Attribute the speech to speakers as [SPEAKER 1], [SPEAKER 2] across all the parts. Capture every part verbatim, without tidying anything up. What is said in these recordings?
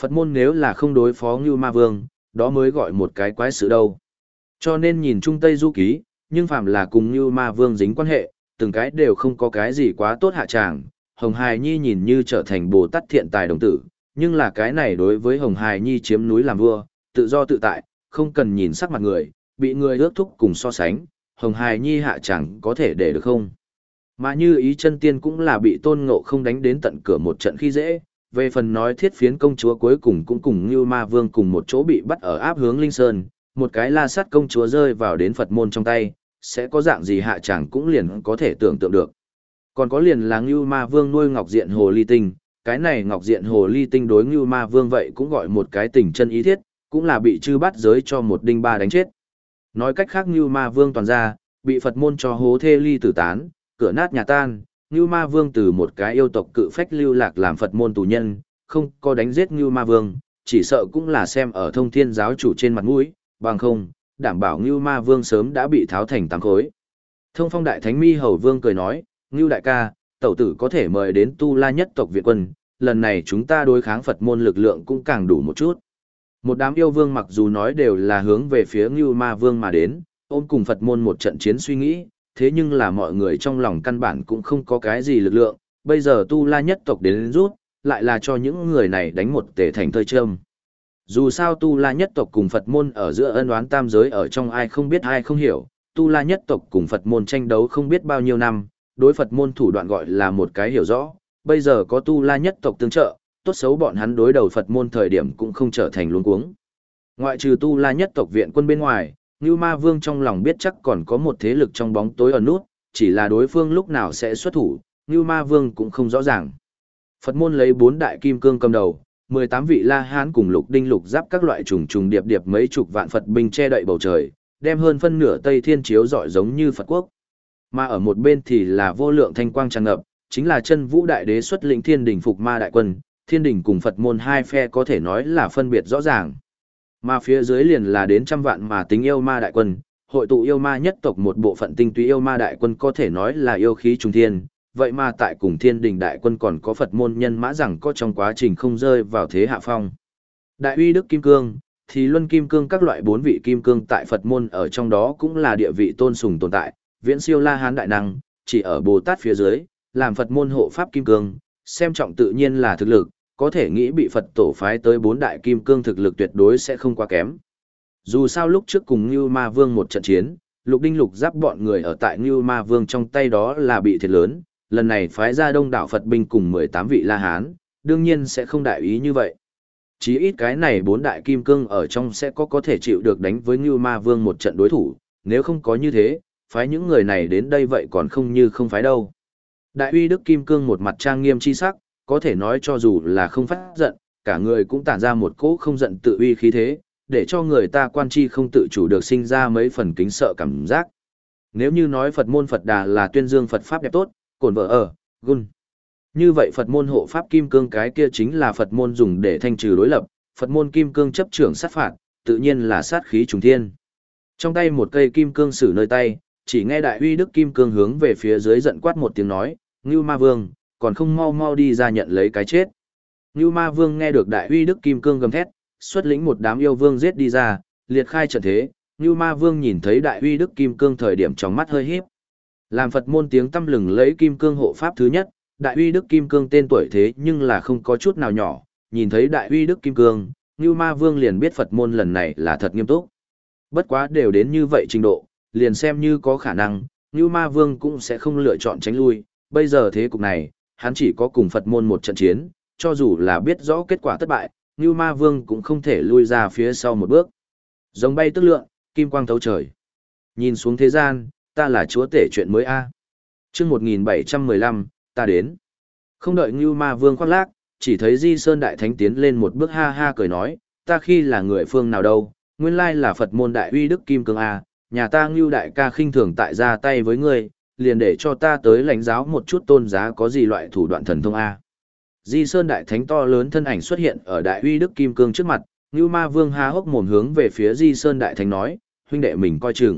[SPEAKER 1] Phật môn nếu là không đối phó Ngưu Ma Vương, đó mới gọi một cái quái sự đâu. Cho nên nhìn Trung Tây Du Ký, nhưng phạm là cùng Ngưu Ma Vương dính quan hệ, từng cái đều không có cái gì quá tốt hạ tràng. Hồng Hài Nhi nhìn như trở thành Bồ Tát thiện tài đồng tử, nhưng là cái này đối với Hồng Hài Nhi chiếm núi làm vua, tự do tự tại, không cần nhìn sắc mặt người, bị người ước thúc cùng so sánh, Hồng Hài Nhi hạ chẳng có thể để được không. Mà như ý chân tiên cũng là bị Tôn Ngộ không đánh đến tận cửa một trận khi dễ, về phần nói thiết phiến công chúa cuối cùng cũng cùng Ngưu Ma Vương cùng một chỗ bị bắt ở áp hướng Linh Sơn, một cái la sát công chúa rơi vào đến Phật môn trong tay, sẽ có dạng gì hạ chẳng cũng liền có thể tưởng tượng được. Còn có liền là Ngưu Ma Vương nuôi Ngọc Diện Hồ Ly Tinh, cái này Ngọc Diện Hồ Ly Tinh đối Ngưu Ma Vương vậy cũng gọi một cái tình chân ý thiết, cũng là bị chư bắt giới cho một đinh ba đánh chết. Nói cách khác Ngưu Ma Vương toàn ra, bị Phật môn cho hố thê ly tử tán, cửa nát nhà tan, Ngưu Ma Vương từ một cái yêu tộc cự phách lưu lạc làm Phật môn tù nhân, không có đánh giết Ngưu Ma Vương, chỉ sợ cũng là xem ở Thông Thiên giáo chủ trên mặt mũi, bằng không, đảm bảo Ngưu Ma Vương sớm đã bị tháo thành tám khối. Thông Phong Đại Thánh Mi Hầu Vương cười nói, Ngưu đại ca, tẩu tử có thể mời đến Tu La nhất tộc viện quân, lần này chúng ta đối kháng Phật môn lực lượng cũng càng đủ một chút. Một đám yêu vương mặc dù nói đều là hướng về phía Ngưu Ma Vương mà đến, ôm cùng Phật môn một trận chiến suy nghĩ, thế nhưng là mọi người trong lòng căn bản cũng không có cái gì lực lượng, bây giờ Tu La nhất tộc đến rút, lại là cho những người này đánh một tể thành thơi châm. Dù sao Tu La nhất tộc cùng Phật môn ở giữa ân oán tam giới ở trong ai không biết ai không hiểu, Tu La nhất tộc cùng Phật môn tranh đấu không biết bao nhiêu năm, đối Phật môn thủ đoạn gọi là một cái hiểu rõ, bây giờ có Tu La nhất tộc tương trợ, tốt xấu bọn hắn đối đầu Phật môn thời điểm cũng không trở thành luống cuống. Ngoại trừ Tu La nhất tộc viện quân bên ngoài, Ngưu Ma Vương trong lòng biết chắc còn có một thế lực trong bóng tối ẩn nút, chỉ là đối phương lúc nào sẽ xuất thủ, Ngưu Ma Vương cũng không rõ ràng. Phật môn lấy bốn đại kim cương cầm đầu, mười tám vị La Hán cùng lục đinh lục giáp các loại trùng trùng điệp điệp mấy chục vạn Phật binh che đậy bầu trời, đem hơn phân nửa Tây Thiên chiếu rọi giống như Phật quốc. Mà ở một bên thì là vô lượng thanh quang tràn ngập, chính là chân vũ đại đế xuất lĩnh thiên đình phục ma đại quân, thiên đình cùng Phật môn hai phe có thể nói là phân biệt rõ ràng. Mà phía dưới liền là đến trăm vạn mà tính yêu ma đại quân, hội tụ yêu ma nhất tộc một bộ phận tinh túy yêu ma đại quân có thể nói là yêu khí trung thiên, vậy mà tại cùng thiên đình đại quân còn có Phật môn nhân mã rằng có trong quá trình không rơi vào thế hạ phong. Đại uy đức kim cương, thì luân kim cương các loại bốn vị kim cương tại Phật môn ở trong đó cũng là địa vị tôn sùng tồn tại, viễn siêu La Hán đại năng, chỉ ở Bồ Tát phía dưới, làm Phật môn hộ pháp kim cương, xem trọng tự nhiên là thực lực, có thể nghĩ bị Phật tổ phái tới bốn đại kim cương thực lực tuyệt đối sẽ không quá kém. Dù sao lúc trước cùng Ngưu Ma Vương một trận chiến, lục đinh lục giáp bọn người ở tại Ngưu Ma Vương trong tay đó là bị thiệt lớn, lần này phái ra đông đảo Phật binh cùng mười tám vị La Hán, đương nhiên sẽ không đại ý như vậy. Chí ít cái này bốn đại kim cương ở trong sẽ có có thể chịu được đánh với Ngưu Ma Vương một trận đối thủ, nếu không có như thế, phái những người này đến đây vậy còn không như không phái đâu. Đại uy đức kim cương một mặt trang nghiêm chi sắc, có thể nói cho dù là không phát giận, cả người cũng tản ra một cỗ không giận tự uy khí thế, để cho người ta quan chi không tự chủ được sinh ra mấy phần kính sợ cảm giác. Nếu như nói Phật môn Phật Đà là tuyên dương Phật Pháp đẹp tốt, cổn vợ ở, gun. Như vậy Phật môn hộ Pháp Kim Cương cái kia chính là Phật môn dùng để thanh trừ đối lập, Phật môn Kim Cương chấp trưởng sát phạt, tự nhiên là sát khí trùng thiên. Trong tay một cây Kim Cương sử nơi tay, chỉ nghe đại uy đức Kim Cương hướng về phía dưới giận quát một tiếng nói, Ngưu Ma Vương, còn không mau mau đi ra nhận lấy cái chết. Ngưu Ma Vương nghe được đại uy đức Kim Cương gầm thét, xuất lĩnh một đám yêu vương giết đi ra, liệt khai trận thế, Ngưu Ma Vương nhìn thấy đại uy đức Kim Cương thời điểm trong mắt hơi híp. Làm Phật môn tiếng tăm lừng lấy Kim Cương hộ pháp thứ nhất, đại uy đức Kim Cương tên tuổi thế nhưng là không có chút nào nhỏ, nhìn thấy đại uy đức Kim Cương, Ngưu Ma Vương liền biết Phật môn lần này là thật nghiêm túc. Bất quá đều đến như vậy trình độ, liền xem như có khả năng, Ngưu Ma Vương cũng sẽ không lựa chọn tránh lui, bây giờ thế cục này, hắn chỉ có cùng Phật môn một trận chiến, cho dù là biết rõ kết quả thất bại, Ngưu Ma Vương cũng không thể lui ra phía sau một bước. Giống bay tức lượng, kim quang thấu trời. Nhìn xuống thế gian, ta là chúa tể chuyện mới a. Chương một nghìn bảy trăm mười lăm, ta đến. Không đợi Ngưu Ma Vương khoác lác, chỉ thấy Di Sơn Đại Thánh tiến lên một bước ha ha cười nói, ta khi là người phương nào đâu, nguyên lai là Phật môn đại uy đức kim cương a, nhà ta Ngưu đại ca khinh thường tại ra tay với ngươi, liền để cho ta tới lãnh giáo một chút tôn giá có gì loại thủ đoạn thần thông a. Di Sơn Đại Thánh to lớn thân ảnh xuất hiện ở đại uy đức kim cương trước mặt, Ngưu Ma Vương há hốc mồm hướng về phía Di Sơn Đại Thánh nói, huynh đệ mình coi chừng.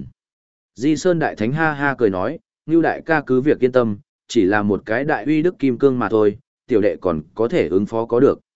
[SPEAKER 1] Di Sơn Đại Thánh ha ha cười nói, Ngưu đại ca cứ việc yên tâm, chỉ là một cái đại uy đức kim cương mà thôi, tiểu đệ còn có thể ứng phó có được.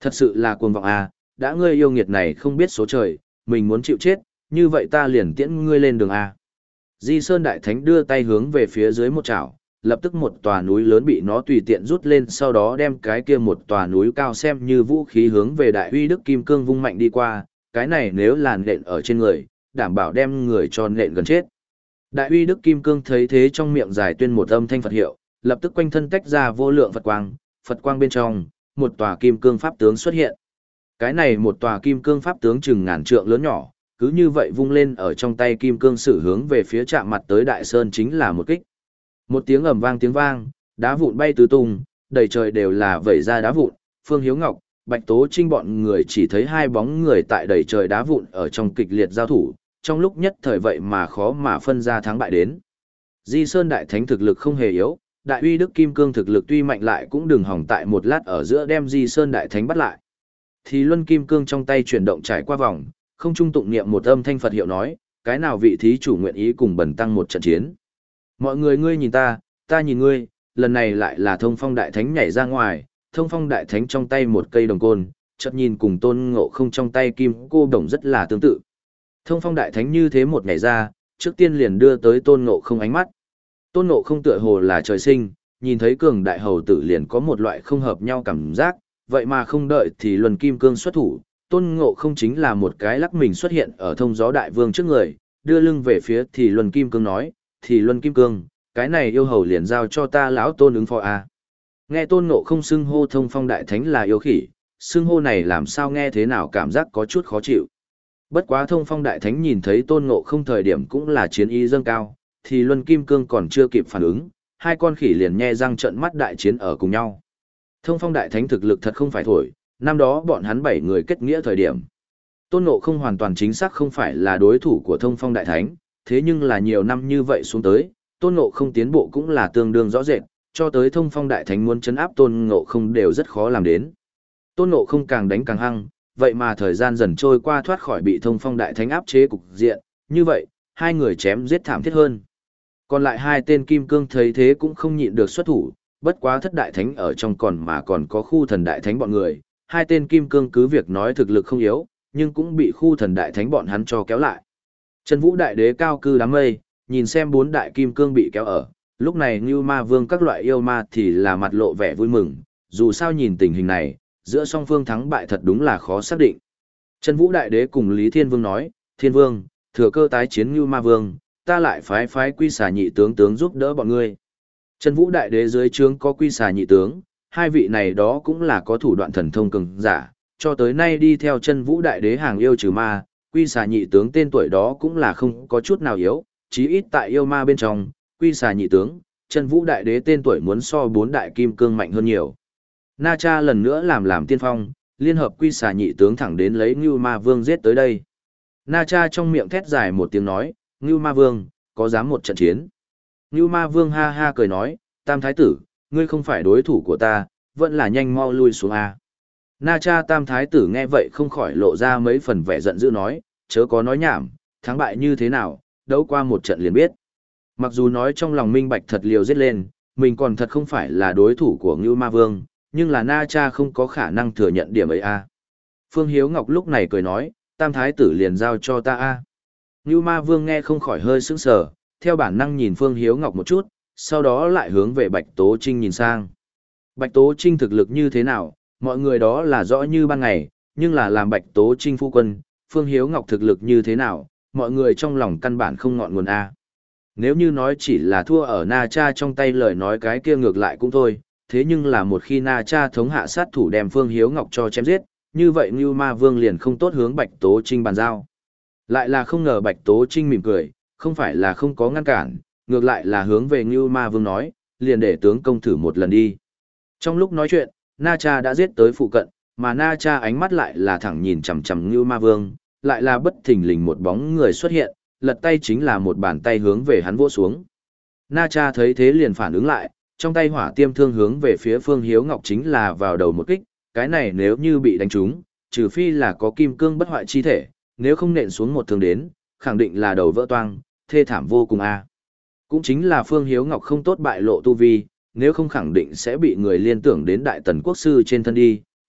[SPEAKER 1] Thật sự là cuồng vọng à, đã ngươi yêu nghiệt này không biết số trời, mình muốn chịu chết, như vậy ta liền tiễn ngươi lên đường à. Di Sơn Đại Thánh đưa tay hướng về phía dưới một chảo, lập tức một tòa núi lớn bị nó tùy tiện rút lên, sau đó đem cái kia một tòa núi cao xem như vũ khí hướng về Đại Uy Đức Kim Cương vung mạnh đi qua, cái này nếu là nện ở trên người, đảm bảo đem người cho nện gần chết. Đại Uy Đức Kim Cương thấy thế trong miệng giải tuyên một âm thanh Phật hiệu, lập tức quanh thân tách ra vô lượng Phật quang, Phật quang bên trong, một tòa kim cương pháp tướng xuất hiện. Cái này một tòa kim cương pháp tướng chừng ngàn trượng lớn nhỏ, cứ như vậy vung lên ở trong tay kim cương sử hướng về phía chạm mặt tới Đại Sơn chính là một kích. Một tiếng ầm vang tiếng vang, đá vụn bay tứ tung, đầy trời đều là vẩy ra đá vụn, Phương Hiếu Ngọc, Bạch Tố Trinh bọn người chỉ thấy hai bóng người tại đầy trời đá vụn ở trong kịch liệt giao thủ, trong lúc nhất thời vậy mà khó mà phân ra thắng bại đến. Di Sơn Đại Thánh thực lực không hề yếu, Đại Uy Đức Kim Cương thực lực tuy mạnh lại cũng đừng hỏng tại một lát ở giữa đem Di Sơn Đại Thánh bắt lại. Thì Luân Kim Cương trong tay chuyển động trải qua vòng, không trung tụng niệm một âm thanh Phật hiệu nói, cái nào vị thí chủ nguyện ý cùng bần tăng một trận chiến. Mọi người ngươi nhìn ta, ta nhìn ngươi, lần này lại là Thông Phong Đại Thánh nhảy ra ngoài, Thông Phong Đại Thánh trong tay một cây đồng côn, chợt nhìn cùng Tôn Ngộ Không trong tay kim cô đồng rất là tương tự. Thông Phong Đại Thánh như thế một nhảy ra, trước tiên liền đưa tới Tôn Ngộ Không ánh mắt. Tôn Ngộ Không tựa hồ là trời sinh, nhìn thấy cường đại hầu tử liền có một loại không hợp nhau cảm giác, vậy mà không đợi thì Luân Kim Cương xuất thủ, Tôn Ngộ Không chính là một cái lắc mình xuất hiện ở Thông Gió Đại Vương trước người, đưa lưng về phía thì Luân Kim Cương nói, thì Luân Kim Cương, cái này yêu hầu liền giao cho ta lão Tôn ứng phó a. Nghe Tôn Ngộ Không xưng hô Thông Phong Đại Thánh là yêu khỉ, xưng hô này làm sao nghe thế nào cảm giác có chút khó chịu. Bất quá Thông Phong Đại Thánh nhìn thấy Tôn Ngộ Không thời điểm cũng là chiến ý dâng cao, thì Luân Kim Cương còn chưa kịp phản ứng, hai con khỉ liền nhe răng trợn mắt đại chiến ở cùng nhau. Thông Phong Đại Thánh thực lực thật không phải thổi, năm đó bọn hắn bảy người kết nghĩa thời điểm. Tôn Ngộ Không hoàn toàn chính xác không phải là đối thủ của Thông Phong Đại Thánh, thế nhưng là nhiều năm như vậy xuống tới, Tôn Ngộ Không tiến bộ cũng là tương đương rõ rệt, cho tới Thông Phong Đại Thánh muốn chấn áp Tôn Ngộ Không đều rất khó làm đến. Tôn Ngộ Không càng đánh càng hăng, vậy mà thời gian dần trôi qua thoát khỏi bị Thông Phong Đại Thánh áp chế cục diện, như vậy, hai người chém giết thảm thiết hơn. Còn lại hai tên kim cương thấy thế cũng không nhịn được xuất thủ, bất quá thất đại thánh ở trong còn mà còn có khu thần đại thánh bọn người, hai tên kim cương cứ việc nói thực lực không yếu, nhưng cũng bị khu thần đại thánh bọn hắn cho kéo lại. Chân Vũ Đại Đế cao cư đám mây, nhìn xem bốn đại kim cương bị kéo ở, lúc này Ngưu Ma Vương các loại yêu ma thì là mặt lộ vẻ vui mừng, dù sao nhìn tình hình này, giữa song phương thắng bại thật đúng là khó xác định. Chân Vũ Đại Đế cùng Lý Thiên Vương nói, Thiên Vương, thừa cơ tái chiến Ngưu Ma Vương, ta lại phái phái Quy Xà nhị tướng tướng giúp đỡ bọn ngươi. Chân Vũ Đại Đế dưới trướng có Quy Xà nhị tướng, hai vị này đó cũng là có thủ đoạn thần thông cường giả, cho tới nay đi theo Chân Vũ Đại Đế hàng yêu trừ ma, Quy Xà nhị tướng tên tuổi đó cũng là không có chút nào yếu, chí ít tại yêu ma bên trong, Quy Xà nhị tướng, Chân Vũ Đại Đế tên tuổi muốn so bốn đại kim cương mạnh hơn nhiều. Na Cha lần nữa làm làm tiên phong, liên hợp Quy Xà nhị tướng thẳng đến lấy Ngưu Ma Vương giết tới đây. Na Cha trong miệng thét dài một tiếng nói, Ngưu Ma Vương, có dám một trận chiến? Ngưu Ma Vương ha ha cười nói, Tam Thái Tử, ngươi không phải đối thủ của ta, vẫn là nhanh mau lui xuống a. Na Cha Tam Thái Tử nghe vậy không khỏi lộ ra mấy phần vẻ giận dữ nói, chớ có nói nhảm, thắng bại như thế nào, đấu qua một trận liền biết. Mặc dù nói trong lòng minh bạch thật liều giết lên, mình còn thật không phải là đối thủ của Ngưu Ma Vương, nhưng là Na Cha không có khả năng thừa nhận điểm ấy a. Phương Hiếu Ngọc lúc này cười nói, Tam Thái Tử liền giao cho ta a. Ngưu Ma Vương nghe không khỏi hơi sững sờ, theo bản năng nhìn Phương Hiếu Ngọc một chút, sau đó lại hướng về Bạch Tố Trinh nhìn sang. Bạch Tố Trinh thực lực như thế nào, mọi người đó là rõ như ban ngày, nhưng là làm Bạch Tố Trinh phu quân, Phương Hiếu Ngọc thực lực như thế nào, mọi người trong lòng căn bản không ngọn nguồn A. Nếu như nói chỉ là thua ở Na Cha trong tay lời nói cái kia ngược lại cũng thôi, thế nhưng là một khi Na Cha thống hạ sát thủ đem Phương Hiếu Ngọc cho chém giết, như vậy Ngưu Ma Vương liền không tốt hướng Bạch Tố Trinh bàn giao. Lại là không ngờ Bạch Tố Trinh mỉm cười, không phải là không có ngăn cản, ngược lại là hướng về Ngưu Ma Vương nói, liền để tướng công thử một lần đi. Trong lúc nói chuyện, Na Cha đã giết tới phụ cận, mà Na Cha ánh mắt lại là thẳng nhìn chằm chằm Ngưu Ma Vương, lại là bất thình lình một bóng người xuất hiện, lật tay chính là một bàn tay hướng về hắn vỗ xuống. Na Cha thấy thế liền phản ứng lại, trong tay hỏa tiêm thương hướng về phía Phương Hiếu Ngọc chính là vào đầu một kích, cái này nếu như bị đánh trúng, trừ phi là có kim cương bất hoại chi thể, nếu không nện xuống một thương đến, khẳng định là đầu vỡ toang, thê thảm vô cùng a. Cũng chính là Phương Hiếu Ngọc không tốt bại lộ tu vi, nếu không khẳng định sẽ bị người liên tưởng đến đại tần quốc sư trên thân đi,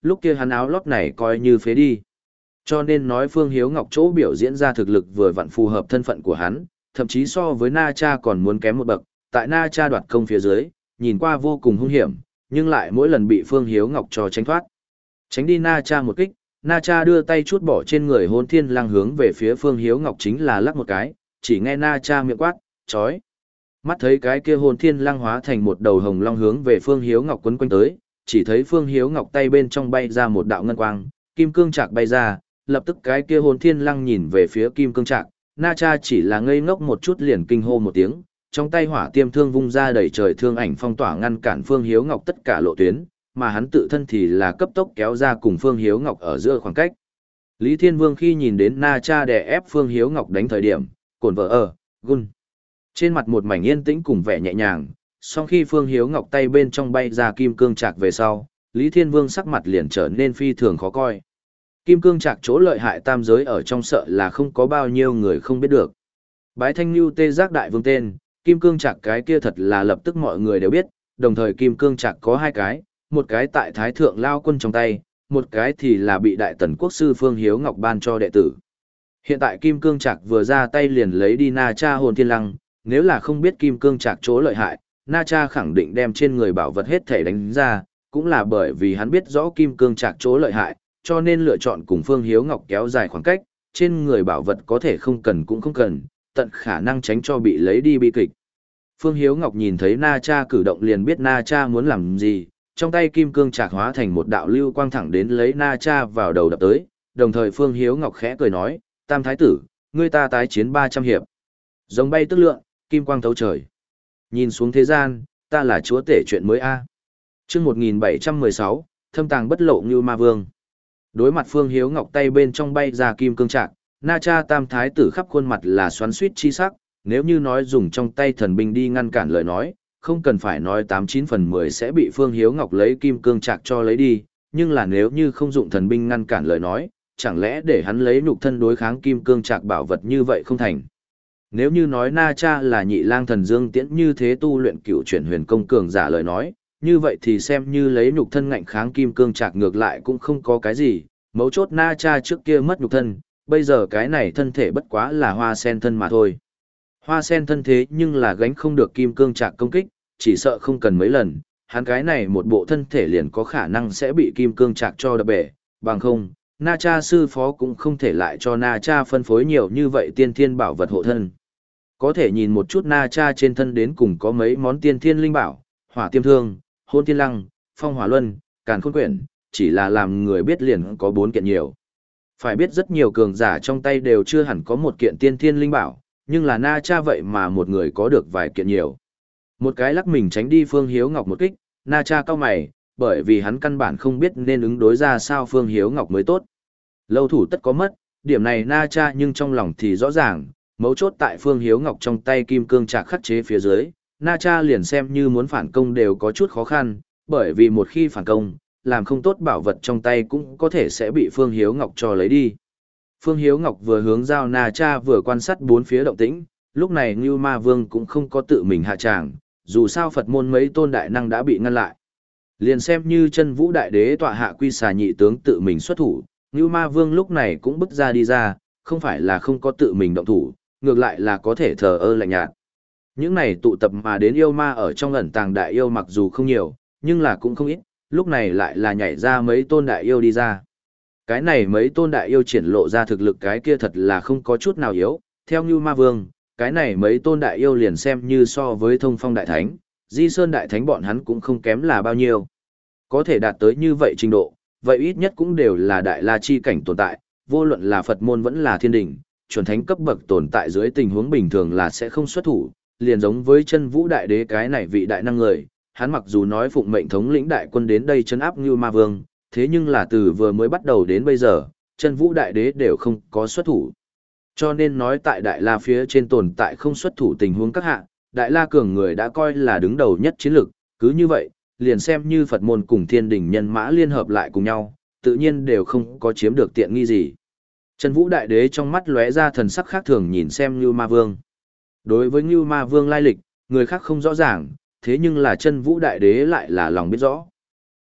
[SPEAKER 1] lúc kia hắn áo lót này coi như phế đi. Cho nên nói Phương Hiếu Ngọc chỗ biểu diễn ra thực lực vừa vặn phù hợp thân phận của hắn, thậm chí so với Na Cha còn muốn kém một bậc, tại Na Cha đoạt công phía dưới, nhìn qua vô cùng hung hiểm, nhưng lại mỗi lần bị Phương Hiếu Ngọc cho tránh thoát. Tránh đi Na Cha một kích, Na Cha đưa tay chút bỏ trên người Hôn Thiên Lăng hướng về phía Phương Hiếu Ngọc chính là lắc một cái, chỉ nghe Na Cha miệng quát, chói. Mắt thấy cái kia Hôn Thiên Lăng hóa thành một đầu hồng long hướng về Phương Hiếu Ngọc quấn quanh tới, chỉ thấy Phương Hiếu Ngọc tay bên trong bay ra một đạo ngân quang, kim cương trạc bay ra, lập tức cái kia Hôn Thiên Lăng nhìn về phía kim cương trạc, Na Cha chỉ là ngây ngốc một chút liền kinh hô một tiếng, trong tay hỏa tiêm thương vung ra đẩy trời thương ảnh phong tỏa ngăn cản Phương Hiếu Ngọc tất cả lộ tuyến, mà hắn tự thân thì là cấp tốc kéo ra cùng Phương Hiếu Ngọc ở giữa khoảng cách. Lý Thiên Vương khi nhìn đến Na Cha đè ép Phương Hiếu Ngọc đánh thời điểm, cồn vợ ở, gun. Trên mặt một mảnh yên tĩnh cùng vẻ nhẹ nhàng, song khi Phương Hiếu Ngọc tay bên trong bay ra kim cương trạc về sau, Lý Thiên Vương sắc mặt liền trở nên phi thường khó coi. Kim cương trạc chỗ lợi hại tam giới ở trong sợ là không có bao nhiêu người không biết được. Bái Thanh Lưu Tê Giác Đại Vương tên, kim cương trạc cái kia thật là lập tức mọi người đều biết, đồng thời kim cương trạc có hai cái, một cái tại Thái Thượng Lao Quân trong tay, một cái thì là bị Đại Tần Quốc sư Phương Hiếu Ngọc ban cho đệ tử. Hiện tại kim cương trạc vừa ra tay liền lấy đi Na Cha Hồn Thiên Lăng, nếu là không biết kim cương trạc chỗ lợi hại, Na Cha khẳng định đem trên người bảo vật hết thể đánh ra, cũng là bởi vì hắn biết rõ kim cương trạc chỗ lợi hại, cho nên lựa chọn cùng Phương Hiếu Ngọc kéo dài khoảng cách, trên người bảo vật có thể không cần cũng không cần, tận khả năng tránh cho bị lấy đi bi kịch. Phương Hiếu Ngọc nhìn thấy Na Cha cử động liền biết Na Cha muốn làm gì, trong tay kim cương trạc hóa thành một đạo lưu quang thẳng đến lấy Na Cha vào đầu đập tới, đồng thời Phương Hiếu Ngọc khẽ cười nói, Tam Thái Tử, ngươi ta tái chiến ba trăm hiệp. Giống bay tức lượng, kim quang thấu trời. Nhìn xuống thế gian, ta là chúa tể chuyện mới a. Chương một nghìn bảy trăm mười sáu, thâm tàng bất lộ như ma vương. Đối mặt Phương Hiếu Ngọc tay bên trong bay ra kim cương trạc, Na Cha Tam Thái Tử khắp khuôn mặt là xoắn xuýt chi sắc, nếu như nói dùng trong tay thần binh đi ngăn cản lời nói, không cần phải nói tám chín phần mười sẽ bị Phương Hiếu Ngọc lấy kim cương trạc cho lấy đi, nhưng là nếu như không dụng thần binh ngăn cản lời nói, chẳng lẽ để hắn lấy nhục thân đối kháng kim cương trạc bảo vật như vậy không thành. Nếu như nói Na Cha là nhị lang thần Dương Tiễn như thế tu luyện cựu chuyển huyền công cường giả lời nói, như vậy thì xem như lấy nhục thân ngạnh kháng kim cương trạc ngược lại cũng không có cái gì, mấu chốt Na Cha trước kia mất nhục thân, bây giờ cái này thân thể bất quá là hoa sen thân mà thôi. Hoa sen thân thế nhưng là gánh không được kim cương trạc công kích, chỉ sợ không cần mấy lần, hắn cái này một bộ thân thể liền có khả năng sẽ bị kim cương trạc cho đập bể, bằng không, Na Cha sư phó cũng không thể lại cho Na Cha phân phối nhiều như vậy tiên thiên bảo vật hộ thân. Có thể nhìn một chút Na Cha trên thân đến cùng có mấy món tiên thiên linh bảo, hỏa tiêm thương, hôn thiên lăng, phong hỏa luân, càn khôn quyển, chỉ là làm người biết liền có bốn kiện nhiều. Phải biết rất nhiều cường giả trong tay đều chưa hẳn có một kiện tiên thiên linh bảo, nhưng là Na Cha vậy mà một người có được vài kiện nhiều. Một cái lắc mình tránh đi Phương Hiếu Ngọc một kích, Na Cha cau mày, bởi vì hắn căn bản không biết nên ứng đối ra sao Phương Hiếu Ngọc mới tốt. Lâu thủ tất có mất, điểm này Na Cha nhưng trong lòng thì rõ ràng, mấu chốt tại Phương Hiếu Ngọc trong tay kim cương trạc khắc chế phía dưới, Na Cha liền xem như muốn phản công đều có chút khó khăn, bởi vì một khi phản công, làm không tốt bảo vật trong tay cũng có thể sẽ bị Phương Hiếu Ngọc cho lấy đi. Phương Hiếu Ngọc vừa hướng giao Na Cha vừa quan sát bốn phía động tĩnh, lúc này Ngưu Ma Vương cũng không có tự mình hạ tràng, dù sao Phật môn mấy tôn đại năng đã bị ngăn lại. Liền xem như chân vũ đại đế tọa hạ quy xà nhị tướng tự mình xuất thủ, Ngưu Ma Vương lúc này cũng bức ra đi ra, không phải là không có tự mình động thủ, ngược lại là có thể thờ ơ lạnh nhạt. Những này tụ tập mà đến yêu ma ở trong ẩn tàng đại yêu mặc dù không nhiều, nhưng là cũng không ít, lúc này lại là nhảy ra mấy tôn đại yêu đi ra. Cái này mấy tôn đại yêu triển lộ ra thực lực cái kia thật là không có chút nào yếu, theo Ngưu Ma Vương, cái này mấy tôn đại yêu liền xem như so với Thông Phong Đại Thánh, Di Sơn Đại Thánh bọn hắn cũng không kém là bao nhiêu. Có thể đạt tới như vậy trình độ, vậy ít nhất cũng đều là đại la chi cảnh tồn tại, vô luận là Phật môn vẫn là thiên đỉnh, chuẩn thánh cấp bậc tồn tại dưới tình huống bình thường là sẽ không xuất thủ, liền giống với chân vũ đại đế cái này vị đại năng người, hắn mặc dù nói phụng mệnh thống lĩnh đại quân đến đây trấn áp Ngưu Ma Vương, thế nhưng là từ vừa mới bắt đầu đến bây giờ, chân vũ đại đế đều không có xuất thủ. Cho nên nói tại đại la phía trên tồn tại không xuất thủ tình huống các hạ, đại la cường người đã coi là đứng đầu nhất chiến lực, cứ như vậy, liền xem như Phật môn cùng thiên đình nhân mã liên hợp lại cùng nhau, tự nhiên đều không có chiếm được tiện nghi gì. Chân vũ đại đế trong mắt lóe ra thần sắc khác thường nhìn xem Ngưu Ma Vương. Đối với Ngưu Ma Vương lai lịch, người khác không rõ ràng, thế nhưng là chân vũ đại đế lại là lòng biết rõ.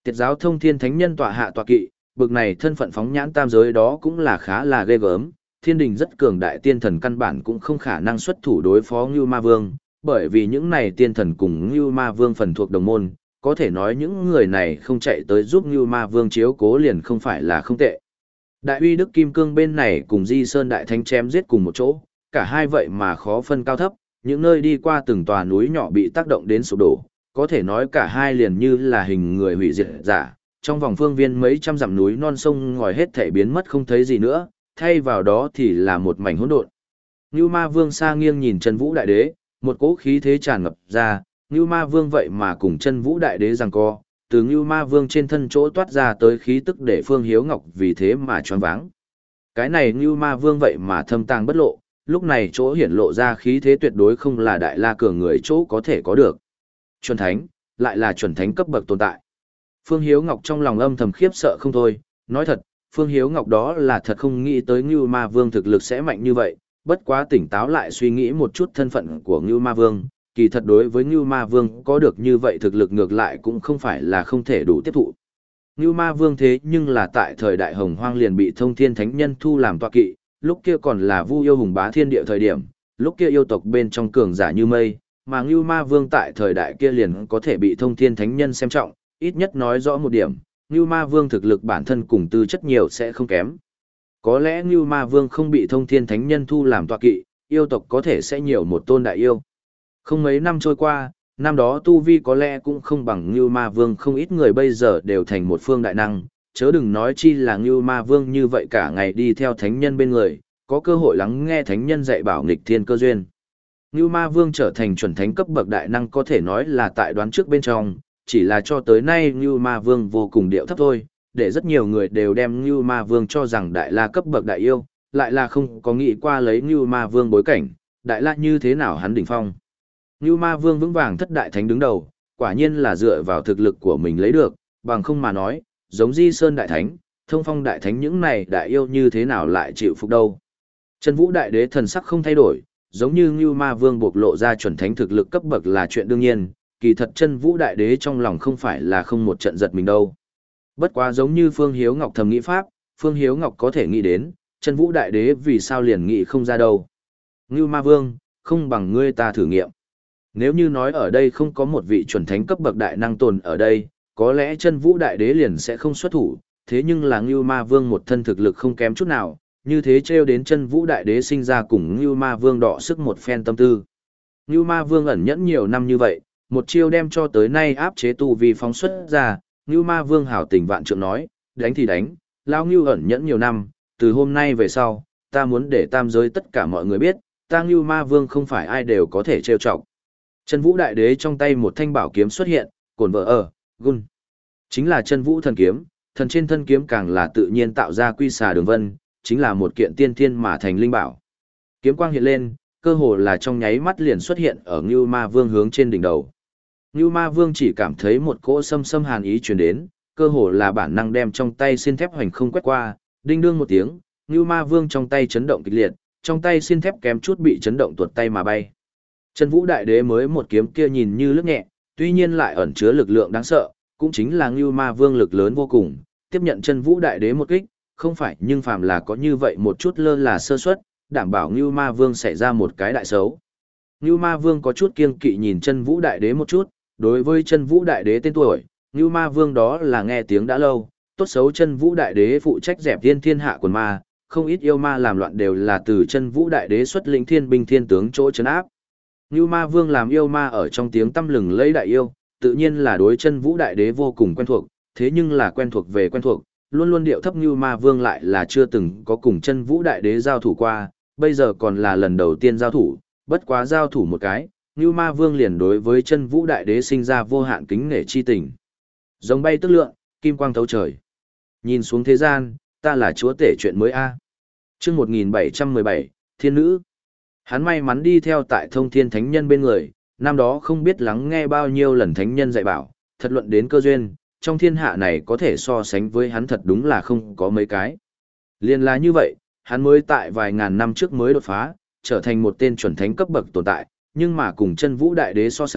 [SPEAKER 1] Tiệt giáo thông thiên thánh nhân tọa hạ tọa kỵ, bực này thân phận phóng nhãn tam giới đó cũng là khá là ghê gớm, thiên đình rất cường đại tiên thần căn bản cũng không khả năng xuất thủ đối phó Ngưu Ma Vương, bởi vì những này tiên thần cùng Ngưu Ma Vương phần thuộc đồng môn, có thể nói những người này không chạy tới giúp Ngưu Ma Vương chiếu cố liền không phải là không tệ. Đại uy Đức Kim Cương bên này cùng Di Sơn Đại Thánh chém giết cùng một chỗ, cả hai vậy mà khó phân cao thấp, những nơi đi qua từng tòa núi nhỏ bị tác động đến sụp đổ, có thể nói cả hai liền như là hình người hủy diệt giả, trong vòng phương viên mấy trăm dặm núi non sông ngòi hết thể biến mất không thấy gì nữa, thay vào đó thì là một mảnh hỗn độn. Ngưu Ma Vương xa nghiêng nhìn Chân Vũ Đại Đế, một cỗ khí thế tràn ngập ra, Ngưu Ma Vương vậy mà cùng Chân Vũ Đại Đế giằng co, từ Ngưu Ma Vương trên thân chỗ toát ra tới khí tức để Phương Hiếu Ngọc vì thế mà choáng váng. Cái này Ngưu Ma Vương vậy mà thâm tàng bất lộ, lúc này chỗ hiển lộ ra khí thế tuyệt đối không là Đại La cường người chỗ có thể có được. Chuẩn thánh, lại là chuẩn thánh cấp bậc tồn tại. Phương Hiếu Ngọc trong lòng âm thầm khiếp sợ không thôi, nói thật, Phương Hiếu Ngọc đó là thật không nghĩ tới Ngưu Ma Vương thực lực sẽ mạnh như vậy, bất quá tỉnh táo lại suy nghĩ một chút thân phận của Ngưu Ma Vương, kỳ thật đối với Ngưu Ma Vương có được như vậy thực lực ngược lại cũng không phải là không thể đủ tiếp thụ. Ngưu Ma Vương thế nhưng là tại thời đại Hồng Hoang liền bị Thông Thiên Thánh Nhân thu làm tọa kỵ, lúc kia còn là Vu yêu hùng bá thiên địa thời điểm, lúc kia yêu tộc bên trong cường giả như mây, mà Ngưu Ma Vương tại thời đại kia liền có thể bị Thông Thiên Thánh Nhân xem trọng, ít nhất nói rõ một điểm, Ngưu Ma Vương thực lực bản thân cùng tư chất nhiều sẽ không kém. Có lẽ Ngưu Ma Vương không bị Thông Thiên Thánh Nhân thu làm tọa kỵ, yêu tộc có thể sẽ nhiều một tôn đại yêu. Không mấy năm trôi qua, năm đó tu vi có lẽ cũng không bằng Ngưu Ma Vương, không ít người bây giờ đều thành một phương đại năng, chớ đừng nói chi là Ngưu Ma Vương như vậy cả ngày đi theo thánh nhân bên người, có cơ hội lắng nghe thánh nhân dạy bảo nghịch thiên cơ duyên. Ngưu Ma Vương trở thành chuẩn thánh cấp bậc đại năng có thể nói là tại đoán trước bên trong, chỉ là cho tới nay Ngưu Ma Vương vô cùng điệu thấp thôi, để rất nhiều người đều đem Ngưu Ma Vương cho rằng đại la cấp bậc đại yêu, lại là không có nghĩ qua lấy Ngưu Ma Vương bối cảnh, đại la như thế nào hắn đỉnh phong. Ngưu Ma Vương vững vàng thất đại thánh đứng đầu, quả nhiên là dựa vào thực lực của mình lấy được, bằng không mà nói, giống Di Sơn đại thánh, Thông Phong đại thánh những này đại yêu như thế nào lại chịu phục đâu. Chân Vũ Đại Đế thần sắc không thay đổi, giống như Ngưu Ma Vương bộc lộ ra chuẩn thánh thực lực cấp bậc là chuyện đương nhiên, kỳ thật Chân Vũ Đại Đế trong lòng không phải là không một trận giật mình đâu. Bất quá giống như Phương Hiếu Ngọc thầm nghĩ pháp, Phương Hiếu Ngọc có thể nghĩ đến, Chân Vũ Đại Đế vì sao liền nghĩ không ra đâu. Ngưu Ma Vương, không bằng ngươi ta thử nghiệm. Nếu như nói ở đây không có một vị chuẩn thánh cấp bậc đại năng tồn ở đây, có lẽ Chân Vũ Đại Đế liền sẽ không xuất thủ, thế nhưng là Ngưu Ma Vương một thân thực lực không kém chút nào, như thế trêu đến Chân Vũ Đại Đế sinh ra cùng Ngưu Ma Vương đọ sức một phen tâm tư. Ngưu Ma Vương ẩn nhẫn nhiều năm như vậy, một chiêu đem cho tới nay áp chế tu vi phóng xuất ra, Ngưu Ma Vương hảo tình vạn trượng nói, đánh thì đánh, lão Ngưu ẩn nhẫn nhiều năm, từ hôm nay về sau, ta muốn để tam giới tất cả mọi người biết, ta Ngưu Ma Vương không phải ai đều có thể trêu chọc. Chân Vũ Đại Đế trong tay một thanh bảo kiếm xuất hiện, cồn vợ ở, gun. Chính là Chân Vũ thần kiếm, thần trên thân kiếm càng là tự nhiên tạo ra quy xà đường vân, chính là một kiện tiên thiên mà thành linh bảo. Kiếm quang hiện lên, cơ hồ là trong nháy mắt liền xuất hiện ở Ngưu Ma Vương hướng trên đỉnh đầu. Ngưu Ma Vương chỉ cảm thấy một cỗ xâm xâm hàn ý truyền đến, cơ hồ là bản năng đem trong tay xiên thép hoành không quét qua, đinh đương một tiếng, Ngưu Ma Vương trong tay chấn động kịch liệt, trong tay xiên thép kém chút bị chấn động tuột tay mà bay. Chân Vũ Đại Đế mới một kiếm kia nhìn như lướt nhẹ, tuy nhiên lại ẩn chứa lực lượng đáng sợ, cũng chính là Ngưu Ma Vương lực lớn vô cùng, tiếp nhận Chân Vũ Đại Đế một kích, không phải nhưng phàm là có như vậy một chút lơ là sơ suất, đảm bảo Ngưu Ma Vương xảy ra một cái đại xấu. Ngưu Ma Vương có chút kiêng kỵ nhìn Chân Vũ Đại Đế một chút, đối với Chân Vũ Đại Đế tên tuổi, Ngưu Ma Vương đó là nghe tiếng đã lâu, tốt xấu Chân Vũ Đại Đế phụ trách dẹp thiên thiên hạ quần ma, không ít yêu ma làm loạn đều là từ Chân Vũ Đại Đế xuất lĩnh thiên binh thiên tướng chỗ trấn áp. Ngưu Ma Vương làm yêu ma ở trong tiếng tăm lừng lẫy đại yêu, tự nhiên là đối Chân Vũ Đại Đế vô cùng quen thuộc, thế nhưng là quen thuộc về quen thuộc, luôn luôn điệu thấp Ngưu Ma Vương lại là chưa từng có cùng Chân Vũ Đại Đế giao thủ qua, bây giờ còn là lần đầu tiên giao thủ, bất quá giao thủ một cái, Ngưu Ma Vương liền đối với Chân Vũ Đại Đế sinh ra vô hạn kính nể chi tình. Giống bay tức lượn, kim quang thấu trời. Nhìn xuống thế gian, ta là chúa tể chuyện mới a. Chương một nghìn bảy trăm mười bảy, Thiên Nữ. Hắn may mắn đi theo tại Thông Thiên Thánh Nhân bên người, năm đó không biết lắng nghe bao nhiêu lần Thánh Nhân dạy bảo, thật luận đến cơ duyên, trong thiên hạ này có thể so sánh với hắn thật đúng là không có mấy cái. Liên là như vậy, hắn mới tại vài ngàn năm trước mới đột phá, trở thành một tên chuẩn thánh cấp bậc tồn tại, nhưng mà cùng Chân Vũ Đại Đế so sánh,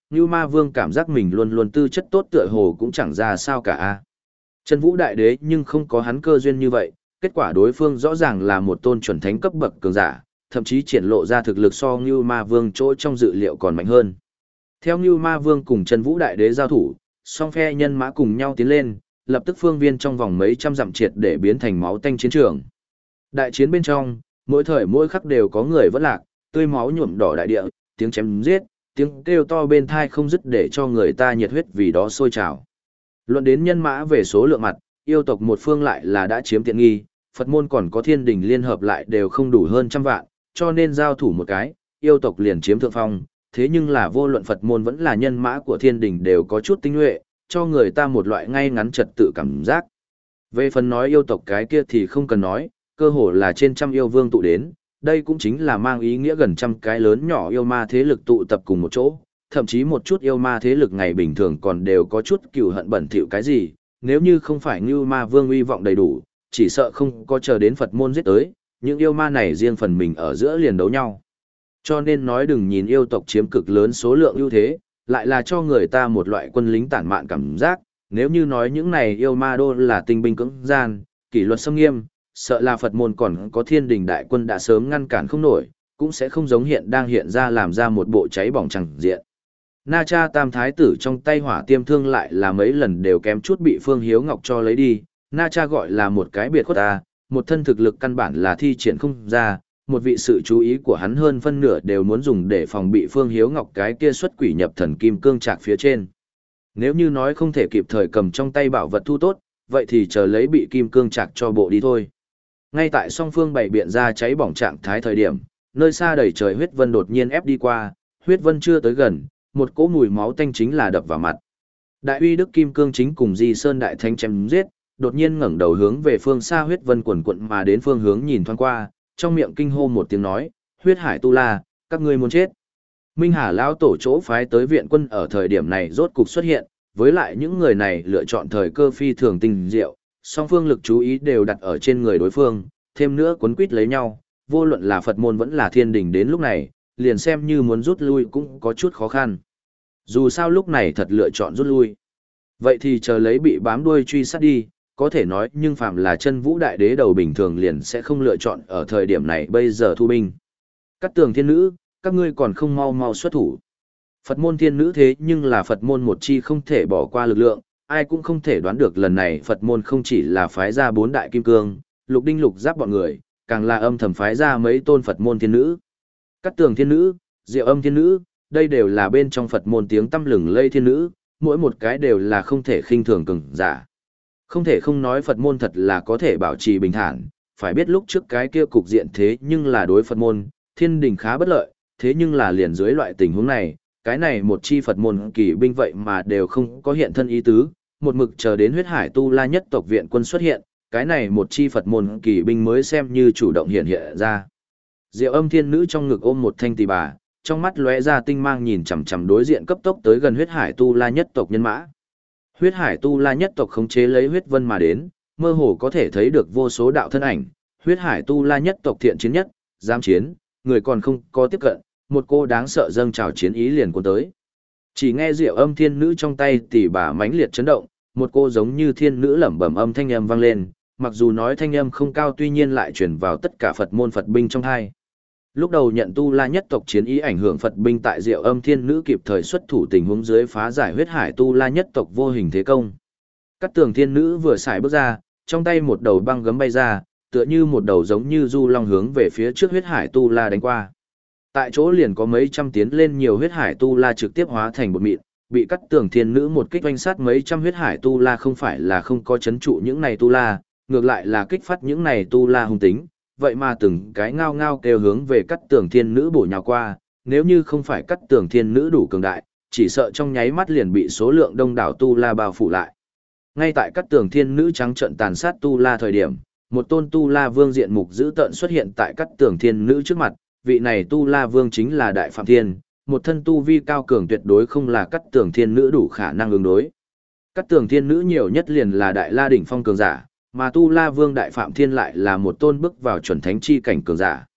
[SPEAKER 1] Ngưu Ma Vương cảm giác mình luôn luôn tư chất tốt tựa hồ cũng chẳng ra sao cả a. Chân Vũ Đại Đế nhưng không có hắn cơ duyên như vậy, kết quả đối phương rõ ràng là một tôn chuẩn thánh cấp bậc cường giả, thậm chí triển lộ ra thực lực so Ngưu Ma Vương chỗ trong dự liệu còn mạnh hơn. Theo Ngưu Ma Vương cùng Chân Vũ Đại Đế giao thủ, song phe nhân mã cùng nhau tiến lên, lập tức phương viên trong vòng mấy trăm dặm triệt để biến thành máu tanh chiến trường. Đại chiến bên trong, mỗi thời mỗi khắc đều có người vẫn lạc, tươi máu nhuộm đỏ đại địa, tiếng chém giết, tiếng kêu to bên thai không dứt để cho người ta nhiệt huyết vì đó sôi trào. Luận đến nhân mã về số lượng mặt, yêu tộc một phương lại là đã chiếm tiện nghi, Phật môn còn có thiên đình liên hợp lại đều không đủ hơn trăm vạn, cho nên giao thủ một cái, yêu tộc liền chiếm thượng phong. Thế nhưng là vô luận Phật môn vẫn là nhân mã của thiên đình đều có chút tinh nhuệ, cho người ta một loại ngay ngắn trật tự cảm giác. Về phần nói yêu tộc cái kia thì không cần nói, cơ hồ là trên trăm yêu vương tụ đến, đây cũng chính là mang ý nghĩa gần trăm cái lớn nhỏ yêu ma thế lực tụ tập cùng một chỗ, thậm chí một chút yêu ma thế lực ngày bình thường còn đều có chút cừu hận bẩn thỉu cái gì, nếu như không phải Ngưu Ma Vương uy vọng đầy đủ, chỉ sợ không có chờ đến Phật môn giết tới, những yêu ma này riêng phần mình ở giữa liền đấu nhau. Cho nên nói đừng nhìn yêu tộc chiếm cực lớn số lượng ưu thế, lại là cho người ta một loại quân lính tản mạn cảm giác, nếu như nói những này yêu ma đô là tinh binh cưỡng gian, kỷ luật xâm nghiêm, sợ là Phật môn còn có thiên đình đại quân đã sớm ngăn cản không nổi, cũng sẽ không giống hiện đang hiện ra làm ra một bộ cháy bỏng chẳng diện. Na Cha Tam Thái tử trong tay hỏa tiêm thương lại là mấy lần đều kém chút bị Phương Hiếu Ngọc cho lấy đi, Na Cha gọi là một cái biệt khuất ta, một thân thực lực căn bản là thi triển không ra, một vị sự chú ý của hắn hơn phân nửa đều muốn dùng để phòng bị Phương Hiếu Ngọc cái kia xuất quỷ nhập thần kim cương trạc phía trên. Nếu như nói không thể kịp thời cầm trong tay bảo vật thu tốt, vậy thì chờ lấy bị kim cương trạc cho bộ đi thôi. Ngay tại song phương bày biện ra cháy bỏng trạng thái thời điểm, nơi xa đầy trời huyết vân đột nhiên ép đi qua, huyết vân chưa tới gần, một cỗ mùi máu tanh chính là đập vào mặt. Đại uy đức kim cương chính cùng Di Sơn đại thánh chém giết, đột nhiên ngẩng đầu hướng về phương xa huyết vân quần quận mà đến phương hướng nhìn thoáng qua, trong miệng kinh hô một tiếng nói, huyết hải tu la, các ngươi muốn chết. Minh Hà lão tổ chỗ phái tới viện quân ở thời điểm này rốt cục xuất hiện, với lại những người này lựa chọn thời cơ phi thường tinh diệu, song phương lực chú ý đều đặt ở trên người đối phương, thêm nữa quấn quýt lấy nhau, vô luận là Phật môn vẫn là thiên đình đến lúc này, liền xem như muốn rút lui cũng có chút khó khăn. Dù sao lúc này thật lựa chọn rút lui. Vậy thì chờ lấy bị bám đuôi truy sát đi, có thể nói nhưng phạm là chân vũ đại đế đầu bình thường liền sẽ không lựa chọn ở thời điểm này bây giờ thu binh. Các tường thiên nữ, các ngươi còn không mau mau xuất thủ. Phật môn thiên nữ thế nhưng là Phật môn một chi không thể bỏ qua lực lượng, ai cũng không thể đoán được lần này Phật môn không chỉ là phái ra bốn đại kim cương, lục đinh lục giáp bọn người, càng là âm thầm phái ra mấy tôn Phật môn thiên nữ. Các tường thiên nữ, diệu âm thiên nữ, đây đều là bên trong Phật môn tiếng tăm lừng lây thiên nữ, mỗi một cái đều là không thể khinh thường cường giả. Không thể không nói Phật môn thật là có thể bảo trì bình thản, phải biết lúc trước cái kia cục diện thế nhưng là đối Phật môn, thiên đình khá bất lợi, thế nhưng là liền dưới loại tình huống này, cái này một chi Phật môn kỳ binh vậy mà đều không có hiện thân ý tứ, một mực chờ đến huyết hải tu la nhất tộc viện quân xuất hiện, cái này một chi Phật môn kỳ binh mới xem như chủ động hiện hiện ra. Diệu âm thiên nữ trong ngực ôm một thanh tỳ bà, trong mắt lóe ra tinh mang nhìn chằm chằm đối diện cấp tốc tới gần huyết hải tu la nhất tộc nhân mã. Huyết hải tu la nhất tộc khống chế lấy huyết vân mà đến, mơ hồ có thể thấy được vô số đạo thân ảnh, huyết hải tu la nhất tộc thiện chiến nhất, dám chiến, người còn không có tiếp cận, một cô đáng sợ dâng trào chiến ý liền cuốn tới. Chỉ nghe Diệu âm thiên nữ trong tay tỷ bà mãnh liệt chấn động, một cô giống như thiên nữ lẩm bẩm âm thanh âm vang lên, mặc dù nói thanh âm không cao tuy nhiên lại truyền vào tất cả Phật môn Phật binh trong hai. Lúc đầu nhận tu la nhất tộc chiến ý ảnh hưởng Phật binh tại Diệu âm thiên nữ kịp thời xuất thủ tình huống dưới phá giải huyết hải tu la nhất tộc vô hình thế công. Các tường thiên nữ vừa xài bước ra, trong tay một đầu băng gấm bay ra, tựa như một đầu giống như du long hướng về phía trước huyết hải tu la đánh qua. Tại chỗ liền có mấy trăm tiến lên nhiều huyết hải tu la trực tiếp hóa thành bột mịn, bị cắt tường thiên nữ một kích oanh sát mấy trăm huyết hải tu la không phải là không có chấn trụ những này tu la, ngược lại là kích phát những này tu la hung tính, vậy mà từng cái ngao ngao kêu hướng về cắt tường thiên nữ bổ nhào qua, nếu như không phải cắt tường thiên nữ đủ cường đại, chỉ sợ trong nháy mắt liền bị số lượng đông đảo tu la bao phủ lại. Ngay tại cắt tường thiên nữ trắng trận tàn sát tu la thời điểm, một tôn tu la vương diện mục dữ tợn xuất hiện tại cắt tường thiên nữ trước mặt, vị này tu la vương chính là Đại Phạm Thiên, một thân tu vi cao cường tuyệt đối không là cắt tường thiên nữ đủ khả năng ứng đối. Cắt tường thiên nữ nhiều nhất liền là Đại La đỉnh phong cường giả, mà tu la vương Đại Phạm Thiên lại là một tôn bước vào chuẩn thánh chi cảnh cường giả.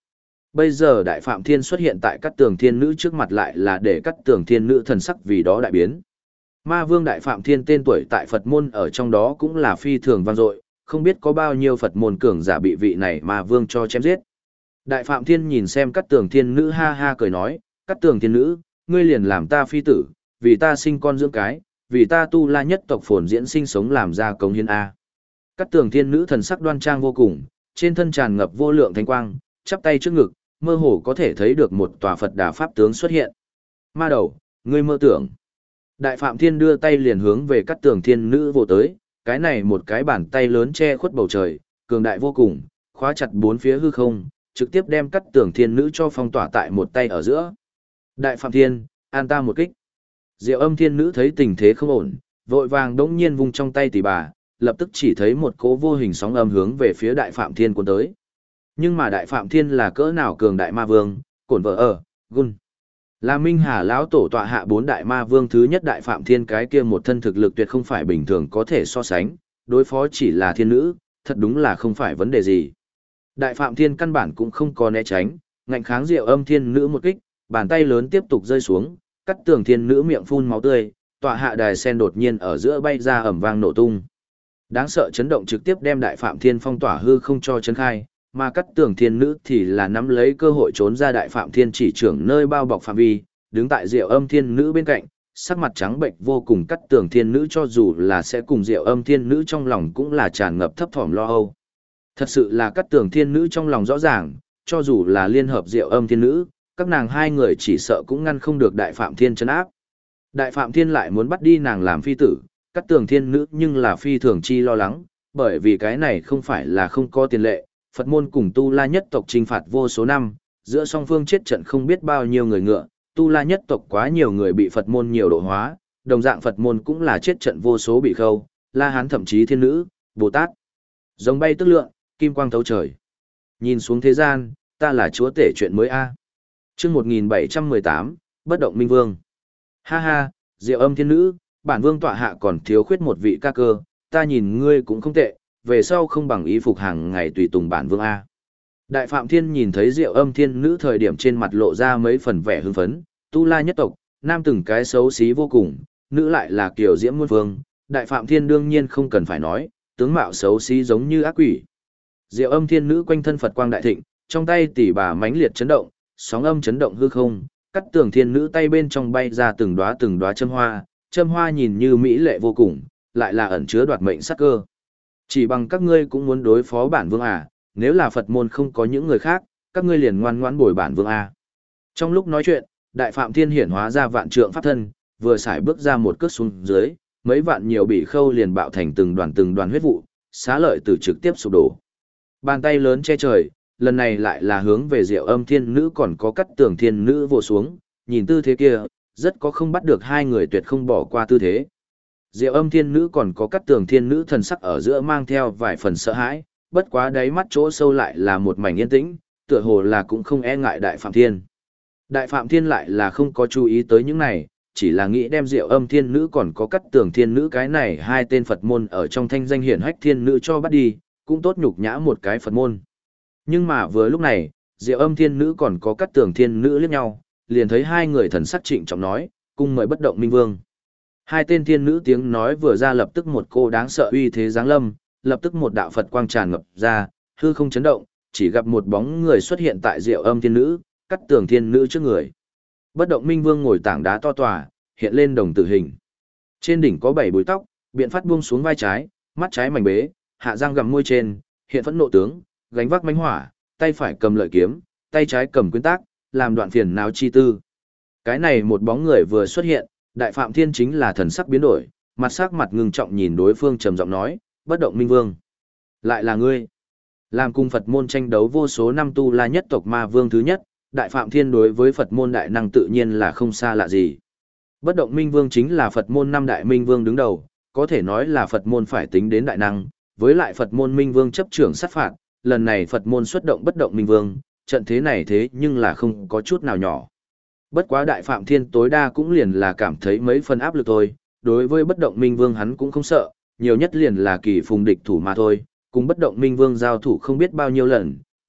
[SPEAKER 1] Bây giờ Đại Phạm Thiên xuất hiện tại Cát Tường Thiên Nữ trước mặt lại là để Cát Tường Thiên Nữ thần sắc vì đó đại biến. Ma Vương Đại Phạm Thiên tên tuổi tại Phật môn ở trong đó cũng là phi thường vang dội, không biết có bao nhiêu Phật môn cường giả bị vị này Ma Vương cho chém giết. Đại Phạm Thiên nhìn xem Cát Tường Thiên Nữ ha ha cười nói, Cát Tường Thiên Nữ, ngươi liền làm ta phi tử, vì ta sinh con dưỡng cái, vì ta tu la nhất tộc phồn diễn sinh sống làm ra cống hiến A. Cát Tường Thiên Nữ thần sắc đoan trang vô cùng, trên thân tràn ngập vô lượng thánh quang, chắp tay trước ngực, mơ hồ có thể thấy được một tòa Phật Đà Pháp tướng xuất hiện. Ma đầu, ngươi mơ tưởng. Đại Phạm Thiên đưa tay liền hướng về Cát Tường Thiên Nữ vồ tới, cái này một cái bàn tay lớn che khuất bầu trời, cường đại vô cùng, khóa chặt bốn phía hư không, trực tiếp đem Cát Tường Thiên Nữ cho phong tỏa tại một tay ở giữa. Đại Phạm Thiên, an ta một kích. Diệu Âm Thiên Nữ thấy tình thế không ổn, vội vàng đống nhiên vung trong tay tỷ bà, lập tức chỉ thấy một cỗ vô hình sóng âm hướng về phía Đại Phạm Thiên cuốn tới. Nhưng mà Đại Phạm Thiên là cỡ nào cường đại ma vương, cổn vợ ở, gun. Là Minh Hà lão tổ tọa hạ bốn đại ma vương thứ nhất Đại Phạm Thiên cái kia một thân thực lực tuyệt không phải bình thường có thể so sánh, đối phó chỉ là thiên nữ, thật đúng là không phải vấn đề gì. Đại Phạm Thiên căn bản cũng không có né tránh, ngạnh kháng Diệu Âm Thiên Nữ một kích, bàn tay lớn tiếp tục rơi xuống, Cát Tường Thiên Nữ miệng phun máu tươi, tọa hạ đài sen đột nhiên ở giữa bay ra ầm vang nổ tung. Đáng sợ chấn động trực tiếp đem Đại Phạm Thiên phong tỏa hư không cho chấn khai, mà Cát Tường Thiên Nữ thì là nắm lấy cơ hội trốn ra Đại Phạm Thiên chỉ trưởng nơi bao bọc phạm vi, đứng tại Diệu Âm Thiên Nữ bên cạnh, sắc mặt trắng bệnh vô cùng. Cát Tường Thiên Nữ cho dù là sẽ cùng Diệu Âm Thiên Nữ trong lòng cũng là tràn ngập thấp thỏm lo âu. Thật sự là Cát Tường Thiên Nữ trong lòng rõ ràng, cho dù là liên hợp Diệu Âm Thiên Nữ, các nàng hai người chỉ sợ cũng ngăn không được Đại Phạm Thiên trấn áp. Đại Phạm Thiên lại muốn bắt đi nàng làm phi tử, Cát Tường Thiên Nữ nhưng là phi thường chi lo lắng, bởi vì cái này không phải là không có tiền lệ, Phật môn cùng Tu La nhất tộc chinh phạt vô số năm, giữa song phương chết trận không biết bao nhiêu người ngựa, Tu La nhất tộc quá nhiều người bị Phật môn nhiều độ hóa, đồng dạng Phật môn cũng là chết trận vô số bị khâu, La Hán thậm chí Thiên Nữ, Bồ Tát. Giống bay tức lượng, kim quang thấu trời. Nhìn xuống thế gian, ta là chúa tể chuyện mới a. Chương một nghìn bảy trăm mười tám, Bất động minh vương. Ha ha, Diệu Âm Thiên Nữ, bản vương tọa hạ còn thiếu khuyết một vị ca cơ, ta nhìn ngươi cũng không tệ, về sau không bằng ý phục hàng ngày tùy tùng bản vương a. Đại Phạm Thiên nhìn thấy Diệu Âm Thiên Nữ thời điểm trên mặt lộ ra mấy phần vẻ hưng phấn, Tu La nhất tộc, nam từng cái xấu xí vô cùng, nữ lại là kiều diễm muôn phương, Đại Phạm Thiên đương nhiên không cần phải nói, tướng mạo xấu xí giống như ác quỷ. Diệu Âm Thiên Nữ quanh thân Phật quang đại thịnh, trong tay tỷ bà mãnh liệt chấn động, sóng âm chấn động hư không, Cát Tường Thiên Nữ tay bên trong bay ra từng đóa từng đóa châm hoa, châm hoa nhìn như mỹ lệ vô cùng, lại là ẩn chứa đoạt mệnh sát cơ. Chỉ bằng các ngươi cũng muốn đối phó bản vương à, nếu là Phật môn không có những người khác, các ngươi liền ngoan ngoãn bồi bản vương à. Trong lúc nói chuyện, Đại Phạm Thiên hiển hóa ra vạn trượng pháp thân, vừa xài bước ra một cước xuống dưới, mấy vạn nhiều bị khâu liền bạo thành từng đoàn từng đoàn huyết vụ, xá lợi từ trực tiếp sụp đổ. Bàn tay lớn che trời, lần này lại là hướng về Diệu Âm Thiên Nữ còn có Cát Tường Thiên Nữ vồ xuống, nhìn tư thế kia, rất có không bắt được hai người tuyệt không bỏ qua tư thế. Diệu Âm Thiên Nữ còn có Cát Tường Thiên Nữ thần sắc ở giữa mang theo vài phần sợ hãi, bất quá đáy mắt chỗ sâu lại là một mảnh yên tĩnh, tựa hồ là cũng không e ngại Đại Phạm Thiên. Đại Phạm Thiên lại là không có chú ý tới những này, chỉ là nghĩ đem Diệu Âm Thiên Nữ còn có Cát Tường Thiên Nữ cái này hai tên Phật môn ở trong thanh danh hiển hách thiên nữ cho bắt đi, cũng tốt nhục nhã một cái Phật môn. Nhưng mà vừa lúc này, Diệu Âm Thiên Nữ còn có Cát Tường Thiên Nữ liếc nhau, liền thấy hai người thần sắc trịnh trọng nói, cung mời Bất động minh vương. Hai tên thiên nữ tiếng nói vừa ra lập tức một cô đáng sợ uy thế giáng lâm, lập tức một đạo Phật quang tràn ngập ra, hư không chấn động, chỉ gặp một bóng người xuất hiện tại Diệu Âm Thiên Nữ, Cát Tường Thiên Nữ trước người. Bất động minh vương ngồi tảng đá to tòa, hiện lên đồng tử hình. Trên đỉnh có bảy búi tóc, biện phát buông xuống vai trái, mắt trái mảnh bế, hạ răng gặm môi trên, hiện phẫn nộ tướng, gánh vác mãnh hỏa, tay phải cầm lợi kiếm, tay trái cầm quyến tác, làm đoạn phiền não chi tư. Cái này một bóng người vừa xuất hiện, Đại Phạm Thiên chính là thần sắc biến đổi, mặt sắc mặt ngưng trọng nhìn đối phương trầm giọng nói, Bất động minh vương. Lại là ngươi. Làm cùng Phật môn tranh đấu vô số năm Tu La nhất tộc ma vương thứ nhất, Đại Phạm Thiên đối với Phật môn đại năng tự nhiên là không xa lạ gì. Bất động minh vương chính là Phật môn năm đại minh vương đứng đầu, có thể nói là Phật môn phải tính đến đại năng, với lại Phật môn minh vương chấp trưởng sát phạt, lần này Phật môn xuất động bất động minh vương, trận thế này thế nhưng là không có chút nào nhỏ. Bất quá Đại Phạm Thiên tối đa cũng liền là cảm thấy mấy phần áp lực thôi, đối với bất động minh vương hắn cũng không sợ, nhiều nhất liền là kỳ phùng địch thủ mà thôi, cùng bất động minh vương giao thủ không biết bao nhiêu lần,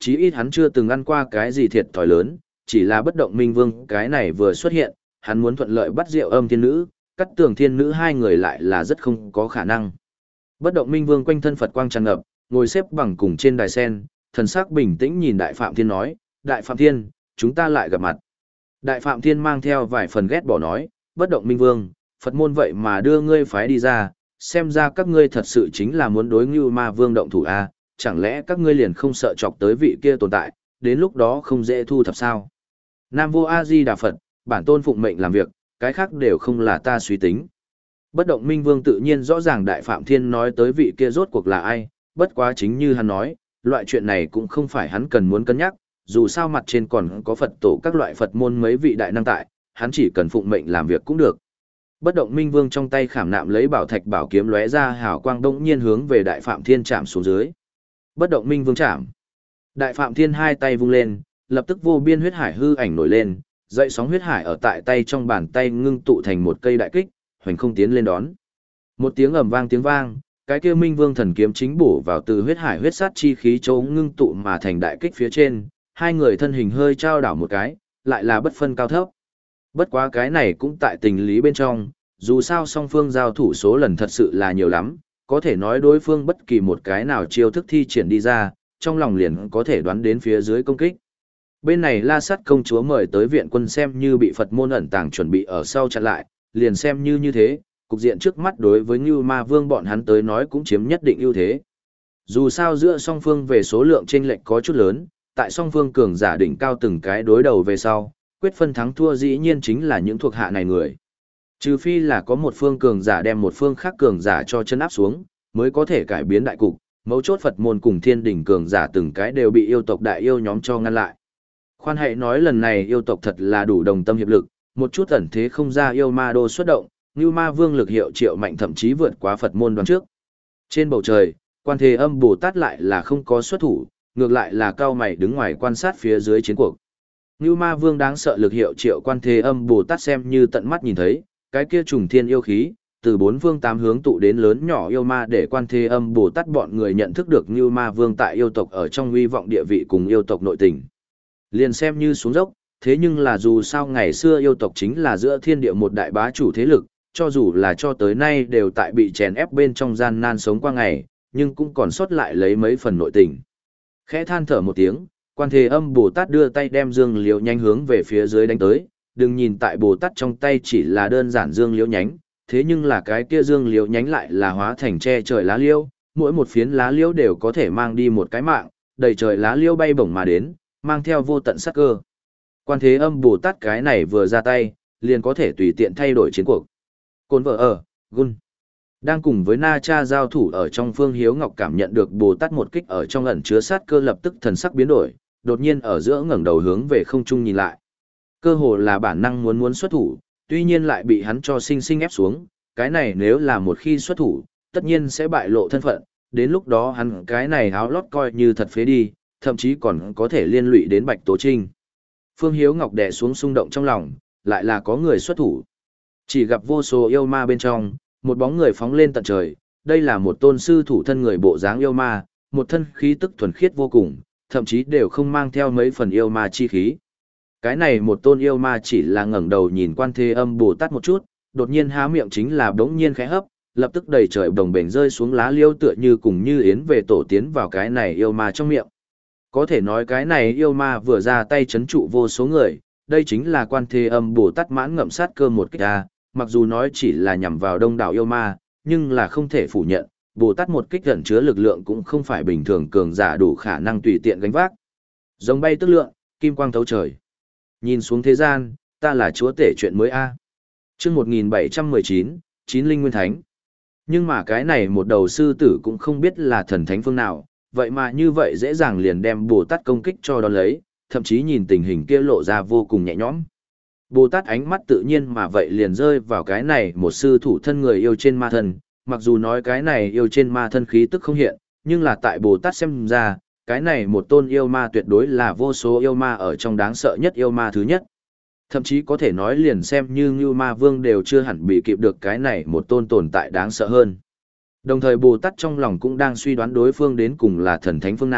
[SPEAKER 1] chí ít hắn chưa từng ăn qua cái gì thiệt thòi lớn, chỉ là bất động minh vương cái này vừa xuất hiện, hắn muốn thuận lợi bắt Diệu Âm thiên nữ, cắt tường thiên nữ hai người lại là rất không có khả năng. Bất động minh vương quanh thân Phật quang tràn ngập, ngồi xếp bằng cùng trên đài sen, thần sắc bình tĩnh nhìn Đại Phạm Thiên nói, Đại Phạm Thiên, chúng ta lại gặp mặt. Đại Phạm Thiên mang theo vài phần ghét bỏ nói, bất động minh vương, Phật môn vậy mà đưa ngươi phái đi ra, xem ra các ngươi thật sự chính là muốn đối Ngưu Ma Vương động thủ a, chẳng lẽ các ngươi liền không sợ chọc tới vị kia tồn tại, đến lúc đó không dễ thu thập sao? Nam Vô A Di Đà Phật, bản tôn phụng mệnh làm việc, cái khác đều không là ta suy tính. Bất động minh vương tự nhiên rõ ràng Đại Phạm Thiên nói tới vị kia rốt cuộc là ai, bất quá chính như hắn nói, loại chuyện này cũng không phải hắn cần muốn cân nhắc, dù sao mặt trên còn có Phật tổ các loại Phật môn mấy vị đại năng tại, hắn chỉ cần phụng mệnh làm việc cũng được. Bất động minh vương trong tay khảm nạm lấy bảo thạch bảo kiếm lóe ra hào quang đông nhiên hướng về Đại Phạm Thiên chạm xuống dưới. Bất động minh vương chạm. Đại Phạm Thiên hai tay vung lên, lập tức vô biên huyết hải hư ảnh nổi lên, dậy sóng huyết hải ở tại tay trong bàn tay ngưng tụ thành một cây đại kích, hoành không tiến lên đón. Một tiếng ầm vang tiếng vang, cái kia minh vương thần kiếm chính bổ vào từ huyết hải huyết sát chi khí chỗ ngưng tụ mà thành đại kích phía trên, hai người thân hình hơi trao đảo một cái, lại là bất phân cao thấp. Bất quá cái này cũng tại tình lý bên trong, dù sao song phương giao thủ số lần thật sự là nhiều lắm, có thể nói đối phương bất kỳ một cái nào chiêu thức thi triển đi ra, trong lòng liền có thể đoán đến phía dưới công kích. Bên này La Sát công chúa mời tới viện quân xem như bị Phật môn ẩn tàng chuẩn bị ở sau chặn lại, liền xem như như thế, cục diện trước mắt đối với Ngưu Ma Vương bọn hắn tới nói cũng chiếm nhất định ưu thế. Dù sao giữa song phương về số lượng chênh lệch có chút lớn, tại song phương cường giả đỉnh cao từng cái đối đầu về sau, quyết phân thắng thua dĩ nhiên chính là những thuộc hạ này người. Trừ phi là có một phương cường giả đem một phương khác cường giả cho chân áp xuống, mới có thể cải biến đại cục, mấu chốt Phật môn cùng thiên đỉnh cường giả từng cái đều bị yêu tộc đại yêu nhóm cho ngăn lại. Khoan hãy nói lần này yêu tộc thật là đủ đồng tâm hiệp lực, một chút ẩn thế không ra yêu ma đô xuất động, Ngưu Ma Vương lực hiệu triệu mạnh thậm chí vượt quá Phật môn đoán trước. Trên bầu trời, Quan Thế Âm Bồ Tát lại là không có xuất thủ, ngược lại là cao mày đứng ngoài quan sát phía dưới chiến cuộc. Ngưu Ma Vương đáng sợ lực hiệu triệu Quan Thế Âm Bồ Tát xem như tận mắt nhìn thấy, cái kia trùng thiên yêu khí, từ bốn phương tám hướng tụ đến lớn nhỏ yêu ma để Quan Thế Âm Bồ Tát bọn người nhận thức được Ngưu Ma Vương tại yêu tộc ở trong uy vọng địa vị cùng yêu tộc nội tình. Liền xem như xuống dốc, thế nhưng là dù sao ngày xưa yêu tộc chính là giữa thiên địa một đại bá chủ thế lực, cho dù là cho tới nay đều tại bị chèn ép bên trong gian nan sống qua ngày, nhưng cũng còn sót lại lấy mấy phần nội tình. Khẽ than thở một tiếng, Quan Thế Âm Bồ Tát đưa tay đem dương liễu nhanh hướng về phía dưới đánh tới, đừng nhìn tại Bồ Tát trong tay chỉ là đơn giản dương liễu nhánh, thế nhưng là cái kia dương liễu nhánh lại là hóa thành che trời lá liễu, mỗi một phiến lá liễu đều có thể mang đi một cái mạng, đầy trời lá liễu bay bổng mà đến, mang theo vô tận sát cơ. Quan Thế Âm Bồ Tát cái này vừa ra tay, liền có thể tùy tiện thay đổi chiến cuộc. Côn vợ ở, Gun. Đang cùng với Na Cha giao thủ ở trong Phương Hiếu Ngọc cảm nhận được Bồ Tát một kích ở trong ẩn chứa sát cơ lập tức thần sắc biến đổi, đột nhiên ở giữa ngẩng đầu hướng về không trung nhìn lại. Cơ hồ là bản năng muốn muốn xuất thủ, tuy nhiên lại bị hắn cho sinh sinh ép xuống, cái này nếu là một khi xuất thủ, tất nhiên sẽ bại lộ thân phận, đến lúc đó hắn cái này áo lót coi như thật phế đi, thậm chí còn có thể liên lụy đến Bạch Tố Trinh. Phương Hiếu Ngọc đè xuống xung động trong lòng, lại là có người xuất thủ. Chỉ gặp vô số yêu ma bên trong, một bóng người phóng lên tận trời, đây là một tôn sư thủ thân người bộ dáng yêu ma, một thân khí tức thuần khiết vô cùng, thậm chí đều không mang theo mấy phần yêu ma chi khí. Cái này một tôn yêu ma chỉ là ngẩng đầu nhìn Quan Thế Âm Bồ Tát một chút, đột nhiên há miệng chính là bỗng nhiên khẽ hấp, lập tức đầy trời đồng bền rơi xuống lá liêu tựa như cùng như yến về tổ tiến vào cái này yêu ma trong miệng. Có thể nói cái này yêu ma vừa ra tay chấn trụ vô số người, đây chính là Quan Thế Âm Bồ Tát mãn ngậm sát cơ một kích ra, mặc dù nói chỉ là nhằm vào đông đảo yêu ma, nhưng là không thể phủ nhận, Bồ Tát một kích ẩn chứa lực lượng cũng không phải bình thường cường giả đủ khả năng tùy tiện gánh vác. Giống bay tức lượng, kim quang thấu trời. Nhìn xuống thế gian, ta là chúa tể chuyện mới a. Chương một nghìn bảy trăm mười chín, Chín Linh Nguyên Thánh. Nhưng mà cái này một đầu sư tử cũng không biết là thần thánh phương nào, vậy mà như vậy dễ dàng liền đem Bồ Tát công kích cho đón lấy, thậm chí nhìn tình hình kia lộ ra vô cùng nhẹ nhõm. Bồ Tát ánh mắt tự nhiên mà vậy liền rơi vào cái này một sư thủ thân người yêu trên ma thân, mặc dù nói cái này yêu trên ma thân khí tức không hiện, nhưng là tại Bồ Tát xem ra, cái này một tôn yêu ma tuyệt đối là vô số yêu ma ở trong đáng sợ nhất yêu ma thứ nhất. Thậm chí có thể nói liền xem như Ngưu Ma Vương đều chưa hẳn bị kịp được cái này một tôn tồn tại đáng sợ hơn. Đồng thời Bồ Tát trong lòng cũng đang suy đoán đối phương đến cùng là thần thánh phương nào,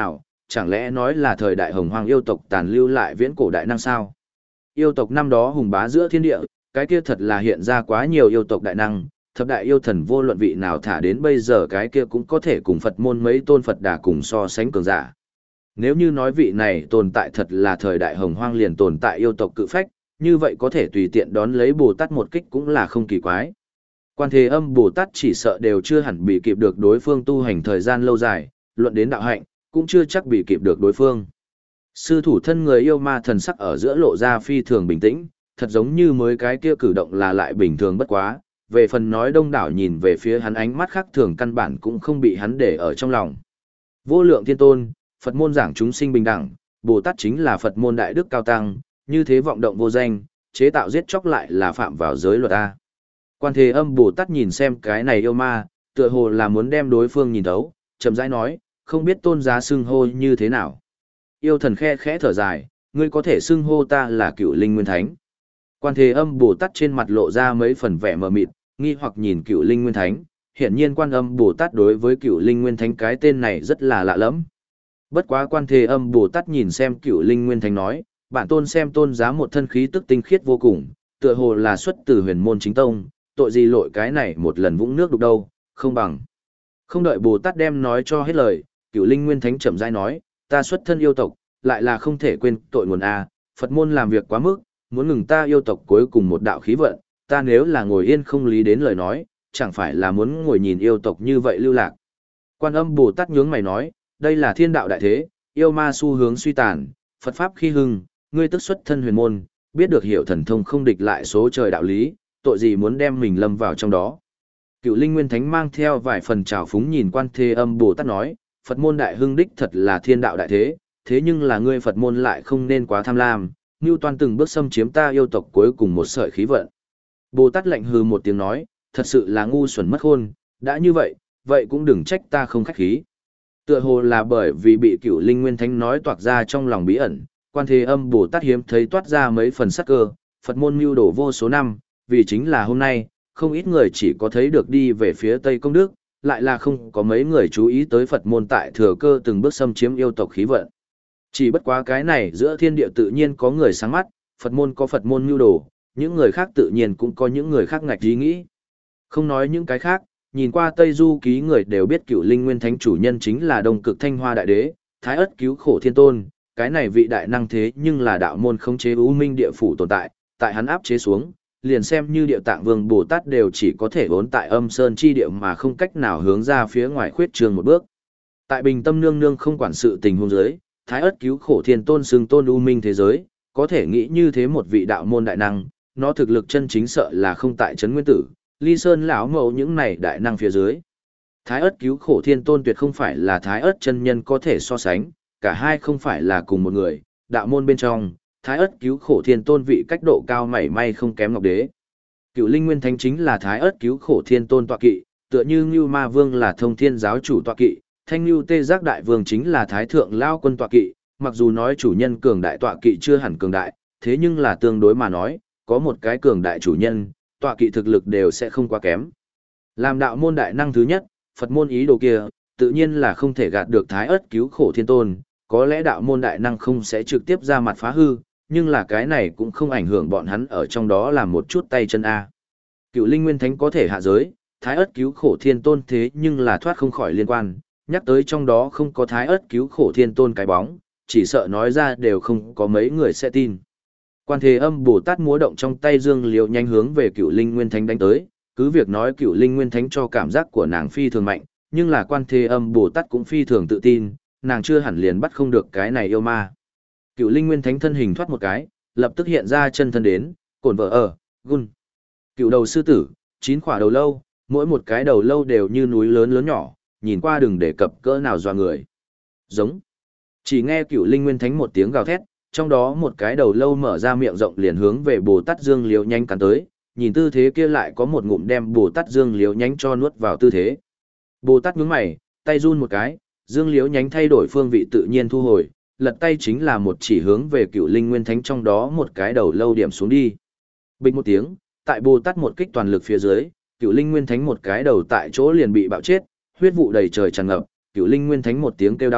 [SPEAKER 1] chẳng lẽ nói là thời đại hồng hoang yêu tộc tàn lưu lại viễn cổ đại năng sao? Yêu tộc năm đó hùng bá giữa thiên địa, cái kia thật là hiện ra quá nhiều yêu tộc đại năng, thập đại yêu thần vô luận vị nào thả đến bây giờ cái kia cũng có thể cùng Phật môn mấy tôn Phật đà cùng so sánh cường giả. Nếu như nói vị này tồn tại thật là thời đại hồng hoang liền tồn tại yêu tộc cự phách, như vậy có thể tùy tiện đón lấy Bồ Tát một kích cũng là không kỳ quái. Quan Thế Âm Bồ Tát chỉ sợ đều chưa hẳn bị kịp được đối phương tu hành thời gian lâu dài, luận đến đạo hạnh, cũng chưa chắc bị kịp được đối phương. Sư thủ thân người yêu ma thần sắc ở giữa lộ ra phi thường bình tĩnh, thật giống như mới cái kia cử động là lại bình thường bất quá, về phần nói đông đảo nhìn về phía hắn ánh mắt khác thường căn bản cũng không bị hắn để ở trong lòng. Vô lượng thiên tôn, Phật môn giảng chúng sinh bình đẳng, Bồ Tát chính là Phật môn đại đức cao tăng, như thế vọng động vô danh, chế tạo giết chóc lại là phạm vào giới luật A. Quan Thế Âm Bồ Tát nhìn xem cái này yêu ma, tựa hồ là muốn đem đối phương nhìn thấu, chậm rãi nói, không biết tôn giá xưng hô như thế nào. Yêu thần khe khẽ thở dài, ngươi có thể xưng hô ta là Cựu Linh Nguyên Thánh. Quan Thế Âm Bồ Tát trên mặt lộ ra mấy phần vẻ mờ mịt, nghi hoặc nhìn Cựu Linh Nguyên Thánh, hiển nhiên Quan Âm Bồ Tát đối với Cựu Linh Nguyên Thánh cái tên này rất là lạ lẫm. Bất quá Quan Thế Âm Bồ Tát nhìn xem Cựu Linh Nguyên Thánh nói, bản tôn xem tôn giá một thân khí tức tinh khiết vô cùng, tựa hồ là xuất từ huyền môn chính tông, tội gì lội cái này một lần vũng nước đục đâu, không bằng. Không đợi Bồ Tát đem nói cho hết lời, Cựu Linh Nguyên Thánh chậm rãi nói, ta xuất thân yêu tộc, lại là không thể quên tội nguồn A, Phật môn làm việc quá mức, muốn ngừng ta yêu tộc cuối cùng một đạo khí vận, ta nếu là ngồi yên không lý đến lời nói, chẳng phải là muốn ngồi nhìn yêu tộc như vậy lưu lạc. Quan Âm Bồ Tát nhướng mày nói, đây là thiên đạo đại thế, yêu ma xu hướng suy tàn, Phật pháp khi hưng, ngươi tức xuất thân huyền môn, biết được hiểu thần thông không địch lại số trời đạo lý, tội gì muốn đem mình lâm vào trong đó. Cựu Linh Nguyên Thánh mang theo vài phần trào phúng nhìn Quan Thế Âm Bồ Tát nói, Phật môn đại hưng đích thật là thiên đạo đại thế, thế nhưng là ngươi Phật môn lại không nên quá tham lam, Ngưu Toan từng bước xâm chiếm ta yêu tộc cuối cùng một sợi khí vận. Bồ Tát lạnh hừ một tiếng nói, thật sự là ngu xuẩn mất khôn, đã như vậy, vậy cũng đừng trách ta không khách khí. Tựa hồ là bởi vì bị Cựu Linh Nguyên Thánh nói toạc ra trong lòng bí ẩn, Quan Thế Âm Bồ Tát hiếm thấy toát ra mấy phần sắc cơ, Phật môn mưu đổ vô số năm, vì chính là hôm nay, không ít người chỉ có thấy được đi về phía Tây Công Đức, lại là không có mấy người chú ý tới Phật môn tại thừa cơ từng bước xâm chiếm yêu tộc khí vận. Chỉ bất quá cái này giữa thiên địa tự nhiên có người sáng mắt, Phật môn có Phật môn mưu đồ, những người khác tự nhiên cũng có những người khác ngạch ý nghĩ. Không nói những cái khác, nhìn qua Tây Du ký người đều biết Cựu Linh Nguyên Thánh chủ nhân chính là Đông Cực Thanh Hoa Đại Đế, Thái Ất Cứu Khổ Thiên Tôn, cái này vị đại năng thế nhưng là đạo môn khống chế U Minh địa phủ tồn tại, tại hắn áp chế xuống, liền xem như Địa Tạng Vương Bồ Tát đều chỉ có thể vốn tại Âm Sơn chi địa mà không cách nào hướng ra phía ngoài khuyết trường một bước. Tại Bình Tâm nương nương không quản sự tình huống dưới, Thái Ất Cứu Khổ Thiên Tôn xưng tôn U Minh thế giới, có thể nghĩ như thế một vị đạo môn đại năng, nó thực lực chân chính sợ là không tại trấn nguyên tử, Ly Sơn lão mẫu những này đại năng phía dưới. Thái Ất Cứu Khổ Thiên Tôn tuyệt không phải là Thái Ất chân nhân có thể so sánh, cả hai không phải là cùng một người, đạo môn bên trong, Thái Ất Cứu Khổ Thiên Tôn vị cách độ cao mảy may không kém Ngọc Đế. Cựu Linh Nguyên Thánh chính là Thái Ất Cứu Khổ Thiên Tôn tọa kỵ, tựa như Ngưu Ma Vương là Thông Thiên giáo chủ tọa kỵ, Thanh Ngưu Tê Giác Đại Vương chính là Thái Thượng Lao Quân tọa kỵ, mặc dù nói chủ nhân cường đại tọa kỵ chưa hẳn cường đại, thế nhưng là tương đối mà nói, có một cái cường đại chủ nhân, tọa kỵ thực lực đều sẽ không quá kém. Làm đạo môn đại năng thứ nhất, Phật môn ý đồ kia, tự nhiên là không thể gạt được Thái Ất Cứu Khổ Thiên Tôn, có lẽ đạo môn đại năng không sẽ trực tiếp ra mặt phá hư, nhưng là cái này cũng không ảnh hưởng bọn hắn ở trong đó làm một chút tay chân A. Cựu Linh Nguyên Thánh có thể hạ giới, Thái Ất Cứu Khổ Thiên Tôn thế nhưng là thoát không khỏi liên quan, nhắc tới trong đó không có Thái Ất Cứu Khổ Thiên Tôn cái bóng, chỉ sợ nói ra đều không có mấy người sẽ tin. Quan Thế Âm Bồ Tát múa động trong tay dương liễu nhanh hướng về Cựu Linh Nguyên Thánh đánh tới, cứ việc nói Cựu Linh Nguyên Thánh cho cảm giác của nàng phi thường mạnh, nhưng là Quan Thế Âm Bồ Tát cũng phi thường tự tin, nàng chưa hẳn liền bắt không được cái này yêu ma. Cựu Linh Nguyên Thánh thân hình thoát một cái, lập tức hiện ra chân thân đến, cổn vợ ở, gun. Cựu đầu sư tử, chín khỏa đầu lâu, mỗi một cái đầu lâu đều như núi lớn lớn nhỏ, nhìn qua đừng đề cập cỡ nào doa người. Giống. Chỉ nghe Cựu Linh Nguyên Thánh một tiếng gào thét, trong đó một cái đầu lâu mở ra miệng rộng liền hướng về Bồ Tát Dương Liễu nhanh cắn tới, nhìn tư thế kia lại có một ngụm đem Bồ Tát Dương Liễu nhánh cho nuốt vào tư thế. Bồ Tát nhướng mày, tay run một cái, Dương Liễu nhánh thay đổi phương vị tự nhiên thu hồi, lật tay chính là một chỉ hướng về Cựu Linh Nguyên Thánh trong đó một cái đầu lâu điểm xuống đi. Bình một tiếng, tại Bồ Tát một kích toàn lực phía dưới, Cựu Linh Nguyên Thánh một cái đầu tại chỗ liền bị bạo chết, huyết vụ đầy trời tràn ngập, Cựu Linh Nguyên Thánh một tiếng kêu đau,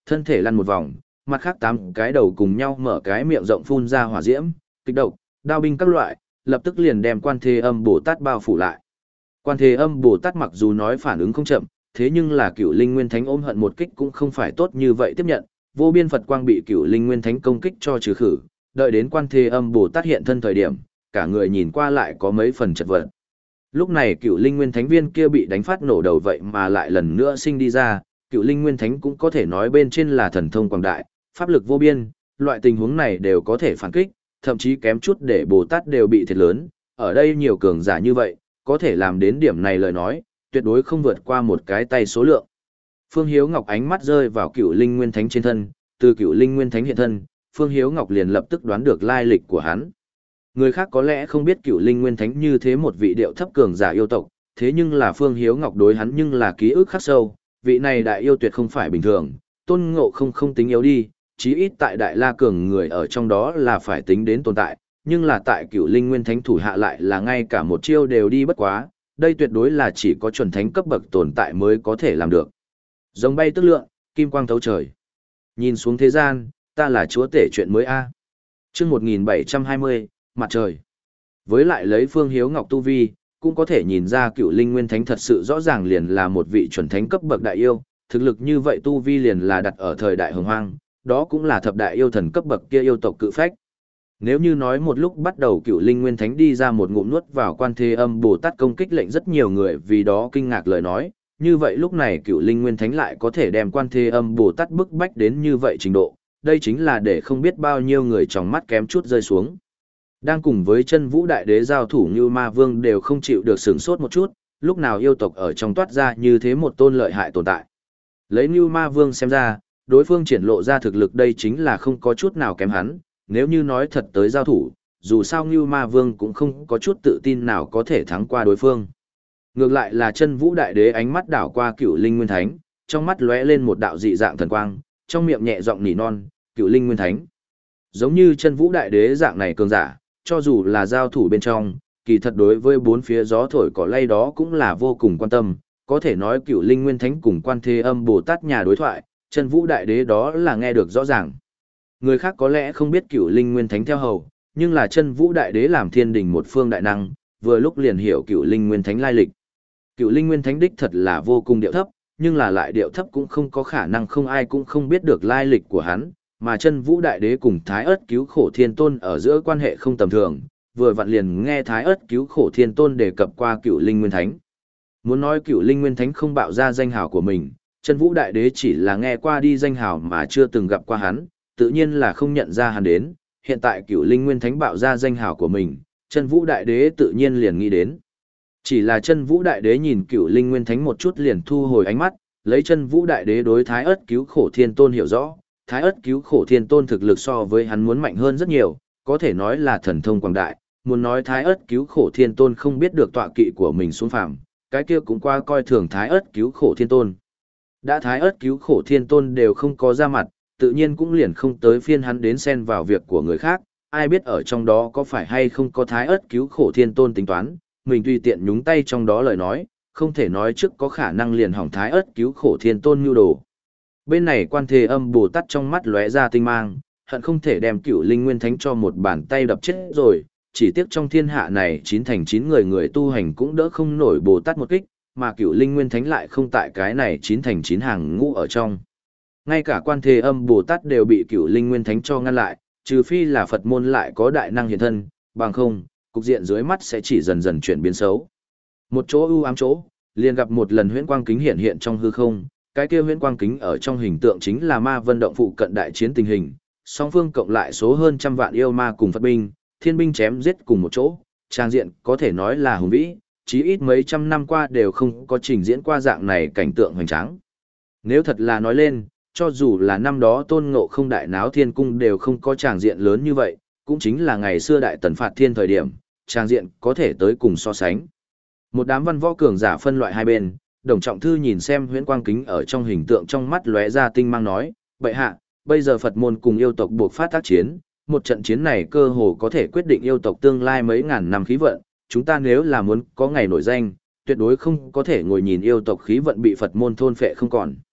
[SPEAKER 1] thân thể lăn một vòng, mặt khác tám cái đầu cùng nhau mở cái miệng rộng phun ra hỏa diễm, kịch độc, đao binh các loại, lập tức liền đem Quan Thế Âm Bồ Tát bao phủ lại. Quan Thế Âm Bồ Tát mặc dù nói phản ứng không chậm, thế nhưng là Cửu Linh Nguyên Thánh ôm hận một kích cũng không phải tốt như vậy tiếp nhận, vô biên Phật quang bị Cửu Linh Nguyên Thánh công kích cho trừ khử, đợi đến Quan Thế Âm Bồ Tát hiện thân thời điểm, cả người nhìn qua lại có mấy phần chật vật. Lúc này Cửu Linh Nguyên Thánh viên kia bị đánh phát nổ đầu vậy mà lại lần nữa sinh đi ra, Cửu Linh Nguyên Thánh cũng có thể nói bên trên là thần thông quảng đại, pháp lực vô biên, loại tình huống này đều có thể phản kích, thậm chí kém chút để Bồ Tát đều bị thiệt lớn, ở đây nhiều cường giả như vậy, có thể làm đến điểm này lời nói, tuyệt đối không vượt qua một cái tay số lượng. Phương Hiếu Ngọc ánh mắt rơi vào Cửu Linh Nguyên Thánh trên thân, từ Cửu Linh Nguyên Thánh hiện thân, Phương Hiếu Ngọc liền lập tức đoán được lai lịch của hắn. Người khác có lẽ không biết Cửu Linh Nguyên Thánh như thế một vị điệu thấp cường giả yêu tộc, thế nhưng là Phương Hiếu Ngọc đối hắn nhưng là ký ức khắc sâu, vị này đại yêu tuyệt không phải bình thường, Tôn Ngộ không không tính yếu đi, chí ít tại Đại La Cường người ở trong đó là phải tính đến tồn tại, nhưng là tại Cửu Linh Nguyên Thánh thủ hạ lại là ngay cả một chiêu đều đi bất quá, đây tuyệt đối là chỉ có chuẩn thánh cấp bậc tồn tại mới có thể làm được. Rồng bay tức lượn, kim quang thấu trời. Nhìn xuống thế gian, ta là chúa tể chuyện mới a. Chương một nghìn bảy trăm hai mươi, mặt trời. Với lại lấy Phương Hiếu Ngọc tu vi, cũng có thể nhìn ra Cửu Linh Nguyên Thánh thật sự rõ ràng liền là một vị chuẩn thánh cấp bậc đại yêu, thực lực như vậy tu vi liền là đặt ở thời đại Hồng Hoang, đó cũng là thập đại yêu thần cấp bậc kia yêu tộc cự phách. Nếu như nói một lúc bắt đầu Cửu Linh Nguyên Thánh đi ra một ngụm nuốt vào Quan Thế Âm Bồ Tát công kích lệnh rất nhiều người vì đó kinh ngạc lời nói, như vậy lúc này Cửu Linh Nguyên Thánh lại có thể đem Quan Thế Âm Bồ Tát bức bách đến như vậy trình độ, đây chính là để không biết bao nhiêu người trong mắt kém chút rơi xuống. Đang cùng với Chân Vũ Đại Đế giao thủ như Ma Vương đều không chịu được sửng sốt một chút, lúc nào yêu tộc ở trong toát ra như thế một tôn lợi hại tồn tại. Lấy Như Ma Vương xem ra, đối phương triển lộ ra thực lực đây chính là không có chút nào kém hắn, nếu như nói thật tới giao thủ, dù sao Như Ma Vương cũng không có chút tự tin nào có thể thắng qua đối phương. Ngược lại là Chân Vũ Đại Đế ánh mắt đảo qua Cửu Linh Nguyên Thánh, trong mắt lóe lên một đạo dị dạng thần quang, trong miệng nhẹ giọng nỉ non, Cửu Linh Nguyên Thánh. Giống như Chân Vũ Đại Đế dạng này cường giả, cho dù là giao thủ bên trong, kỳ thật đối với bốn phía gió thổi cỏ lay đó cũng là vô cùng quan tâm, có thể nói Cửu Linh Nguyên Thánh cùng Quan Thế Âm Bồ Tát nhà đối thoại, Chân Vũ Đại Đế đó là nghe được rõ ràng. Người khác có lẽ không biết Cửu Linh Nguyên Thánh theo hầu, nhưng là Chân Vũ Đại Đế làm thiên đình một phương đại năng, vừa lúc liền hiểu Cửu Linh Nguyên Thánh lai lịch. Cửu Linh Nguyên Thánh đích thật là vô cùng điệu thấp, nhưng là lại điệu thấp cũng không có khả năng không ai cũng không biết được lai lịch của hắn, mà Chân Vũ Đại Đế cùng Thái Ức Cứu Khổ Thiên Tôn ở giữa quan hệ không tầm thường, vừa vặn liền nghe Thái Ức Cứu Khổ Thiên Tôn đề cập qua Cửu Linh Nguyên Thánh. Muốn nói Cửu Linh Nguyên Thánh không bạo ra danh hào của mình, Chân Vũ Đại Đế chỉ là nghe qua đi danh hào mà chưa từng gặp qua hắn, tự nhiên là không nhận ra hắn đến, hiện tại Cửu Linh Nguyên Thánh bạo ra danh hào của mình, Chân Vũ Đại Đế tự nhiên liền nghĩ đến. Chỉ là Chân Vũ Đại Đế nhìn Cửu Linh Nguyên Thánh một chút liền thu hồi ánh mắt, lấy Chân Vũ Đại Đế đối Thái Ức Cứu Khổ Thiên Tôn hiểu rõ, Thái Ức Cứu Khổ Thiên Tôn thực lực so với hắn muốn mạnh hơn rất nhiều, có thể nói là thần thông quảng đại, muốn nói Thái Ức Cứu Khổ Thiên Tôn không biết được tọa kỵ của mình xuống phàm, cái kia cũng qua coi thường Thái Ức Cứu Khổ Thiên Tôn. Đã Thái Ức Cứu Khổ Thiên Tôn đều không có ra mặt, tự nhiên cũng liền không tới phiên hắn đến xen vào việc của người khác, ai biết ở trong đó có phải hay không có Thái Ức Cứu Khổ Thiên Tôn tính toán, mình tùy tiện nhúng tay trong đó lời nói, không thể nói trước có khả năng liền hỏng Thái Ức Cứu Khổ Thiên Tôn nhu đồ. Bên này Quan Thế Âm Bồ Tát trong mắt lóe ra tinh mang, hận không thể đem Cửu Linh Nguyên Thánh cho một bàn tay đập chết rồi, chỉ tiếc trong thiên hạ này chín thành chín người người tu hành cũng đỡ không nổi Bồ Tát một kích, mà Cửu Linh Nguyên Thánh lại không tại cái này chín thành chín hàng ngũ ở trong. Ngay cả Quan Thế Âm Bồ Tát đều bị Cửu Linh Nguyên Thánh cho ngăn lại, trừ phi là Phật môn lại có đại năng hiện thân, bằng không, cục diện dưới mắt sẽ chỉ dần dần chuyển biến xấu. Một chỗ ưu ám chỗ, liền gặp một lần huyễn quang kính hiện hiện trong hư không, cái kia huyễn quang kính ở trong hình tượng chính là Ma Vân động phụ cận đại chiến tình hình, song phương cộng lại số hơn trăm vạn yêu ma cùng Phật binh, thiên binh chém giết cùng một chỗ, trang diện có thể nói là hùng vĩ, chí ít mấy trăm năm qua đều không có trình diễn qua dạng này cảnh tượng hoành tráng. Nếu thật là nói lên, cho dù là năm đó Tôn Ngộ Không đại náo thiên cung đều không có tràng diện lớn như vậy, cũng chính là ngày xưa đại tần phạt thiên thời điểm, tràng diện có thể tới cùng so sánh. Một đám văn võ cường giả phân loại hai bên, Đồng Trọng Thư nhìn xem huyễn quang kính ở trong hình tượng trong mắt lóe ra tinh mang nói, bệ hạ, bây giờ Phật môn cùng yêu tộc buộc phát tác chiến, một trận chiến này cơ hồ có thể quyết định yêu tộc tương lai mấy ngàn năm khí vận, chúng ta nếu là muốn có ngày nổi danh, tuyệt đối không có thể ngồi nhìn yêu tộc khí vận bị Phật môn thôn phệ không còn.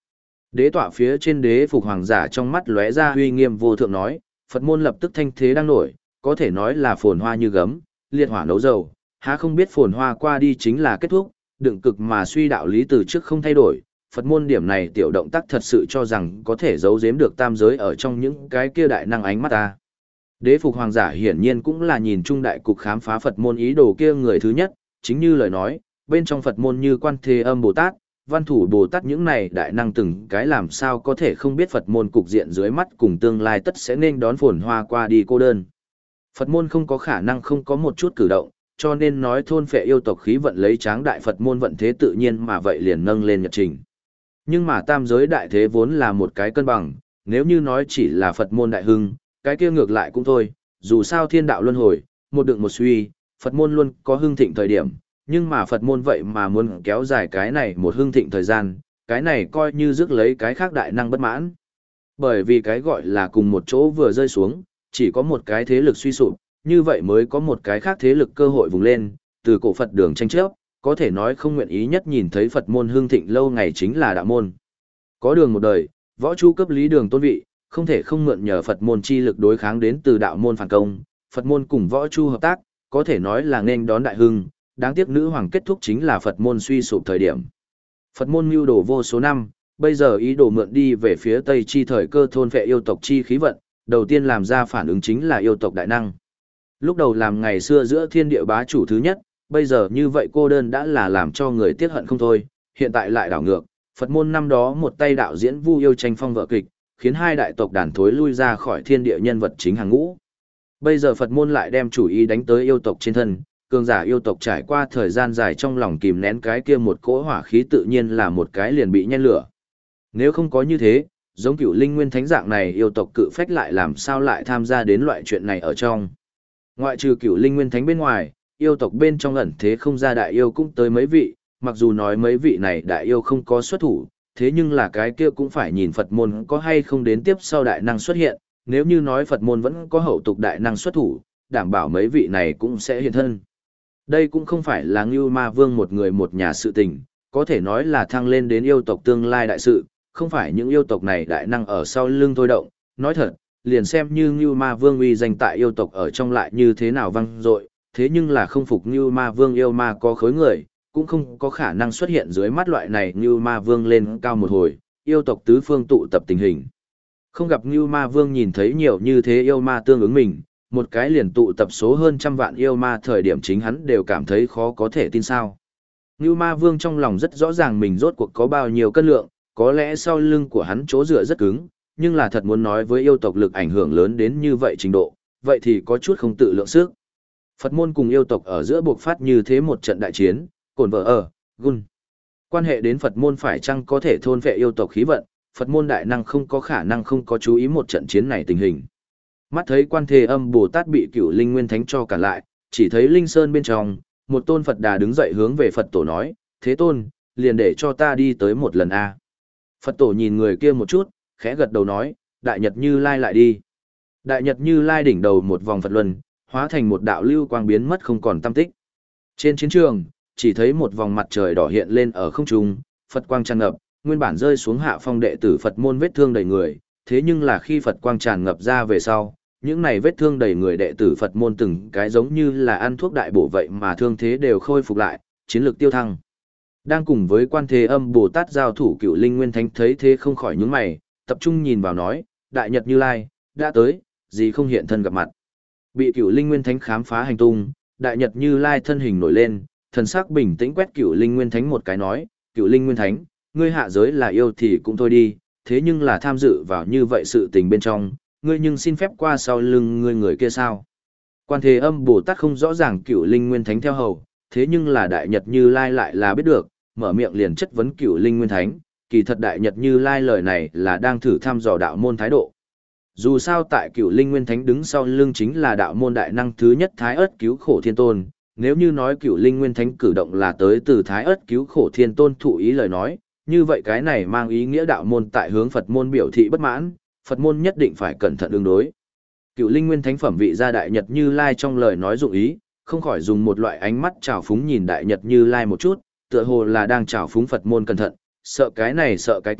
[SPEAKER 1] Đế tọa phía trên đế phục hoàng giả trong mắt lóe ra uy nghiêm vô thượng nói, Phật môn lập tức thanh thế đang nổi, có thể nói là phồn hoa như gấm, liệt hỏa nấu dầu, há không biết phồn hoa qua đi chính là kết thúc, đựng cực mà suy đạo lý từ trước không thay đổi. Phật môn điểm này tiểu động tác thật sự cho rằng có thể giấu giếm được tam giới ở trong những cái kia đại năng ánh mắt ta. Đế phục hoàng giả hiển nhiên cũng là nhìn trung đại cục khám phá Phật môn ý đồ kia người thứ nhất, chính như lời nói, bên trong Phật môn như Quan Thế Âm Bồ Tát, Văn Thủ Bồ Tát những này đại năng từng cái làm sao có thể không biết Phật môn cục diện dưới mắt cùng tương lai tất sẽ nên đón phồn hoa qua đi cô đơn. Phật môn không có khả năng không có một chút cử động, cho nên nói thôn phệ yêu tộc khí vận lấy tráng đại Phật môn vận thế tự nhiên mà vậy liền nâng lên nhật trình. Nhưng mà tam giới đại thế vốn là một cái cân bằng, nếu như nói chỉ là Phật môn đại hưng, cái kia ngược lại cũng thôi, dù sao thiên đạo luân hồi, một đựng một suy, Phật môn luôn có hưng thịnh thời điểm, nhưng mà Phật môn vậy mà muốn kéo dài cái này một hưng thịnh thời gian, cái này coi như rước lấy cái khác đại năng bất mãn. Bởi vì cái gọi là cùng một chỗ vừa rơi xuống, chỉ có một cái thế lực suy sụp, như vậy mới có một cái khác thế lực cơ hội vùng lên, từ cổ Phật đường tranh chấp, có thể nói không nguyện ý nhất nhìn thấy Phật môn hưng thịnh lâu ngày chính là đạo môn. Có đường một đời, võ chu cấp lý đường tôn vị, không thể không mượn nhờ Phật môn chi lực đối kháng đến từ đạo môn phản công, Phật môn cùng võ chu hợp tác, có thể nói là nên đón đại hưng, đáng tiếc nữ hoàng kết thúc chính là Phật môn suy sụp thời điểm. Phật môn mưu đồ vô số năm, bây giờ ý đồ mượn đi về phía Tây chi thời cơ thôn vệ yêu tộc chi khí vận, đầu tiên làm ra phản ứng chính là yêu tộc đại năng. Lúc đầu làm ngày xưa giữa thiên địa bá chủ thứ nhất, bây giờ như vậy cô đơn đã là làm cho người tiếc hận không thôi, hiện tại lại đảo ngược, Phật môn năm đó một tay đạo diễn Vu Yêu tranh phong vở kịch, khiến hai đại tộc đàn thối lui ra khỏi thiên địa nhân vật chính hàng ngũ. Bây giờ Phật môn lại đem chủ ý đánh tới yêu tộc trên thân, cường giả yêu tộc trải qua thời gian dài trong lòng kìm nén cái kia một cỗ hỏa khí tự nhiên là một cái liền bị nhen lửa. Nếu không có như thế, giống Cửu Linh Nguyên Thánh dạng này yêu tộc cự phách lại làm sao lại tham gia đến loại chuyện này ở trong. Ngoại trừ Cửu Linh Nguyên Thánh bên ngoài, yêu tộc bên trong ẩn thế không ra đại yêu cũng tới mấy vị, mặc dù nói mấy vị này đại yêu không có xuất thủ, thế nhưng là cái kia cũng phải nhìn Phật môn có hay không đến tiếp sau đại năng xuất hiện, nếu như nói Phật môn vẫn có hậu tục đại năng xuất thủ, đảm bảo mấy vị này cũng sẽ hiện thân. Đây cũng không phải là Ngưu Ma Vương một người một nhà sự tình, có thể nói là thăng lên đến yêu tộc tương lai đại sự, không phải những yêu tộc này đại năng ở sau lưng thôi động, nói thật, liền xem như Ngưu Ma Vương uy danh tại yêu tộc ở trong lại như thế nào văng dội, thế nhưng là không phục Ngưu Ma Vương yêu ma có khối người, cũng không có khả năng xuất hiện dưới mắt loại này Ngưu Ma Vương lên cao một hồi, yêu tộc tứ phương tụ tập tình hình. Không gặp Ngưu Ma Vương nhìn thấy nhiều như thế yêu ma tương ứng mình, một cái liền tụ tập số hơn trăm vạn yêu ma thời điểm chính hắn đều cảm thấy khó có thể tin sao. Ngưu Ma Vương trong lòng rất rõ ràng mình rốt cuộc có bao nhiêu cân lượng, có lẽ sau lưng của hắn chỗ dựa rất cứng, nhưng là thật muốn nói với yêu tộc lực ảnh hưởng lớn đến như vậy trình độ, vậy thì có chút không tự lượng sức. Phật môn cùng yêu tộc ở giữa buộc phát như thế một trận đại chiến, cồn vợ ở, gun. Quan hệ đến Phật môn phải chăng có thể thôn vệ yêu tộc khí vận, Phật môn đại năng không có khả năng không có chú ý một trận chiến này tình hình. Mắt thấy Quan Thế Âm Bồ Tát bị Cửu Linh Nguyên Thánh cho cản lại, chỉ thấy Linh Sơn bên trong, một tôn Phật Đà đứng dậy hướng về Phật Tổ nói, Thế Tôn, liền để cho ta đi tới một lần a. Phật Tổ nhìn người kia một chút, khẽ gật đầu nói, Đại Nhật Như Lai lại đi. Đại Nhật Như Lai đỉnh đầu một vòng Phật luân, hóa thành một đạo lưu quang biến mất không còn tăm tích. Trên chiến trường, chỉ thấy một vòng mặt trời đỏ hiện lên ở không trung, Phật quang tràn ngập, nguyên bản rơi xuống hạ phong đệ tử Phật môn vết thương đầy người, thế nhưng là khi Phật quang tràn ngập ra về sau, những này vết thương đầy người đệ tử Phật môn từng cái giống như là ăn thuốc đại bổ vậy mà thương thế đều khôi phục lại, chiến lược tiêu thăng. Đang cùng với Quan Thế Âm Bồ Tát giao thủ Cửu Linh Nguyên Thánh thấy thế không khỏi nhướng mày, tập trung nhìn vào nói, Đại Nhật Như Lai, đã tới, gì không hiện thân gặp mặt. Bị Cửu Linh Nguyên Thánh khám phá hành tung, Đại Nhật Như Lai thân hình nổi lên, thần sắc bình tĩnh quét Cửu Linh Nguyên Thánh một cái nói, Cửu Linh Nguyên Thánh, ngươi hạ giới là yêu thì cũng thôi đi, thế nhưng là tham dự vào như vậy sự tình bên trong, ngươi nhưng xin phép qua sau lưng ngươi người kia sao. Quan Thế Âm Bồ Tát không rõ ràng Cửu Linh Nguyên Thánh theo hầu, thế nhưng là Đại Nhật Như Lai lại là biết được, mở miệng liền chất vấn Cửu Linh Nguyên Thánh, kỳ thật Đại Nhật Như Lai lời này là đang thử thăm dò đạo môn thái độ. Dù sao tại Cửu Linh Nguyên Thánh đứng sau lưng chính là đạo môn đại năng thứ nhất Thái Ức Cứu Khổ Thiên Tôn, nếu như nói Cửu Linh Nguyên Thánh cử động là tới từ Thái Ức Cứu Khổ Thiên Tôn thụ ý lời nói, như vậy cái này mang ý nghĩa đạo môn tại hướng Phật môn biểu thị bất mãn, Phật môn nhất định phải cẩn thận ứng đối. Cửu Linh Nguyên Thánh phẩm vị ra Đại Nhật Như Lai trong lời nói dụng ý, không khỏi dùng một loại ánh mắt trào phúng nhìn Đại Nhật Như Lai một chút, tựa hồ là đang trào phúng Phật môn cẩn thận, sợ cái này sợ cái kia,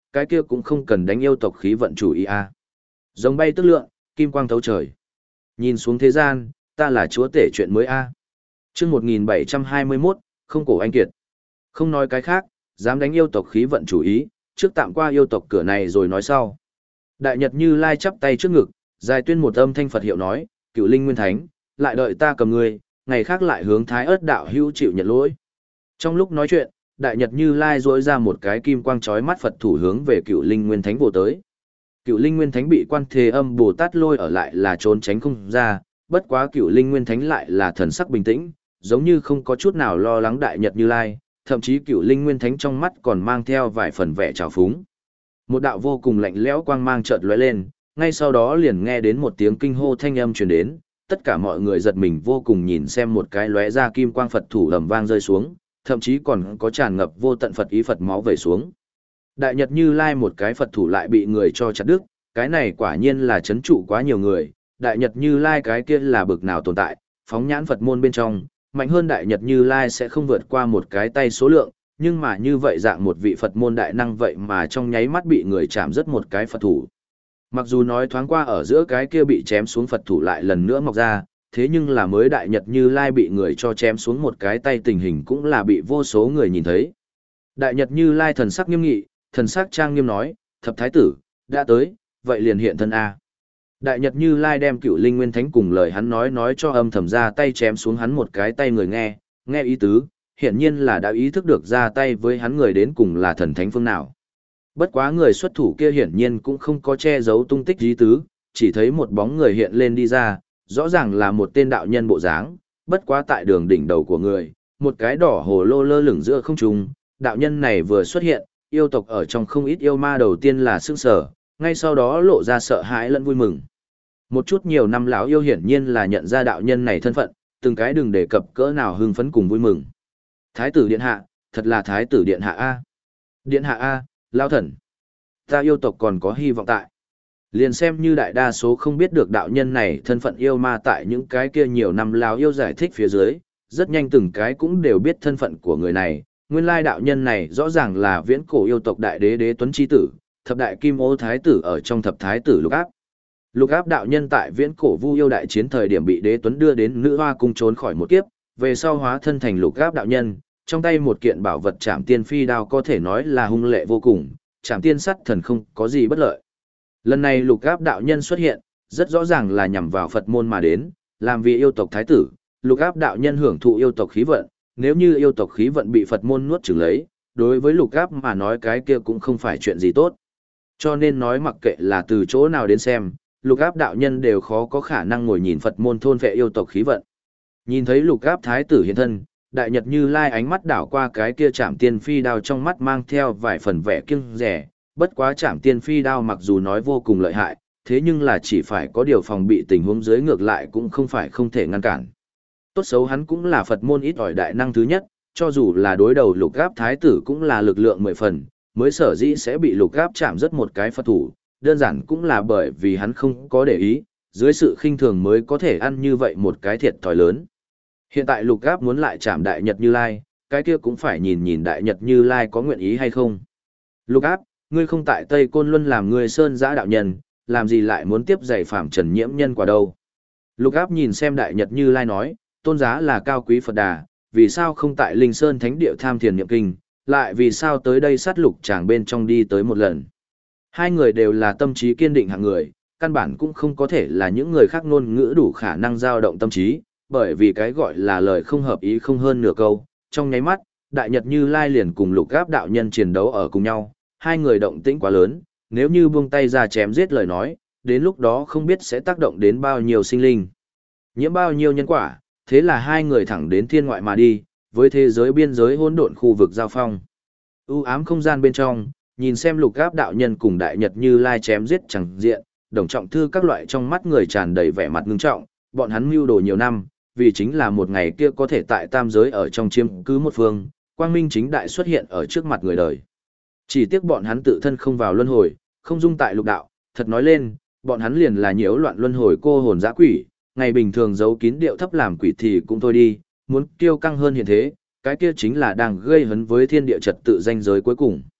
[SPEAKER 1] cái kia cũng không cần đánh yêu tộc khí vận chủ ý a. Giống bay tức lượn, kim quang thấu trời. Nhìn xuống thế gian, ta là chúa tể chuyện mới a. Chương một nghìn bảy trăm hai mươi mốt, không cổ anh kiệt. Không nói cái khác, dám đánh yêu tộc khí vận chủ ý, trước tạm qua yêu tộc cửa này rồi nói sau. Đại Nhật Như Lai chắp tay trước ngực, dài tuyên một âm thanh Phật hiệu nói, Cửu Linh Nguyên Thánh, lại đợi ta cầm ngươi, ngày khác lại hướng Thái Ức đạo hữu chịu nhận lỗi. Trong lúc nói chuyện, Đại Nhật Như Lai duỗi ra một cái kim quang chói mắt Phật thủ hướng về Cửu Linh Nguyên Thánh vồ tới. Cửu Linh Nguyên Thánh bị Quan Thế Âm Bồ Tát lôi ở lại là trốn tránh không ra, bất quá Cửu Linh Nguyên Thánh lại là thần sắc bình tĩnh, giống như không có chút nào lo lắng Đại Nhật Như Lai, thậm chí Cửu Linh Nguyên Thánh trong mắt còn mang theo vài phần vẻ trào phúng. Một đạo vô cùng lạnh lẽo quang mang chợt lóe lên, ngay sau đó liền nghe đến một tiếng kinh hô thanh âm truyền đến, tất cả mọi người giật mình vô cùng nhìn xem một cái lóe ra kim quang Phật thủ ầm vang rơi xuống, thậm chí còn có tràn ngập vô tận Phật ý Phật máu vẩy xuống. Đại Nhật Như Lai một cái Phật thủ lại bị người cho chặt đứt, cái này quả nhiên là chấn trụ quá nhiều người, Đại Nhật Như Lai cái kia là bực nào tồn tại, phóng nhãn Phật môn bên trong, mạnh hơn Đại Nhật Như Lai sẽ không vượt qua một cái tay số lượng, nhưng mà như vậy dạng một vị Phật môn đại năng vậy mà trong nháy mắt bị người chạm rất một cái Phật thủ. Mặc dù nói thoáng qua ở giữa cái kia bị chém xuống Phật thủ lại lần nữa mọc ra, thế nhưng là mới Đại Nhật Như Lai bị người cho chém xuống một cái tay tình hình cũng là bị vô số người nhìn thấy. Đại Nhật Như Lai thần sắc nghiêm nghị, thần sắc trang nghiêm nói, thập thái tử, đã tới, vậy liền hiện thân A. Đại Nhật Như Lai đem Cửu Linh Nguyên Thánh cùng lời hắn nói nói cho âm thầm ra tay chém xuống hắn một cái tay người nghe, nghe ý tứ, hiển nhiên là đã ý thức được ra tay với hắn người đến cùng là thần thánh phương nào. Bất quá người xuất thủ kia hiển nhiên cũng không có che giấu tung tích ý tứ, chỉ thấy một bóng người hiện lên đi ra, rõ ràng là một tên đạo nhân bộ dáng, bất quá tại đường đỉnh đầu của người, một cái đỏ hồ lô lơ lửng giữa không trung, đạo nhân này vừa xuất hiện, yêu tộc ở trong không ít yêu ma đầu tiên là sững sờ, ngay sau đó lộ ra sợ hãi lẫn vui mừng. Một chút nhiều năm lão yêu hiển nhiên là nhận ra đạo nhân này thân phận, từng cái đừng đề cập cỡ nào hưng phấn cùng vui mừng. Thái tử điện hạ, thật là thái tử điện hạ a. Điện hạ a, lao thần. Ta yêu tộc còn có hy vọng tại. Liền xem như đại đa số không biết được đạo nhân này thân phận yêu ma tại những cái kia nhiều năm lão yêu giải thích phía dưới, rất nhanh từng cái cũng đều biết thân phận của người này. Nguyên lai đạo nhân này rõ ràng là viễn cổ yêu tộc đại đế đế tuấn chi tử, thập đại kim ô thái tử ở trong thập thái tử lục áp. Lục áp đạo nhân tại viễn cổ vu yêu đại chiến thời điểm bị đế tuấn đưa đến nữ hoa cung trốn khỏi một kiếp, về sau hóa thân thành lục áp đạo nhân, trong tay một kiện bảo vật Trảm Tiên Phi đao có thể nói là hung lệ vô cùng, Trảm Tiên sắt thần không có gì bất lợi. Lần này lục áp đạo nhân xuất hiện, rất rõ ràng là nhằm vào Phật môn mà đến, làm vì yêu tộc thái tử, lục áp đạo nhân hưởng thụ yêu tộc khí vận, nếu như yêu tộc khí vận bị Phật môn nuốt chửng lấy, đối với lục áp mà nói cái kia cũng không phải chuyện gì tốt. Cho nên nói mặc kệ là từ chỗ nào đến xem, lục áp đạo nhân đều khó có khả năng ngồi nhìn Phật môn thôn phệ yêu tộc khí vận. Nhìn thấy lục áp thái tử hiện thân, Đại Nhật Như Lai ánh mắt đảo qua cái kia Trảm Tiên Phi đao trong mắt mang theo vài phần vẻ kiêng dè, bất quá Trảm Tiên Phi đao mặc dù nói vô cùng lợi hại, thế nhưng là chỉ phải có điều phòng bị tình huống dưới ngược lại cũng không phải không thể ngăn cản. Tốt xấu hắn cũng là Phật môn ít ỏi đại năng thứ nhất, cho dù là đối đầu lục áp thái tử cũng là lực lượng mười phần, mới sở dĩ sẽ bị lục áp chạm rất một cái Phật thủ, đơn giản cũng là bởi vì hắn không có để ý, dưới sự khinh thường mới có thể ăn như vậy một cái thiệt thòi lớn. Hiện tại lục áp muốn lại chạm Đại Nhật Như Lai, cái kia cũng phải nhìn nhìn Đại Nhật Như Lai có nguyện ý hay không. Lục áp, ngươi không tại Tây Côn Luân làm ngươi sơn giã đạo nhân, làm gì lại muốn tiếp giày phạm trần nhiễm nhân quả đâu. Lục áp nhìn xem Đại Nhật Như Lai nói, tôn giá là cao quý Phật Đà, vì sao không tại Linh Sơn Thánh Địa tham thiền niệm kinh, lại vì sao tới đây sát lục chàng bên trong đi tới một lần. Hai người đều là tâm trí kiên định hạng người, căn bản cũng không có thể là những người khác ngôn ngữ đủ khả năng dao động tâm trí, bởi vì cái gọi là lời không hợp ý không hơn nửa câu. Trong nháy mắt, Đại Nhật Như Lai liền cùng lục áp đạo nhân chiến đấu ở cùng nhau, hai người động tĩnh quá lớn, nếu như buông tay ra chém giết lời nói, đến lúc đó không biết sẽ tác động đến bao nhiêu sinh linh, nhiễm bao nhiêu nhân quả, thế là hai người thẳng đến thiên ngoại mà đi, với thế giới biên giới hỗn độn khu vực giao phong. U ám không gian bên trong, nhìn xem lục áp đạo nhân cùng Đại Nhật Như Lai chém giết chẳng diện, Đồng Trọng Thư các loại trong mắt người tràn đầy vẻ mặt ngưng trọng, bọn hắn mưu đồ nhiều năm, vì chính là một ngày kia có thể tại tam giới ở trong chiếm cứ một phương, quang minh chính đại xuất hiện ở trước mặt người đời. Chỉ tiếc bọn hắn tự thân không vào luân hồi, không dung tại lục đạo, thật nói lên, bọn hắn liền là nhiễu loạn luân hồi cô hồn dã quỷ, ngày bình thường giấu kín điệu thấp làm quỷ thì cũng thôi đi, muốn kiêu căng hơn hiện thế, cái kia chính là đang gây hấn với thiên địa trật tự danh giới cuối cùng.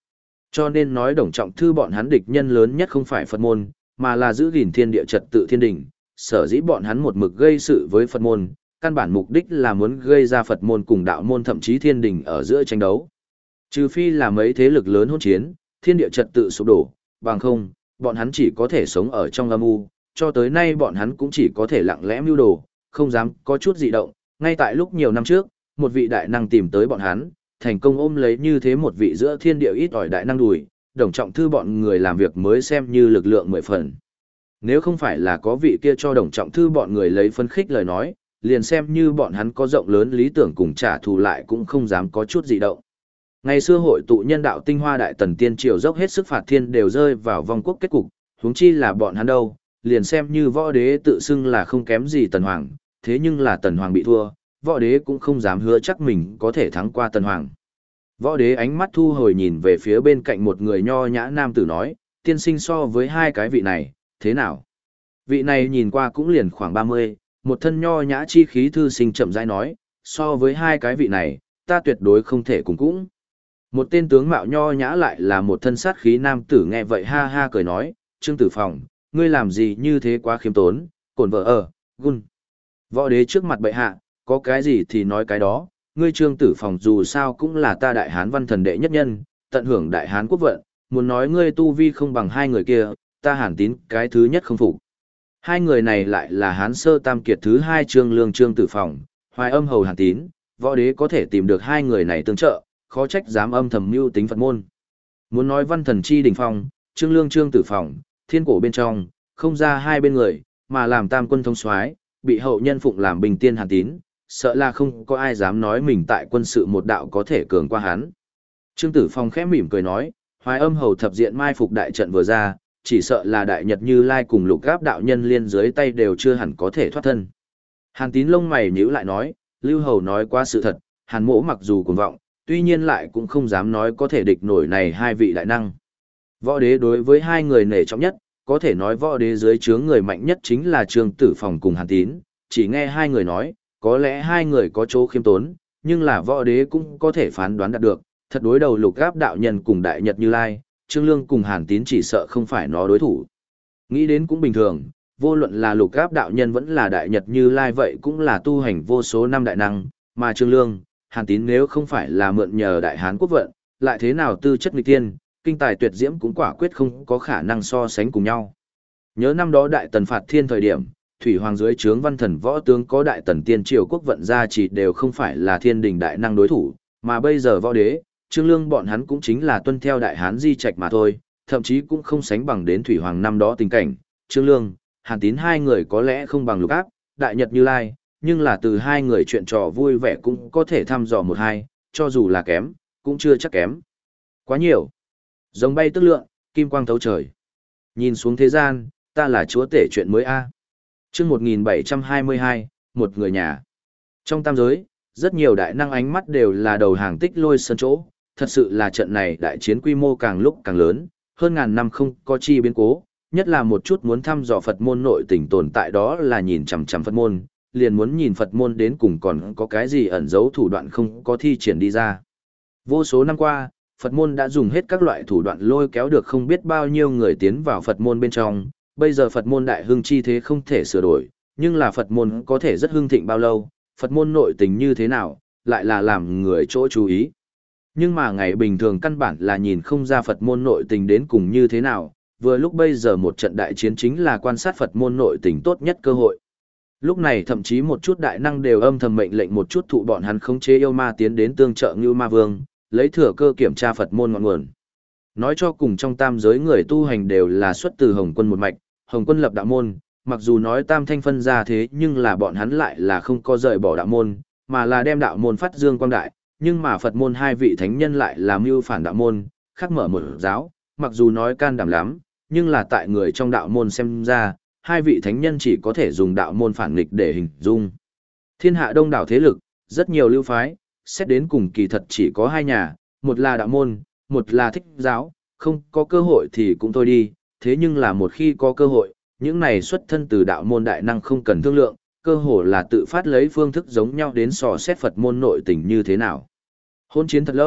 [SPEAKER 1] Cho nên nói Đồng Trọng Thư bọn hắn địch nhân lớn nhất không phải Phật môn, mà là giữ gìn thiên địa trật tự thiên đình, sở dĩ bọn hắn một mực gây sự với Phật môn, căn bản mục đích là muốn gây ra Phật môn cùng đạo môn thậm chí thiên đình ở giữa tranh đấu. Trừ phi là mấy thế lực lớn hỗn chiến, thiên địa trật tự sụp đổ, bằng không, bọn hắn chỉ có thể sống ở trong âm u, cho tới nay bọn hắn cũng chỉ có thể lặng lẽ mưu đồ, không dám có chút dị động. Ngay tại lúc nhiều năm trước, một vị đại năng tìm tới bọn hắn, thành công ôm lấy như thế một vị giữa thiên địa ít ỏi đại năng đùi, Đồng Trọng Thư bọn người làm việc mới xem như lực lượng mười phần. Nếu không phải là có vị kia cho Đồng Trọng Thư bọn người lấy phân khích lời nói, liền xem như bọn hắn có rộng lớn lý tưởng cùng trả thù lại cũng không dám có chút dị động. Ngày xưa hội tụ nhân đạo tinh hoa đại tần tiên triều dốc hết sức phạt thiên đều rơi vào vong quốc kết cục, huống chi là bọn hắn đâu, liền xem như võ đế tự xưng là không kém gì tần hoàng, thế nhưng là tần hoàng bị thua, võ đế cũng không dám hứa chắc mình có thể thắng qua tần hoàng. Võ đế ánh mắt thu hồi nhìn về phía bên cạnh một người nho nhã nam tử nói, tiên sinh so với hai cái vị này, thế nào? Vị này nhìn qua cũng liền khoảng ba mươi, một thân nho nhã chi khí thư sinh chậm rãi nói, so với hai cái vị này, ta tuyệt đối không thể cùng cũng. Một tên tướng mạo nho nhã lại là một thân sát khí nam tử nghe vậy ha ha cười nói, Trương Tử Phòng, ngươi làm gì như thế quá khiêm tốn, cổn vợ ở, gun. Võ đế trước mặt bệ hạ, có cái gì thì nói cái đó, ngươi Trương Tử Phòng dù sao cũng là ta đại hán văn thần đệ nhất nhân, tận hưởng đại hán quốc vận, muốn nói ngươi tu vi không bằng hai người kia, ta Hàn Tín cái thứ nhất không phục. Hai người này lại là hán sơ tam kiệt thứ hai Trương Lương Trương Tử Phòng, Hoài Âm hầu Hàn Tín, võ đế có thể tìm được hai người này tương trợ, khó trách dám âm thầm mưu tính Phật môn. Muốn nói văn thần chi đỉnh phong, Trương Lương Trương Tử Phòng, thiên cổ bên trong, không ra hai bên người, mà làm tam quân thống soái, bị hậu nhân phụng làm bình tiên Hàn Tín, sợ là không có ai dám nói mình tại quân sự một đạo có thể cường qua hắn. Trương Tử Phòng khẽ mỉm cười nói, Hoài Âm hầu thập diện mai phục đại trận vừa ra, chỉ sợ là đại nhật Như Lai cùng Lục Gáp đạo nhân liên dưới tay đều chưa hẳn có thể thoát thân. Hàn Tín lông mày nhíu lại nói, Lưu hầu nói quá sự thật, Hàn Mỗ mặc dù cuồng vọng, tuy nhiên lại cũng không dám nói có thể địch nổi này hai vị đại năng. Võ đế đối với hai người nể trọng nhất, có thể nói võ đế dưới trướng người mạnh nhất chính là Trương Tử Phòng cùng Hàn Tín, chỉ nghe hai người nói, có lẽ hai người có chỗ khiêm tốn, nhưng là võ đế cũng có thể phán đoán đạt được, thật đối đầu Lục Gáp đạo nhân cùng đại nhật Như Lai, Trương Lương cùng Hàn Tín chỉ sợ không phải nó đối thủ. Nghĩ đến cũng bình thường, vô luận là Lục Gáp đạo nhân vẫn là đại nhật Như Lai vậy cũng là tu hành vô số năm đại năng, mà Trương Lương, Hàn Tín nếu không phải là mượn nhờ đại hán quốc vận, lại thế nào tư chất nghịch tiên, kinh tài tuyệt diễm cũng quả quyết không có khả năng so sánh cùng nhau. Nhớ năm đó đại tần phạt thiên thời điểm, thủy hoàng dưới trướng văn thần võ tướng có đại tần tiên triều quốc vận gia chỉ đều không phải là thiên đình đại năng đối thủ, mà bây giờ võ đế, Trương Lương bọn hắn cũng chính là tuân theo đại hán di trạch mà thôi, thậm chí cũng không sánh bằng đến thủy hoàng năm đó tình cảnh. Trương Lương, Hàn Tín hai người có lẽ không bằng Lục Áp, đại nhật Như Lai, nhưng là từ hai người chuyện trò vui vẻ cũng có thể thăm dò một hai, cho dù là kém, cũng chưa chắc kém. Quá nhiều. Rồng bay tức lượng, kim quang thấu trời. Nhìn xuống thế gian, ta là chúa tể chuyện mới a. Chương một nghìn bảy trăm hai mươi hai, một người nhà. Trong tam giới, rất nhiều đại năng ánh mắt đều là đầu hàng tích lôi sân chỗ, thật sự là trận này đại chiến quy mô càng lúc càng lớn, hơn ngàn năm không có chi biến cố, nhất là một chút muốn thăm dò Phật môn nội tình tồn tại đó là nhìn chằm chằm Phật môn, liền muốn nhìn Phật môn đến cùng còn có cái gì ẩn giấu thủ đoạn không có thi triển đi ra. Vô số năm qua, Phật môn đã dùng hết các loại thủ đoạn lôi kéo được không biết bao nhiêu người tiến vào Phật môn bên trong, bây giờ Phật môn đại hưng chi thế không thể sửa đổi, nhưng là Phật môn có thể rất hưng thịnh bao lâu, Phật môn nội tình như thế nào, lại là làm người chỗ chú ý. Nhưng mà ngày bình thường căn bản là nhìn không ra Phật môn nội tình đến cùng như thế nào, vừa lúc bây giờ một trận đại chiến chính là quan sát Phật môn nội tình tốt nhất cơ hội. Lúc này thậm chí một chút đại năng đều âm thầm mệnh lệnh một chút thụ bọn hắn khống chế yêu ma tiến đến tương trợ Ngưu Ma Vương, lấy thừa cơ kiểm tra Phật môn ngọn nguồn. Nói cho cùng trong tam giới người tu hành đều là xuất từ Hồng Quân một mạch, Hồng Quân lập đạo môn, mặc dù nói tam thanh phân ra thế nhưng là bọn hắn lại là không có rời bỏ đạo môn, mà là đem đạo môn phát dương quang đại, nhưng mà Phật môn hai vị thánh nhân lại là mưu phản đạo môn, khắc mở một giáo, mặc dù nói can đảm lắm, nhưng là tại người trong đạo môn xem ra, hai vị thánh nhân chỉ có thể dùng đạo môn phản nghịch để hình dung. Thiên hạ đông đảo thế lực, rất nhiều lưu phái, xét đến cùng kỳ thật chỉ có hai nhà, một là đạo môn, một là thích giáo, không có cơ hội thì cũng thôi đi, thế nhưng là một khi có cơ hội, những này xuất thân từ đạo môn đại năng không cần thương lượng, cơ hồ là tự phát lấy phương thức giống nhau đến sò xét Phật môn nội tình như thế nào. Hôn chiến thật lâu,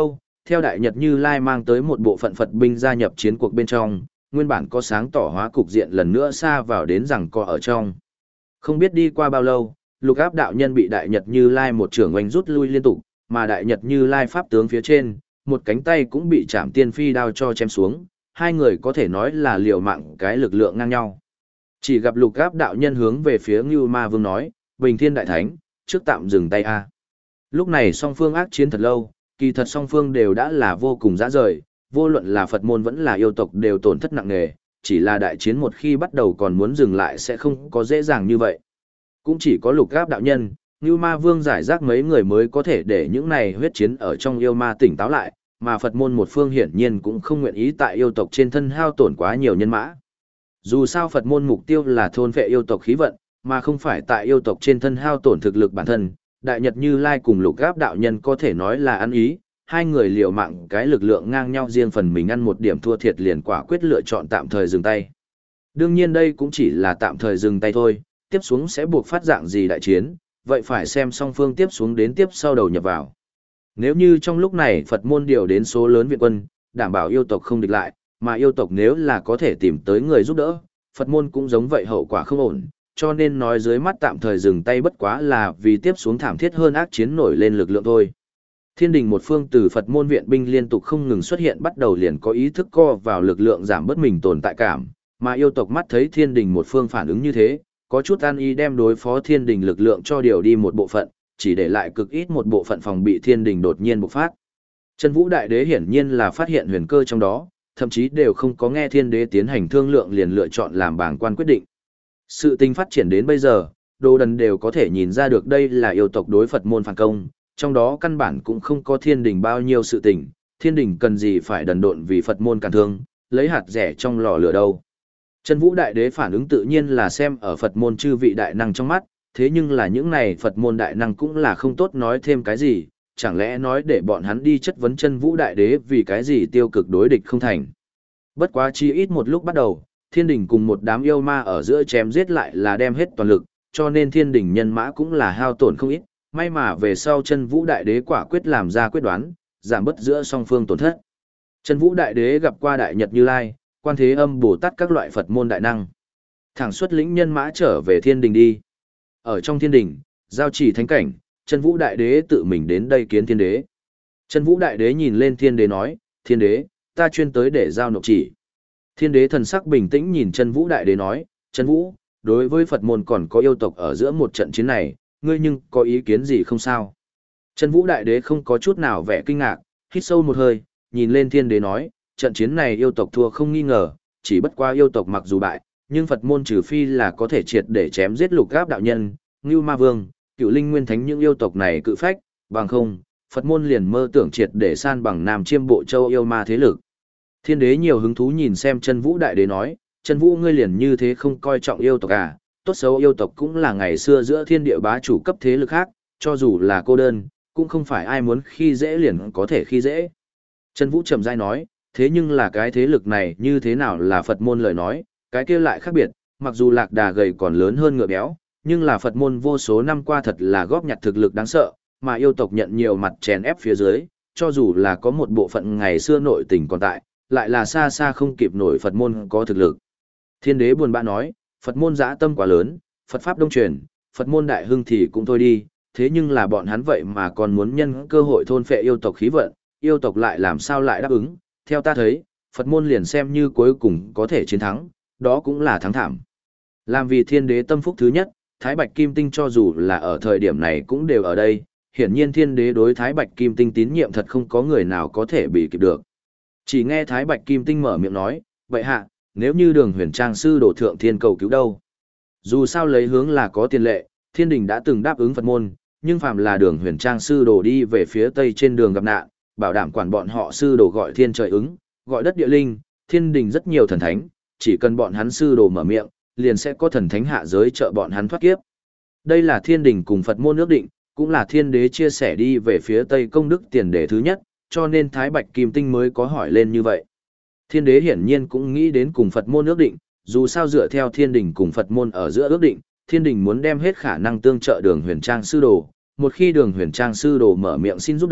[SPEAKER 1] Theo Đại Nhật Như Lai mang tới một bộ phận Phật binh gia nhập chiến cuộc bên trong, nguyên bản có sáng tỏ hóa cục diện lần nữa xa vào đến rằng co ở trong. Không biết đi qua bao lâu, Lục Áp đạo nhân bị Đại Nhật Như Lai một trưởng oanh rút lui liên tục, mà Đại Nhật Như Lai pháp tướng phía trên, một cánh tay cũng bị Trảm Tiên Phi đao cho chém xuống, hai người có thể nói là liều mạng cái lực lượng ngang nhau. Chỉ gặp Lục Áp đạo nhân hướng về phía Ngưu Ma Vương nói, Bình Thiên Đại Thánh, trước tạm dừng tay a. Lúc này song phương ác chiến thật lâu, kỳ thật song phương đều đã là vô cùng dã rời, vô luận là Phật môn vẫn là yêu tộc đều tổn thất nặng nề, chỉ là đại chiến một khi bắt đầu còn muốn dừng lại sẽ không có dễ dàng như vậy. Cũng chỉ có Lục Áp đạo nhân, Ngưu Ma Vương giải rác mấy người mới có thể để những này huyết chiến ở trong yêu ma tỉnh táo lại, mà Phật môn một phương hiển nhiên cũng không nguyện ý tại yêu tộc trên thân hao tổn quá nhiều nhân mã. Dù sao Phật môn mục tiêu là thôn phệ yêu tộc khí vận, mà không phải tại yêu tộc trên thân hao tổn thực lực bản thân. Đại Nhật Như Lai cùng Lục Áp đạo nhân có thể nói là ăn ý, hai người liều mạng cái lực lượng ngang nhau riêng phần mình ăn một điểm thua thiệt liền quả quyết lựa chọn tạm thời dừng tay. Đương nhiên đây cũng chỉ là tạm thời dừng tay thôi, tiếp xuống sẽ buộc phát dạng gì đại chiến, vậy phải xem song phương tiếp xuống đến tiếp sau đầu nhập vào. Nếu như trong lúc này Phật môn điều đến số lớn viện quân, đảm bảo yêu tộc không địch lại, mà yêu tộc nếu là có thể tìm tới người giúp đỡ, Phật môn cũng giống vậy hậu quả không ổn, cho nên nói dưới mắt tạm thời dừng tay bất quá là vì tiếp xuống thảm thiết hơn ác chiến nổi lên lực lượng thôi. Thiên đình một phương từ Phật môn viện binh liên tục không ngừng xuất hiện bắt đầu liền có ý thức co vào lực lượng giảm bớt mình tồn tại cảm, mà yêu tộc mắt thấy thiên đình một phương phản ứng như thế, có chút an ý đem đối phó thiên đình lực lượng cho điều đi một bộ phận, chỉ để lại cực ít một bộ phận phòng bị thiên đình đột nhiên bộc phát. Chân Vũ Đại Đế hiển nhiên là phát hiện huyền cơ trong đó, thậm chí đều không có nghe thiên đế tiến hành thương lượng liền lựa chọn làm bảng quan quyết định. Sự tình phát triển đến bây giờ, đồ đần đều có thể nhìn ra được đây là yêu tộc đối Phật môn phản công, trong đó căn bản cũng không có thiên đình bao nhiêu sự tình, thiên đình cần gì phải đần độn vì Phật môn cản thương, lấy hạt rẻ trong lò lửa đâu. Chân Vũ Đại Đế phản ứng tự nhiên là xem ở Phật môn chư vị đại năng trong mắt, thế nhưng là những này Phật môn đại năng cũng là không tốt nói thêm cái gì, chẳng lẽ nói để bọn hắn đi chất vấn Chân Vũ Đại Đế vì cái gì tiêu cực đối địch không thành. Bất quá chi ít một lúc bắt đầu, thiên đình cùng một đám yêu ma ở giữa chém giết lại là đem hết toàn lực, cho nên thiên đình nhân mã cũng là hao tổn không ít, may mà về sau Chân Vũ Đại Đế quả quyết làm ra quyết đoán, giảm bớt giữa song phương tổn thất. Chân Vũ Đại Đế gặp qua Đại Nhật Như Lai, Quan Thế Âm Bồ Tát các loại Phật môn đại năng. Thẳng xuất lĩnh nhân mã trở về thiên đình đi. Ở trong thiên đình, giao chỉ thánh cảnh, Chân Vũ Đại Đế tự mình đến đây kiến thiên đế. Chân Vũ Đại Đế nhìn lên thiên đế nói, thiên đế, ta chuyên tới để giao nộp chỉ. Thiên đế thần sắc bình tĩnh nhìn Chân Vũ Đại Đế nói, Chân Vũ, đối với Phật môn còn có yêu tộc ở giữa một trận chiến này, ngươi nhưng có ý kiến gì không sao? Chân Vũ Đại Đế không có chút nào vẻ kinh ngạc, hít sâu một hơi, nhìn lên thiên đế nói, trận chiến này yêu tộc thua không nghi ngờ, chỉ bất qua yêu tộc mặc dù bại, nhưng Phật môn trừ phi là có thể triệt để chém giết Lục Áp đạo nhân, Ngưu Ma Vương, Cựu Linh Nguyên Thánh những yêu tộc này cự phách, bằng không, Phật môn liền mơ tưởng triệt để san bằng Nam Chiêm Bộ Châu yêu ma thế lực. Thiên đế nhiều hứng thú nhìn xem Chân Vũ Đại Đế nói, Chân Vũ ngươi liền như thế không coi trọng yêu tộc à, tốt xấu yêu tộc cũng là ngày xưa giữa thiên địa bá chủ cấp thế lực khác, cho dù là cô đơn, cũng không phải ai muốn khi dễ liền có thể khi dễ. Chân Vũ trầm rãi nói, thế nhưng là cái thế lực này như thế nào là Phật môn lời nói, cái kia lại khác biệt, mặc dù lạc đà gầy còn lớn hơn ngựa béo, nhưng là Phật môn vô số năm qua thật là góp nhặt thực lực đáng sợ, mà yêu tộc nhận nhiều mặt chèn ép phía dưới, cho dù là có một bộ phận ngày xưa nội tình còn tại, lại là xa xa không kịp nổi Phật môn có thực lực. Thiên đế buồn bã nói, Phật môn dã tâm quá lớn, Phật pháp đông truyền, Phật môn đại hưng thì cũng thôi đi, thế nhưng là bọn hắn vậy mà còn muốn nhân cơ hội thôn phệ yêu tộc khí vận, yêu tộc lại làm sao lại đáp ứng, theo ta thấy, Phật môn liền xem như cuối cùng có thể chiến thắng, đó cũng là thắng thảm. Làm vì thiên đế tâm phúc thứ nhất, Thái Bạch Kim Tinh cho dù là ở thời điểm này cũng đều ở đây, hiển nhiên thiên đế đối Thái Bạch Kim Tinh tín nhiệm thật không có người nào có thể bị kịp được. Chỉ nghe Thái Bạch Kim Tinh mở miệng nói, vậy hạ, nếu như đường huyền trang sư đổ thượng thiên cầu cứu đâu? Dù sao lấy hướng là có tiền lệ, thiên đình đã từng đáp ứng Phật môn, nhưng phàm là đường huyền trang sư đổ đi về phía tây trên đường gặp nạn, bảo đảm quản bọn họ sư đồ gọi thiên trời ứng, gọi đất địa linh, thiên đình rất nhiều thần thánh, chỉ cần bọn hắn sư đồ mở miệng, liền sẽ có thần thánh hạ giới trợ bọn hắn thoát kiếp. Đây là thiên đình cùng Phật môn ước định, cũng là thiên đế chia sẻ đi về phía tây công đức tiền đề thứ nhất, cho nên Thái Bạch Kim Tinh mới có hỏi lên như vậy. Thiên đế hiển nhiên cũng nghĩ đến cùng Phật môn ước định, dù sao dựa theo thiên đình cùng Phật môn ở giữa ước định, thiên đình muốn đem hết khả năng tương trợ đường huyền trang sư đồ, một khi đường huyền trang sư đồ mở miệng xin giúp đỡ,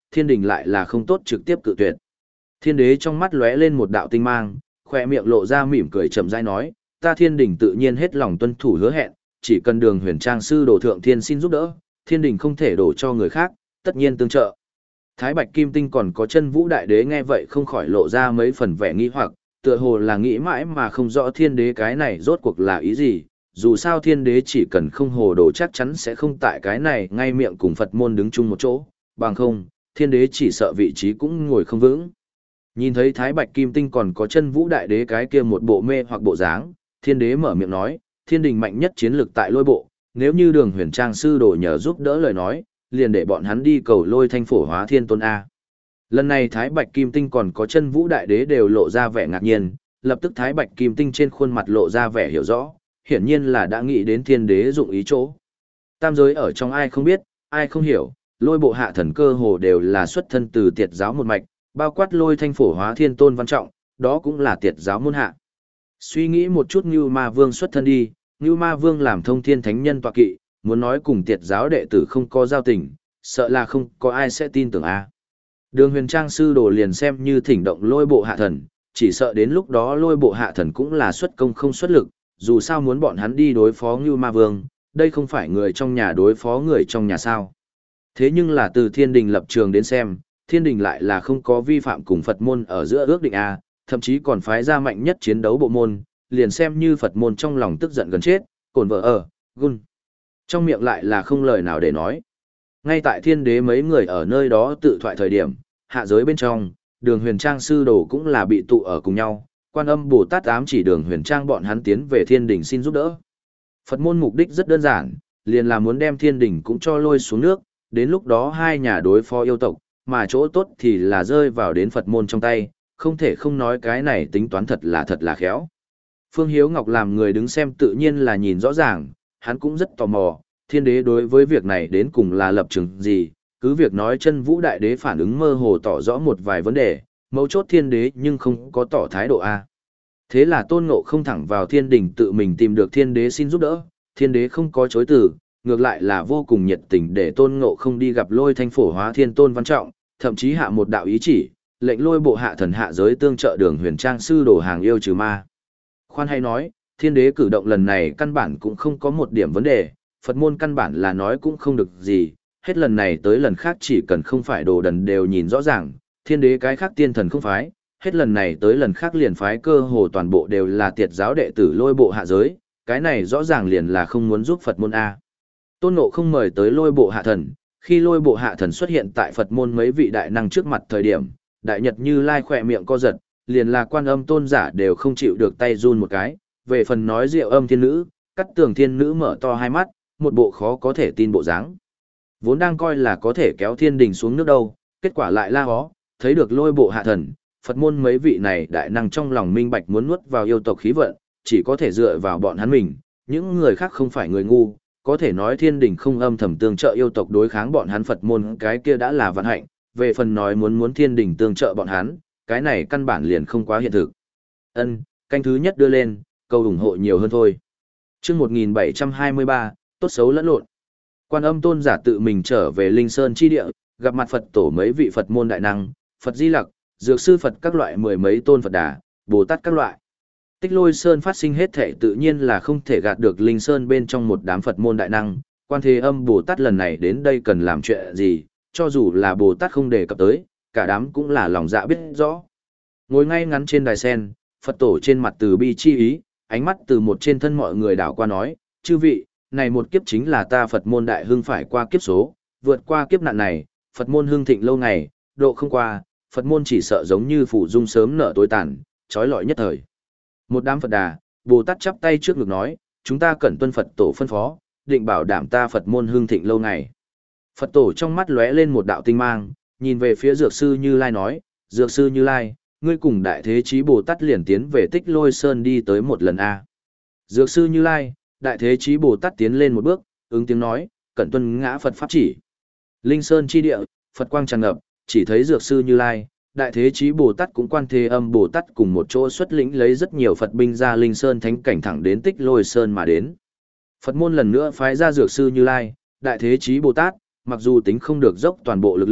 [SPEAKER 1] thiên đình lại là không tốt trực tiếp cự tuyệt. Thiên đế trong mắt lóe lên một đạo tinh mang, khoe miệng lộ ra mỉm cười chậm rãi nói, ta thiên đình tự nhiên hết lòng tuân thủ hứa hẹn, chỉ cần đường huyền trang sư đồ thượng thiên xin giúp đỡ, thiên đình không thể đổ cho người khác, tất nhiên tương trợ. Thái Bạch Kim Tinh còn có chân vũ đại đế nghe vậy không khỏi lộ ra mấy phần vẻ nghi hoặc, tựa hồ là nghĩ mãi mà không rõ thiên đế cái này rốt cuộc là ý gì, dù sao thiên đế chỉ cần không hồ đồ chắc chắn sẽ không tại cái này ngay miệng cùng Phật môn đứng chung một chỗ, bằng không, thiên đế chỉ sợ vị trí cũng ngồi không vững. Nhìn thấy Thái Bạch Kim Tinh còn có chân vũ đại đế cái kia một bộ mê hoặc bộ dáng, thiên đế mở miệng nói, thiên đình mạnh nhất chiến lực tại lôi bộ, nếu như đường huyền trang sư đồ nhờ giúp đỡ lời nói, liền để bọn hắn đi cầu lôi thanh phổ hóa thiên tôn A. Lần này Thái Bạch Kim Tinh còn có chân vũ đại đế đều lộ ra vẻ ngạc nhiên, lập tức Thái Bạch Kim Tinh trên khuôn mặt lộ ra vẻ hiểu rõ, hiển nhiên là đã nghĩ đến thiên đế dụng ý chỗ. Tam giới ở trong ai không biết, ai không hiểu, lôi bộ hạ thần cơ hồ đều là xuất thân từ tiệt giáo một mạch, bao quát lôi thanh phổ hóa thiên tôn văn trọng, đó cũng là tiệt giáo môn hạ. Suy nghĩ một chút Ngưu Ma Vương xuất thân đi, Ngưu Ma Vương làm thông thiên thánh nhân tọa kỵ, muốn nói cùng tiệt giáo đệ tử không có giao tình, sợ là không có ai sẽ tin tưởng a. Đường huyền trang sư đồ liền xem như thỉnh động lôi bộ hạ thần, chỉ sợ đến lúc đó lôi bộ hạ thần cũng là xuất công không xuất lực, dù sao muốn bọn hắn đi đối phó Ngưu Ma Vương, đây không phải người trong nhà đối phó người trong nhà sao. Thế nhưng là từ thiên đình lập trường đến xem, thiên đình lại là không có vi phạm cùng Phật môn ở giữa ước định A, thậm chí còn phái ra mạnh nhất chiến đấu bộ môn, liền xem như Phật môn trong lòng tức giận gần chết, cồn vợ ở, gun. Trong miệng lại là không lời nào để nói. Ngay tại thiên đế mấy người ở nơi đó tự thoại thời điểm, hạ giới bên trong, đường huyền trang sư đồ cũng là bị tụ ở cùng nhau, quan âm Bồ Tát ám chỉ đường huyền trang bọn hắn tiến về thiên đình xin giúp đỡ. Phật môn mục đích rất đơn giản, liền là muốn đem thiên đình cũng cho lôi xuống nước, đến lúc đó hai nhà đối phó yêu tộc, mà chỗ tốt thì là rơi vào đến Phật môn trong tay, không thể không nói cái này tính toán thật là thật là khéo. Phương Hiếu Ngọc làm người đứng xem tự nhiên là nhìn rõ ràng, hắn cũng rất tò mò, thiên đế đối với việc này đến cùng là lập trường gì, cứ việc nói chân vũ đại đế phản ứng mơ hồ tỏ rõ một vài vấn đề, mấu chốt thiên đế nhưng không có tỏ thái độ A. Thế là Tôn Ngộ không thẳng vào thiên đình tự mình tìm được thiên đế xin giúp đỡ, thiên đế không có chối từ, ngược lại là vô cùng nhiệt tình để Tôn Ngộ không đi gặp lôi thanh phổ hóa thiên tôn văn trọng, thậm chí hạ một đạo ý chỉ, lệnh lôi bộ hạ thần hạ giới tương trợ đường huyền trang sư đồ hàng yêu trừ ma. Khoan hay nói, thiên đế cử động lần này căn bản cũng không có một điểm vấn đề, Phật môn căn bản là nói cũng không được gì, hết lần này tới lần khác chỉ cần không phải đồ đần đều nhìn rõ ràng, thiên đế cái khác tiên thần không phái, hết lần này tới lần khác liền phái cơ hồ toàn bộ đều là tiệt giáo đệ tử lôi bộ hạ giới, cái này rõ ràng liền là không muốn giúp Phật môn A. Tôn Ngộ không mời tới lôi bộ hạ thần, khi lôi bộ hạ thần xuất hiện tại Phật môn mấy vị đại năng trước mặt thời điểm, đại nhật Như Lai khỏe miệng co giật, liền là quan âm tôn giả đều không chịu được tay run một cái, về phần nói diệu âm thiên nữ, cắt tường thiên nữ mở to hai mắt, một bộ khó có thể tin bộ dáng. Vốn đang coi là có thể kéo thiên đình xuống nước đâu, kết quả lại la hó, thấy được lôi bộ hạ thần, Phật môn mấy vị này đại năng trong lòng minh bạch muốn nuốt vào yêu tộc khí vận, chỉ có thể dựa vào bọn hắn mình, những người khác không phải người ngu, có thể nói thiên đình không âm thầm tương trợ yêu tộc đối kháng bọn hắn Phật môn cái kia đã là vận hạnh, về phần nói muốn muốn thiên đình tương trợ bọn hắn, cái này căn bản liền không quá hiện thực. Ân, canh thứ nhất đưa lên, câu ủng hộ nhiều hơn thôi. Chương một nghìn bảy trăm hai mươi ba, tốt xấu lẫn lộn. Quan Âm tôn giả tự mình trở về Linh Sơn chi địa, gặp mặt Phật tổ mấy vị Phật môn đại năng, Phật Di Lặc, Dược sư Phật các loại mười mấy tôn Phật Đà, Bồ Tát các loại. Tích Lôi Sơn phát sinh hết thể tự nhiên là không thể gạt được Linh Sơn bên trong một đám Phật môn đại năng, Quan Thế Âm Bồ Tát lần này đến đây cần làm chuyện gì, cho dù là Bồ Tát không đề cập tới, cả đám cũng là lòng dạ biết rõ. Ngồi ngay ngắn trên đài sen, Phật tổ trên mặt từ bi chi ý, ánh mắt từ một trên thân mọi người đảo qua nói, chư vị, này một kiếp chính là ta Phật môn đại hưng phải qua kiếp số, vượt qua kiếp nạn này, Phật môn hưng thịnh lâu ngày, độ không qua, Phật môn chỉ sợ giống như phủ dung sớm nở tối tàn, trói lọi nhất thời. Một đám Phật Đà, Bồ Tát chắp tay trước ngực nói, chúng ta cần tuân Phật tổ phân phó, định bảo đảm ta Phật môn hưng thịnh lâu ngày. Phật tổ trong mắt lóe lên một đạo tinh mang, nhìn về phía Dược sư Như Lai nói, Dược sư Như Lai, ngươi cùng Đại Thế Chí Bồ Tát liền tiến về Tích Lôi Sơn đi tới một lần a. Dược sư Như Lai, Đại Thế Chí Bồ Tát tiến lên một bước, ứng tiếng nói, cẩn tuân ngã Phật pháp chỉ. Linh Sơn chi địa, Phật quang tràn ngập, chỉ thấy Dược sư Như Lai, Đại Thế Chí Bồ Tát cũng Quan Thế Âm Bồ Tát cùng một chỗ xuất lĩnh lấy rất nhiều Phật binh ra Linh Sơn thánh cảnh thẳng đến Tích Lôi Sơn mà đến. Phật môn lần nữa phái ra Dược sư Như Lai, Đại Thế Chí Bồ Tát, mặc dù tính không được dốc toàn bộ lực lượng,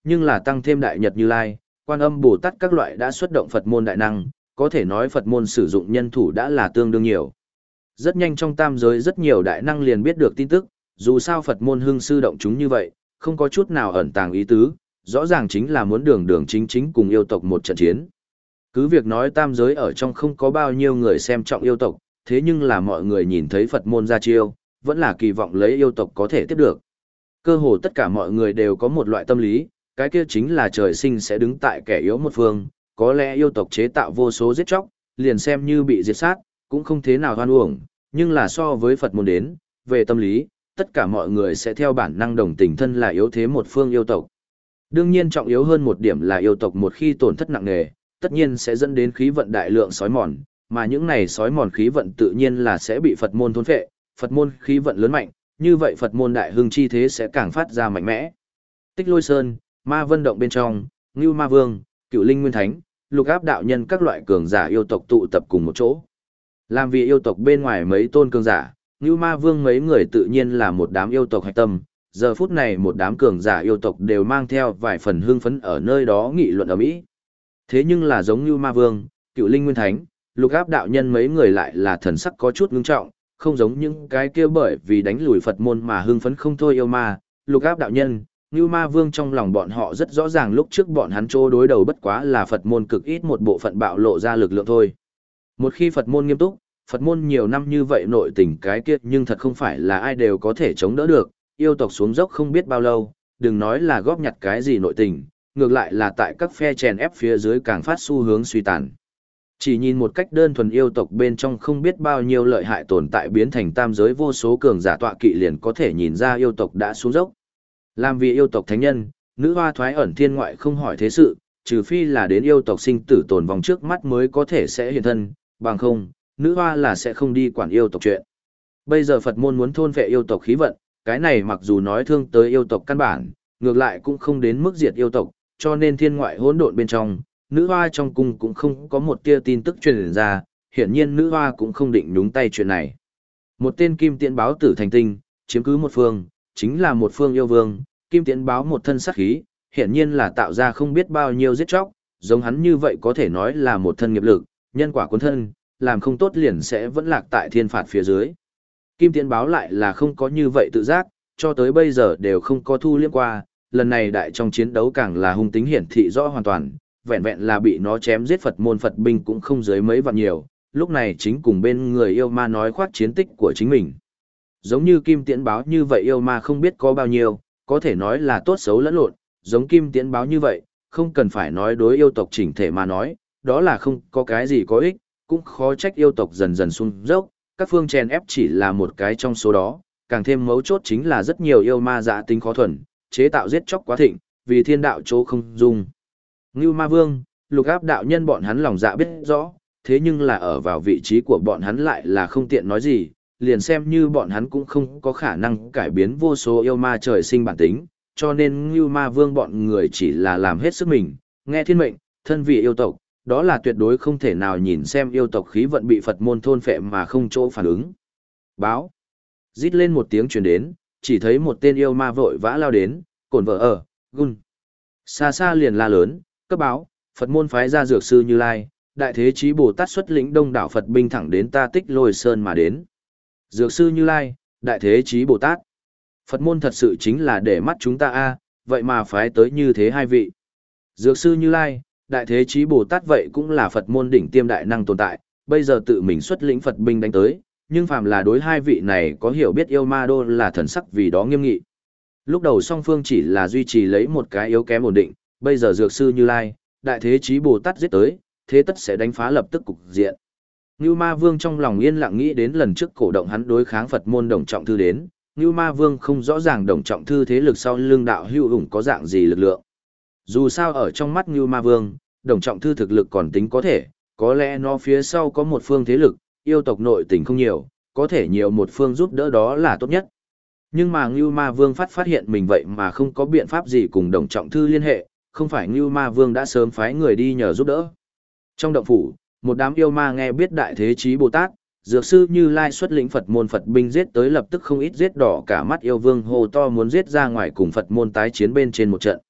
[SPEAKER 1] nhưng là tăng thêm Đại Nhật Như Lai, Quan Âm Bồ Tát các loại đã xuất động Phật môn đại năng, có thể nói Phật môn sử dụng nhân thủ đã là tương đương nhiều. Rất nhanh trong tam giới rất nhiều đại năng liền biết được tin tức, dù sao Phật môn hưng sư động chúng như vậy, không có chút nào ẩn tàng ý tứ, rõ ràng chính là muốn đường đường chính chính cùng yêu tộc một trận chiến. Cứ việc nói tam giới ở trong không có bao nhiêu người xem trọng yêu tộc, thế nhưng là mọi người nhìn thấy Phật môn ra chiêu, vẫn là kỳ vọng lấy yêu tộc có thể tiếp được. Cơ hồ tất cả mọi người đều có một loại tâm lý, cái kia chính là trời sinh sẽ đứng tại kẻ yếu một phương, có lẽ yêu tộc chế tạo vô số giết chóc, liền xem như bị diệt sát, cũng không thế nào hoan uổng, nhưng là so với Phật môn đến, về tâm lý, tất cả mọi người sẽ theo bản năng đồng tình thân là yếu thế một phương yêu tộc. Đương nhiên trọng yếu hơn một điểm là yêu tộc một khi tổn thất nặng nề, tất nhiên sẽ dẫn đến khí vận đại lượng sói mòn, mà những này sói mòn khí vận tự nhiên là sẽ bị Phật môn thôn phệ, Phật môn khí vận lớn mạnh, như vậy Phật môn đại hưng chi thế sẽ càng phát ra mạnh mẽ. Tích Lôi Sơn, Ma Vân Động bên trong, Ngưu Ma Vương, Cựu Linh Nguyên Thánh, Lục Áp đạo nhân các loại cường giả yêu tộc tụ tập cùng một chỗ. Làm vì yêu tộc bên ngoài mấy tôn cường giả, Ngưu Ma Vương mấy người tự nhiên là một đám yêu tộc hạch tâm, giờ phút này một đám cường giả yêu tộc đều mang theo vài phần hưng phấn ở nơi đó nghị luận ở mỹ. Thế nhưng là giống Ngưu Ma Vương, Cựu Linh Nguyên Thánh, Lục Áp đạo nhân mấy người lại là thần sắc có chút ngưng trọng, không giống những cái kia bởi vì đánh lùi Phật môn mà hưng phấn không thôi yêu ma. Lục Áp đạo nhân, Ngưu Ma Vương trong lòng bọn họ rất rõ ràng lúc trước bọn hắn trô đối đầu bất quá là Phật môn cực ít một bộ phận bạo lộ ra lực lượng thôi. Một khi Phật môn nghiêm túc, Phật môn nhiều năm như vậy nội tình cái kia nhưng thật không phải là ai đều có thể chống đỡ được, yêu tộc xuống dốc không biết bao lâu, đừng nói là góp nhặt cái gì nội tình, ngược lại là tại các phe chèn ép phía dưới càng phát xu hướng suy tàn. Chỉ nhìn một cách đơn thuần yêu tộc bên trong không biết bao nhiêu lợi hại tồn tại biến thành tam giới vô số cường giả tọa kỵ liền có thể nhìn ra yêu tộc đã xuống dốc. Làm vì yêu tộc thánh nhân, nữ hoa thoái ẩn thiên ngoại không hỏi thế sự, trừ phi là đến yêu tộc sinh tử tồn vong trước mắt mới có thể sẽ hiện thân, bằng không, nữ hoa là sẽ không đi quản yêu tộc chuyện. Bây giờ Phật môn muốn thôn vệ yêu tộc khí vận, cái này mặc dù nói thương tới yêu tộc căn bản, ngược lại cũng không đến mức diệt yêu tộc, cho nên thiên ngoại hỗn độn bên trong, nữ hoa trong cung cũng không có một tia tin tức truyền ra, hiển nhiên nữ hoa cũng không định nhúng tay chuyện này. Một tên kim tiễn báo tử thành tinh, chiếm cứ một phương, chính là một phương yêu vương, kim tiễn báo một thân sát khí, hiển nhiên là tạo ra không biết bao nhiêu giết chóc, giống hắn như vậy có thể nói là một thân nghiệp lực, nhân quả cuốn thân, làm không tốt liền sẽ vẫn lạc tại thiên phạt phía dưới. Kim tiễn báo lại là không có như vậy tự giác, cho tới bây giờ đều không có thu liếc qua, lần này đại trong chiến đấu càng là hung tính hiển thị rõ hoàn toàn, vẹn vẹn là bị nó chém giết Phật môn Phật binh cũng không dưới mấy vạn nhiều, lúc này chính cùng bên người yêu ma nói khoác chiến tích của chính mình. Giống như kim tiễn báo như vậy yêu ma không biết có bao nhiêu, có thể nói là tốt xấu lẫn lộn, giống kim tiễn báo như vậy, không cần phải nói đối yêu tộc chỉnh thể mà nói, đó là không có cái gì có ích, cũng khó trách yêu tộc dần dần xuống dốc, các phương chèn ép chỉ là một cái trong số đó, càng thêm mấu chốt chính là rất nhiều yêu ma dạ tính khó thuần, chế tạo giết chóc quá thịnh, vì thiên đạo chỗ không dung. Ngưu Ma Vương, Lục Áp đạo nhân bọn hắn lòng dạ biết rõ, thế nhưng là ở vào vị trí của bọn hắn lại là không tiện nói gì, liền xem như bọn hắn cũng không có khả năng cải biến vô số yêu ma trời sinh bản tính, cho nên Ngưu Ma Vương bọn người chỉ là làm hết sức mình, nghe thiên mệnh, thân vị yêu tộc, đó là tuyệt đối không thể nào nhìn xem yêu tộc khí vận bị Phật môn thôn phệ mà không chỗ phản ứng. Báo. Rít lên một tiếng truyền đến, chỉ thấy một tên yêu ma vội vã lao đến, cổn vợ ở, gun. Xa xa liền la lớn, cấp báo, Phật môn phái ra dược sư Như Lai, đại thế chí Bồ Tát xuất lĩnh đông đảo Phật binh thẳng đến ta Tích Lôi Sơn mà đến. Dược sư Như Lai, đại thế chí Bồ Tát. Phật môn thật sự chính là để mắt chúng ta a, vậy mà phái tới như thế hai vị. Dược sư Như Lai, đại thế chí Bồ Tát vậy cũng là Phật môn đỉnh tiêm đại năng tồn tại, bây giờ tự mình xuất lĩnh Phật binh đánh tới, nhưng phàm là đối hai vị này có hiểu biết yêu ma đô là thần sắc vì đó nghiêm nghị. Lúc đầu song phương chỉ là duy trì lấy một cái yếu kém ổn định, bây giờ dược sư Như Lai, đại thế chí Bồ Tát giết tới, thế tất sẽ đánh phá lập tức cục diện. Ngưu Ma Vương trong lòng yên lặng nghĩ đến lần trước cổ động hắn đối kháng Phật môn Đồng Trọng Thư đến, Ngưu Ma Vương không rõ ràng Đồng Trọng Thư thế lực sau lưng đạo hữu ủng có dạng gì lực lượng. Dù sao ở trong mắt Ngưu Ma Vương, Đồng Trọng Thư thực lực còn tính có thể, có lẽ nó phía sau có một phương thế lực, yêu tộc nội tình không nhiều, có thể nhiều một phương giúp đỡ đó là tốt nhất. Nhưng mà Ngưu Ma Vương phát phát hiện mình vậy mà không có biện pháp gì cùng Đồng Trọng Thư liên hệ, không phải Ngưu Ma Vương đã sớm phái người đi nhờ giúp đỡ. Trong động phủ, một đám yêu ma nghe biết đại thế chí Bồ Tát, dược sư Như Lai xuất lĩnh Phật môn Phật binh giết tới lập tức không ít giết đỏ cả mắt yêu vương hồ to muốn giết ra ngoài cùng Phật môn tái chiến bên trên một trận.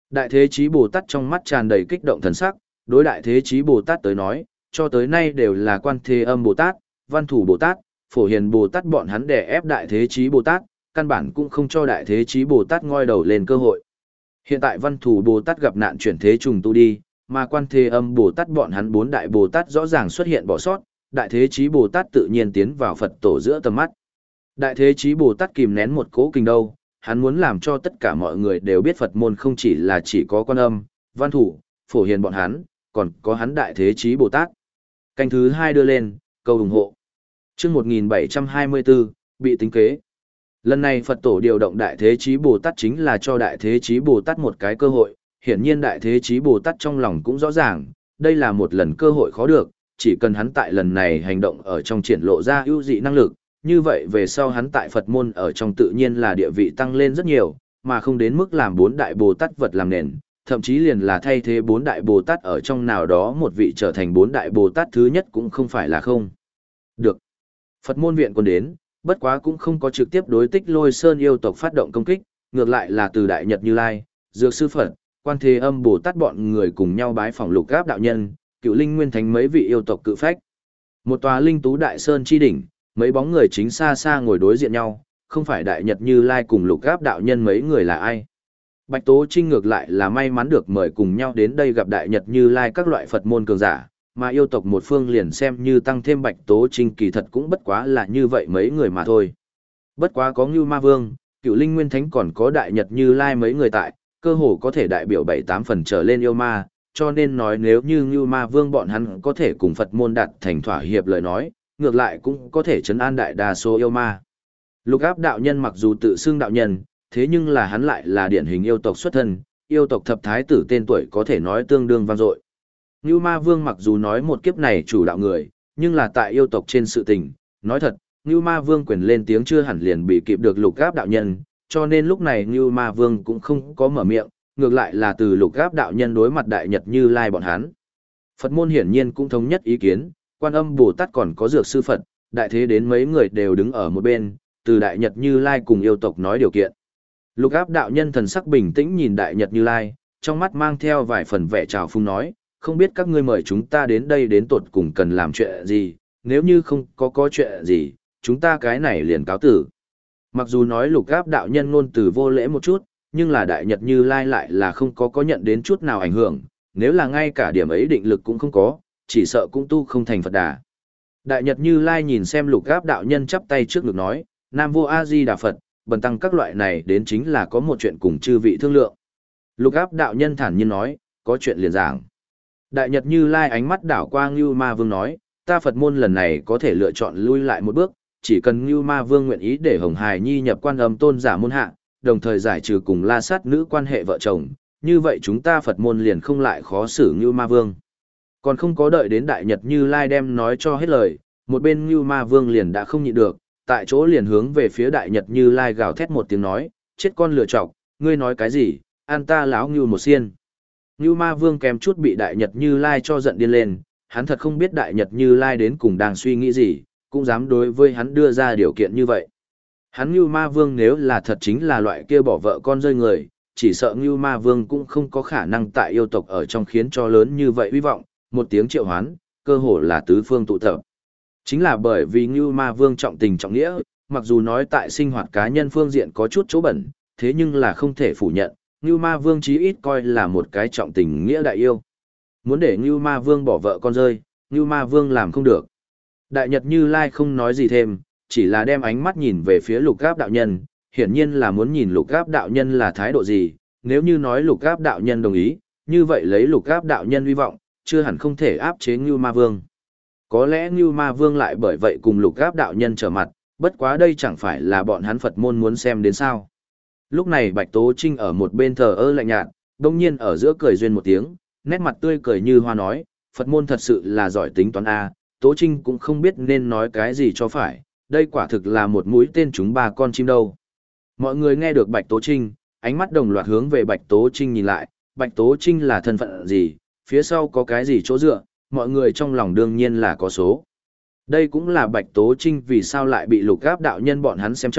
[SPEAKER 1] Đại Thế Chí Bồ Tát trong mắt tràn đầy kích động thần sắc, đối Đại Thế Chí Bồ Tát tới nói, cho tới nay đều là Quan Thế Âm Bồ Tát, Văn Thủ Bồ Tát, Phổ Hiền Bồ Tát bọn hắn đè ép Đại Thế Chí Bồ Tát, căn bản cũng không cho Đại Thế Chí Bồ Tát ngoi đầu lên cơ hội. Hiện tại Văn Thủ Bồ Tát gặp nạn chuyển thế trùng tu đi, mà Quan Thế Âm Bồ Tát bọn hắn bốn đại Bồ Tát rõ ràng xuất hiện bỏ sót, Đại Thế Chí Bồ Tát tự nhiên tiến vào Phật tổ giữa tầm mắt. Đại Thế Chí Bồ Tát kìm nén một cỗ kinh đâu, hắn muốn làm cho tất cả mọi người đều biết Phật môn không chỉ là chỉ có Quan Âm, Văn Thủ, Phổ Hiền bọn hắn, còn có hắn Đại Thế Chí Bồ Tát. Canh thứ hai đưa lên, câu ủng hộ. Chương một nghìn bảy trăm hai mươi bốn, bị tính kế. Lần này Phật tổ điều động Đại Thế Chí Bồ Tát chính là cho Đại Thế Chí Bồ Tát một cái cơ hội, hiển nhiên Đại Thế Chí Bồ Tát trong lòng cũng rõ ràng, đây là một lần cơ hội khó được, chỉ cần hắn tại lần này hành động ở trong triển lộ ra ưu dị năng lực, như vậy về sau hắn tại Phật môn ở trong tự nhiên là địa vị tăng lên rất nhiều, mà không đến mức làm bốn đại Bồ Tát vật làm nền, thậm chí liền là thay thế bốn đại Bồ Tát ở trong nào đó một vị trở thành bốn đại Bồ Tát thứ nhất cũng không phải là không. Được. Phật môn viện còn đến, bất quá cũng không có trực tiếp đối Tích Lôi Sơn yêu tộc phát động công kích, ngược lại là từ Đại Nhật Như Lai, Dược Sư Phật, Quan Thế Âm Bồ Tát bọn người cùng nhau bái phỏng Lục Áp đạo nhân, Cựu Linh Nguyên Thánh mấy vị yêu tộc cự phách. Một tòa linh tú đại sơn chi đỉnh, mấy bóng người chính xa xa ngồi đối diện nhau, không phải Đại Nhật Như Lai cùng Lục Áp đạo nhân mấy người là ai. Bạch Tố Trinh ngược lại là may mắn được mời cùng nhau đến đây gặp Đại Nhật Như Lai các loại Phật môn cường giả, mà yêu tộc một phương liền xem như tăng thêm Bạch Tố Trinh kỳ thật cũng bất quá là như vậy mấy người mà thôi. Bất quá có Ngưu Ma Vương, Cựu Linh Nguyên Thánh còn có Đại Nhật Như Lai mấy người tại, cơ hồ có thể đại biểu bảy tám phần trở lên yêu ma, cho nên nói nếu như Ngưu Ma Vương bọn hắn có thể cùng Phật môn đạt thành thỏa hiệp lời nói, ngược lại cũng có thể trấn an đại đa số yêu ma. Lục Áp đạo nhân mặc dù tự xưng đạo nhân, thế nhưng là hắn lại là điển hình yêu tộc xuất thân, yêu tộc thập thái tử tên tuổi có thể nói tương đương vang dội. Ngưu Ma Vương mặc dù nói một kiếp này chủ đạo người, nhưng là tại yêu tộc trên sự tình, nói thật, Ngưu Ma Vương quyền lên tiếng chưa hẳn liền bị kịp được Lục Áp đạo nhân, cho nên lúc này Ngưu Ma Vương cũng không có mở miệng, ngược lại là từ Lục Áp đạo nhân đối mặt Đại Nhật Như Lai bọn hắn. Phật môn hiển nhiên cũng thống nhất ý kiến, Quan Âm Bồ Tát còn có Dược Sư Phật, đại thế đến mấy người đều đứng ở một bên, từ Đại Nhật Như Lai cùng yêu tộc nói điều kiện. Lục Áp đạo nhân thần sắc bình tĩnh nhìn Đại Nhật Như Lai, trong mắt mang theo vài phần vẻ trào phúng nói, không biết các ngươi mời chúng ta đến đây đến tột cùng cần làm chuyện gì, nếu như không có có chuyện gì, chúng ta cái này liền cáo tử. Mặc dù nói Lục Áp đạo nhân ngôn từ vô lễ một chút, nhưng là Đại Nhật Như Lai lại là không có có nhận đến chút nào ảnh hưởng, nếu là ngay cả điểm ấy định lực cũng không có, chỉ sợ cũng tu không thành Phật Đà. Đại Nhật Như Lai nhìn xem Lục Áp đạo nhân chắp tay trước ngực nói, Nam Vô A Di Đà Phật, bần tăng các loại này đến chính là có một chuyện cùng chư vị thương lượng. Lục Áp đạo nhân thản nhiên nói, có chuyện liền giảng. Đại Nhật Như Lai ánh mắt đảo qua Ngưu Ma Vương nói, ta Phật môn lần này có thể lựa chọn lui lại một bước, chỉ cần Ngưu Ma Vương nguyện ý để Hồng Hài Nhi nhập Quan Âm tôn giả môn hạ, đồng thời giải trừ cùng La Sát nữ quan hệ vợ chồng, như vậy chúng ta Phật môn liền không lại khó xử Ngưu Ma Vương. Còn không có đợi đến Đại Nhật Như Lai đem nói cho hết lời, một bên Ngưu Ma Vương liền đã không nhịn được, tại chỗ liền hướng về phía Đại Nhật Như Lai gào thét một tiếng nói, chết con lựa chọc, ngươi nói cái gì, an ta láo Ngưu một xiên. Ngưu Ma Vương kèm chút bị Đại Nhật Như Lai cho giận điên lên, hắn thật không biết Đại Nhật Như Lai đến cùng đang suy nghĩ gì, cũng dám đối với hắn đưa ra điều kiện như vậy. Hắn Ngưu Ma Vương nếu là thật chính là loại kia bỏ vợ con rơi người, chỉ sợ Ngưu Ma Vương cũng không có khả năng tại yêu tộc ở trong khiến cho lớn như vậy uy vọng, một tiếng triệu hoán, cơ hồ là tứ phương tụ tập. Chính là bởi vì Ngưu Ma Vương trọng tình trọng nghĩa, mặc dù nói tại sinh hoạt cá nhân phương diện có chút chỗ bẩn, thế nhưng là không thể phủ nhận, Ngưu Ma Vương chí ít coi là một cái trọng tình nghĩa đại yêu. Muốn để Ngưu Ma Vương bỏ vợ con rơi, Ngưu Ma Vương làm không được. Đại Nhật Như Lai không nói gì thêm, chỉ là đem ánh mắt nhìn về phía Lục Áp đạo nhân, hiển nhiên là muốn nhìn Lục Áp đạo nhân là thái độ gì, nếu như nói Lục Áp đạo nhân đồng ý, như vậy lấy Lục Áp đạo nhân hy vọng, chưa hẳn không thể áp chế Ngưu Ma Vương. Có lẽ Ngưu Ma Vương lại bởi vậy cùng Lục Áp đạo nhân trở mặt, bất quá đây chẳng phải là bọn hắn Phật môn muốn xem đến sao. Lúc này Bạch Tố Trinh ở một bên thờ ơ lạnh nhạt, đông nhiên ở giữa cười duyên một tiếng, nét mặt tươi cười như hoa nói, Phật môn thật sự là giỏi tính toán A, Tố Trinh cũng không biết nên nói cái gì cho phải, đây quả thực là một mũi tên trúng ba con chim đâu. Mọi người nghe được Bạch Tố Trinh, ánh mắt đồng loạt hướng về Bạch Tố Trinh nhìn lại, Bạch Tố Trinh là thân phận gì, phía sau có cái gì chỗ dựa, mọi người trong lòng đương nhiên là có số. Đây cũng là Bạch Tố Trinh vì sao lại bị Lục Áp đạo nhân bọn hắn xem trọng,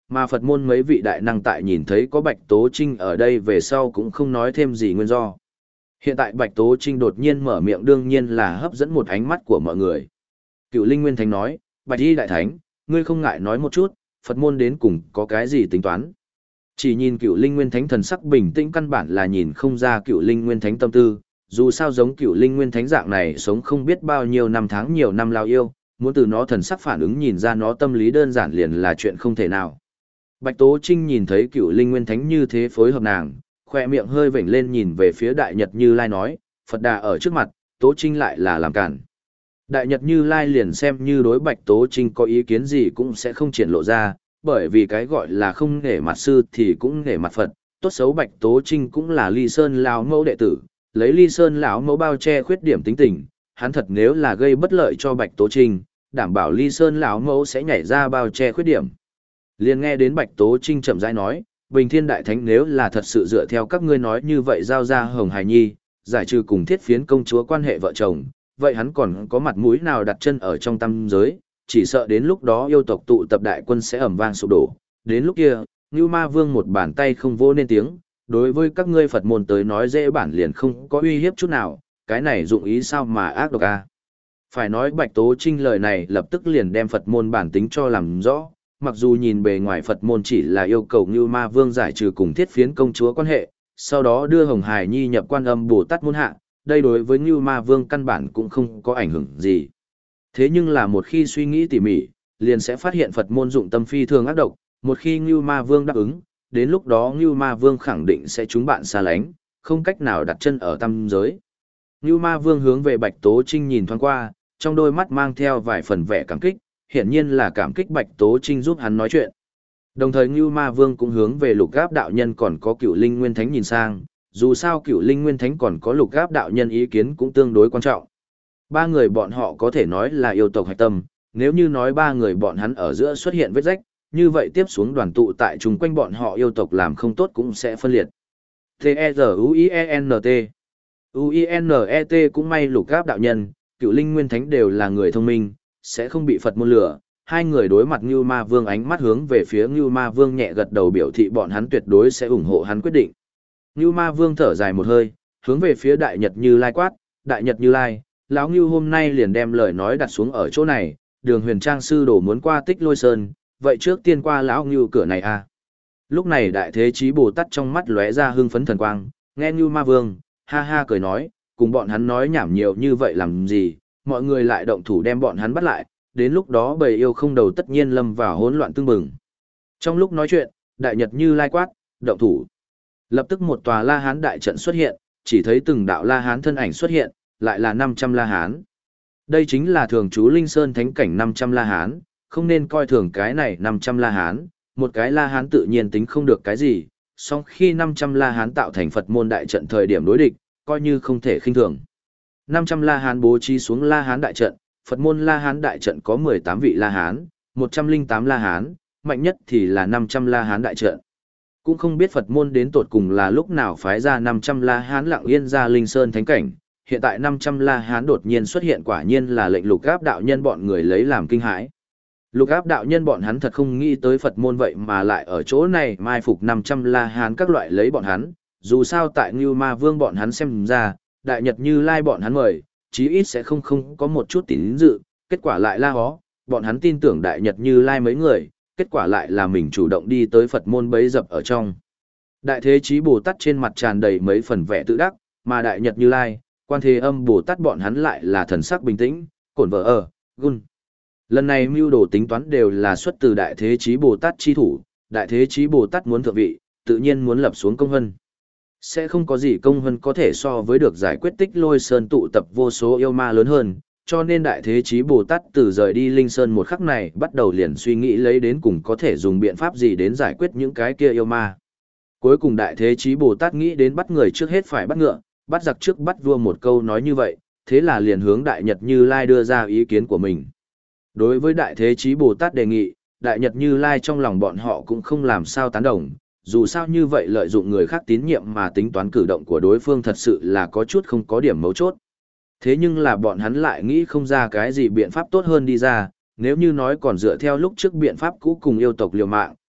[SPEAKER 1] Mà Phật môn mấy vị đại năng tại nhìn thấy có Bạch Tố Trinh ở đây về sau cũng không nói thêm gì nguyên do. Hiện tại Bạch Tố Trinh đột nhiên mở miệng đương nhiên là hấp dẫn một ánh mắt của mọi người. Cựu Linh Nguyên Thánh nói, Bạch Y Đại Thánh, ngươi không ngại nói một chút, Phật môn đến cùng có cái gì tính toán. Chỉ nhìn Cựu Linh Nguyên Thánh thần sắc bình tĩnh căn bản là nhìn không ra Cựu Linh Nguyên Thánh tâm tư, dù sao giống Cựu Linh Nguyên Thánh dạng này sống không biết bao nhiêu năm tháng nhiều năm lao yêu, muốn từ nó thần sắc phản ứng nhìn ra nó tâm lý đơn giản liền là chuyện không thể nào. Bạch Tố Trinh nhìn thấy Cựu Linh Nguyên Thánh như thế phối hợp nàng, khoe miệng hơi vểnh lên nhìn về phía Đại Nhật Như Lai nói, Phật Đà ở trước mặt, Tố Trinh lại là làm cản. Đại Nhật Như Lai liền xem như đối Bạch Tố Trinh có ý kiến gì cũng sẽ không triển lộ ra, bởi vì cái gọi là không nể mặt sư thì cũng nể mặt Phật, tốt xấu Bạch Tố Trinh cũng là Ly Sơn lão mẫu đệ tử, lấy Ly Sơn lão mẫu bao che khuyết điểm tính tình, hắn thật nếu là gây bất lợi cho Bạch Tố Trinh, đảm bảo Ly Sơn lão mẫu sẽ nhảy ra bao che khuyết điểm. Liền nghe đến Bạch Tố Trinh chậm rãi nói, Bình Thiên Đại Thánh nếu là thật sự dựa theo các ngươi nói như vậy giao ra Hồng Hải Nhi, giải trừ cùng Thiết Phiến công chúa quan hệ vợ chồng, vậy hắn còn có mặt mũi nào đặt chân ở trong tam giới, chỉ sợ đến lúc đó yêu tộc tụ tập đại quân sẽ ầm vang sụp đổ. Đến lúc kia, Ngưu Ma Vương một bàn tay không vô nên tiếng, đối với các ngươi Phật môn tới nói dễ bản liền không có uy hiếp chút nào, cái này dụng ý sao mà ác độc a. Phải nói Bạch Tố Trinh lời này lập tức liền đem Phật môn bản tính cho làm rõ, mặc dù nhìn bề ngoài Phật môn chỉ là yêu cầu Ngưu Ma Vương giải trừ cùng Thiết Phiến công chúa quan hệ, sau đó đưa Hồng Hải Nhi nhập Quan Âm Bồ Tát môn hạ, đây đối với Ngưu Ma Vương căn bản cũng không có ảnh hưởng gì. Thế nhưng là một khi suy nghĩ tỉ mỉ, liền sẽ phát hiện Phật môn dụng tâm phi thường ác độc, một khi Ngưu Ma Vương đáp ứng, đến lúc đó Ngưu Ma Vương khẳng định sẽ chúng bạn xa lánh, không cách nào đặt chân ở tam giới. Ngưu Ma Vương hướng về Bạch Tố Trinh nhìn thoáng qua, trong đôi mắt mang theo vài phần vẻ cảm kích, hiển nhiên là cảm kích Bạch Tố Trinh giúp hắn nói chuyện. Đồng thời Ngưu Ma Vương cũng hướng về Lục Gáp đạo nhân còn có Cựu Linh Nguyên Thánh nhìn sang, dù sao Cựu Linh Nguyên Thánh còn có Lục Gáp đạo nhân ý kiến cũng tương đối quan trọng. Ba người bọn họ có thể nói là yêu tộc hạch tâm, nếu như nói ba người bọn hắn ở giữa xuất hiện vết rách, như vậy tiếp xuống đoàn tụ tại chung quanh bọn họ yêu tộc làm không tốt cũng sẽ phân liệt. T-E-Z-U-I-E-N-T U-I-N-E-T cũng may Lục Gáp đạo nhân, Cựu Linh Nguyên Thánh đều là người thông minh, sẽ không bị Phật môn lừa. Hai người đối mặt Ngưu Ma Vương ánh mắt hướng về phía Ngưu Ma Vương nhẹ gật đầu biểu thị bọn hắn tuyệt đối sẽ ủng hộ hắn quyết định. Ngưu Ma Vương thở dài một hơi, hướng về phía Đại Nhật Như Lai quát, Đại Nhật Như Lai, lão Ngưu hôm nay liền đem lời nói đặt xuống ở chỗ này, Đường Huyền Trang sư đồ muốn qua Tích Lôi Sơn, vậy trước tiên qua lão Ngưu cửa này à. Lúc này Đại Thế Chí Bồ Tát trong mắt lóe ra hưng phấn thần quang, nghe Ngưu Ma Vương, ha ha cười nói, cùng bọn hắn nói nhảm nhiều như vậy làm gì, mọi người lại động thủ đem bọn hắn bắt lại, đến lúc đó bầy yêu không đầu tất nhiên lâm vào hỗn loạn tương bừng. Trong lúc nói chuyện, Đại Nhật Như Lai quát, động thủ. Lập tức một tòa La Hán đại trận xuất hiện, chỉ thấy từng đạo La Hán thân ảnh xuất hiện, lại là năm trăm La Hán. Đây chính là thường trú Linh Sơn thánh cảnh năm trăm La Hán, không nên coi thường cái này năm trăm La Hán, một cái La Hán tự nhiên tính không được cái gì, song khi năm trăm La Hán tạo thành Phật môn đại trận thời điểm đối địch, coi như không thể khinh thường. năm trăm La Hán bố trí xuống La Hán đại trận, Phật môn La Hán đại trận có mười tám vị La Hán, một trăm lẻ tám La Hán, mạnh nhất thì là năm trăm La Hán đại trận. Cũng không biết Phật môn đến tột cùng là lúc nào phái ra năm trăm La Hán lặng yên ra Linh Sơn thánh cảnh, hiện tại năm trăm La Hán đột nhiên xuất hiện quả nhiên là lệnh Lục Áp đạo nhân bọn người lấy làm kinh hãi. Lục Áp đạo nhân bọn hắn thật không nghĩ tới Phật môn vậy mà lại ở chỗ này mai phục năm trăm La Hán các loại lấy bọn hắn, dù sao tại Ngưu Ma Vương bọn hắn xem ra, Đại Nhật Như Lai bọn hắn mời, chí ít sẽ không không có một chút tín dự, kết quả lại la hó, bọn hắn tin tưởng Đại Nhật Như Lai mấy người, kết quả lại là mình chủ động đi tới Phật môn bấy dập ở trong. Đại Thế Chí Bồ Tát trên mặt tràn đầy mấy phần vẻ tự đắc, mà Đại Nhật Như Lai, Quan Thế Âm Bồ Tát bọn hắn lại là thần sắc bình tĩnh, cổn vợ ở, gun. Lần này mưu đồ tính toán đều là xuất từ Đại Thế Chí Bồ Tát chi thủ, Đại Thế Chí Bồ Tát muốn thượng vị, tự nhiên muốn lập xuống công hân. Sẽ không có gì công hân có thể so với được giải quyết Tích Lôi Sơn tụ tập vô số yêu ma lớn hơn, cho nên Đại Thế Chí Bồ Tát từ rời đi Linh Sơn một khắc này bắt đầu liền suy nghĩ lấy đến cùng có thể dùng biện pháp gì đến giải quyết những cái kia yêu ma. Cuối cùng Đại Thế Chí Bồ Tát nghĩ đến bắt người trước hết phải bắt ngựa, bắt giặc trước bắt vua một câu nói như vậy, thế là liền hướng Đại Nhật Như Lai đưa ra ý kiến của mình. Đối với Đại Thế Chí Bồ Tát đề nghị, Đại Nhật Như Lai trong lòng bọn họ cũng không làm sao tán đồng, dù sao như vậy lợi dụng người khác tín nhiệm mà tính toán cử động của đối phương thật sự là có chút không có điểm mấu chốt. Thế nhưng là bọn hắn lại nghĩ không ra cái gì biện pháp tốt hơn đi ra, nếu như nói còn dựa theo lúc trước biện pháp cũ cùng yêu tộc liều mạng,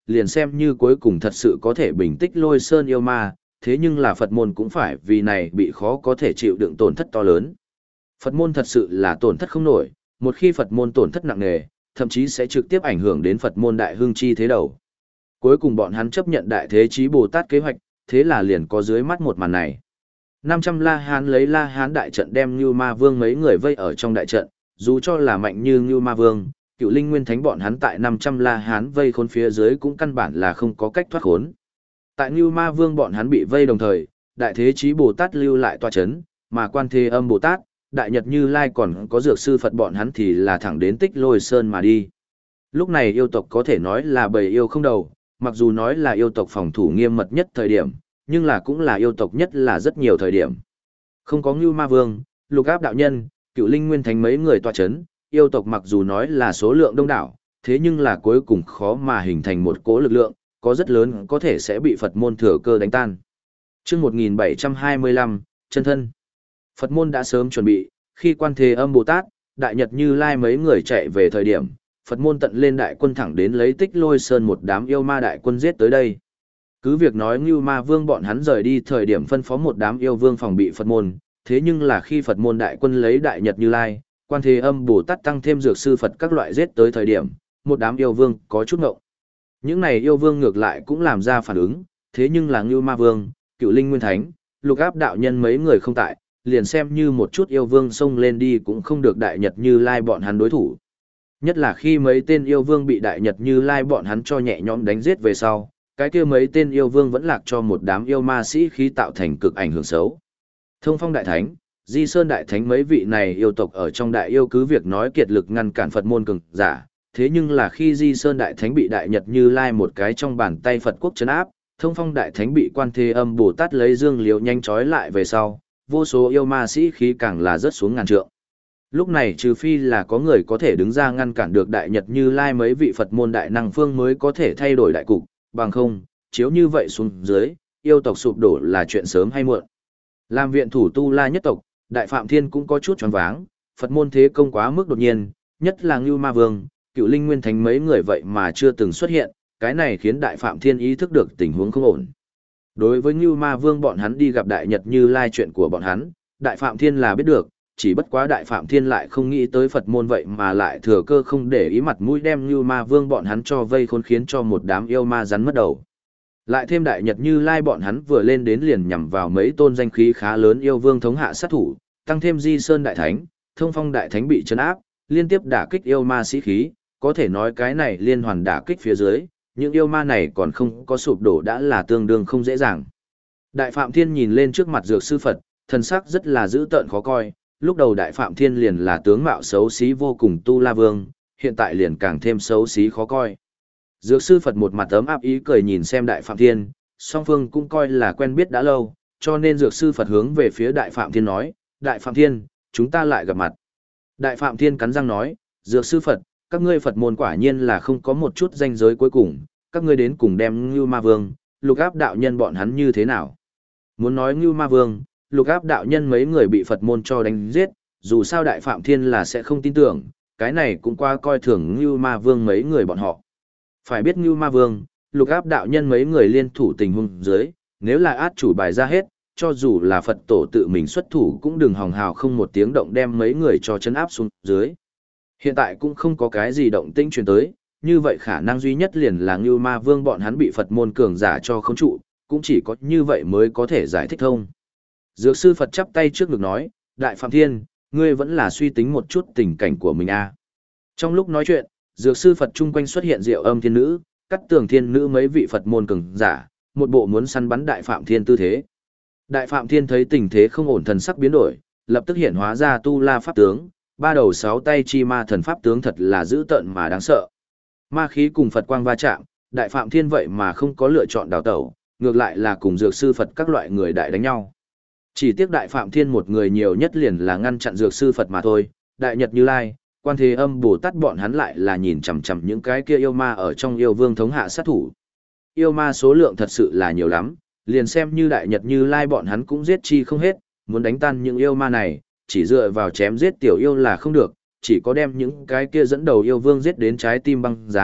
[SPEAKER 1] liền xem như cuối cùng thật sự có thể bình tích Lôi Sơn yêu ma, thế nhưng là Phật môn cũng phải vì này bị khó có thể chịu đựng tổn thất to lớn. Phật môn thật sự là tổn thất không nổi, một khi Phật môn tổn thất nặng nề, thậm chí sẽ trực tiếp ảnh hưởng đến Phật môn đại hưng chi thế đầu. Cuối cùng bọn hắn chấp nhận Đại Thế Chí Bồ Tát kế hoạch, thế là liền có dưới mắt một màn này. năm trăm La Hán lấy La Hán đại trận đem Ngưu Ma Vương mấy người vây ở trong đại trận, dù cho là mạnh như Ngưu Ma Vương, Cựu Linh Nguyên Thánh bọn hắn tại năm trăm La Hán vây khốn phía dưới cũng căn bản là không có cách thoát khốn. Tại Ngưu Ma Vương bọn hắn bị vây đồng thời, Đại Thế Chí Bồ Tát lưu lại tọa chấn, mà Quan Thế Âm Bồ Tát, Đại Nhật Như Lai còn có Dược Sư Phật bọn hắn thì là thẳng đến Tích Lôi Sơn mà đi. Lúc này yêu tộc có thể nói là bầy yêu không đầu, mặc dù nói là yêu tộc phòng thủ nghiêm mật nhất thời điểm, nhưng là cũng là yêu tộc nhất là rất nhiều thời điểm. Không có Ngưu Ma Vương, Lục Áp đạo nhân, Cựu Linh Nguyên Thánh mấy người tọa chấn, yêu tộc mặc dù nói là số lượng đông đảo, thế nhưng là cuối cùng khó mà hình thành một cỗ lực lượng, có rất lớn có thể sẽ bị Phật môn thừa cơ đánh tan. Chương một nghìn bảy trăm hai mươi lăm, chân thân. Phật môn đã sớm chuẩn bị, khi Quan Thế Âm Bồ Tát, Đại Nhật Như Lai mấy người chạy về thời điểm, Phật môn tận lên đại quân thẳng đến lấy Tích Lôi Sơn một đám yêu ma đại quân giết tới đây. Cứ việc nói Ngưu Ma Vương bọn hắn rời đi thời điểm phân phó một đám yêu vương phòng bị Phật môn, thế nhưng là khi Phật môn đại quân lấy Đại Nhật Như Lai, Quan Thế Âm Bồ Tát tăng thêm Dược Sư Phật các loại giết tới thời điểm, một đám yêu vương có chút ngộng. Những này yêu vương ngược lại cũng làm ra phản ứng, thế nhưng là Ngưu Ma Vương, Cựu Linh Nguyên Thánh, Lục Áp đạo nhân mấy người không tại, liền xem như một chút yêu vương xông lên đi cũng không được Đại Nhật Như Lai bọn hắn đối thủ. Nhất là khi mấy tên yêu vương bị Đại Nhật Như Lai bọn hắn cho nhẹ nhõm đánh giết về sau, cái kia mấy tên yêu vương vẫn lạc cho một đám yêu ma sĩ khí tạo thành cực ảnh hưởng xấu. Thông Phong Đại Thánh, Di Sơn Đại Thánh mấy vị này yêu tộc ở trong đại yêu cứ việc nói kiệt lực ngăn cản Phật môn cường giả, thế nhưng là khi Di Sơn Đại Thánh bị Đại Nhật Như Lai một cái trong bàn tay Phật quốc trấn áp, Thông Phong Đại Thánh bị Quan Thế Âm Bồ Tát lấy dương liễu nhanh chói lại về sau, vô số yêu ma sĩ khí càng là rớt xuống ngàn trượng. Lúc này trừ phi là có người có thể đứng ra ngăn cản được Đại Nhật Như Lai mấy vị Phật môn đại năng phương mới có thể thay đổi đại cục, bằng không, chiếu như vậy xuống dưới, yêu tộc sụp đổ là chuyện sớm hay muộn. Làm viện thủ Tu La nhất tộc, Đại Phạm Thiên cũng có chút choáng váng, Phật môn thế công quá mức đột nhiên, nhất là Ngưu Ma Vương, Cựu Linh Nguyên Thánh mấy người vậy mà chưa từng xuất hiện, cái này khiến Đại Phạm Thiên ý thức được tình huống không ổn. Đối với Ngưu Ma Vương bọn hắn đi gặp Đại Nhật Như Lai chuyện của bọn hắn, Đại Phạm Thiên là biết được, chỉ bất quá Đại Phạm Thiên lại không nghĩ tới Phật môn vậy mà lại thừa cơ không để ý mặt mũi đem Ngưu Ma Vương bọn hắn cho vây khốn khiến cho một đám yêu ma rắn mất đầu. Lại thêm Đại Nhật Như Lai bọn hắn vừa lên đến liền nhằm vào mấy tôn danh khí khá lớn yêu vương thống hạ sát thủ, tăng thêm Di Sơn Đại Thánh, Thông Phong Đại Thánh bị trấn áp, liên tiếp đả kích yêu ma sĩ khí, có thể nói cái này liên hoàn đả kích phía dưới, những yêu ma này còn không có sụp đổ đã là tương đương không dễ dàng. Đại Phạm Thiên nhìn lên trước mặt Dược Sư Phật, thần sắc rất là dữ tợn khó coi, lúc đầu Đại Phạm Thiên liền là tướng mạo xấu xí vô cùng Tu La Vương, hiện tại liền càng thêm xấu xí khó coi. Dược Sư Phật một mặt ấm áp ý cười nhìn xem Đại Phạm Thiên, song phương cũng coi là quen biết đã lâu, cho nên Dược Sư Phật hướng về phía Đại Phạm Thiên nói, Đại Phạm Thiên, chúng ta lại gặp mặt. Đại Phạm Thiên cắn răng nói, Dược Sư Phật, các ngươi Phật môn quả nhiên là không có một chút danh giới cuối cùng, các ngươi đến cùng đem Ngưu Ma Vương, Lục Áp đạo nhân bọn hắn như thế nào? Muốn nói Ngưu Ma Vương, Lục Áp đạo nhân mấy người bị Phật môn cho đánh giết, dù sao Đại Phạm Thiên là sẽ không tin tưởng, cái này cũng qua coi thường Ngưu Ma Vương mấy người bọn họ. Phải biết Ngưu Ma Vương, Lục Áp đạo nhân mấy người liên thủ tình huống dưới, nếu là át chủ bài ra hết, cho dù là Phật tổ tự mình xuất thủ cũng đừng hòng hào không một tiếng động đem mấy người cho chấn áp xuống dưới. Hiện tại cũng không có cái gì động tĩnh truyền tới, như vậy khả năng duy nhất liền là Ngưu Ma Vương bọn hắn bị Phật môn cường giả cho khống trụ, cũng chỉ có như vậy mới có thể giải thích thông. Dược Sư Phật chắp tay trước ngực nói, Đại Phạm Thiên, ngươi vẫn là suy tính một chút tình cảnh của mình a. À. Trong lúc nói chuyện, Dược Sư Phật chung quanh xuất hiện Diệu Âm Thiên Nữ, Cắt Tường Thiên Nữ mấy vị Phật môn cường giả, một bộ muốn săn bắn Đại Phạm Thiên tư thế. Đại Phạm Thiên thấy tình thế không ổn thần sắc biến đổi, lập tức hiện hóa ra Tu La pháp tướng, ba đầu sáu tay chi ma thần pháp tướng thật là dữ tợn mà đáng sợ. Ma khí cùng Phật quang va chạm, Đại Phạm Thiên vậy mà không có lựa chọn đào tẩu, ngược lại là cùng Dược Sư Phật các loại người đại đánh nhau. Chỉ tiếc Đại Phạm Thiên một người nhiều nhất liền là ngăn chặn Dược Sư Phật mà thôi, Đại Nhật Như Lai, Quan Thế Âm Bồ Tát bọn hắn lại là nhìn chằm chằm những cái kia yêu ma ở trong yêu vương thống hạ sát thủ. Yêu ma số lượng thật sự là nhiều lắm, liền xem như Đại Nhật Như Lai bọn hắn cũng giết chi không hết, muốn đánh tan những yêu ma này, chỉ dựa vào chém giết tiểu yêu là không được, chỉ có đem những cái kia dẫn đầu yêu vương giết đến trái tim băng giá,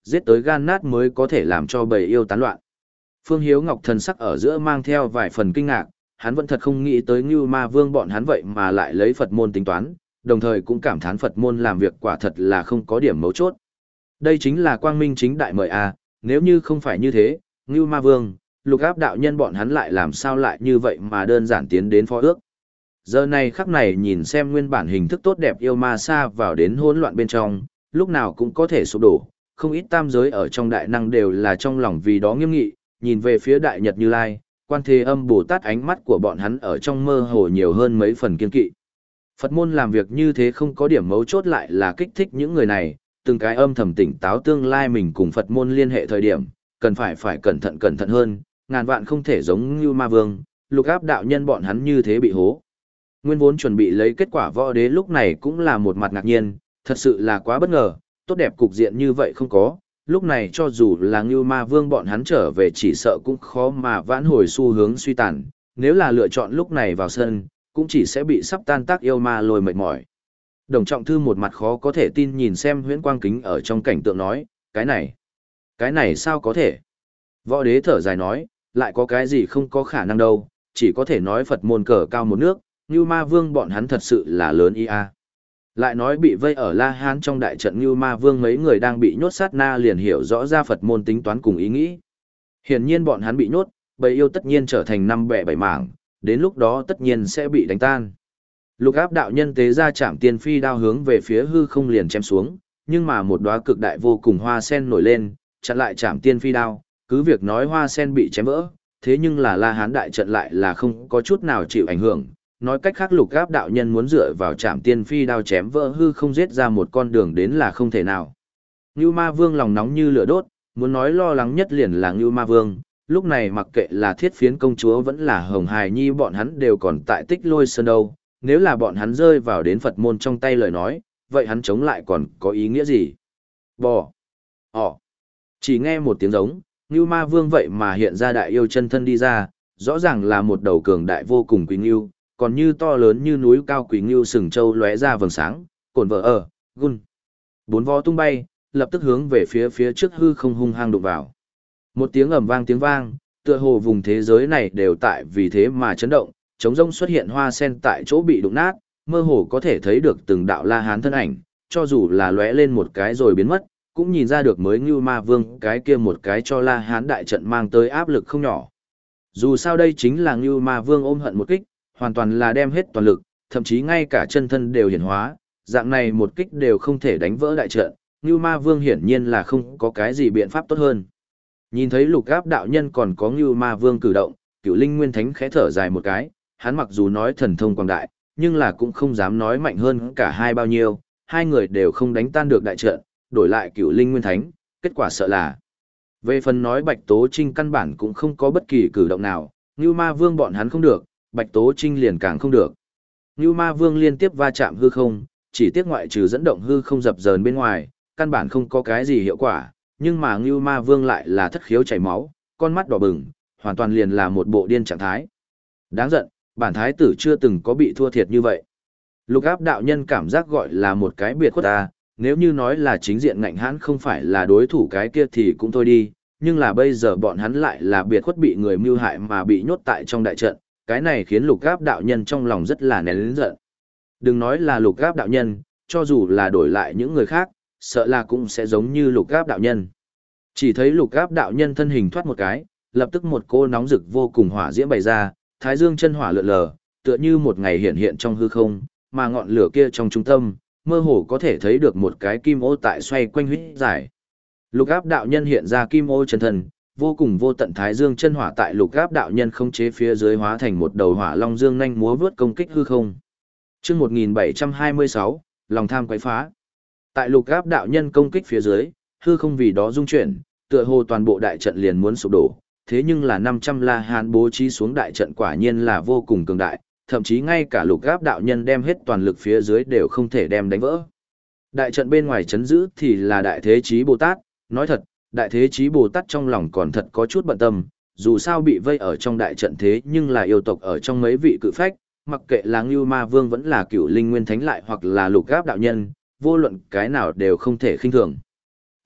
[SPEAKER 1] giết tới gan nát mới có thể làm cho bầy yêu tán loạn. Phương Hiếu Ngọc thần sắc ở giữa mang theo vài phần kinh ngạc, hắn vẫn thật không nghĩ tới Ngưu Ma Vương bọn hắn vậy mà lại lấy Phật môn tính toán, đồng thời cũng cảm thán Phật môn làm việc quả thật là không có điểm mấu chốt. Đây chính là quang minh chính đại mời à, nếu như không phải như thế, Ngưu Ma Vương, Lục Áp đạo nhân bọn hắn lại làm sao lại như vậy mà đơn giản tiến đến phó ước. Giờ này khắc này nhìn xem nguyên bản hình thức tốt đẹp yêu ma sa vào đến hỗn loạn bên trong, lúc nào cũng có thể sụp đổ, không ít tam giới ở trong đại năng đều là trong lòng vì đó nghiêm nghị, nhìn về phía đại nhật Như Lai, Quan Thế Âm Bồ Tát, ánh mắt của bọn hắn ở trong mơ hồ nhiều hơn mấy phần kiên kỵ. Phật môn làm việc như thế không có điểm mấu chốt lại là kích thích những người này, từng cái âm thầm tỉnh táo tương lai mình cùng Phật môn liên hệ thời điểm, cần phải phải cẩn thận cẩn thận hơn, ngàn vạn không thể giống như Ma Vương, Lục Áp đạo nhân bọn hắn như thế bị hố. Nguyên vốn chuẩn bị lấy kết quả võ đế lúc này cũng là một mặt ngạc nhiên, thật sự là quá bất ngờ, tốt đẹp cục diện như vậy không có, lúc này cho dù là Ngưu Ma Vương bọn hắn trở về chỉ sợ cũng khó mà vãn hồi xu hướng suy tàn, nếu là lựa chọn lúc này vào sân, cũng chỉ sẽ bị sắp tan tác yêu ma lôi mệt mỏi. Đồng Trọng Thư một mặt khó có thể tin nhìn xem Huyễn Quang Kính ở trong cảnh tượng nói, cái này, cái này sao có thể? Võ đế thở dài nói, lại có cái gì không có khả năng đâu, chỉ có thể nói Phật môn cờ cao một nước, Ngưu Ma Vương bọn hắn thật sự là lớn ý a. Lại nói bị vây ở La Hán trong đại trận Ngưu Ma Vương mấy người đang bị nhốt sát na liền hiểu rõ ra Phật môn tính toán cùng ý nghĩ. Hiển nhiên bọn hắn bị nhốt, bầy yêu tất nhiên trở thành năm bè bảy mảng, đến lúc đó tất nhiên sẽ bị đánh tan. Lục Áp đạo nhân tế ra Trảm Tiên Phi đao hướng về phía hư không liền chém xuống, nhưng mà một đóa cực đại vô cùng hoa sen nổi lên, chặn lại Trảm Tiên Phi đao, cứ việc nói hoa sen bị chém vỡ, thế nhưng là La Hán đại trận lại là không có chút nào chịu ảnh hưởng. Nói cách khác Lục Áp đạo nhân muốn dựa vào Trảm Tiên Phi đao chém vỡ hư không giết ra một con đường đến là không thể nào. Ngưu Ma Vương lòng nóng như lửa đốt, muốn nói lo lắng nhất liền là Ngưu Ma Vương, lúc này mặc kệ là Thiết Phiến công chúa vẫn là Hồng Hài Nhi bọn hắn đều còn tại Tích Lôi Sơn đâu, nếu là bọn hắn rơi vào đến Phật môn trong tay lời nói, vậy hắn chống lại còn có ý nghĩa gì? Bò! Ỏ! Chỉ nghe một tiếng giống, Ngưu Ma Vương vậy mà hiện ra đại yêu chân thân đi ra, rõ ràng là một đầu cường đại vô cùng quý ngưu, còn như to lớn như núi cao quý ngưu sừng châu lóe ra vầng sáng, cồn vợ ở, gun. Bốn vó tung bay, lập tức hướng về phía phía trước hư không hung hăng đụng vào. Một tiếng ầm vang tiếng vang, tựa hồ vùng thế giới này đều tại vì thế mà chấn động, trống rông xuất hiện hoa sen tại chỗ bị đụng nát, mơ hồ có thể thấy được từng đạo La Hán thân ảnh, cho dù là lóe lên một cái rồi biến mất, cũng nhìn ra được mới Ngưu Ma Vương cái kia một cái cho La Hán đại trận mang tới áp lực không nhỏ. Dù sao đây chính là Ngưu Ma Vương ôm hận một kích, hoàn toàn là đem hết toàn lực, thậm chí ngay cả chân thân đều hiển hóa, dạng này một kích đều không thể đánh vỡ đại trận, Ngưu Ma Vương hiển nhiên là không có cái gì biện pháp tốt hơn. Nhìn thấy Lục Áp đạo nhân còn có Ngưu Ma Vương cử động, Cửu Linh Nguyên Thánh khẽ thở dài một cái, hắn mặc dù nói thần thông quảng đại, nhưng là cũng không dám nói mạnh hơn cả hai bao nhiêu, hai người đều không đánh tan được đại trận, đổi lại Cửu Linh Nguyên Thánh, kết quả sợ là. Về phần nói Bạch Tố Trinh căn bản cũng không có bất kỳ cử động nào, Ngưu Ma Vương bọn hắn không được, Bạch Tố Trinh liền càng không được. Ngưu Ma Vương liên tiếp va chạm hư không, chỉ tiếc ngoại trừ dẫn động hư không dập dờn bên ngoài, căn bản không có cái gì hiệu quả, nhưng mà Ngưu Ma Vương lại là thất khiếu chảy máu, con mắt đỏ bừng, hoàn toàn liền là một bộ điên trạng thái. Đáng giận, bản thái tử chưa từng có bị thua thiệt như vậy. Lục Áp đạo nhân cảm giác gọi là một cái biệt khuất ta, nếu như nói là chính diện ngạnh hãn không phải là đối thủ cái kia thì cũng thôi đi, nhưng là bây giờ bọn hắn lại là biệt khuất bị người mưu hại mà bị nhốt tại trong đại trận, cái này khiến Lục Áp đạo nhân trong lòng rất là nén lớn giận. Đừng nói là Lục Áp đạo nhân, cho dù là đổi lại những người khác, sợ là cũng sẽ giống như Lục Áp đạo nhân. Chỉ thấy Lục Áp đạo nhân thân hình thoát một cái, lập tức một cô nóng rực vô cùng hỏa diễm bày ra, thái dương chân hỏa lượn lờ, tựa như một ngày hiện hiện trong hư không, mà ngọn lửa kia trong trung tâm, mơ hồ có thể thấy được một cái kim ô tại xoay quanh huyết giải. Lục Áp đạo nhân hiện ra kim ô chân thần, vô cùng vô tận thái dương chân hỏa tại Lục Áp đạo nhân không chế phía dưới hóa thành một đầu hỏa long dương nhanh múa vướt công kích hư không. Chương một nghìn bảy trăm hai mươi sáu, lòng tham quấy phá. Tại Lục Áp đạo nhân công kích phía dưới, hư không vì đó rung chuyển, tựa hồ toàn bộ đại trận liền muốn sụp đổ, thế nhưng là năm trăm La Hán bố trí xuống đại trận quả nhiên là vô cùng cường đại, thậm chí ngay cả Lục Áp đạo nhân đem hết toàn lực phía dưới đều không thể đem đánh vỡ. Đại trận bên ngoài chấn giữ thì là Đại Thế Chí Bồ Tát, nói thật, Đại Thế Chí Bồ Tát trong lòng còn thật có chút bận tâm, dù sao bị vây ở trong đại trận thế nhưng là yêu tộc ở trong mấy vị cự phách, mặc kệ là Ngưu Ma Vương vẫn là Cửu Linh Nguyên Thánh lại hoặc là Lục Áp đạo nhân, vô luận cái nào đều không thể khinh thường.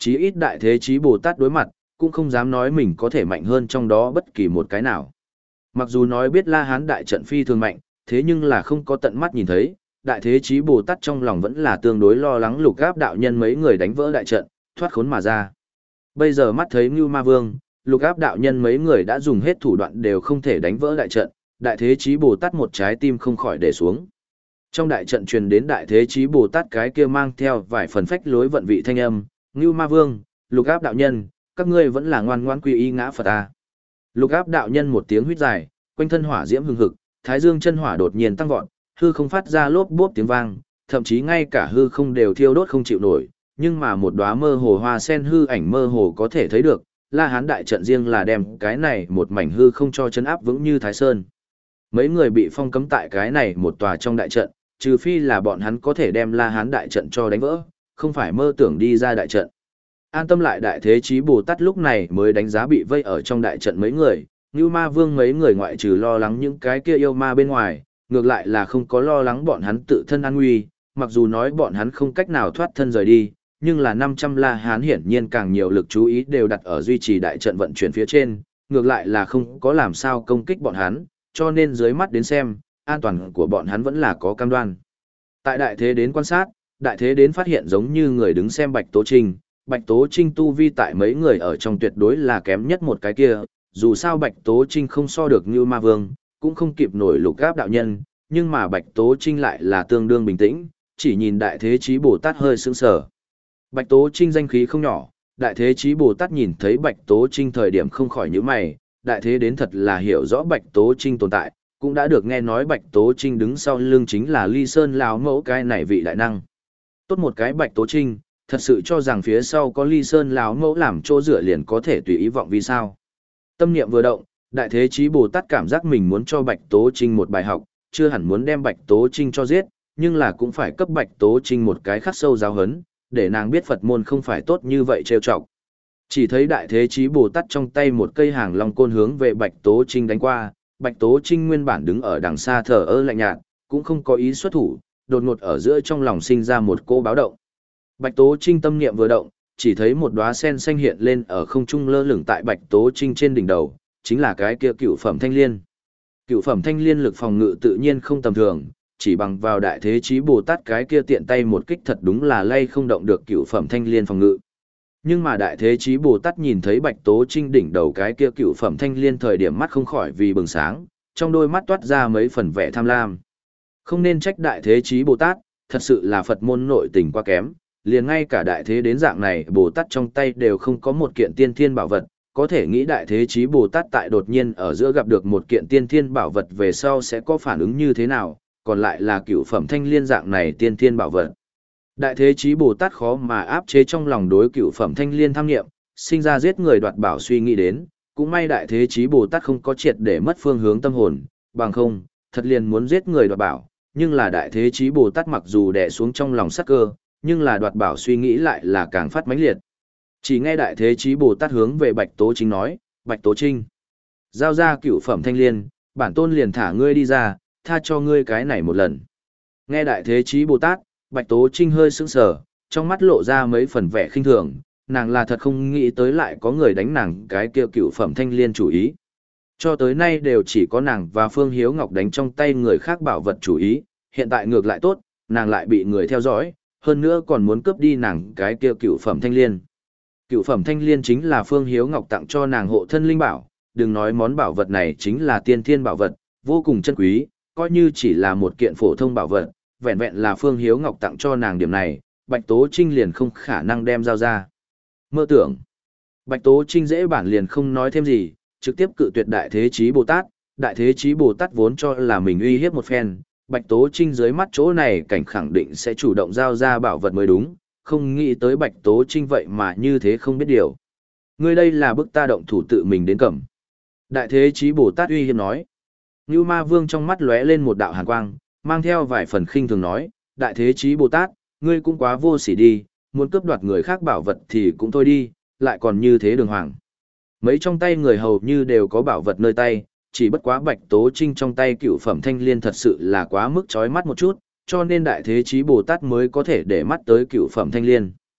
[SPEAKER 1] Chí ít đại thế chí Bồ Tát đối mặt, cũng không dám nói mình có thể mạnh hơn trong đó bất kỳ một cái nào. Mặc dù nói biết La Hán đại trận phi thường mạnh, thế nhưng là không có tận mắt nhìn thấy, đại thế chí Bồ Tát trong lòng vẫn là tương đối lo lắng Lục Áp đạo nhân mấy người đánh vỡ đại trận, thoát khốn mà ra. Bây giờ mắt thấy Ngưu Ma Vương, Lục Áp đạo nhân mấy người đã dùng hết thủ đoạn đều không thể đánh vỡ đại trận, đại thế chí Bồ Tát một trái tim không khỏi để xuống. Trong đại trận truyền đến đại thế chí Bồ Tát cái kia mang theo vài phần phách lối vận vị thanh âm, Ngưu Ma Vương, Lục Áp đạo nhân, các ngươi vẫn là ngoan ngoãn quy y ngã Phật ta. Lục Áp đạo nhân một tiếng huýt dài, quanh thân hỏa diễm hừng hực, thái dương chân hỏa đột nhiên tăng vọt, hư không phát ra lốp bốp tiếng vang, thậm chí ngay cả hư không đều thiêu đốt không chịu nổi, nhưng mà một đóa mơ hồ hoa sen hư ảnh mơ hồ có thể thấy được, La Hán đại trận riêng là đem cái này một mảnh hư không cho chấn áp vững như Thái Sơn. Mấy người bị phong cấm tại cái này một tòa trong đại trận, trừ phi là bọn hắn có thể đem La Hán đại trận cho đánh vỡ, không phải mơ tưởng đi ra đại trận. An tâm lại đại thế chí Bồ Tát lúc này mới đánh giá bị vây ở trong đại trận mấy người, Ngưu Ma Vương mấy người ngoại trừ lo lắng những cái kia yêu ma bên ngoài, ngược lại là không có lo lắng bọn hắn tự thân an nguy, mặc dù nói bọn hắn không cách nào thoát thân rời đi, nhưng là năm trăm La Hán hiển nhiên càng nhiều lực chú ý đều đặt ở duy trì đại trận vận chuyển phía trên, ngược lại là không có làm sao công kích bọn hắn, cho nên dưới mắt đến xem, an toàn của bọn hắn vẫn là có cam đoan. Tại đại thế đến quan sát, đại thế đến phát hiện giống như người đứng xem Bạch Tố Trinh, Bạch Tố Trinh tu vi tại mấy người ở trong tuyệt đối là kém nhất một cái kia, dù sao Bạch Tố Trinh không so được như Ma Vương, cũng không kịp nổi Lục Áp đạo nhân, nhưng mà Bạch Tố Trinh lại là tương đương bình tĩnh, chỉ nhìn đại thế chí Bồ Tát hơi sững sờ. Bạch Tố Trinh danh khí không nhỏ, đại thế chí Bồ Tát nhìn thấy Bạch Tố Trinh thời điểm không khỏi nhíu mày, đại thế đến thật là hiểu rõ Bạch Tố Trinh tồn tại, cũng đã được nghe nói Bạch Tố Trinh đứng sau lưng chính là Ly Sơn lão mẫu cái này vị đại năng. Tốt một cái Bạch Tố Trinh, thật sự cho rằng phía sau có Ly Sơn lão mẫu làm chỗ dựa liền có thể tùy ý vọng vì sao. Tâm niệm vừa động, đại thế chí Bồ Tát cảm giác mình muốn cho Bạch Tố Trinh một bài học, chưa hẳn muốn đem Bạch Tố Trinh cho giết, nhưng là cũng phải cấp Bạch Tố Trinh một cái khắc sâu giáo hấn, để nàng biết Phật môn không phải tốt như vậy trêu chọc. Chỉ thấy đại thế chí Bồ Tát trong tay một cây hàng long côn hướng về Bạch Tố Trinh đánh qua, Bạch Tố Trinh nguyên bản đứng ở đằng xa thờ ơ lạnh nhạt, cũng không có ý xuất thủ, đột ngột ở giữa trong lòng sinh ra một cô báo động. Bạch Tố Trinh tâm niệm vừa động, chỉ thấy một đóa sen xanh hiện lên ở không trung lơ lửng tại Bạch Tố Trinh trên đỉnh đầu, chính là cái kia cựu phẩm thanh liên. Cựu phẩm thanh liên lực phòng ngự tự nhiên không tầm thường, chỉ bằng vào đại thế chí Bồ Tát cái kia tiện tay một kích thật đúng là lay không động được cựu phẩm thanh liên phòng ngự. Nhưng mà đại thế chí Bồ Tát nhìn thấy Bạch Tố Trinh đỉnh đầu cái kia cựu phẩm thanh liên thời điểm mắt không khỏi vì bừng sáng, trong đôi mắt toát ra mấy phần vẻ tham lam. Không nên trách đại thế chí Bồ Tát, thật sự là Phật môn nội tình quá kém, liền ngay cả đại thế đến dạng này Bồ Tát trong tay đều không có một kiện tiên thiên bảo vật, có thể nghĩ đại thế chí Bồ Tát tại đột nhiên ở giữa gặp được một kiện tiên thiên bảo vật về sau sẽ có phản ứng như thế nào, còn lại là cựu phẩm thanh liên dạng này tiên thiên bảo vật. Đại thế chí Bồ Tát khó mà áp chế trong lòng đối cựu phẩm thanh liên tham nghiệm, sinh ra giết người đoạt bảo suy nghĩ đến, cũng may đại thế chí Bồ Tát không có triệt để mất phương hướng tâm hồn, bằng không, thật liền muốn giết người đoạt bảo, nhưng là đại thế chí Bồ Tát mặc dù đè xuống trong lòng sắc cơ, nhưng là đoạt bảo suy nghĩ lại là càng phát mãnh liệt. Chỉ nghe đại thế chí Bồ Tát hướng về Bạch Tố Trinh nói, Bạch Tố Trinh, giao ra cựu phẩm thanh liên, bản tôn liền thả ngươi đi ra, tha cho ngươi cái này một lần. Nghe đại thế chí Bồ Tát, Bạch Tố Trinh hơi sững sờ, trong mắt lộ ra mấy phần vẻ khinh thường, nàng là thật không nghĩ tới lại có người đánh nàng cái kia cựu phẩm thanh liên chủ ý. Cho tới nay đều chỉ có nàng và Phương Hiếu Ngọc đánh trong tay người khác bảo vật chủ ý, hiện tại ngược lại tốt, nàng lại bị người theo dõi, hơn nữa còn muốn cướp đi nàng cái kia cựu phẩm thanh liên. Cựu phẩm thanh liên chính là Phương Hiếu Ngọc tặng cho nàng hộ thân linh bảo, đừng nói món bảo vật này chính là tiên thiên bảo vật, vô cùng chân quý, coi như chỉ là một kiện phổ thông bảo vật, vẹn vẹn là Phương Hiếu Ngọc tặng cho nàng điểm này, Bạch Tố Trinh liền không khả năng đem giao ra. Mơ tưởng. Bạch Tố Trinh dễ bản liền không nói thêm gì, trực tiếp cự tuyệt đại thế chí Bồ Tát, đại thế chí Bồ Tát vốn cho là mình uy hiếp một phen, Bạch Tố Trinh dưới mắt chỗ này cảnh khẳng định sẽ chủ động giao ra bảo vật mới đúng, không nghĩ tới Bạch Tố Trinh vậy mà như thế không biết điều. Ngươi đây là bức ta động thủ tự mình đến cầm. Đại thế chí Bồ Tát uy hiếp nói. Ngưu Ma Vương trong mắt lóe lên một đạo hàn quang, mang theo vài phần khinh thường nói, đại thế chí Bồ Tát, ngươi cũng quá vô sỉ đi, muốn cướp đoạt người khác bảo vật thì cũng thôi đi, lại còn như thế đường hoàng. Mấy trong tay người hầu như đều có bảo vật nơi tay, chỉ bất quá Bạch Tố Trinh trong tay cựu phẩm thanh liên thật sự là quá mức chói mắt một chút, cho nên đại thế chí Bồ Tát mới có thể để mắt tới cựu phẩm thanh liên.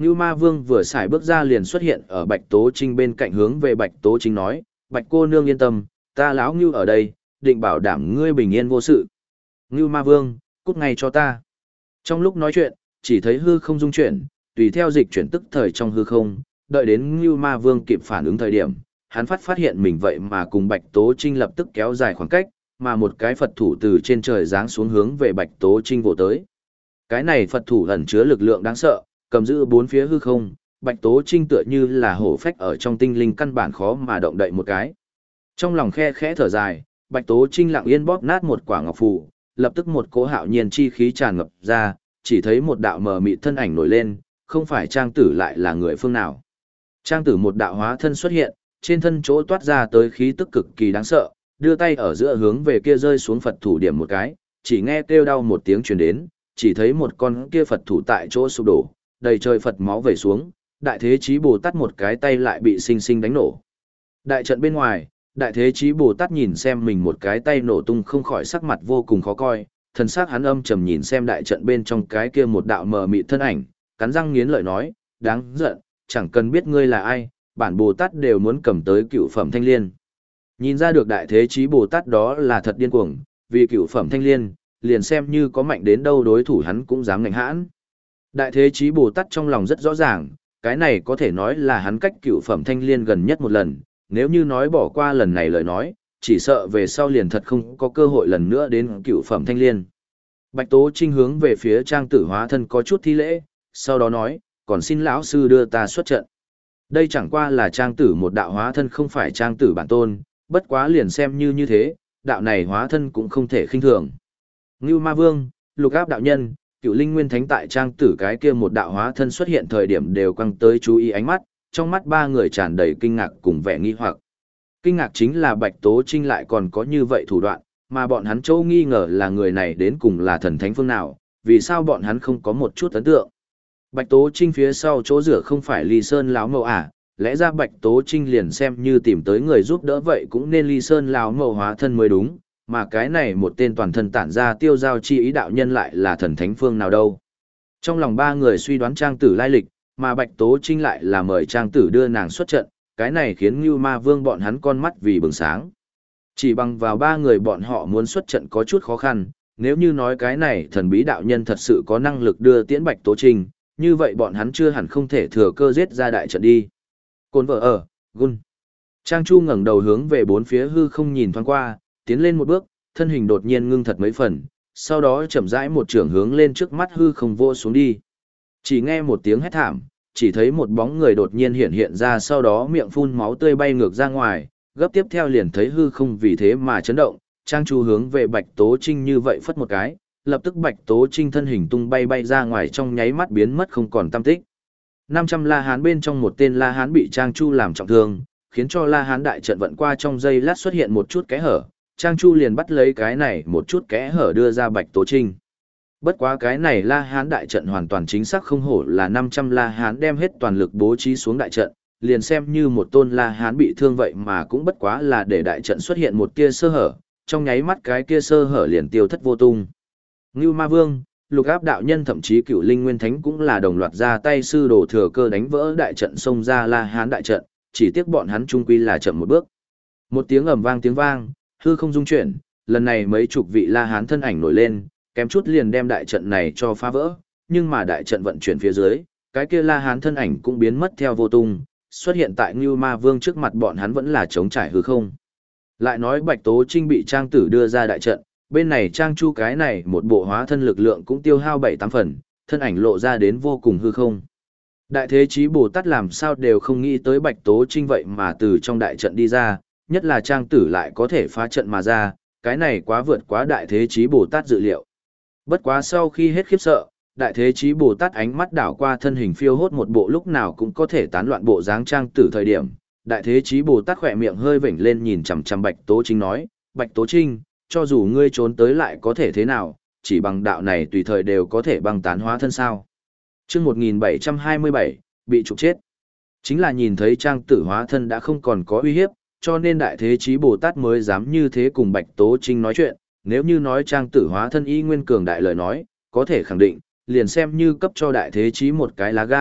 [SPEAKER 1] Ngưu Ma Vương vừa xài bước ra liền xuất hiện ở Bạch Tố Trinh bên cạnh hướng về Bạch Tố Trinh nói, Bạch cô nương yên tâm, ta lão Ngưu ở đây, định bảo đảm ngươi bình yên vô sự. Ngưu Ma Vương, cút ngay cho ta. Trong lúc nói chuyện, chỉ thấy hư không dung chuyển, tùy theo dịch chuyển tức thời trong hư không, đợi đến Ngưu Ma Vương kịp phản ứng thời điểm, hắn phát phát hiện mình vậy mà cùng Bạch Tố Trinh lập tức kéo dài khoảng cách, mà một cái Phật thủ từ trên trời giáng xuống hướng về Bạch Tố Trinh vỗ tới. Cái này Phật thủ ẩn chứa lực lượng đáng sợ, cầm giữ bốn phía hư không, Bạch Tố Trinh tựa như là hổ phách ở trong tinh linh căn bản khó mà động đậy một cái. Trong lòng khe khẽ thở dài, Bạch Tố Trinh lặng yên bóp nát một quả ngọc phù, lập tức một cỗ hạo nhiên chi khí tràn ngập ra, chỉ thấy một đạo mờ mịt thân ảnh nổi lên, không phải Trang Tử lại là người phương nào. Trang Tử một đạo hóa thân xuất hiện, trên thân chỗ toát ra tới khí tức cực kỳ đáng sợ, đưa tay ở giữa hướng về kia rơi xuống Phật thủ điểm một cái, chỉ nghe kêu đau một tiếng truyền đến, chỉ thấy một con kia Phật thủ tại chỗ sụp đổ, đầy trời Phật máu vẩy xuống, Đại Thế Chí Bồ Tát một cái tay lại bị sinh sinh đánh nổ. Đại trận bên ngoài, Đại Thế Chí Bồ Tát nhìn xem mình một cái tay nổ tung không khỏi sắc mặt vô cùng khó coi, thần sắc hắn âm trầm nhìn xem đại trận bên trong cái kia một đạo mờ mịt thân ảnh, cắn răng nghiến lợi nói, đáng giận, chẳng cần biết ngươi là ai, bản Bồ Tát đều muốn cầm tới cựu phẩm thanh liên. Nhìn ra được Đại Thế Chí Bồ Tát đó là thật điên cuồng, vì cựu phẩm thanh liên, liền xem như có mạnh đến đâu đối thủ hắn cũng dám ngạnh hãn. Đại Thế Chí Bồ Tát trong lòng rất rõ ràng, cái này có thể nói là hắn cách cựu phẩm thanh liên gần nhất một lần, nếu như nói bỏ qua lần này lời nói, chỉ sợ về sau liền thật không có cơ hội lần nữa đến cựu phẩm thanh liên. Bạch Tố Trinh hướng về phía Trang Tử hóa thân có chút thi lễ, sau đó nói, còn xin lão sư đưa ta xuất trận. Đây chẳng qua là Trang Tử một đạo hóa thân không phải Trang Tử bản tôn, bất quá liền xem như như thế, đạo này hóa thân cũng không thể khinh thường. Ngưu Ma Vương, Lục Áp đạo nhân, Cựu Linh Nguyên Thánh tại Trang Tử cái kia một đạo hóa thân xuất hiện thời điểm đều quăng tới chú ý ánh mắt, trong mắt ba người tràn đầy kinh ngạc cùng vẻ nghi hoặc. Kinh ngạc chính là Bạch Tố Trinh lại còn có như vậy thủ đoạn, mà bọn hắn chỗ nghi ngờ là người này đến cùng là thần thánh phương nào, vì sao bọn hắn không có một chút ấn tượng. Bạch Tố Trinh phía sau chỗ rửa không phải Ly Sơn lão mẫu à, lẽ ra Bạch Tố Trinh liền xem như tìm tới người giúp đỡ vậy cũng nên Ly Sơn lão mẫu hóa thân mới đúng, mà cái này một tên toàn thân tản ra tiêu giao chi ý đạo nhân lại là thần thánh phương nào đâu. Trong lòng ba người suy đoán Trang Tử lai lịch, mà Bạch Tố Trinh lại là mời Trang Tử đưa nàng xuất trận, cái này khiến Ngưu Ma Vương bọn hắn con mắt vì bừng sáng. Chỉ bằng vào ba người bọn họ muốn xuất trận có chút khó khăn, nếu như nói cái này thần bí đạo nhân thật sự có năng lực đưa tiễn Bạch Tố Trinh, như vậy bọn hắn chưa hẳn không thể thừa cơ giết ra đại trận đi. Côn vợ ở, gun. Trang Chu ngẩng đầu hướng về bốn phía hư không nhìn thoáng qua, tiến lên một bước, thân hình đột nhiên ngưng thật mấy phần, sau đó chậm rãi một trường hướng lên trước mắt hư không vô xuống đi. Chỉ nghe một tiếng hét thảm, chỉ thấy một bóng người đột nhiên hiện hiện ra, sau đó miệng phun máu tươi bay ngược ra ngoài, gấp tiếp theo liền thấy hư không vì thế mà chấn động, Trang Chu hướng về Bạch Tố Trinh như vậy phất một cái, lập tức Bạch Tố Trinh thân hình tung bay bay ra ngoài trong nháy mắt biến mất không còn tăm tích. năm trăm La Hán bên trong một tên La Hán bị Trang Chu làm trọng thương, khiến cho La Hán đại trận vận qua trong giây lát xuất hiện một chút kẽ hở, Trang Chu liền bắt lấy cái này một chút kẽ hở đưa ra Bạch Tố Trinh. Bất quá cái này La Hán đại trận hoàn toàn chính xác không hổ là năm trăm La Hán đem hết toàn lực bố trí xuống đại trận, liền xem như một tôn La Hán bị thương vậy mà cũng bất quá là để đại trận xuất hiện một tia sơ hở, trong nháy mắt cái kia sơ hở liền tiêu thất vô tung. Ngưu Ma Vương, Lục Áp đạo nhân thậm chí Cựu Linh Nguyên Thánh cũng là đồng loạt ra tay sư đồ thừa cơ đánh vỡ đại trận xông ra La Hán đại trận, chỉ tiếc bọn hắn chung quy là chậm một bước. Một tiếng ầm vang tiếng vang, hư không dung chuyển, lần này mấy chục vị La Hán thân ảnh nổi lên, kém chút liền đem đại trận này cho phá vỡ, nhưng mà đại trận vận chuyển phía dưới, cái kia La Hán thân ảnh cũng biến mất theo vô tung, xuất hiện tại Ngưu Ma Vương trước mặt bọn hắn vẫn là trống trải hư không. Lại nói Bạch Tố Trinh bị Trang Tử đưa ra đại trận, bên này Trang Chu cái này một bộ hóa thân lực lượng cũng tiêu hao bảy tám phần, thân ảnh lộ ra đến vô cùng hư không. Đại Thế Chí Bồ Tát làm sao đều không nghĩ tới Bạch Tố Trinh vậy mà từ trong đại trận đi ra, nhất là Trang Tử lại có thể phá trận mà ra, cái này quá vượt quá Đại Thế Chí Bồ Tát dự liệu. Bất quá sau khi hết khiếp sợ, Đại Thế Chí Bồ Tát ánh mắt đảo qua thân hình phiêu hốt một bộ lúc nào cũng có thể tán loạn bộ dáng Trang Tử thời điểm, Đại Thế Chí Bồ Tát khỏe miệng hơi vểnh lên nhìn chằm chằm Bạch Tố Trinh nói, Bạch Tố Trinh, cho dù ngươi trốn tới lại có thể thế nào, chỉ bằng đạo này tùy thời đều có thể băng tán hóa thân sao. Chương một nghìn bảy trăm hai mươi bảy, bị trục chết. Chính là nhìn thấy Trang Tử hóa thân đã không còn có uy hiếp, cho nên Đại Thế Chí Bồ Tát mới dám như thế cùng Bạch Tố Trinh nói chuyện, nếu như nói Trang Tử hóa thân y nguyên cường đại lời nói, có thể khẳng định, liền xem như cấp cho Đại Thế Chí một cái lá gan,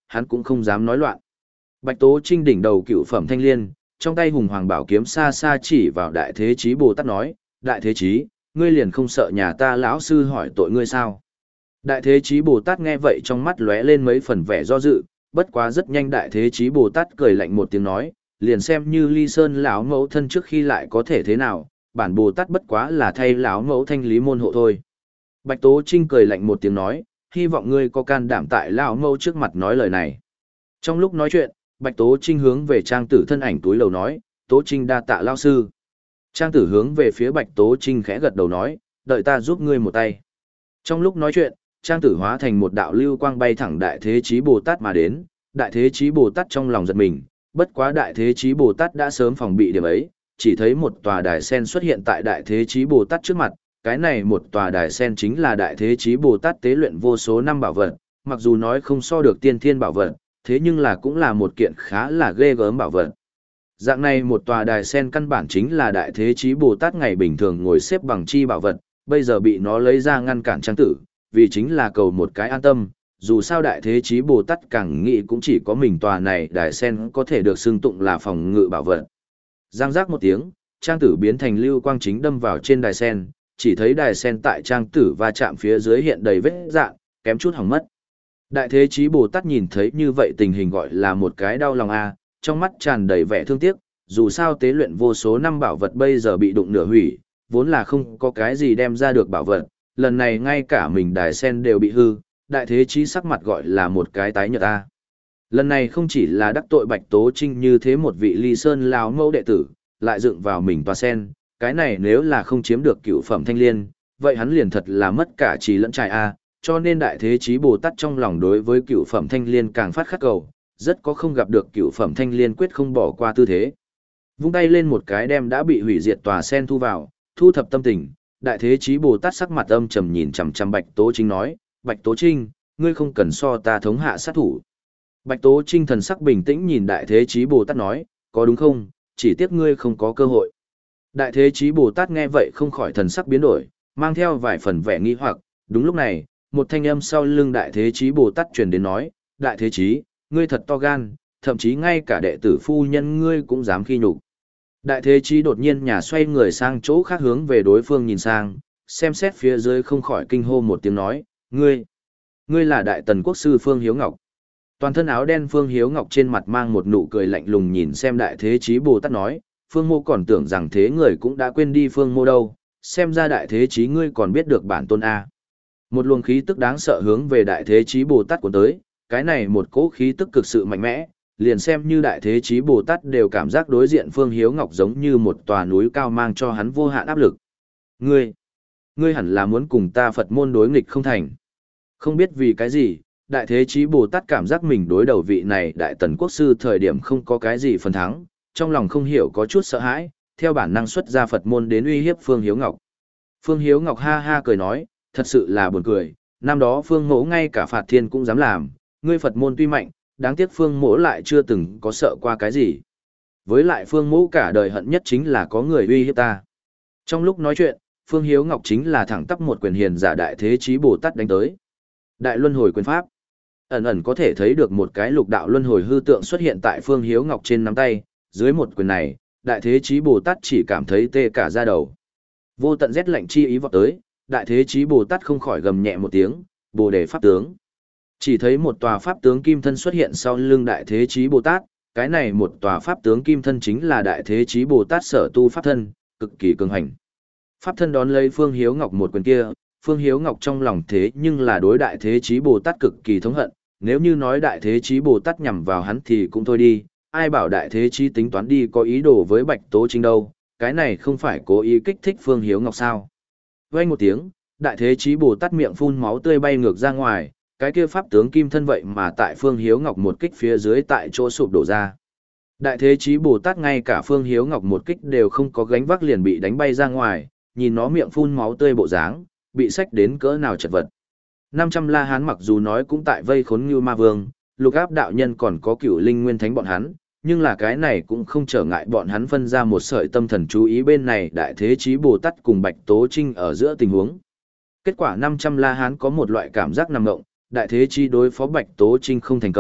[SPEAKER 1] hắn cũng không dám nói loạn. Bạch Tố Trinh đỉnh đầu cựu phẩm thanh liên, trong tay hùng hoàng bảo kiếm xa xa chỉ vào Đại Thế Chí Bồ Tát nói, Đại Thế Chí, ngươi liền không sợ nhà ta lão sư hỏi tội ngươi sao? Đại Thế Chí Bồ Tát nghe vậy trong mắt lóe lên mấy phần vẻ do dự, bất quá rất nhanh Đại Thế Chí Bồ Tát cười lạnh một tiếng nói, liền xem như Ly Sơn lão mẫu thân trước khi lại có thể thế nào, bản Bồ Tát bất quá là thay lão mẫu thanh lý môn hộ thôi. Bạch Tố Trinh cười lạnh một tiếng nói, hy vọng ngươi có can đảm tại lão mẫu trước mặt nói lời này. Trong lúc nói chuyện, Bạch Tố Trinh hướng về Trang Tử thân ảnh túi lầu nói, Tố Trinh đa tạ lão sư. Trang Tử hướng về phía Bạch Tố Trinh khẽ gật đầu nói, đợi ta giúp ngươi một tay. Trong lúc nói chuyện, Trang Tử hóa thành một đạo lưu quang bay thẳng Đại Thế Chí Bồ Tát mà đến, Đại Thế Chí Bồ Tát trong lòng giật mình, bất quá Đại Thế Chí Bồ Tát đã sớm phòng bị điểm ấy, chỉ thấy một tòa đài sen xuất hiện tại Đại Thế Chí Bồ Tát trước mặt, cái này một tòa đài sen chính là Đại Thế Chí Bồ Tát tế luyện vô số năm bảo vật, mặc dù nói không so được tiên thiên bảo vật, thế nhưng là cũng là một kiện khá là ghê gớm bảo vật. Dạng này một tòa đài sen căn bản chính là Đại Thế Chí Bồ Tát ngày bình thường ngồi xếp bằng chi bảo vật, bây giờ bị nó lấy ra ngăn cản Trang Tử, vì chính là cầu một cái an tâm, dù sao Đại Thế Chí Bồ Tát càng nghĩ cũng chỉ có mình tòa này đài sen có thể được xưng tụng là phòng ngự bảo vật. Giang giác một tiếng, Trang Tử biến thành lưu quang chính đâm vào trên đài sen, chỉ thấy đài sen tại Trang Tử va chạm phía dưới hiện đầy vết rạn, kém chút hỏng mất. Đại Thế Chí Bồ Tát nhìn thấy như vậy tình hình gọi là một cái đau lòng a, trong mắt tràn đầy vẻ thương tiếc, dù sao tế luyện vô số năm bảo vật bây giờ bị đụng nửa hủy, vốn là không có cái gì đem ra được bảo vật, lần này ngay cả mình đài sen đều bị hư, Đại Thế Chí sắc mặt gọi là một cái tái nhợt a. Lần này không chỉ là đắc tội Bạch Tố Trinh như thế một vị Ly Sơn lão mẫu đệ tử, lại dựng vào mình tòa sen, cái này nếu là không chiếm được cựu phẩm thanh liên, vậy hắn liền thật là mất cả trí lẫn trai a, cho nên Đại Thế Chí Bồ Tát trong lòng đối với cựu phẩm thanh liên càng phát khát cầu, rất có không gặp được cựu phẩm thanh liên quyết không bỏ qua tư thế. Vung tay lên một cái đem đã bị hủy diệt tòa sen thu vào, thu thập tâm tình, Đại Thế Chí Bồ Tát sắc mặt âm trầm nhìn chằm chằm Bạch Tố Trinh nói, Bạch Tố Trinh, ngươi không cần so ta thống hạ sát thủ. Bạch Tố Trinh thần sắc bình tĩnh nhìn Đại Thế Chí Bồ Tát nói, có đúng không, chỉ tiếc ngươi không có cơ hội. Đại Thế Chí Bồ Tát nghe vậy không khỏi thần sắc biến đổi, mang theo vài phần vẻ nghi hoặc, đúng lúc này, một thanh âm sau lưng Đại Thế Chí Bồ Tát truyền đến nói, Đại Thế Chí, ngươi thật to gan, thậm chí ngay cả đệ tử phu nhân ngươi cũng dám khi nhục. Đại Thế Chí đột nhiên nhà xoay người sang chỗ khác hướng về đối phương nhìn sang, xem xét phía dưới không khỏi kinh hô một tiếng nói, ngươi, ngươi là Đại Tần Quốc sư Phương Hiếu Ngọc. Toàn thân áo đen Phương Hiếu Ngọc trên mặt mang một nụ cười lạnh lùng nhìn xem Đại Thế Chí Bồ Tát nói, Phương Mô còn tưởng rằng thế người cũng đã quên đi Phương Mô đâu, xem ra Đại Thế Chí ngươi còn biết được bản tôn A. Một luồng khí tức đáng sợ hướng về Đại Thế Chí Bồ Tát của tới, cái này một cỗ khí tức cực sự mạnh mẽ, liền xem như Đại Thế Chí Bồ Tát đều cảm giác đối diện Phương Hiếu Ngọc giống như một tòa núi cao mang cho hắn vô hạn áp lực. Ngươi, ngươi hẳn là muốn cùng ta Phật môn đối nghịch không thành. Không biết vì cái gì, Đại Thế Chí Bồ Tát cảm giác mình đối đầu vị này Đại Tần Quốc sư thời điểm không có cái gì phần thắng, trong lòng không hiểu có chút sợ hãi, theo bản năng xuất ra Phật môn đến uy hiếp Phương Hiếu Ngọc. Phương Hiếu Ngọc ha ha cười nói, thật sự là buồn cười, năm đó Phương Mỗ ngay cả phạt thiên cũng dám làm, ngươi Phật môn tuy mạnh, đáng tiếc Phương Mỗ lại chưa từng có sợ qua cái gì. Với lại Phương Mỗ cả đời hận nhất chính là có người uy hiếp ta. Trong lúc nói chuyện, Phương Hiếu Ngọc chính là thẳng tắp một quyền hiền giả Đại Thế Chí Bồ Tát đánh tới. Đại Luân Hồi Quyền Pháp. Ẩn ẩn có thể thấy được một cái lục đạo luân hồi hư tượng xuất hiện tại Phương Hiếu Ngọc trên nắm tay, dưới một quyền này, Đại Thế Chí Bồ Tát chỉ cảm thấy tê cả da đầu. Vô tận rét lạnh chi ý vọt tới, Đại Thế Chí Bồ Tát không khỏi gầm nhẹ một tiếng, Bồ Đề Pháp Tướng. Chỉ thấy một tòa Pháp Tướng Kim Thân xuất hiện sau lưng Đại Thế Chí Bồ Tát, cái này một tòa Pháp Tướng Kim Thân chính là Đại Thế Chí Bồ Tát sở tu Pháp Thân, cực kỳ cường hành. Pháp Thân đón lấy Phương Hiếu Ngọc một quyền kia, Phương Hiếu Ngọc trong lòng thế nhưng là đối Đại Thế Chí Bồ Tát cực kỳ thống hận, nếu như nói Đại Thế Chí Bồ Tát nhằm vào hắn thì cũng thôi đi, ai bảo Đại Thế Chí tính toán đi có ý đồ với Bạch Tố Trinh đâu, cái này không phải cố ý kích thích Phương Hiếu Ngọc sao. Vang một tiếng, Đại Thế Chí Bồ Tát miệng phun máu tươi bay ngược ra ngoài, cái kia Pháp Tướng Kim Thân vậy mà tại Phương Hiếu Ngọc một kích phía dưới tại chỗ sụp đổ ra. Đại Thế Chí Bồ Tát ngay cả Phương Hiếu Ngọc một kích đều không có gánh vác liền bị đánh bay ra ngoài, nhìn nó miệng phun máu tươi bộ dáng, bị xách đến cỡ nào chật vật. năm trăm La Hán mặc dù nói cũng tại vây khốn Ngưu Ma Vương, Lục Áp đạo nhân còn có Cửu Linh Nguyên Thánh bọn hắn, nhưng là cái này cũng không trở ngại bọn hắn phân ra một sợi tâm thần chú ý bên này Đại Thế Chí Bồ Tát cùng Bạch Tố Trinh ở giữa tình huống. Kết quả năm trăm La Hán có một loại cảm giác nằm ngộng, Đại Thế Chí đối phó Bạch Tố Trinh không thành công,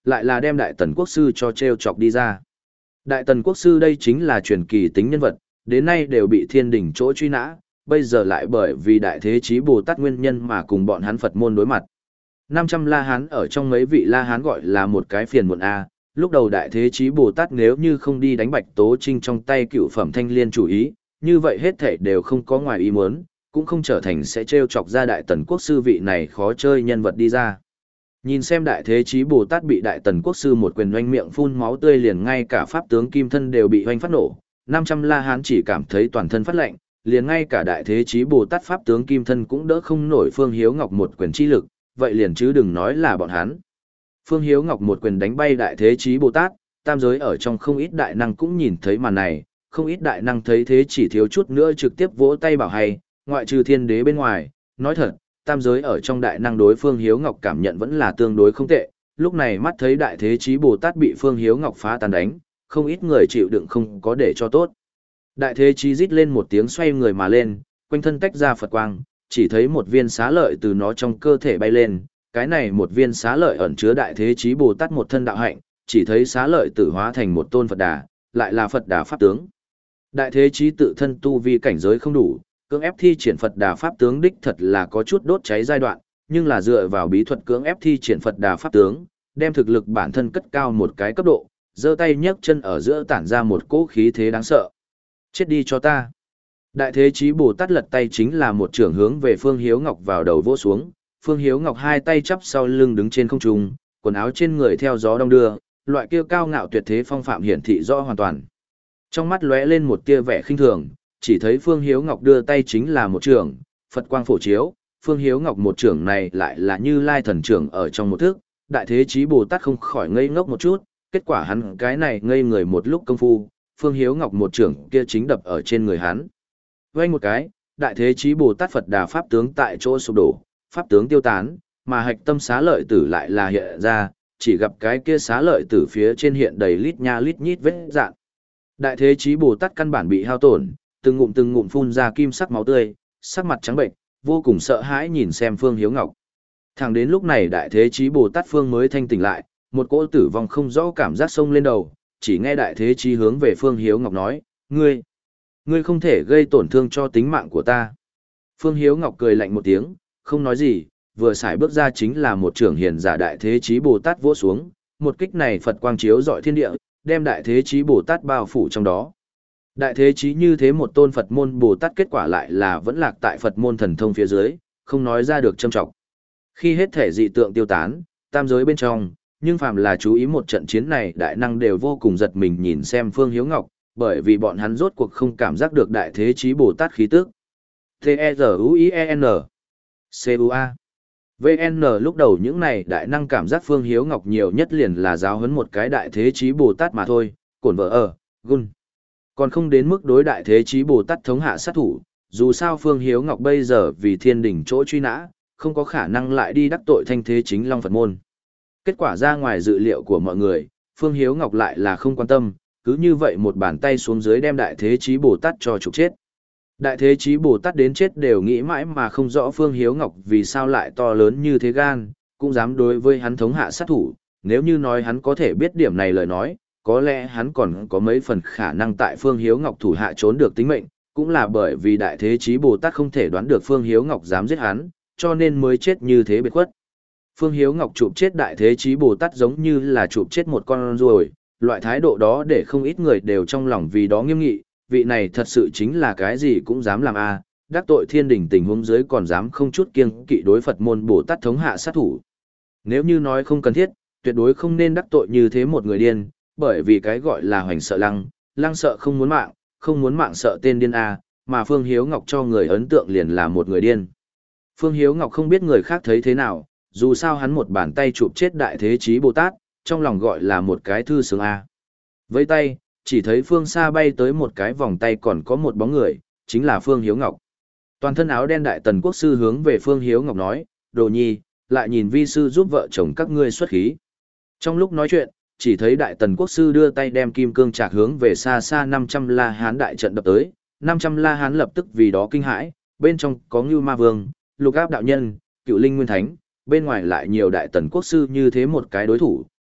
[SPEAKER 1] lại là đem Đại Tần Quốc Sư cho treo chọc đi ra. Đại Tần Quốc Sư đây chính là truyền kỳ tính nhân vật, đến nay đều bị thiên đình chỗ truy nã, bây giờ lại bởi vì Đại Thế Chí Bồ Tát nguyên nhân mà cùng bọn hắn Phật môn đối mặt. năm trăm La Hán ở trong mấy vị La Hán gọi là một cái phiền muộn A, lúc đầu Đại Thế Chí Bồ Tát nếu như không đi đánh Bạch Tố Trinh trong tay cựu phẩm thanh liên chủ ý, như vậy hết thảy đều không có ngoài ý muốn, cũng không trở thành sẽ trêu chọc ra Đại Tần Quốc Sư vị này khó chơi nhân vật đi ra. Nhìn xem Đại Thế Chí Bồ Tát bị Đại Tần Quốc Sư một quyền oanh miệng phun máu tươi liền ngay cả pháp tướng kim thân đều bị oanh phát nổ, năm trăm La Hán chỉ cảm thấy toàn thân phát lạnh, liền ngay cả Đại Thế Chí Bồ Tát pháp tướng kim thân cũng đỡ không nổi Phương Hiếu Ngọc một quyền chi lực, vậy liền chứ đừng nói là bọn hắn. Phương Hiếu Ngọc một quyền đánh bay Đại Thế Chí Bồ Tát, tam giới ở trong không ít đại năng cũng nhìn thấy màn này, không ít đại năng thấy thế chỉ thiếu chút nữa trực tiếp vỗ tay bảo hay, ngoại trừ thiên đế bên ngoài, nói thật, tam giới ở trong đại năng đối Phương Hiếu Ngọc cảm nhận vẫn là tương đối không tệ, lúc này mắt thấy Đại Thế Chí Bồ Tát bị Phương Hiếu Ngọc phá tan đánh, không ít người chịu đựng không có để cho tốt. Đại Thế Chí rít lên một tiếng xoay người mà lên, quanh thân tách ra Phật quang, chỉ thấy một viên xá lợi từ nó trong cơ thể bay lên, cái này một viên xá lợi ẩn chứa Đại Thế Chí Bồ Tát một thân đạo hạnh, chỉ thấy xá lợi tử hóa thành một tôn Phật Đà, lại là Phật Đà pháp tướng. Đại Thế Chí tự thân tu vi cảnh giới không đủ, cưỡng ép thi triển Phật Đà pháp tướng đích thật là có chút đốt cháy giai đoạn, nhưng là dựa vào bí thuật cưỡng ép thi triển Phật Đà pháp tướng, đem thực lực bản thân cất cao một cái cấp độ, giơ tay nhấc chân ở giữa tản ra một cỗ khí thế đáng sợ. Chết đi cho ta. Đại Thế Chí Bồ Tát lật tay chính là một trường hướng về Phương Hiếu Ngọc vào đầu vỗ xuống, Phương Hiếu Ngọc hai tay chắp sau lưng đứng trên không trung, quần áo trên người theo gió đong đưa, loại kia cao ngạo tuyệt thế phong phạm hiển thị rõ hoàn toàn. Trong mắt lóe lên một tia vẻ khinh thường, chỉ thấy Phương Hiếu Ngọc đưa tay chính là một trường, Phật quang phổ chiếu, Phương Hiếu Ngọc một trường này lại là Như Lai thần trường ở trong một thước, Đại Thế Chí Bồ Tát không khỏi ngây ngốc một chút, kết quả hắn cái này ngây người một lúc công phu, Phương Hiếu Ngọc một trường kia chính đập ở trên người hắn. Vây một cái, Đại Thế Chí Bồ Tát Phật Đà pháp tướng tại chỗ sụp đổ, pháp tướng tiêu tán, mà hạch tâm xá lợi tử lại là hiện ra, chỉ gặp cái kia xá lợi tử phía trên hiện đầy lít nha lít nhít vết dạn. Đại Thế Chí Bồ Tát căn bản bị hao tổn, từng ngụm từng ngụm phun ra kim sắc máu tươi, sắc mặt trắng bệnh, vô cùng sợ hãi nhìn xem Phương Hiếu Ngọc. Thẳng đến lúc này Đại Thế Chí Bồ Tát Phương mới thanh tỉnh lại, một cỗ tử vong không rõ cảm giác xông lên đầu, chỉ nghe Đại Thế Chí hướng về Phương Hiếu Ngọc nói, ngươi, ngươi không thể gây tổn thương cho tính mạng của ta. Phương Hiếu Ngọc cười lạnh một tiếng, không nói gì, vừa xài bước ra chính là một trưởng hiền giả Đại Thế Chí Bồ Tát vỗ xuống, một kích này Phật quang chiếu rọi thiên địa, đem Đại Thế Chí Bồ Tát bao phủ trong đó. Đại Thế Chí như thế một tôn Phật môn Bồ Tát kết quả lại là vẫn lạc tại Phật môn thần thông phía dưới, không nói ra được châm trọng. Khi hết thể dị tượng tiêu tán, tam giới bên trong, nhưng phàm là chú ý một trận chiến này đại năng đều vô cùng giật mình nhìn xem Phương Hiếu Ngọc, bởi vì bọn hắn rốt cuộc không cảm giác được Đại Thế Chí Bồ Tát khí tức. T-E-Z-U-I-E-N C-U-A V N lúc đầu những này đại năng cảm giác Phương Hiếu Ngọc nhiều nhất liền là giáo huấn một cái Đại Thế Chí Bồ Tát mà thôi, cổn vợ ở, gun. Còn không đến mức đối Đại Thế Chí Bồ Tát thống hạ sát thủ, dù sao Phương Hiếu Ngọc bây giờ vì thiên đình chỗ truy nã, không có khả năng lại đi đắc tội thanh thế chính Long Phật môn. Kết quả ra ngoài dự liệu của mọi người, Phương Hiếu Ngọc lại là không quan tâm, cứ như vậy một bàn tay xuống dưới đem Đại Thế Chí Bồ Tát cho trục chết. Đại Thế Chí Bồ Tát đến chết đều nghĩ mãi mà không rõ Phương Hiếu Ngọc vì sao lại to lớn như thế gan, cũng dám đối với hắn thống hạ sát thủ, nếu như nói hắn có thể biết điểm này lời nói, có lẽ hắn còn có mấy phần khả năng tại Phương Hiếu Ngọc thủ hạ trốn được tính mệnh, cũng là bởi vì Đại Thế Chí Bồ Tát không thể đoán được Phương Hiếu Ngọc dám giết hắn, cho nên mới chết như thế biệt khuất. Phương Hiếu Ngọc chụp chết Đại Thế Chí Bồ Tát giống như là chụp chết một con ruồi, loại thái độ đó để không ít người đều trong lòng vì đó nghiêm nghị, vị này thật sự chính là cái gì cũng dám làm a, đắc tội thiên đình tình huống dưới còn dám không chút kiêng kỵ đối Phật môn Bồ Tát thống hạ sát thủ. Nếu như nói không cần thiết, tuyệt đối không nên đắc tội như thế một người điên, bởi vì cái gọi là hoành sợ lăng, lăng sợ không muốn mạng, không muốn mạng sợ tên điên a, mà Phương Hiếu Ngọc cho người ấn tượng liền là một người điên. Phương Hiếu Ngọc không biết người khác thấy thế nào, dù sao hắn một bàn tay chụp chết Đại Thế Chí Bồ Tát, trong lòng gọi là một cái thư sướng a. Với tay, chỉ thấy phương xa bay tới một cái vòng tay còn có một bóng người, chính là Phương Hiếu Ngọc. Toàn thân áo đen Đại Tần Quốc sư hướng về Phương Hiếu Ngọc nói, đồ nhi, lại nhìn vi sư giúp vợ chồng các ngươi xuất khí. Trong lúc nói chuyện, chỉ thấy Đại Tần Quốc sư đưa tay đem kim cương trạc hướng về xa xa năm trăm La Hán đại trận đập tới, năm trăm La Hán lập tức vì đó kinh hãi, bên trong có Ngưu Ma Vương, Lục Áp đạo nhân, Cựu Linh Nguyên Thánh, bên ngoài lại nhiều Đại Tần Quốc sư như thế một cái đối thủ,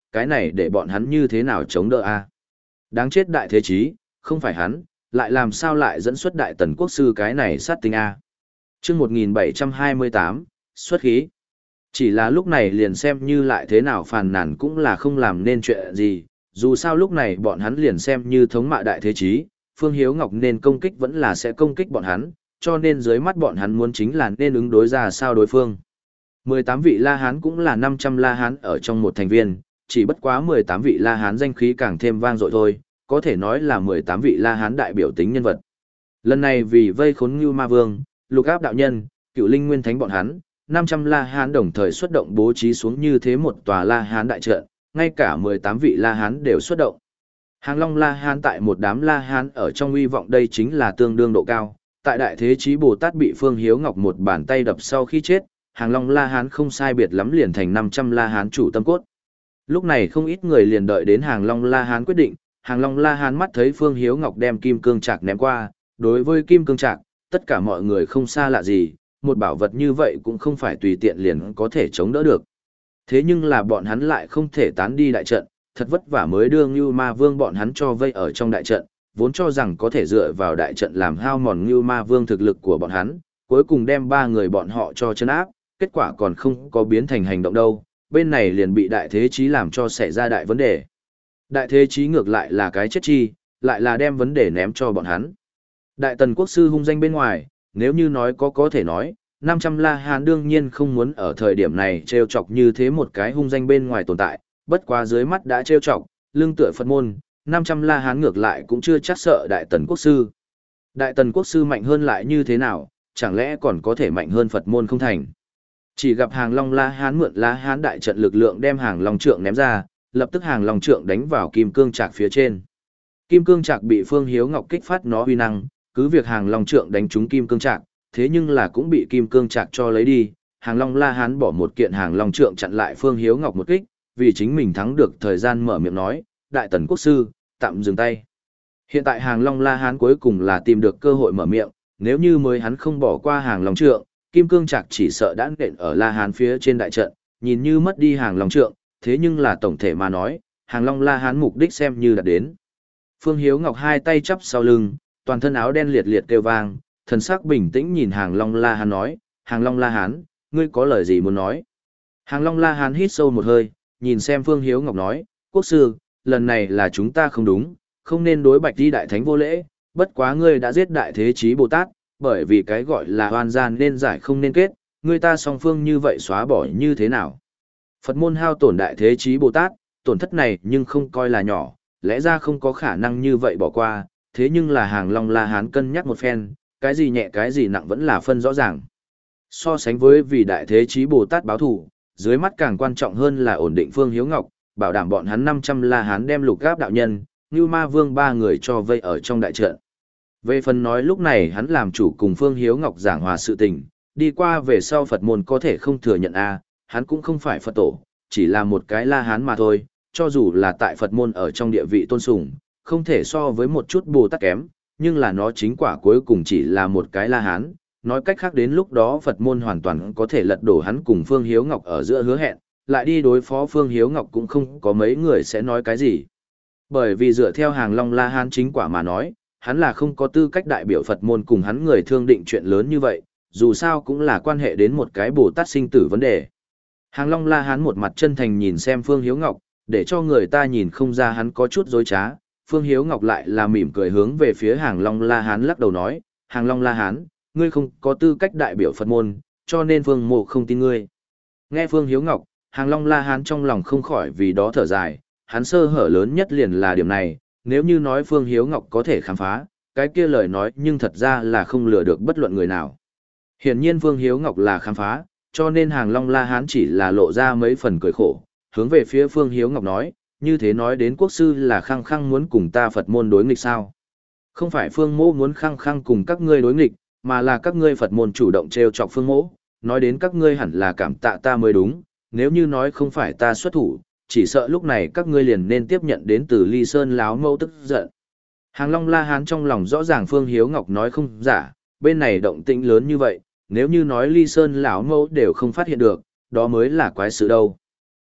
[SPEAKER 1] cái này để bọn hắn như thế nào chống đỡ a? Đáng chết đại thế chí, không phải hắn, lại làm sao lại dẫn xuất đại tần quốc sư cái này sát tinh a? Chương một nghìn bảy trăm hai mươi tám, xuất khí. Chỉ là lúc này liền xem như lại thế nào phàn nàn cũng là không làm nên chuyện gì, dù sao lúc này bọn hắn liền xem như thống mạ đại thế chí, Phương Hiếu Ngọc nên công kích vẫn là sẽ công kích bọn hắn, cho nên dưới mắt bọn hắn muốn chính là nên ứng đối ra sao đối phương. mười tám vị La Hán cũng là năm trăm La Hán ở trong một thành viên, chỉ bất quá mười tám vị La Hán danh khí càng thêm vang dội thôi, có thể nói là mười tám vị La Hán đại biểu tính nhân vật. Lần này vì vây khốn Ngưu Ma Vương, Lục Áp đạo nhân, Cựu Linh Nguyên Thánh bọn hắn, năm trăm La Hán đồng thời xuất động bố trí xuống như thế một tòa La Hán đại trận, ngay cả mười tám vị La Hán đều xuất động. Hàng Long La Hán tại một đám La Hán ở trong uy vọng đây chính là tương đương độ cao, tại Đại Thế Chí Bồ Tát bị Phương Hiếu Ngọc một bàn tay đập sau khi chết, Hàng Long La Hán không sai biệt lắm liền thành năm trăm La Hán chủ tâm cốt. Lúc này không ít người liền đợi đến Hàng Long La Hán quyết định, Hàng Long La Hán mắt thấy Phương Hiếu Ngọc đem kim cương trạc ném qua, đối với kim cương trạc, tất cả mọi người không xa lạ gì, một bảo vật như vậy cũng không phải tùy tiện liền có thể chống đỡ được. Thế nhưng là bọn hắn lại không thể tán đi đại trận, thật vất vả mới đưa Ngưu Ma Vương bọn hắn cho vây ở trong đại trận, vốn cho rằng có thể dựa vào đại trận làm hao mòn Ngưu Ma Vương thực lực của bọn hắn, cuối cùng đem ba người bọn họ cho chân áp, kết quả còn không có biến thành hành động đâu, bên này liền bị đại thế chí làm cho xảy ra đại vấn đề. Đại thế chí ngược lại là cái chết chi, lại là đem vấn đề ném cho bọn hắn. Đại tần quốc sư hung danh bên ngoài, nếu như nói có có thể nói, năm trăm La Hán đương nhiên không muốn ở thời điểm này trêu chọc như thế một cái hung danh bên ngoài tồn tại, bất quá dưới mắt đã trêu chọc, lương tựa Phật môn, năm trăm La Hán ngược lại cũng chưa chắc sợ Đại tần quốc sư. Đại tần quốc sư mạnh hơn lại như thế nào, chẳng lẽ còn có thể mạnh hơn Phật môn không thành. Chỉ gặp Hàng Long La Hán mượn La Hán đại trận lực lượng đem Hàng Long trượng ném ra, lập tức Hàng Long trượng đánh vào kim cương trạc phía trên. Kim cương trạc bị Phương Hiếu Ngọc kích phát nó uy năng, cứ việc Hàng Long trượng đánh trúng kim cương trạc, thế nhưng là cũng bị kim cương trạc cho lấy đi. Hàng Long La Hán bỏ một kiện Hàng Long trượng chặn lại Phương Hiếu Ngọc một kích, vì chính mình thắng được thời gian mở miệng nói, Đại tần quốc sư, tạm dừng tay. Hiện tại Hàng Long La Hán cuối cùng là tìm được cơ hội mở miệng, nếu như mới hắn không bỏ qua Hàng Long trượng, kim cương trạc chỉ sợ đã nện ở La Hán phía trên đại trận, nhìn như mất đi Hàng Long trượng, thế nhưng là tổng thể mà nói, Hàng Long La Hán mục đích xem như đã đến. Phương Hiếu Ngọc hai tay chắp sau lưng, toàn thân áo đen liệt liệt kêu vang, thần sắc bình tĩnh nhìn Hàng Long La Hán nói, Hàng Long La Hán, ngươi có lời gì muốn nói? Hàng Long La Hán hít sâu một hơi, nhìn xem Phương Hiếu Ngọc nói, quốc sư, lần này là chúng ta không đúng, không nên đối bạch đi đại thánh vô lễ, bất quá ngươi đã giết đại thế chí Bồ Tát, bởi vì cái gọi là oan gian nên giải không nên kết, ngươi ta song phương như vậy xóa bỏ như thế nào? Phật môn hao tổn đại thế chí Bồ Tát, tổn thất này nhưng không coi là nhỏ, lẽ ra không có khả năng như vậy bỏ qua, thế nhưng là Hàng Long La Hán cân nhắc một phen, cái gì nhẹ cái gì nặng vẫn là phân rõ ràng. So sánh với vì đại thế chí Bồ Tát báo thù, dưới mắt càng quan trọng hơn là ổn định Phương Hiếu Ngọc, bảo đảm bọn hắn năm trăm La Hán đem Lục Gáp đạo nhân, Ngưu Ma Vương ba người cho vây ở trong đại trận. Về phần nói lúc này hắn làm chủ cùng Phương Hiếu Ngọc giảng hòa sự tình, đi qua về sau Phật môn có thể không thừa nhận a, hắn cũng không phải Phật tổ, chỉ là một cái La Hán mà thôi, cho dù là tại Phật môn ở trong địa vị tôn sùng, không thể so với một chút Bồ Tát kém, nhưng là nó chính quả cuối cùng chỉ là một cái La Hán, nói cách khác đến lúc đó Phật môn hoàn toàn có thể lật đổ hắn cùng Phương Hiếu Ngọc ở giữa hứa hẹn, lại đi đối phó Phương Hiếu Ngọc cũng không có mấy người sẽ nói cái gì. Bởi vì dựa theo Hàng Long La Hán chính quả mà nói, hắn là không có tư cách đại biểu Phật môn cùng hắn người thương định chuyện lớn như vậy, dù sao cũng là quan hệ đến một cái Bồ Tát sinh tử vấn đề. Hàng Long La Hán một mặt chân thành nhìn xem Phương Hiếu Ngọc, để cho người ta nhìn không ra hắn có chút dối trá. Phương Hiếu Ngọc lại là mỉm cười hướng về phía Hàng Long La Hán lắc đầu nói, Hàng Long La Hán, ngươi không có tư cách đại biểu Phật môn, cho nên Phương mộ không tin ngươi. Nghe Phương Hiếu Ngọc, Hàng Long La Hán trong lòng không khỏi vì đó thở dài, hắn sơ hở lớn nhất liền là điểm này, nếu như nói Phương Hiếu Ngọc có thể khám phá, cái kia lời nói nhưng thật ra là không lừa được bất luận người nào. Hiển nhiên Phương Hiếu Ngọc là khám phá, cho nên Hàng Long La Hán chỉ là lộ ra mấy phần cười khổ, hướng về phía Phương Hiếu Ngọc nói, như thế nói đến quốc sư là khăng khăng muốn cùng ta Phật môn đối nghịch sao? Không phải Phương mỗ muốn khăng khăng cùng các ngươi đối nghịch, mà là các ngươi Phật môn chủ động trêu chọc Phương mỗ, nói đến các ngươi hẳn là cảm tạ ta mới đúng, nếu như nói không phải ta xuất thủ, chỉ sợ lúc này các ngươi liền nên tiếp nhận đến từ Ly Sơn láo mâu tức giận. Hàng Long La Hán trong lòng rõ ràng Phương Hiếu Ngọc nói không giả, bên này động tĩnh lớn như vậy, nếu như nói Ly Sơn lão mâu đều không phát hiện được, đó mới là quái sự đâu.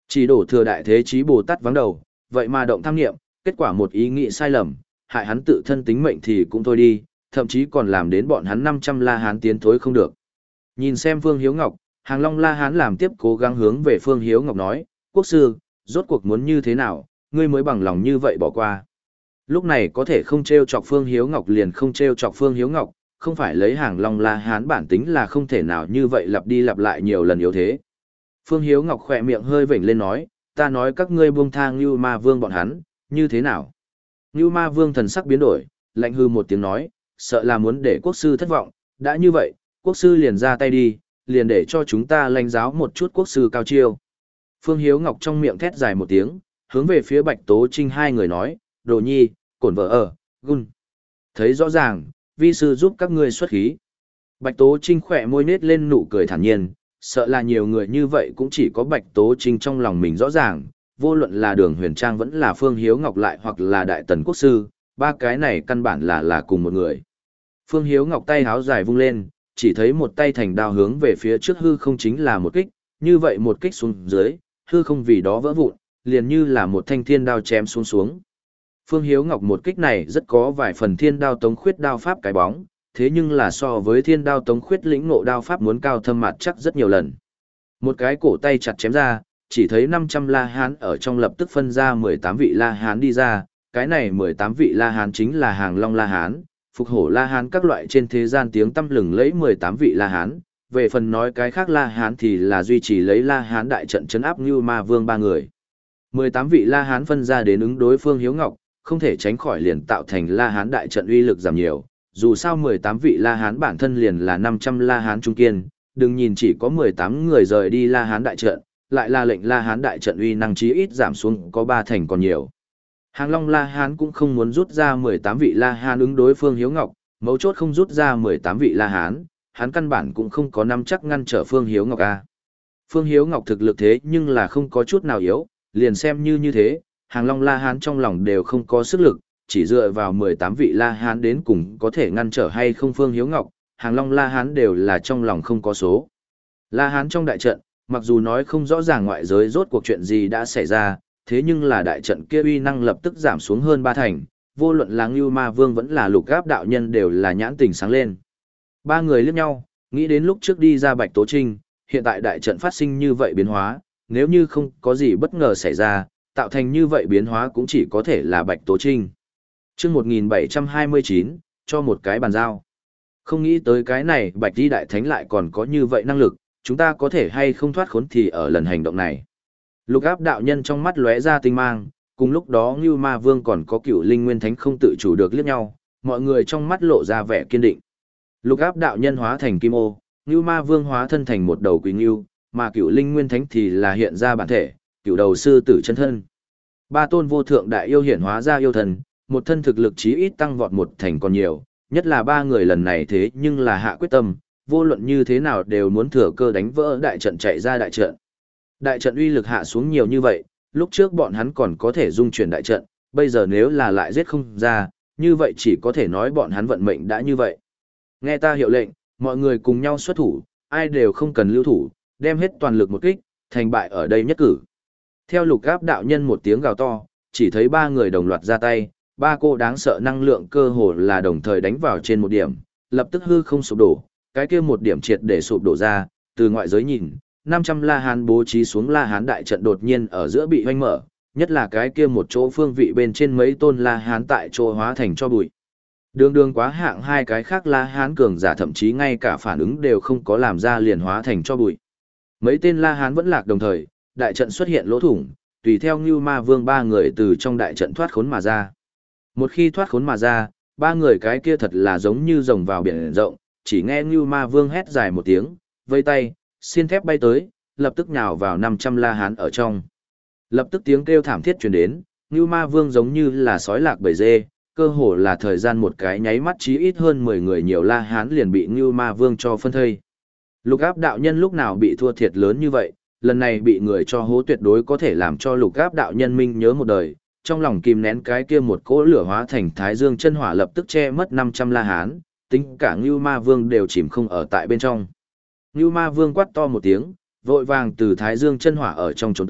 [SPEAKER 1] Chỉ đổ thừa đại thế chí Bồ Tát vắng đầu, vậy mà động tham nghiệm, kết quả một ý nghĩ sai lầm, hại hắn tự thân tính mệnh thì cũng thôi đi, thậm chí còn làm đến bọn hắn năm trăm La Hán tiến thối không được. Nhìn xem Phương Hiếu Ngọc, Hàng Long La Hán làm tiếp cố gắng hướng về Phương Hiếu Ngọc nói, quốc sư, rốt cuộc muốn như thế nào, ngươi mới bằng lòng như vậy bỏ qua. Lúc này có thể không treo chọc Phương Hiếu Ngọc liền không treo chọc Phương Hiếu Ngọc, không phải lấy Hàng Long La Hán bản tính là không thể nào như vậy lặp đi lặp lại nhiều lần yếu thế. Phương Hiếu Ngọc khỏe miệng hơi vểnh lên nói, ta nói các ngươi buông tha Ngưu Ma Vương bọn hắn, như thế nào? Ngưu Ma Vương thần sắc biến đổi, lạnh hư một tiếng nói, sợ là muốn để quốc sư thất vọng, đã như vậy, quốc sư liền ra tay đi, liền để cho chúng ta lãnh giáo một chút quốc sư cao chiêu. Phương Hiếu Ngọc trong miệng thét dài một tiếng, hướng về phía Bạch Tố Trinh hai người nói, đồ nhi, cổn vợ ở, gun. Thấy rõ ràng, vi sư giúp các ngươi xuất khí. Bạch Tố Trinh khỏe môi nết lên nụ cười thản nhiên, sợ là nhiều người như vậy cũng chỉ có Bạch Tố Trinh trong lòng mình rõ ràng, vô luận là Đường Huyền Trang vẫn là Phương Hiếu Ngọc lại hoặc là Đại Tần Quốc Sư, ba cái này căn bản là là cùng một người. Phương Hiếu Ngọc tay háo dài vung lên, chỉ thấy một tay thành đao hướng về phía trước hư không chính là một kích, như vậy một kích xuống dưới, hư không vì đó vỡ vụn, liền như là một thanh thiên đao chém xuống xuống. Phương Hiếu Ngọc một kích này rất có vài phần thiên đao tống khuyết đao pháp cái bóng, thế nhưng là so với thiên đao tống khuyết lĩnh ngộ đao pháp muốn cao thâm mặt chắc rất nhiều lần. Một cái cổ tay chặt chém ra, chỉ thấy năm trăm La Hán ở trong lập tức phân ra mười tám vị La Hán đi ra, cái này mười tám vị La Hán chính là Hàng Long La Hán, Phục Hổ La Hán các loại trên thế gian tiếng tăm lừng lấy mười tám vị La Hán, về phần nói cái khác La Hán thì là duy trì lấy La Hán đại trận trấn áp Ngưu Ma Vương ba người. mười tám vị La Hán phân ra đến ứng đối Phương Hiếu Ngọc, không thể tránh khỏi liền tạo thành La Hán đại trận uy lực giảm nhiều, dù sao mười tám vị La Hán bản thân liền là năm trăm La Hán trung kiên, đừng nhìn chỉ có mười tám người rời đi La Hán đại trận, lại là lệnh La Hán đại trận uy năng chí ít giảm xuống có ba thành còn nhiều. Hàng Long La Hán cũng không muốn rút ra mười tám vị La Hán ứng đối Phương Hiếu Ngọc, mấu chốt không rút ra mười tám vị La Hán, hắn căn bản cũng không có nắm chắc ngăn trở Phương Hiếu Ngọc a. Phương Hiếu Ngọc thực lực thế nhưng là không có chút nào yếu, liền xem như như thế, Hàng Long La Hán trong lòng đều không có sức lực, chỉ dựa vào mười tám vị La Hán đến cùng có thể ngăn trở hay không Phương Hiếu Ngọc, Hàng Long La Hán đều là trong lòng không có số. La Hán trong đại trận, mặc dù nói không rõ ràng ngoại giới rốt cuộc chuyện gì đã xảy ra, thế nhưng là đại trận kia uy năng lập tức giảm xuống hơn ba thành, vô luận là Ngưu Ma Vương vẫn là Lục Gáp đạo nhân đều là nhãn tình sáng lên. Ba người liếc nhau, nghĩ đến lúc trước đi ra Bạch Tố Trinh, hiện tại đại trận phát sinh như vậy biến hóa, nếu như không có gì bất ngờ xảy ra, tạo thành như vậy biến hóa cũng chỉ có thể là Bạch Tố Trinh. Chương một nghìn bảy trăm hai mươi chín, cho một cái bàn giao. Không nghĩ tới cái này Bạch Di Đại Thánh lại còn có như vậy năng lực, chúng ta có thể hay không thoát khốn thì ở lần hành động này. Lục Áp đạo nhân trong mắt lóe ra tinh mang, cùng lúc đó Ngưu Ma Vương còn có Cửu Linh Nguyên Thánh không tự chủ được liếc nhau, mọi người trong mắt lộ ra vẻ kiên định. Lục Áp đạo nhân hóa thành kim ô, Ngưu Ma Vương hóa thân thành một đầu quỷ ngưu, mà Cửu Linh Nguyên Thánh thì là hiện ra bản thể, Cửu Đầu Sư Tử chân thân. Ba tôn vô thượng đại yêu hiển hóa ra yêu thần, một thân thực lực chí ít tăng vọt một thành còn nhiều, nhất là ba người lần này thế nhưng là hạ quyết tâm, vô luận như thế nào đều muốn thừa cơ đánh vỡ đại trận chạy ra đại trận. Đại trận uy lực hạ xuống nhiều như vậy, lúc trước bọn hắn còn có thể dung chuyển đại trận, bây giờ nếu là lại giết không ra, như vậy chỉ có thể nói bọn hắn vận mệnh đã như vậy. Nghe ta hiệu lệnh, mọi người cùng nhau xuất thủ, ai đều không cần lưu thủ, đem hết toàn lực một kích, thành bại ở đây nhất cử. Theo Lục Áp đạo nhân một tiếng gào to, chỉ thấy ba người đồng loạt ra tay, ba cô đáng sợ năng lượng cơ hồ là đồng thời đánh vào trên một điểm, lập tức hư không sụp đổ, cái kia một điểm triệt để sụp đổ ra, từ ngoại giới nhìn, năm trăm La Hán bố trí xuống La Hán đại trận đột nhiên ở giữa bị hoanh mở, nhất là cái kia một chỗ phương vị bên trên mấy tôn La Hán tại chỗ hóa thành cho bụi. Đường đường quá hạng hai cái khác La Hán cường giả thậm chí ngay cả phản ứng đều không có làm ra liền hóa thành cho bụi. Mấy tên La Hán vẫn lạc đồng thời, đại trận xuất hiện lỗ thủng, tùy theo Ngưu Ma Vương ba người từ trong đại trận thoát khốn mà ra. Một khi thoát khốn mà ra, ba người cái kia thật là giống như rồng vào biển rộng, chỉ nghe Ngưu Ma Vương hét dài một tiếng, vây tay, xiên thép bay tới, lập tức nhào vào năm trăm La Hán ở trong. Lập tức tiếng kêu thảm thiết truyền đến, Ngưu Ma Vương giống như là sói lạc bầy dê, cơ hồ là thời gian một cái nháy mắt chí ít hơn mười người nhiều La Hán liền bị Ngưu Ma Vương cho phân thây. Lục Áp đạo nhân lúc nào bị thua thiệt lớn như vậy, lần này bị người cho hố tuyệt đối có thể làm cho Lục Áp đạo nhân minh nhớ một đời, trong lòng kìm nén cái kia một cỗ lửa hóa thành Thái Dương chân hỏa lập tức che mất năm trăm La Hán, tính cả Ngưu Ma Vương đều chìm không ở tại bên trong. Ngưu Ma Vương quát to một tiếng, vội vàng từ Thái Dương chân hỏa ở trong trốn tới,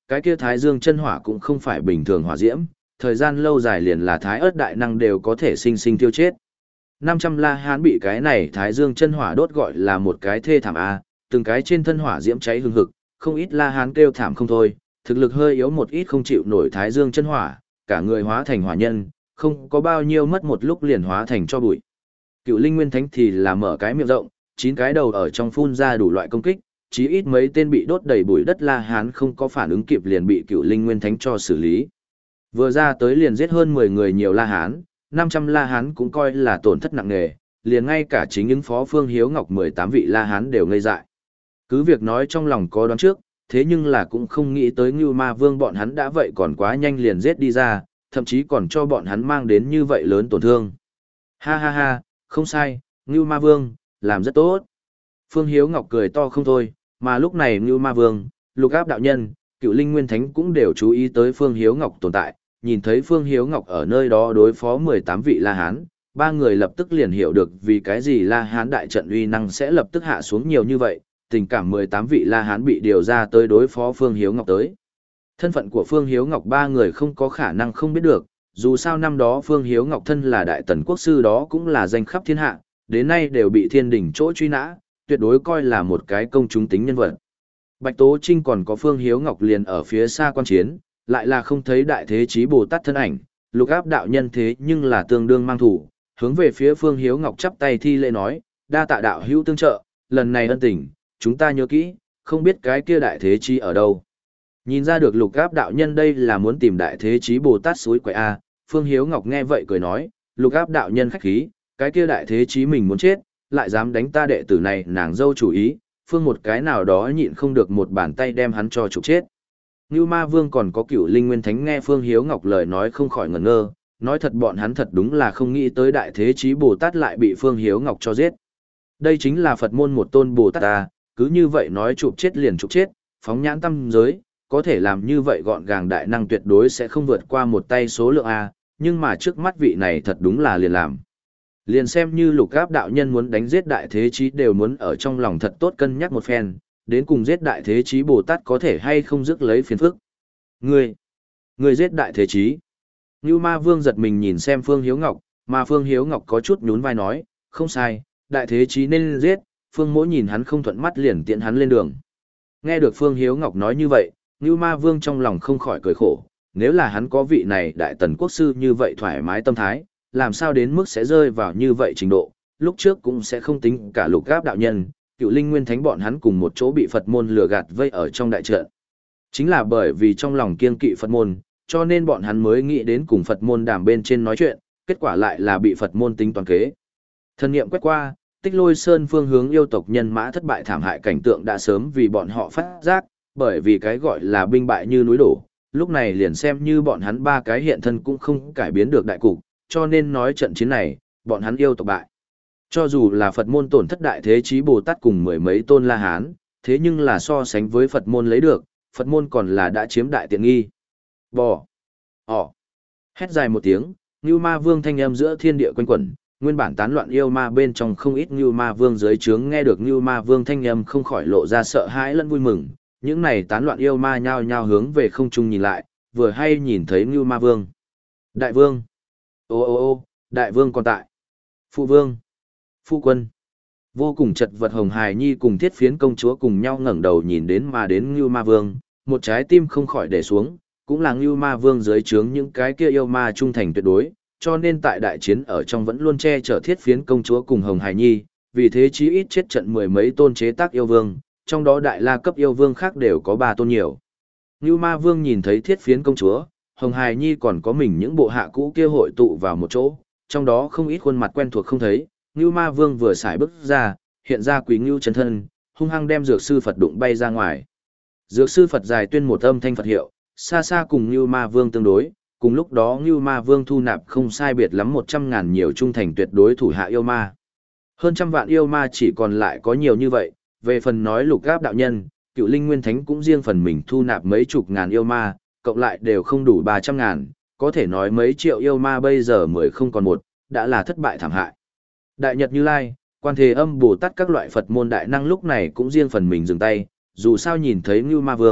[SPEAKER 1] cái kia thái dương chân hỏa cũng không phải bình thường hỏa diễm, thời gian lâu dài liền là thái ớt đại năng đều có thể sinh sinh tiêu chết. năm trăm La Hán bị cái này thái dương chân hỏa đốt gọi là một cái thê thảm a, từng cái trên thân hỏa diễm cháy hừng hực, không ít La Hán kêu thảm không thôi, thực lực hơi yếu một ít không chịu nổi thái dương chân hỏa, cả người hóa thành hỏa nhân, không có bao nhiêu mất một lúc liền hóa thành cho bụi. Cựu Linh Nguyên Thánh thì là mở cái miệng rộng, chín cái đầu ở trong phun ra đủ loại công kích, chí ít mấy tên bị đốt đầy bụi đất La Hán không có phản ứng kịp liền bị Cựu Linh Nguyên Thánh cho xử lý. Vừa ra tới liền giết hơn mười người nhiều La Hán, năm trăm La Hán cũng coi là tổn thất nặng nề, liền ngay cả chính những phó Phương Hiếu Ngọc mười tám vị La Hán đều ngây dại. Cứ việc nói trong lòng có đoán trước, thế nhưng là cũng không nghĩ tới Ngưu Ma Vương bọn hắn đã vậy còn quá nhanh liền giết đi ra, thậm chí còn cho bọn hắn mang đến như vậy lớn tổn thương. Ha ha ha, không sai, Ngưu Ma Vương, làm rất tốt. Phương Hiếu Ngọc cười to không thôi, mà lúc này Ngưu Ma Vương, Lục Áp đạo nhân, Cựu Linh Nguyên Thánh cũng đều chú ý tới Phương Hiếu Ngọc tồn tại, nhìn thấy Phương Hiếu Ngọc ở nơi đó đối phó mười tám vị La Hán, ba người lập tức liền hiểu được vì cái gì La Hán đại trận uy năng sẽ lập tức hạ xuống nhiều như vậy, tình cảm mười tám vị La Hán bị điều ra tới đối phó Phương Hiếu Ngọc tới. Thân phận của Phương Hiếu Ngọc ba người không có khả năng không biết được, dù sao năm đó Phương Hiếu Ngọc thân là đại tần quốc sư đó cũng là danh khắp thiên hạ, đến nay đều bị thiên đình chỗ truy nã, tuyệt đối coi là một cái công chúng tính nhân vật. Bạch Tố Trinh còn có Phương Hiếu Ngọc liền ở phía xa quan chiến, lại là không thấy đại thế chí Bồ Tát thân ảnh, Lục Áp đạo nhân thế nhưng là tương đương mang thủ, hướng về phía Phương Hiếu Ngọc chắp tay thi lễ nói, đa tạ đạo hữu tương trợ, lần này ân tình, chúng ta nhớ kỹ, không biết cái kia đại thế chí ở đâu. Nhìn ra được Lục Áp đạo nhân đây là muốn tìm đại thế chí Bồ Tát suối quậy a, Phương Hiếu Ngọc nghe vậy cười nói, Lục Áp đạo nhân khách khí, cái kia đại thế chí mình muốn chết, lại dám đánh ta đệ tử này nàng dâu chủ ý, phương một cái nào đó nhịn không được một bàn tay đem hắn cho trục chết. Ngưu Ma Vương còn có Cựu Linh Nguyên Thánh nghe Phương Hiếu Ngọc lời nói không khỏi ngẩn ngơ, nói thật bọn hắn thật đúng là không nghĩ tới đại thế chí Bồ Tát lại bị Phương Hiếu Ngọc cho giết. Đây chính là Phật môn một tôn Bồ Tát ta, cứ như vậy nói chụp chết liền chụp chết, phóng nhãn tâm giới, có thể làm như vậy gọn gàng đại năng tuyệt đối sẽ không vượt qua một tay số lượng A, nhưng mà trước mắt vị này thật đúng là liền làm. Liền xem như Lục Áp đạo nhân muốn đánh giết đại thế chí đều muốn ở trong lòng thật tốt cân nhắc một phen, đến cùng giết đại thế chí Bồ Tát có thể hay không rước lấy phiền phức. Ngươi, ngươi giết đại thế chí. Ngưu Ma Vương giật mình nhìn xem Phương Hiếu Ngọc, mà Phương Hiếu Ngọc có chút nhún vai nói, không sai, đại thế chí nên giết, Phương Mỗ nhìn hắn không thuận mắt liền tiện hắn lên đường. Nghe được Phương Hiếu Ngọc nói như vậy, Ngưu Ma Vương trong lòng không khỏi cười khổ, nếu là hắn có vị này đại tần quốc sư như vậy thoải mái tâm thái, làm sao đến mức sẽ rơi vào như vậy trình độ, lúc trước cũng sẽ không tính cả Lục Áp đạo nhân, Cựu Linh Nguyên Thánh bọn hắn cùng một chỗ bị Phật môn lừa gạt vây ở trong đại trận. Chính là bởi vì trong lòng kiêng kỵ Phật môn, cho nên bọn hắn mới nghĩ đến cùng Phật môn đàm bên trên nói chuyện, kết quả lại là bị Phật môn tính toàn kế. Thần niệm quét qua, Tích Lôi Sơn phương hướng yêu tộc nhân mã thất bại thảm hại cảnh tượng đã sớm vì bọn họ phát giác, bởi vì cái gọi là binh bại như núi đổ, lúc này liền xem như bọn hắn ba cái hiện thân cũng không cải biến được đại cục, cho nên nói trận chiến này, bọn hắn yêu tộc bại. Cho dù là Phật môn tổn thất đại thế chí Bồ Tát cùng mười mấy tôn La Hán, thế nhưng là so sánh với Phật môn lấy được, Phật môn còn là đã chiếm đại tiện nghi. Bò! Ỏ! Hét dài một tiếng, Ngưu Ma Vương thanh âm giữa thiên địa quanh quẩn, nguyên bản tán loạn yêu ma bên trong không ít Ngưu Ma Vương dưới trướng nghe được Ngưu Ma Vương thanh âm không khỏi lộ ra sợ hãi lẫn vui mừng, những này tán loạn yêu ma nhao nhao hướng về không trung nhìn lại, vừa hay nhìn thấy Ngưu Ma Vương. Đại Vương! Ô ô ô, Đại Vương còn tại! Phụ Vương! Phu Quân! Vô cùng chật vật Hồng Hài Nhi cùng Thiết Phiến công chúa cùng nhau ngẩng đầu nhìn đến mà đến Ngưu Ma Vương, một trái tim không khỏi để xuống, cũng là Ngưu Ma Vương dưới trướng những cái kia yêu ma trung thành tuyệt đối, cho nên tại đại chiến ở trong vẫn luôn che chở Thiết Phiến công chúa cùng Hồng Hài Nhi, vì thế chí ít chết trận mười mấy tôn chế tác yêu vương, trong đó đại la cấp yêu vương khác đều có ba tôn nhiều. Ngưu Ma Vương nhìn thấy Thiết Phiến công chúa, Hồng Hài Nhi còn có mình những bộ hạ cũ kia hội tụ vào một chỗ, trong đó không ít khuôn mặt quen thuộc không thấy, Ngưu Ma Vương vừa xài bước ra, hiện ra Quý Ngưu chân thân, hung hăng đem Dược Sư Phật đụng bay ra ngoài. Dược Sư Phật dài tuyên một âm thanh Phật hiệu, xa xa cùng Ngưu Ma Vương tương đối, cùng lúc đó Ngưu Ma Vương thu nạp không sai biệt lắm một trăm ngàn nhiều trung thành tuyệt đối thủ hạ yêu ma. Hơn trăm vạn yêu ma chỉ còn lại có nhiều như vậy, về phần nói Lục Áp đạo nhân, Cựu Linh Nguyên Thánh cũng riêng phần mình thu nạp mấy chục ngàn yêu ma, cộng lại đều không đủ ba trăm ngàn, có thể nói mấy triệu yêu ma bây giờ mười không còn một, đã là thất bại thảm hại. Đại Nhật Như Lai, Quan Thế Âm Bồ Tát các loại Phật môn đại năng lúc này cũng riêng phần mình dừng tay, dù sao nhìn thấy Ngưu Ma Vương,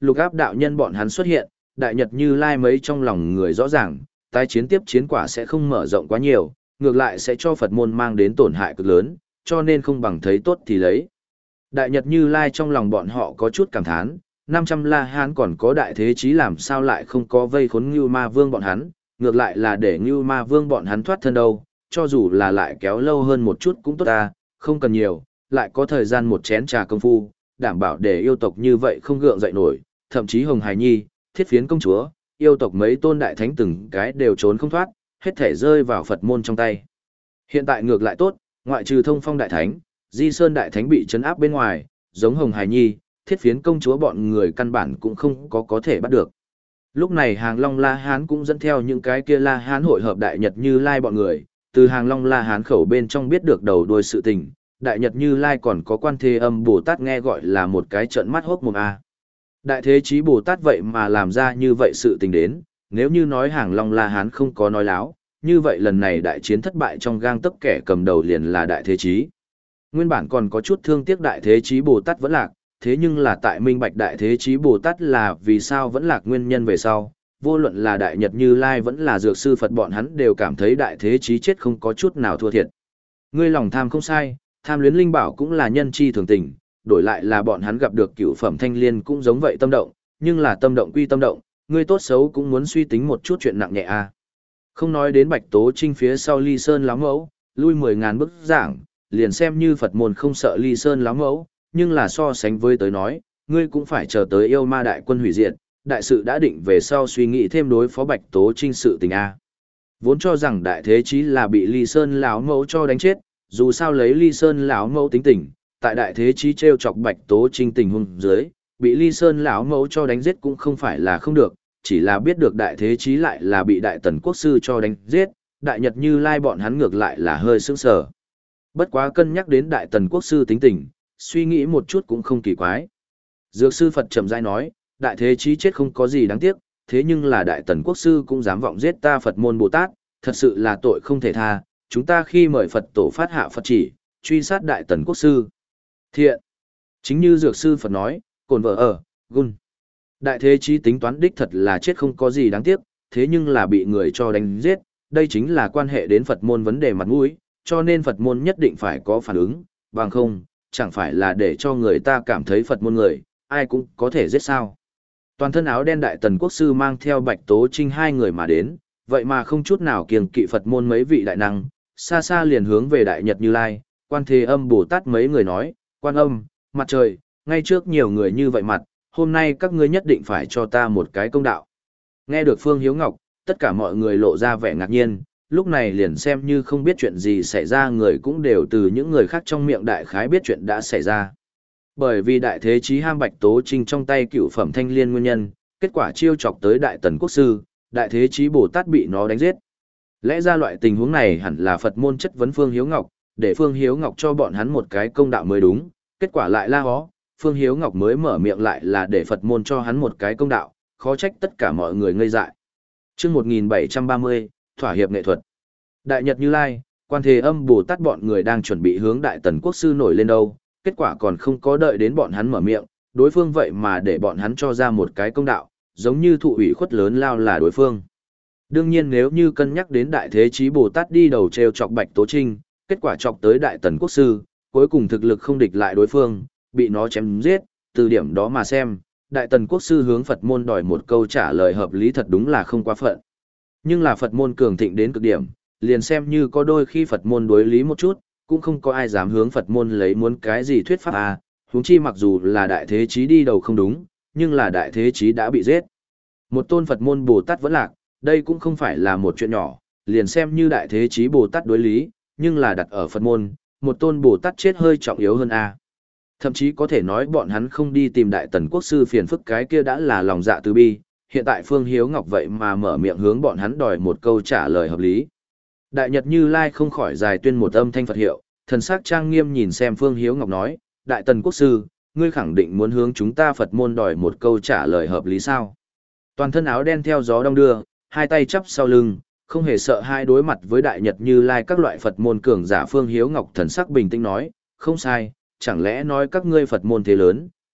[SPEAKER 1] lục áp đạo nhân bọn hắn xuất hiện, Đại Nhật Như Lai mấy trong lòng người rõ ràng, tái chiến tiếp chiến quả sẽ không mở rộng quá nhiều, ngược lại sẽ cho Phật môn mang đến tổn hại cực lớn, cho nên không bằng thấy tốt thì lấy. Đại Nhật Như Lai trong lòng bọn họ có chút cảm thán, năm trăm La Hán còn có đại thế chí làm sao lại không có vây khốn Ngưu Ma Vương bọn hắn, ngược lại là để Ngưu Ma Vương bọn hắn thoát thân đâu, cho dù là lại kéo lâu hơn một chút cũng tốt ta, không cần nhiều, lại có thời gian một chén trà công phu, đảm bảo để yêu tộc như vậy không gượng dậy nổi, thậm chí Hồng Hải Nhi, Thiết Phiến công chúa, yêu tộc mấy tôn đại thánh từng cái đều trốn không thoát, hết thể rơi vào Phật môn trong tay. Hiện tại ngược lại tốt, ngoại trừ Thông Phong đại thánh, Di Sơn đại thánh bị trấn áp bên ngoài, giống Hồng Hải Nhi, Thiết Phiến công chúa bọn người căn bản cũng không có có thể bắt được. Lúc này Hàng Long La Hán cũng dẫn theo những cái kia La Hán hội hợp Đại Nhật Như Lai bọn người, từ Hàng Long La Hán khẩu bên trong biết được đầu đuôi sự tình, Đại Nhật Như Lai còn có Quan Thế Âm Bồ Tát nghe gọi là một cái trợn mắt hốc mồm a. Đại Thế Chí Bồ Tát vậy mà làm ra như vậy sự tình đến, nếu như nói Hàng Long La Hán không có nói láo, như vậy lần này đại chiến thất bại trong gang tấc kẻ cầm đầu liền là Đại Thế Chí. Nguyên bản còn có chút thương tiếc Đại Thế Chí Bồ Tát vẫn lạc, thế nhưng là tại minh bạch Đại Thế Chí Bồ Tát là vì sao vẫn lạc nguyên nhân về sau, vô luận là Đại Nhật Như Lai vẫn là Dược Sư Phật bọn hắn đều cảm thấy Đại Thế Chí chết không có chút nào thua thiệt. Ngươi lòng tham không sai, tham luyến linh bảo cũng là nhân chi thường tình, đổi lại là bọn hắn gặp được cửu phẩm thanh liên cũng giống vậy tâm động, nhưng là tâm động quy tâm động, ngươi tốt xấu cũng muốn suy tính một chút chuyện nặng nhẹ a. Không nói đến Bạch Tố Trinh phía sau Ly Sơn láo mẫu, lui mười ngàn bức giảng, liền xem như Phật môn không sợ Ly Sơn láo mẫu, nhưng là so sánh với tới nói, ngươi cũng phải chờ tới yêu ma đại quân hủy diệt, đại sự đã định về sau suy nghĩ thêm đối phó Bạch Tố Trinh sự tình a. Vốn cho rằng Đại Thế Chí là bị Ly Sơn láo mẫu cho đánh chết, dù sao lấy Ly Sơn lão mẫu tính tình, tại Đại Thế Chí trêu chọc Bạch Tố Trinh tình huống dưới, bị Ly Sơn lão mẫu cho đánh giết cũng không phải là không được, chỉ là biết được Đại Thế Chí lại là bị Đại Tần Quốc sư cho đánh giết, Đại Nhật Như Lai bọn hắn ngược lại là hơi sững sờ. Bất quá cân nhắc đến Đại Tần Quốc sư tính tình, suy nghĩ một chút cũng không kỳ quái. Dược sư Phật chậm rãi nói, Đại Thế Chí chết không có gì đáng tiếc, thế nhưng là Đại Tần Quốc sư cũng dám vọng giết ta Phật môn Bồ Tát, thật sự là tội không thể tha. Chúng ta khi mời Phật tổ phát hạ Phật chỉ, truy sát Đại Tần Quốc sư. Thiện. Chính như Dược sư Phật nói, cồn vợ ở, gun. Đại Thế Chí tính toán đích thật là chết không có gì đáng tiếc, thế nhưng là bị người cho đánh giết, đây chính là quan hệ đến Phật môn vấn đề mặt mũi, cho nên Phật môn nhất định phải có phản ứng, bằng không, chẳng phải là để cho người ta cảm thấy Phật môn người, ai cũng có thể giết sao. Toàn thân áo đen Đại Tần Quốc sư mang theo Bạch Tố Trinh hai người mà đến, vậy mà không chút nào kiêng kỵ Phật môn mấy vị đại năng, xa xa liền hướng về Đại Nhật Như Lai, Quan Thế Âm Bồ Tát mấy người nói, Quan Âm, mặt trời, ngay trước nhiều người như vậy mặt, hôm nay các ngươi nhất định phải cho ta một cái công đạo. Nghe được Phương Hiếu Ngọc, tất cả mọi người lộ ra vẻ ngạc nhiên, lúc này liền xem như không biết chuyện gì xảy ra người cũng đều từ những người khác trong miệng đại khái biết chuyện đã xảy ra. Bởi vì Đại Thế Chí ham Bạch Tố Trinh trong tay cựu phẩm thanh liên nguyên nhân, kết quả chiêu chọc tới Đại Tần Quốc sư, Đại Thế Chí Bồ Tát bị nó đánh giết. Lẽ ra loại tình huống này hẳn là Phật môn chất vấn Phương Hiếu Ngọc, để Phương Hiếu Ngọc cho bọn hắn một cái công đạo mới đúng, kết quả lại la hó, Phương Hiếu Ngọc mới mở miệng lại là để Phật môn cho hắn một cái công đạo, khó trách tất cả mọi người ngây dại. Chương một nghìn bảy trăm ba mươi, thỏa hiệp nghệ thuật. Đại Nhật Như Lai, Quan Thế Âm Bồ Tát bọn người đang chuẩn bị hướng Đại Tần Quốc sư nổi lên đâu, kết quả còn không có đợi đến bọn hắn mở miệng, đối phương vậy mà để bọn hắn cho ra một cái công đạo, giống như thụ ủy khuất lớn lao là đối phương. Đương nhiên nếu như cân nhắc đến Đại Thế Chí Bồ Tát đi đầu treo chọc Bạch Tố Trinh, kết quả chọc tới Đại Tần Quốc sư, cuối cùng thực lực không địch lại đối phương, bị nó chém giết, từ điểm đó mà xem, Đại Tần Quốc sư hướng Phật môn đòi một câu trả lời hợp lý thật đúng là không quá phận. Nhưng là Phật môn cường thịnh đến cực điểm, liền xem như có đôi khi Phật môn đối lý một chút, cũng không có ai dám hướng Phật môn lấy muốn cái gì thuyết pháp à, huống chi mặc dù là Đại Thế Chí đi đầu không đúng, nhưng là Đại Thế Chí đã bị giết. Một tôn Phật môn Bồ Tát vẫn lạc, đây cũng không phải là một chuyện nhỏ, liền xem như Đại Thế Chí Bồ Tát đối lý, nhưng là đặt ở Phật môn, một tôn Bồ Tát chết hơi trọng yếu hơn a. Thậm chí có thể nói bọn hắn không đi tìm Đại Tần Quốc sư phiền phức cái kia đã là lòng dạ từ bi, hiện tại Phương Hiếu Ngọc vậy mà mở miệng hướng bọn hắn đòi một câu trả lời hợp lý. Đại Nhật Như Lai không khỏi dài tuyên một âm thanh Phật hiệu, thần sắc trang nghiêm nhìn xem Phương Hiếu Ngọc nói, Đại Tần Quốc sư, ngươi khẳng định muốn hướng chúng ta Phật môn đòi một câu trả lời hợp lý sao? Toàn thân áo đen theo gió đông đưa, hai tay chắp sau lưng, không hề sợ hai đối mặt với Đại Nhật Như Lai các loại Phật môn cường giả Phương Hiếu Ngọc thần sắc bình tĩnh nói, không sai, chẳng lẽ nói các ngươi Phật môn thế lớn,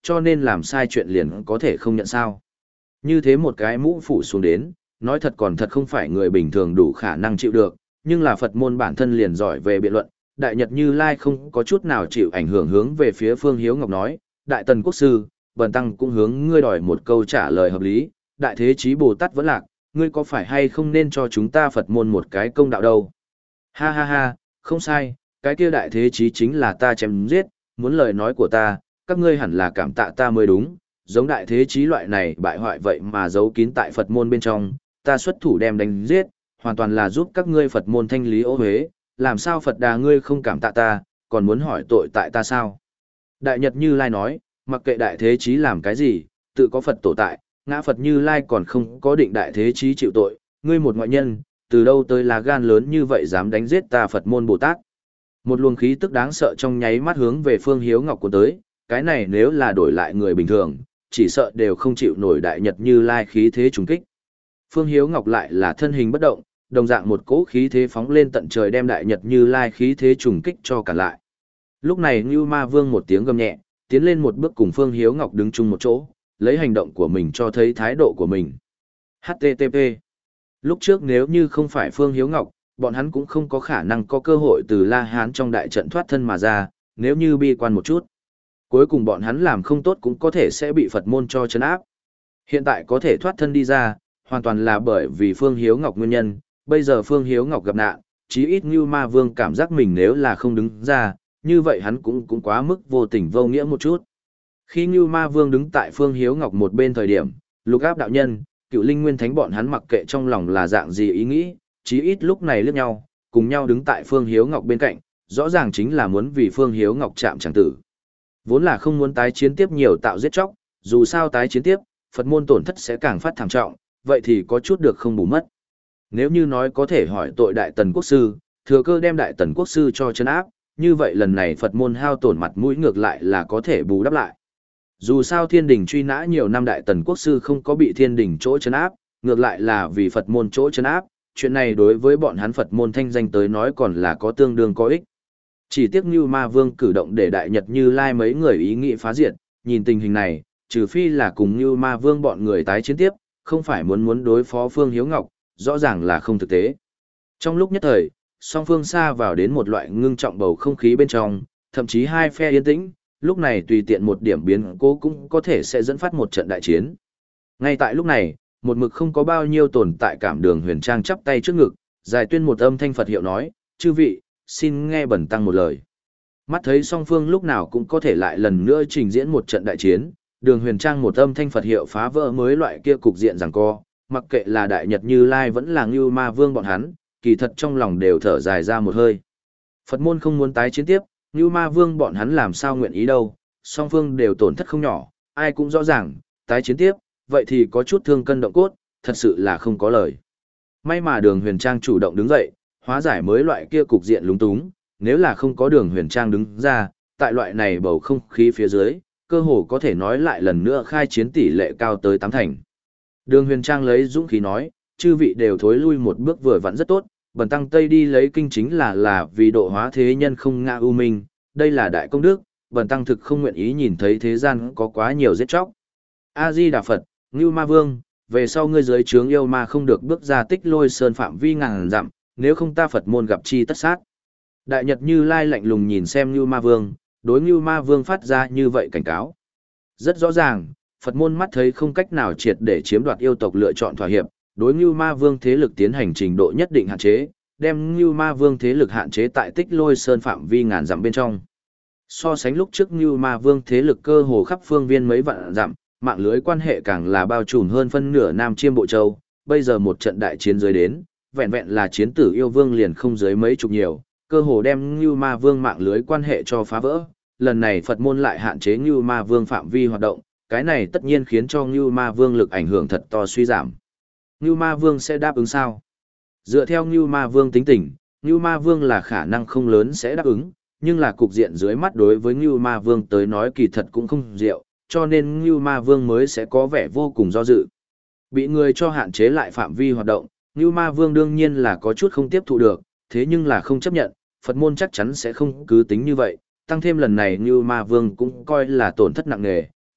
[SPEAKER 1] cho nên làm sai chuyện liền có thể không nhận sao. Như thế một cái mũ phủ xuống đến, nói thật còn thật không phải người bình thường đủ khả năng chịu được, nhưng là Phật môn bản thân liền giỏi về biện luận, Đại Nhật Như Lai không có chút nào chịu ảnh hưởng hướng về phía Phương Hiếu Ngọc nói, Đại Tần Quốc Sư, Bần Tăng cũng hướng ngươi đòi một câu trả lời hợp lý, Đại Thế Chí Bồ Tát vẫn lạc, ngươi có phải hay không nên cho chúng ta Phật môn một cái công đạo đâu? Ha ha ha, không sai, cái kia Đại Thế Chí chính là ta chém giết, muốn lời nói của ta, các ngươi hẳn là cảm tạ ta mới đúng, giống Đại Thế Chí loại này bại hoại vậy mà giấu kín tại Phật môn bên trong, ta xuất thủ đem đánh giết, hoàn toàn là giúp các ngươi Phật môn thanh lý ô huế, làm sao Phật Đà ngươi không cảm tạ ta, còn muốn hỏi tội tại ta sao? Đại Nhật Như Lai nói, mặc kệ Đại Thế Chí làm cái gì, tự có Phật tổ tại, ngã Phật Như Lai còn không có định Đại Thế Chí chịu tội, ngươi một ngoại nhân, từ đâu tới là gan lớn như vậy dám đánh giết ta Phật môn Bồ Tát. Một luồng khí tức đáng sợ trong nháy mắt hướng về Phương Hiếu Ngọc của tới, cái này nếu là đổi lại người bình thường, chỉ sợ đều không chịu nổi Đại Nhật Như Lai khí thế trùng kích. Phương Hiếu Ngọc lại là thân hình bất động, đồng dạng một cỗ khí thế phóng lên tận trời đem Đại Nhật Như Lai khí thế trùng kích cho cả lại. Lúc này Ngưu Ma Vương một tiếng gầm nhẹ, tiến lên một bước cùng Phương Hiếu Ngọc đứng chung một chỗ, lấy hành động của mình cho thấy thái độ của mình. hát tê tê pê. Lúc trước nếu như không phải Phương Hiếu Ngọc, bọn hắn cũng không có khả năng có cơ hội từ La Hán trong đại trận thoát thân mà ra, nếu như bi quan một chút. Cuối cùng bọn hắn làm không tốt cũng có thể sẽ bị Phật môn cho trấn áp. Hiện tại có thể thoát thân đi ra, hoàn toàn là bởi vì Phương Hiếu Ngọc nguyên nhân, bây giờ Phương Hiếu Ngọc gặp nạn, chí ít Ngưu Ma Vương cảm giác mình nếu là không đứng ra, như vậy hắn cũng cũng quá mức vô tình vô nghĩa một chút. Khi Ngưu Ma Vương đứng tại Phương Hiếu Ngọc một bên thời điểm, Lục Áp đạo nhân, Cựu Linh Nguyên Thánh bọn hắn mặc kệ trong lòng là dạng gì ý nghĩ, chí ít lúc này liếc nhau, cùng nhau đứng tại Phương Hiếu Ngọc bên cạnh, rõ ràng chính là muốn vì Phương Hiếu Ngọc chạm chẳng tử. Vốn là không muốn tái chiến tiếp nhiều tạo giết chóc, dù sao tái chiến tiếp, Phật môn tổn thất sẽ càng phát thảm trọng, vậy thì có chút được không bù mất. Nếu như nói có thể hỏi tội Đại Tần Quốc Sư, thừa cơ đem Đại Tần Quốc Sư cho chân áp, như vậy lần này Phật môn hao tổn mặt mũi ngược lại là có thể bù đắp lại. Dù sao thiên đình truy nã nhiều năm Đại Tần Quốc Sư không có bị thiên đình chỗ chân áp, ngược lại là vì Phật môn chỗ chân áp, chuyện này đối với bọn hắn Phật môn thanh danh tới nói còn là có tương đương có ích. Chỉ tiếc Ngưu Ma Vương cử động để Đại Nhật Như Lai mấy người ý nghĩ phá diệt, nhìn tình hình này, trừ phi là cùng Ngưu Ma Vương bọn người tái chiến tiếp, không phải muốn muốn đối phó Phương Hiếu Ngọc, rõ ràng là không thực tế. Trong lúc nhất thời, song phương xa vào đến một loại ngưng trọng bầu không khí bên trong, thậm chí hai phe yên tĩnh, lúc này tùy tiện một điểm biến cố cũng có thể sẽ dẫn phát một trận đại chiến. Ngay tại lúc này, một mực không có bao nhiêu tồn tại cảm Đường Huyền Trang chắp tay trước ngực, giải tuyên một âm thanh Phật hiệu nói, chư vị, xin nghe bần tăng một lời. Mắt thấy song phương lúc nào cũng có thể lại lần nữa trình diễn một trận đại chiến, Đường Huyền Trang một âm thanh Phật hiệu phá vỡ mới loại kia cục diện giằng co, mặc kệ là Đại Nhật Như Lai vẫn là Ngưu Ma Vương bọn hắn, kỳ thật trong lòng đều thở dài ra một hơi. Phật môn không muốn tái chiến tiếp, Ngưu Ma Vương bọn hắn làm sao nguyện ý đâu, song phương đều tổn thất không nhỏ, ai cũng rõ ràng, tái chiến tiếp, vậy thì có chút thương cân động cốt, thật sự là không có lời. May mà Đường Huyền Trang chủ động đứng dậy, hóa giải mới loại kia cục diện lúng túng, nếu là không có Đường Huyền Trang đứng ra, tại loại này bầu không khí phía dưới, cơ hồ có thể nói lại lần nữa khai chiến tỷ lệ cao tới tám thành. Đường Huyền Trang lấy dũng khí nói, chư vị đều thối lui một bước vừa vặn rất tốt, bần tăng Tây đi lấy kinh chính là là vì độ hóa thế nhân không ngã ưu minh, đây là đại công đức, bần tăng thực không nguyện ý nhìn thấy thế gian có quá nhiều giết chóc. A Di Đà Phật, Ngưu Ma Vương, về sau ngươi dưới trướng yêu ma không được bước ra Tích Lôi Sơn phạm vi ngàn dặm, nếu không ta Phật môn gặp chi tất sát. Đại Nhật Như Lai lạnh lùng nhìn xem Ngưu Ma Vương, đối Ngưu Ma Vương phát ra như vậy cảnh cáo. Rất rõ ràng, Phật môn mắt thấy không cách nào triệt để chiếm đoạt yêu tộc lựa chọn thỏa hiệp, đối Ngưu Ma Vương thế lực tiến hành trình độ nhất định hạn chế, đem Ngưu Ma Vương thế lực hạn chế tại Tích Lôi Sơn phạm vi ngàn dặm bên trong. So sánh lúc trước Ngưu Ma Vương thế lực cơ hồ khắp phương viên mấy vạn dặm, mạng lưới quan hệ càng là bao trùm hơn phân nửa Nam Chiêm Bộ Châu, bây giờ một trận đại chiến dưới đến, vẹn vẹn là chiến tử yêu vương liền không dưới mấy chục nhiều, cơ hồ đem Ngưu Ma Vương mạng lưới quan hệ cho phá vỡ. Lần này Phật môn lại hạn chế Ngưu Ma Vương phạm vi hoạt động, cái này tất nhiên khiến cho Ngưu Ma Vương lực ảnh hưởng thật to suy giảm. Ngưu Ma Vương sẽ đáp ứng sao? Dựa theo Ngưu Ma Vương tính tình, Ngưu Ma Vương là khả năng không lớn sẽ đáp ứng, nhưng là cục diện dưới mắt đối với Ngưu Ma Vương tới nói kỳ thật cũng không diệu, cho nên Ngưu Ma Vương mới sẽ có vẻ vô cùng do dự. Bị người cho hạn chế lại phạm vi hoạt động, Ngưu Ma Vương đương nhiên là có chút không tiếp thụ được, thế nhưng là không chấp nhận, Phật môn chắc chắn sẽ không cứ tính như vậy, tăng thêm lần này Ngưu Ma Vương cũng coi là tổn thất nặng nề,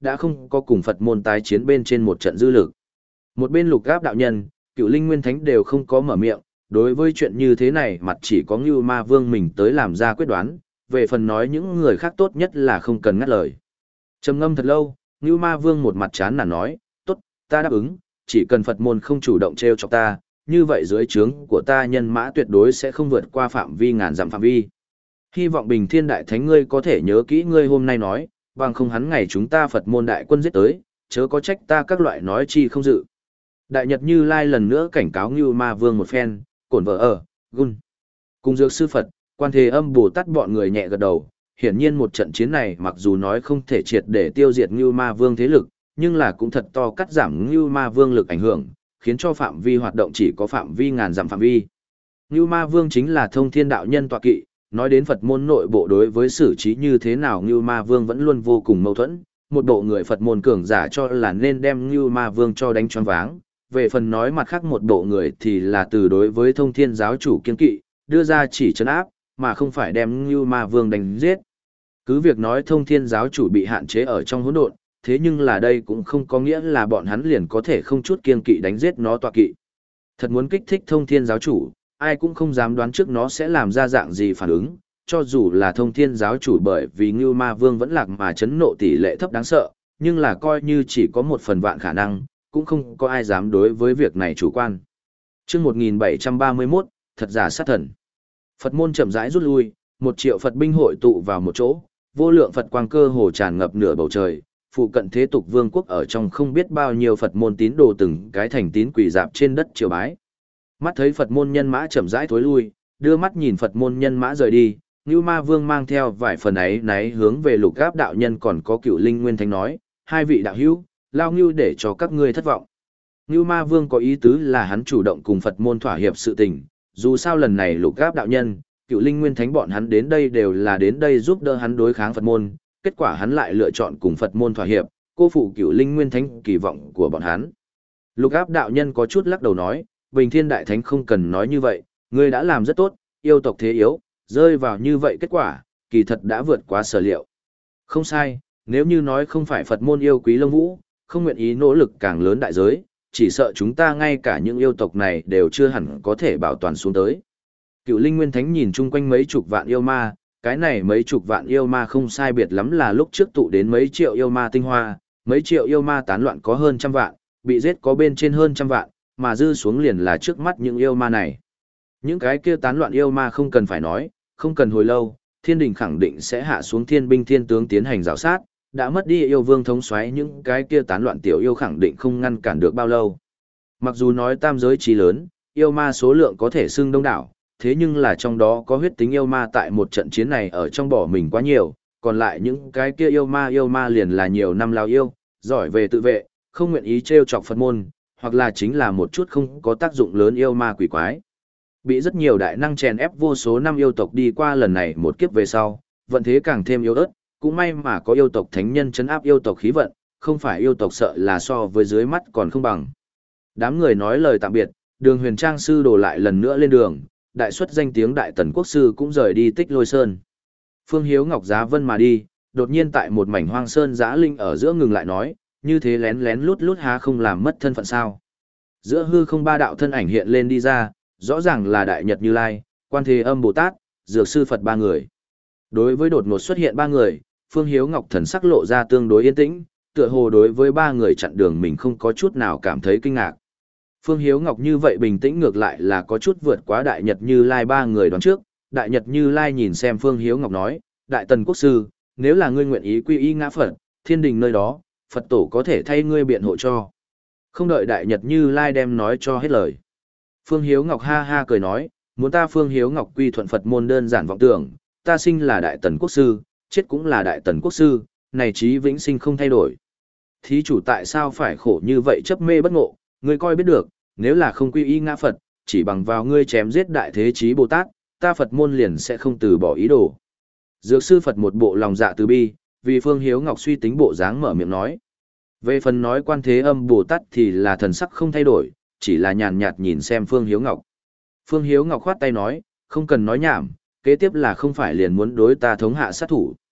[SPEAKER 1] đã không có cùng Phật môn tái chiến bên trên một trận dư lực. Một bên Lục Gáp đạo nhân, Cựu Linh Nguyên Thánh đều không có mở miệng, đối với chuyện như thế này mặt chỉ có Ngưu Ma Vương mình tới làm ra quyết đoán, về phần nói những người khác tốt nhất là không cần ngắt lời. Trầm ngâm thật lâu, Ngưu Ma Vương một mặt chán nản nói, tốt, ta đáp ứng, chỉ cần Phật môn không chủ động treo chọc ta, như vậy dưới trướng của ta nhân mã tuyệt đối sẽ không vượt qua phạm vi ngàn dặm phạm vi. Hy vọng Bình Thiên Đại Thánh ngươi có thể nhớ kỹ ngươi hôm nay nói, bằng không hắn ngày chúng ta Phật môn đại quân giết tới, chớ có trách ta các loại nói chi không dự. Đại Nhật Như Lai lần nữa cảnh cáo Ngưu Ma Vương một phen, cổn vợ ở, gun. Cùng Dược Sư Phật, Quan Thế Âm Bồ Tát bọn người nhẹ gật đầu, hiển nhiên một trận chiến này mặc dù nói không thể triệt để tiêu diệt Ngưu Ma Vương thế lực, nhưng là cũng thật to cắt giảm Ngưu Ma Vương lực ảnh hưởng, khiến cho phạm vi hoạt động chỉ có phạm vi ngàn dặm phạm vi. Ngưu Ma Vương chính là thông thiên đạo nhân tọa kỵ, nói đến Phật môn nội bộ đối với xử trí như thế nào Ngưu Ma Vương vẫn luôn vô cùng mâu thuẫn, một bộ người Phật môn cường giả cho là nên đem Ngưu Ma Vương cho đánh choáng váng, về phần nói mặt khác một bộ người thì là từ đối với thông thiên giáo chủ kiên kỵ, đưa ra chỉ trấn áp, mà không phải đem Ngưu Ma Vương đánh giết. Cứ việc nói thông thiên giáo chủ bị hạn chế ở trong hỗn độn, thế nhưng là đây cũng không có nghĩa là bọn hắn liền có thể không chút kiên kỵ đánh giết nó tọa kỵ. Thật muốn kích thích thông thiên giáo chủ, ai cũng không dám đoán trước nó sẽ làm ra dạng gì phản ứng, cho dù là thông thiên giáo chủ bởi vì Ngưu Ma Vương vẫn lạc mà chấn nộ tỷ lệ thấp đáng sợ, nhưng là coi như chỉ có một phần vạn khả năng, cũng không có ai dám đối với việc này chủ quan. Trước một nghìn bảy trăm ba mươi mốt, thật giả sát thần. Phật môn chậm rãi rút lui, một triệu Phật binh hội tụ vào một chỗ, vô lượng Phật quang cơ hồ tràn ngập nửa bầu trời, phụ cận thế tục vương quốc ở trong không biết bao nhiêu Phật môn tín đồ từng cái thành tín quỳ dạp trên đất triều bái. Mắt thấy Phật môn nhân mã chậm rãi thối lui, đưa mắt nhìn Phật môn nhân mã rời đi, Ngưu Ma Vương mang theo vài phần ấy náy hướng về Lục Gáp đạo nhân còn có Cựu Linh Nguyên Thánh nói, hai vị đạo hữu, lao Ngưu để cho các ngươi thất vọng. Ngưu Ma Vương có ý tứ là hắn chủ động cùng Phật môn thỏa hiệp sự tình, dù sao lần này Lục Gáp đạo nhân, Cựu Linh Nguyên Thánh bọn hắn đến đây đều là đến đây giúp đỡ hắn đối kháng Phật môn, kết quả hắn lại lựa chọn cùng Phật môn thỏa hiệp, cô phụ Cựu Linh Nguyên Thánh kỳ vọng của bọn hắn. Lục Áp đạo nhân có chút lắc đầu nói, Bình Thiên Đại Thánh không cần nói như vậy, ngươi đã làm rất tốt, yêu tộc thế yếu, rơi vào như vậy kết quả, kỳ thật đã vượt quá sở liệu. Không sai, nếu như nói không phải Phật môn yêu quý Lông Vũ, không nguyện ý nỗ lực càng lớn đại giới, chỉ sợ chúng ta ngay cả những yêu tộc này đều chưa hẳn có thể bảo toàn xuống tới. Cựu Linh Nguyên Thánh nhìn chung quanh mấy chục vạn yêu ma, cái này mấy chục vạn yêu ma không sai biệt lắm là lúc trước tụ đến mấy triệu yêu ma tinh hoa, mấy triệu yêu ma tán loạn có hơn trăm vạn, bị giết có bên trên hơn trăm vạn, mà dư xuống liền là trước mắt những yêu ma này. Những cái kia tán loạn yêu ma không cần phải nói, không cần hồi lâu, thiên đình khẳng định sẽ hạ xuống thiên binh thiên tướng tiến hành rào sát, đã mất đi yêu vương thống soái những cái kia tán loạn tiểu yêu khẳng định không ngăn cản được bao lâu. Mặc dù nói tam giới trí lớn, yêu ma số lượng có thể xưng đông đảo, thế nhưng là trong đó có huyết tính yêu ma tại một trận chiến này ở trong bỏ mình quá nhiều, còn lại những cái kia yêu ma yêu ma liền là nhiều năm lao yêu, giỏi về tự vệ, không nguyện ý trêu chọc Phật môn, hoặc là chính là một chút không có tác dụng lớn yêu ma quỷ quái. Bị rất nhiều đại năng chèn ép vô số năm yêu tộc đi qua lần này một kiếp về sau, vận thế càng thêm yếu ớt, cũng may mà có yêu tộc thánh nhân chấn áp yêu tộc khí vận, không phải yêu tộc sợ là so với dưới mắt còn không bằng. Đám người nói lời tạm biệt, Đường Huyền Trang sư đồ lại lần nữa lên đường, đại xuất danh tiếng Đại Tần Quốc sư cũng rời đi Tích Lôi Sơn. Phương Hiếu Ngọc giá vân mà đi, đột nhiên tại một mảnh hoang sơn giã linh ở giữa ngừng lại nói, như thế lén lén lút lút há không làm mất thân phận sao. Giữa hư không ba đạo thân ảnh hiện lên đi ra, rõ ràng là Đại Nhật Như Lai, Quan Thế Âm Bồ Tát, Dược Sư Phật ba người. Đối với đột ngột xuất hiện ba người, Phương Hiếu Ngọc thần sắc lộ ra tương đối yên tĩnh, tựa hồ đối với ba người chặn đường mình không có chút nào cảm thấy kinh ngạc. Phương Hiếu Ngọc như vậy bình tĩnh ngược lại là có chút vượt quá Đại Nhật Như Lai ba người đoán trước. Đại Nhật Như Lai nhìn xem Phương Hiếu Ngọc nói, Đại Tần Quốc sư, nếu là ngươi nguyện ý quy y ngã Phật, thiên đình nơi đó, Phật tổ có thể thay ngươi biện hộ cho. Không đợi Đại Nhật Như Lai đem nói cho hết lời. Phương Hiếu Ngọc ha ha cười nói, muốn ta Phương Hiếu Ngọc quy thuận Phật môn đơn giản vọng tưởng, ta sinh là Đại Tần Quốc sư, chết cũng là Đại Tần Quốc sư, này chí vĩnh sinh không thay đổi. Thí chủ tại sao phải khổ như vậy chấp mê bất ngộ, ngươi coi biết được, nếu là không quy y ngã Phật, chỉ bằng vào ngươi chém giết Đại Thế Chí Bồ Tát, ta Phật môn liền sẽ không từ bỏ ý đồ. Dược Sư Phật một bộ lòng dạ từ bi, vì Phương Hiếu Ngọc suy tính bộ dáng mở miệng nói. Về phần nói Quan Thế Âm Bồ Tát thì là thần sắc không thay đổi, chỉ là nhàn nhạt nhìn xem Phương Hiếu Ngọc. Phương Hiếu Ngọc khoát tay nói, không cần nói nhảm, kế tiếp là không phải liền muốn đối ta thống hạ sát thủ.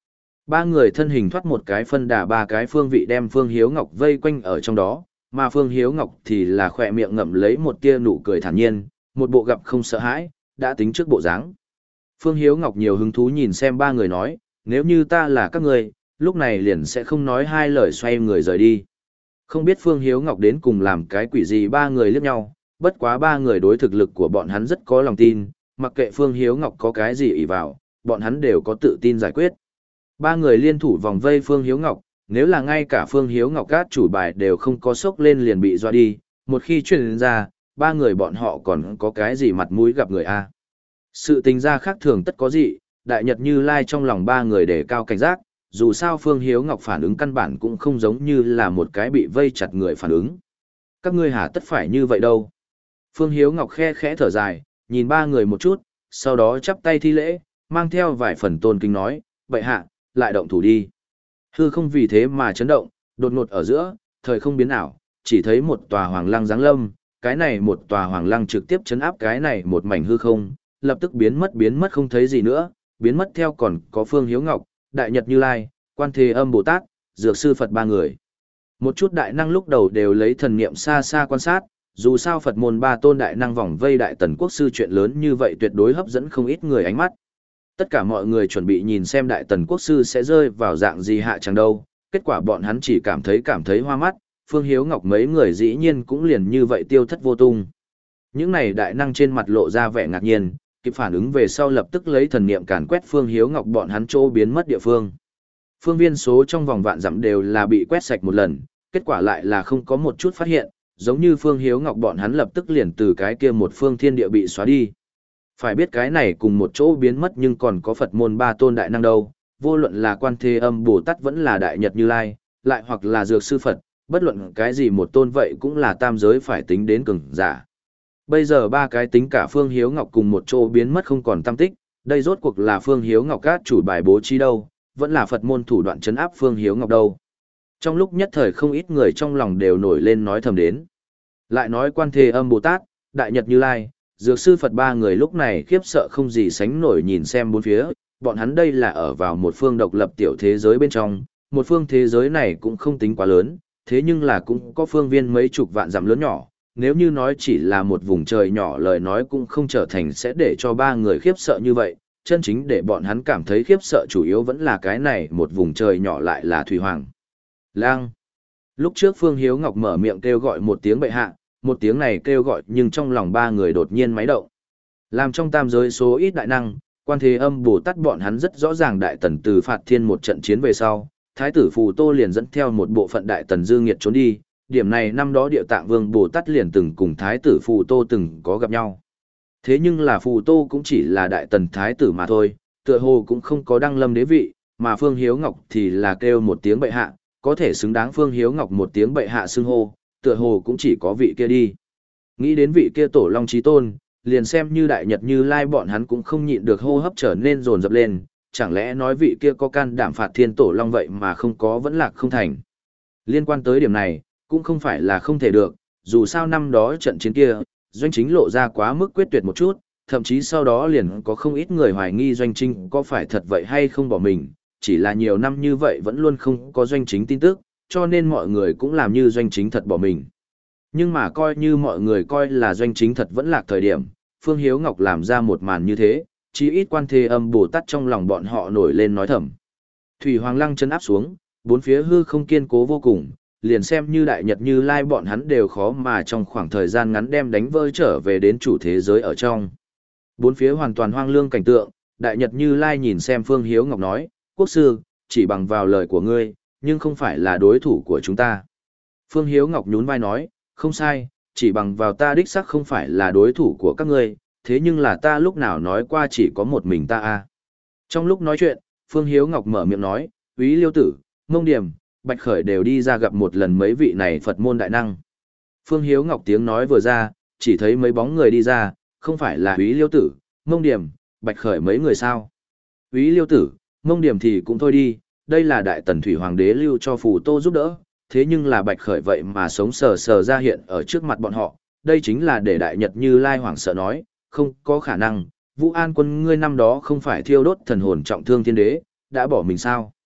[SPEAKER 1] Ba người thân hình thoát một cái phân đà ba cái phương vị đem Phương Hiếu Ngọc vây quanh ở trong đó, mà Phương Hiếu Ngọc thì là khỏe miệng ngậm lấy một tia nụ cười thản nhiên, một bộ gặp không sợ hãi, đã tính trước bộ dáng. Phương Hiếu Ngọc nhiều hứng thú nhìn xem ba người nói, nếu như ta là các người, lúc này liền sẽ không nói hai lời xoay người rời đi. Không biết Phương Hiếu Ngọc đến cùng làm cái quỷ gì ba người liếc nhau, bất quá ba người đối thực lực của bọn hắn rất có lòng tin, mặc kệ Phương Hiếu Ngọc có cái gì ỷ vào, bọn hắn đều có tự tin giải quyết. Ba người liên thủ vòng vây Phương Hiếu Ngọc, nếu là ngay cả Phương Hiếu Ngọc các chủ bài đều không có sốc lên liền bị dọa đi, một khi truyền ra, ba người bọn họ còn có cái gì mặt mũi gặp người a? Sự tình ra khác thường tất có gì, Đại Nhật Như Lai trong lòng ba người để cao cảnh giác, dù sao Phương Hiếu Ngọc phản ứng căn bản cũng không giống như là một cái bị vây chặt người phản ứng. Các ngươi hả tất phải như vậy đâu? Phương Hiếu Ngọc khe khẽ thở dài, nhìn ba người một chút, sau đó chắp tay thi lễ, mang theo vài phần tôn kính nói, bệ hạ, lại động thủ đi. Hư không vì thế mà chấn động, đột ngột ở giữa, thời không biến ảo, chỉ thấy một tòa hoàng lăng giáng lâm, cái này một tòa hoàng lăng trực tiếp chấn áp cái này một mảnh hư không, lập tức biến mất biến mất không thấy gì nữa, biến mất theo còn có Phương Hiếu Ngọc, Đại Nhật Như Lai, Quan Thế Âm Bồ Tát, Dược Sư Phật ba người. Một chút đại năng lúc đầu đều lấy thần niệm xa xa quan sát, dù sao Phật môn ba tôn đại năng vòng vây Đại Tần Quốc Sư chuyện lớn như vậy tuyệt đối hấp dẫn không ít người ánh mắt. Tất cả mọi người chuẩn bị nhìn xem Đại Tần Quốc Sư sẽ rơi vào dạng gì hạ chẳng đâu, kết quả bọn hắn chỉ cảm thấy cảm thấy hoa mắt, Phương Hiếu Ngọc mấy người dĩ nhiên cũng liền như vậy tiêu thất vô tung. Những này đại năng trên mặt lộ ra vẻ ngạc nhiên, kịp phản ứng về sau lập tức lấy thần niệm càn quét Phương Hiếu Ngọc bọn hắn chỗ biến mất địa phương. Phương viên số trong vòng vạn dặm đều là bị quét sạch một lần, kết quả lại là không có một chút phát hiện, giống như Phương Hiếu Ngọc bọn hắn lập tức liền từ cái kia một phương thiên địa bị xóa đi. Phải biết cái này cùng một chỗ biến mất nhưng còn có Phật môn ba tôn đại năng đâu, vô luận là Quan Thế Âm Bồ Tát vẫn là Đại Nhật Như Lai, lại hoặc là Dược Sư Phật, bất luận cái gì một tôn vậy cũng là tam giới phải tính đến cường giả. Bây giờ ba cái tính cả Phương Hiếu Ngọc cùng một chỗ biến mất không còn tăm tích, đây rốt cuộc là Phương Hiếu Ngọc các chủ bài bố trí đâu, vẫn là Phật môn thủ đoạn trấn áp Phương Hiếu Ngọc đâu. Trong lúc nhất thời không ít người trong lòng đều nổi lên nói thầm đến. Lại nói Quan Thế Âm Bồ Tát, Đại Nhật Như Lai, Dược Sư Phật ba người lúc này khiếp sợ không gì sánh nổi nhìn xem bốn phía, bọn hắn đây là ở vào một phương độc lập tiểu thế giới bên trong, một phương thế giới này cũng không tính quá lớn, thế nhưng là cũng có phương viên mấy chục vạn dặm lớn nhỏ, nếu như nói chỉ là một vùng trời nhỏ lời nói cũng không trở thành sẽ để cho ba người khiếp sợ như vậy, chân chính để bọn hắn cảm thấy khiếp sợ chủ yếu vẫn là cái này một vùng trời nhỏ lại là Thủy Hoàng Lang. Lúc trước Phương Hiếu Ngọc mở miệng kêu gọi một tiếng bệ hạ, một tiếng này kêu gọi nhưng trong lòng ba người đột nhiên máy động. Làm trong tam giới số ít đại năng, Quan Thế Âm Bồ Tát bọn hắn rất rõ ràng Đại Tần từ phạt thiên một trận chiến về sau, Thái tử Phù Tô liền dẫn theo một bộ phận Đại Tần dư nghiệt trốn đi, điểm này năm đó Địa Tạng Vương Bồ Tát liền từng cùng Thái tử Phù Tô từng có gặp nhau. Thế nhưng là Phù Tô cũng chỉ là Đại Tần Thái tử mà thôi, tựa hồ cũng không có đăng lâm đế vị, mà Phương Hiếu Ngọc thì là kêu một tiếng bệ hạ, có thể xứng đáng Phương Hiếu Ngọc một tiếng bệ hạ xưng hô, tựa hồ cũng chỉ có vị kia đi. Nghĩ đến vị kia tổ long chí tôn, liền xem như Đại Nhật Như Lai bọn hắn cũng không nhịn được hô hấp trở nên dồn dập lên, chẳng lẽ nói vị kia có can đảm phạt thiên tổ long vậy mà không có vẫn lạc không thành. Liên quan tới điểm này, cũng không phải là không thể được, dù sao năm đó trận chiến kia, Doanh Chính lộ ra quá mức quyết tuyệt một chút, thậm chí sau đó liền có không ít người hoài nghi Doanh Chính có phải thật vậy hay không bỏ mình, chỉ là nhiều năm như vậy vẫn luôn không có Doanh Chính tin tức, cho nên mọi người cũng làm như Doanh Chính thật bỏ mình. Nhưng mà coi như mọi người coi là Doanh Chính thật vẫn lạc thời điểm, Phương Hiếu Ngọc làm ra một màn như thế, chí ít Quan Thế Âm Bồ Tát trong lòng bọn họ nổi lên nói thầm. Thủy Hoàng Lăng chân áp xuống, bốn phía hư không kiên cố vô cùng, liền xem như Đại Nhật Như Lai bọn hắn đều khó mà trong khoảng thời gian ngắn đem đánh vơi trở về đến chủ thế giới ở trong. Bốn phía hoàn toàn hoang lương cảnh tượng, Đại Nhật Như Lai nhìn xem Phương Hiếu Ngọc nói, quốc sư, chỉ bằng vào lời của ngươi, nhưng không phải là đối thủ của chúng ta. Phương Hiếu Ngọc nhún vai nói, không sai, chỉ bằng vào ta đích xác không phải là đối thủ của các ngươi, thế nhưng là ta lúc nào nói qua chỉ có một mình ta à. Trong lúc nói chuyện, Phương Hiếu Ngọc mở miệng nói, Úy Liêu Tử, Mông Điểm, Bạch Khởi đều đi ra gặp một lần mấy vị này Phật môn đại năng. Phương Hiếu Ngọc tiếng nói vừa ra, chỉ thấy mấy bóng người đi ra, không phải là Úy Liêu Tử, Mông Điểm, Bạch Khởi mấy người sao. Úy Liêu Tử, Mông Điểm thì cũng thôi đi, đây là Đại Tần Thủy Hoàng đế lưu cho Phù Tô giúp đỡ, thế nhưng là Bạch Khởi vậy mà sống sờ sờ ra hiện ở trước mặt bọn họ, đây chính là để Đại Nhật Như Lai hoảng sợ nói, không có khả năng, Vũ An quân ngươi năm đó không phải thiêu đốt thần hồn trọng thương thiên đế, đã bỏ mình sao?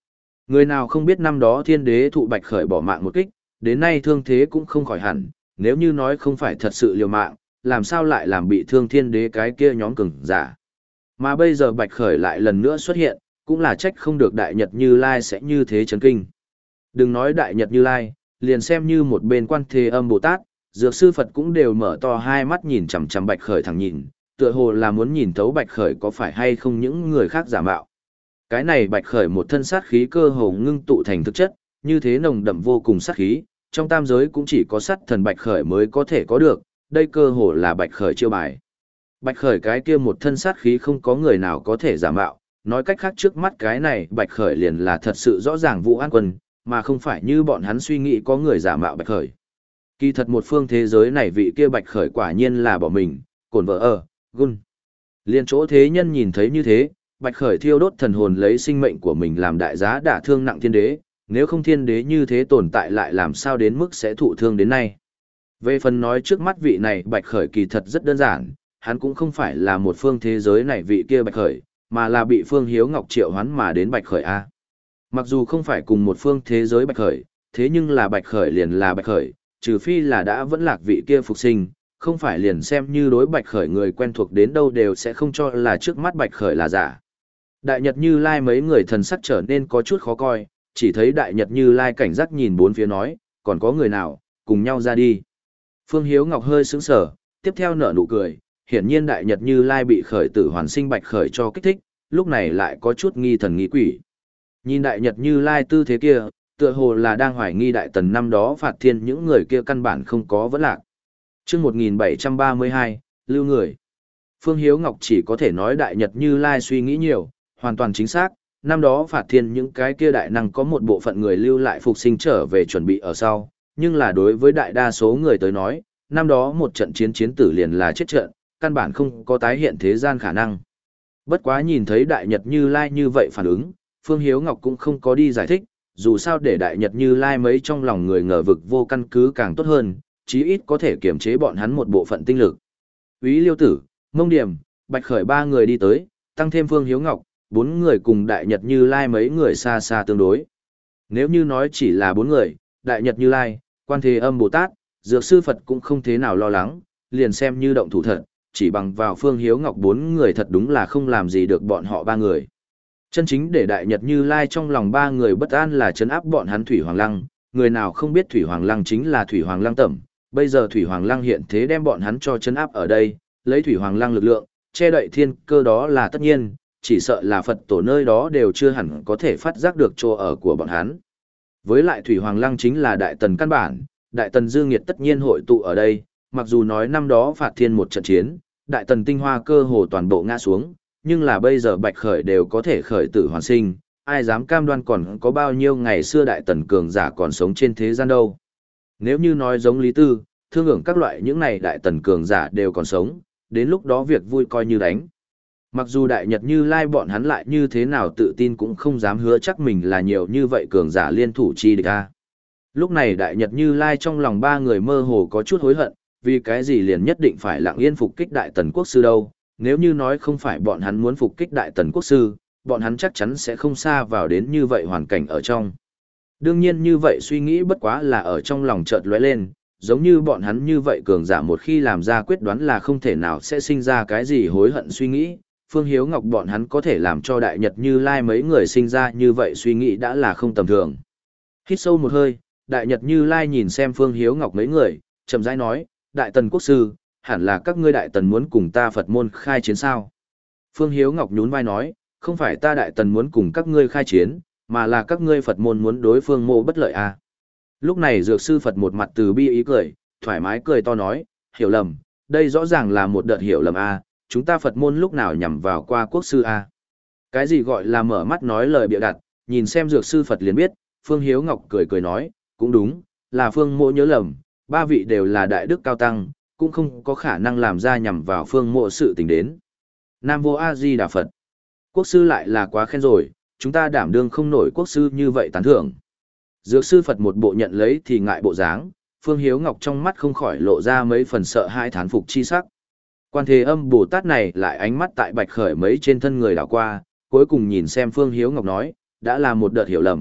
[SPEAKER 1] Người nào không biết năm đó thiên đế thụ bạch khởi bỏ mạng một kích, đến nay thương thế cũng không khỏi hẳn, nếu như nói không phải thật sự liều mạng, làm sao lại làm bị thương thiên đế cái kia nhóm cường giả. Mà bây giờ bạch khởi lại lần nữa xuất hiện, cũng là trách không được Đại Nhật Như Lai sẽ như thế chấn kinh. Đừng nói Đại Nhật Như Lai, liền xem như một bên Quan Thế Âm Bồ Tát, Dược Sư Phật cũng đều mở to hai mắt nhìn chằm chằm bạch khởi thẳng nhìn, tựa hồ là muốn nhìn thấu bạch khởi có phải hay không những người khác giả mạo. Cái này bạch khởi một thân sát khí cơ hồ ngưng tụ thành thực chất, như thế nồng đậm vô cùng sát khí, trong tam giới cũng chỉ có sát thần bạch khởi mới có thể có được, đây cơ hồ là bạch khởi chiêu bài. Bạch khởi cái kia một thân sát khí không có người nào có thể giả mạo, nói cách khác trước mắt cái này bạch khởi liền là thật sự rõ ràng Vũ An Quân, mà không phải như bọn hắn suy nghĩ có người giả mạo bạch khởi. Kỳ thật một phương thế giới này vị kia bạch khởi quả nhiên là bỏ mình, cồn vợ ở, gun. Liên chỗ thế nhân nhìn thấy như thế, bạch khởi thiêu đốt thần hồn lấy sinh mệnh của mình làm đại giá đả thương nặng thiên đế, nếu không thiên đế như thế tồn tại lại làm sao đến mức sẽ thụ thương đến nay. Về phần nói trước mắt vị này bạch khởi kỳ thật rất đơn giản, hắn cũng không phải là một phương thế giới này vị kia bạch khởi, mà là bị Phương Hiếu Ngọc triệu hoán mà đến bạch khởi A. Mặc dù không phải cùng một phương thế giới bạch khởi, thế nhưng là bạch khởi liền là bạch khởi, trừ phi là đã vẫn lạc vị kia phục sinh, không phải liền xem như đối bạch khởi người quen thuộc đến đâu đều sẽ không cho là trước mắt bạch khởi là giả. Đại Nhật Như Lai mấy người thần sắc trở nên có chút khó coi, chỉ thấy Đại Nhật Như Lai cảnh giác nhìn bốn phía nói, còn có người nào, cùng nhau ra đi. Phương Hiếu Ngọc hơi sững sờ, tiếp theo nở nụ cười, hiển nhiên Đại Nhật Như Lai bị khởi tử hoàn sinh bạch khởi cho kích thích, lúc này lại có chút nghi thần nghi quỷ. Nhìn Đại Nhật Như Lai tư thế kia, tựa hồ là đang hoài nghi Đại Tần năm đó phạt thiên những người kia căn bản không có vấn lạc. Trước một nghìn bảy trăm ba mươi hai, lưu người. Phương Hiếu Ngọc chỉ có thể nói Đại Nhật Như Lai suy nghĩ nhiều, hoàn toàn chính xác, năm đó phạt thiên những cái kia đại năng có một bộ phận người lưu lại phục sinh trở về chuẩn bị ở sau, nhưng là đối với đại đa số người tới nói, năm đó một trận chiến chiến tử liền là chết trận, căn bản không có tái hiện thế gian khả năng. Bất quá nhìn thấy Đại Nhật Như Lai như vậy phản ứng, Phương Hiếu Ngọc cũng không có đi giải thích, dù sao để Đại Nhật Như Lai mấy trong lòng người ngờ vực vô căn cứ càng tốt hơn, chí ít có thể kiềm chế bọn hắn một bộ phận tinh lực. Úy Liêu Tử, Mông Điểm, Bạch Khởi ba người đi tới, tăng thêm Phương Hiếu Ngọc, bốn người cùng Đại Nhật Như Lai mấy người xa xa tương đối. Nếu như nói chỉ là bốn người, Đại Nhật Như Lai, Quan Thế Âm Bồ Tát, Dược Sư Phật cũng không thế nào lo lắng, liền xem như động thủ thật, chỉ bằng vào Phương Hiếu Ngọc bốn người thật đúng là không làm gì được bọn họ ba người. Chân chính để Đại Nhật Như Lai trong lòng ba người bất an là trấn áp bọn hắn Thủy Hoàng Lăng, người nào không biết Thủy Hoàng Lăng chính là Thủy Hoàng Lăng Tẩm, bây giờ Thủy Hoàng Lăng hiện thế đem bọn hắn cho trấn áp ở đây, lấy Thủy Hoàng Lăng lực lượng, che đậy thiên cơ đó là tất nhiên, chỉ sợ là Phật tổ nơi đó đều chưa hẳn có thể phát giác được chỗ ở của bọn hắn. Với lại Thủy Hoàng Lăng chính là Đại Tần căn bản, Đại Tần dư nghiệt tất nhiên hội tụ ở đây, mặc dù nói năm đó phạt thiên một trận chiến, Đại Tần tinh hoa cơ hồ toàn bộ ngã xuống, nhưng là bây giờ Bạch Khởi đều có thể khởi tử hoàn sinh, ai dám cam đoan còn có bao nhiêu ngày xưa Đại Tần cường giả còn sống trên thế gian đâu. Nếu như nói giống Lý Tư, thương hưởng các loại những này Đại Tần cường giả đều còn sống, đến lúc đó việc vui coi như đánh. Mặc dù Đại Nhật Như Lai bọn hắn lại như thế nào tự tin cũng không dám hứa chắc mình là nhiều như vậy cường giả liên thủ chi địch a. Lúc này Đại Nhật Như Lai trong lòng ba người mơ hồ có chút hối hận, vì cái gì liền nhất định phải lặng yên phục kích Đại Tần Quốc Sư đâu, nếu như nói không phải bọn hắn muốn phục kích Đại Tần Quốc Sư, bọn hắn chắc chắn sẽ không xa vào đến như vậy hoàn cảnh ở trong. Đương nhiên như vậy suy nghĩ bất quá là ở trong lòng chợt lóe lên, giống như bọn hắn như vậy cường giả một khi làm ra quyết đoán là không thể nào sẽ sinh ra cái gì hối hận suy nghĩ. Phương Hiếu Ngọc bọn hắn có thể làm cho Đại Nhật Như Lai mấy người sinh ra như vậy suy nghĩ đã là không tầm thường. Hít sâu một hơi, Đại Nhật Như Lai nhìn xem Phương Hiếu Ngọc mấy người, chậm rãi nói, Đại Tần Quốc Sư, hẳn là các ngươi Đại Tần muốn cùng ta Phật môn khai chiến sao? Phương Hiếu Ngọc nhún vai nói, không phải ta Đại Tần muốn cùng các ngươi khai chiến, mà là các ngươi Phật môn muốn đối phương mô bất lợi à. Lúc này Dược Sư Phật một mặt từ bi ý cười, thoải mái cười to nói, hiểu lầm, đây rõ ràng là một đợt hiểu lầm à, chúng ta Phật môn lúc nào nhằm vào qua Quốc Sư à. Cái gì gọi là mở mắt nói lời bịa đặt, nhìn xem Dược Sư Phật liền biết, Phương Hiếu Ngọc cười cười nói, cũng đúng, là Phương mộ nhớ lầm, ba vị đều là đại đức cao tăng, cũng không có khả năng làm ra nhằm vào Phương mộ sự tình đến. Nam Vô A Di Đà Phật. Quốc sư lại là quá khen rồi, chúng ta đảm đương không nổi quốc sư như vậy tán thưởng. Dược sư Phật một bộ nhận lấy thì ngại bộ dáng, Phương Hiếu Ngọc trong mắt không khỏi lộ ra mấy phần sợ hãi thán phục chi sắc. Quan Thế Âm Bồ Tát này lại ánh mắt tại Bạch Khởi mấy trên thân người đảo qua, cuối cùng nhìn xem Phương Hiếu Ngọc nói, đã là một đợt hiểu lầm,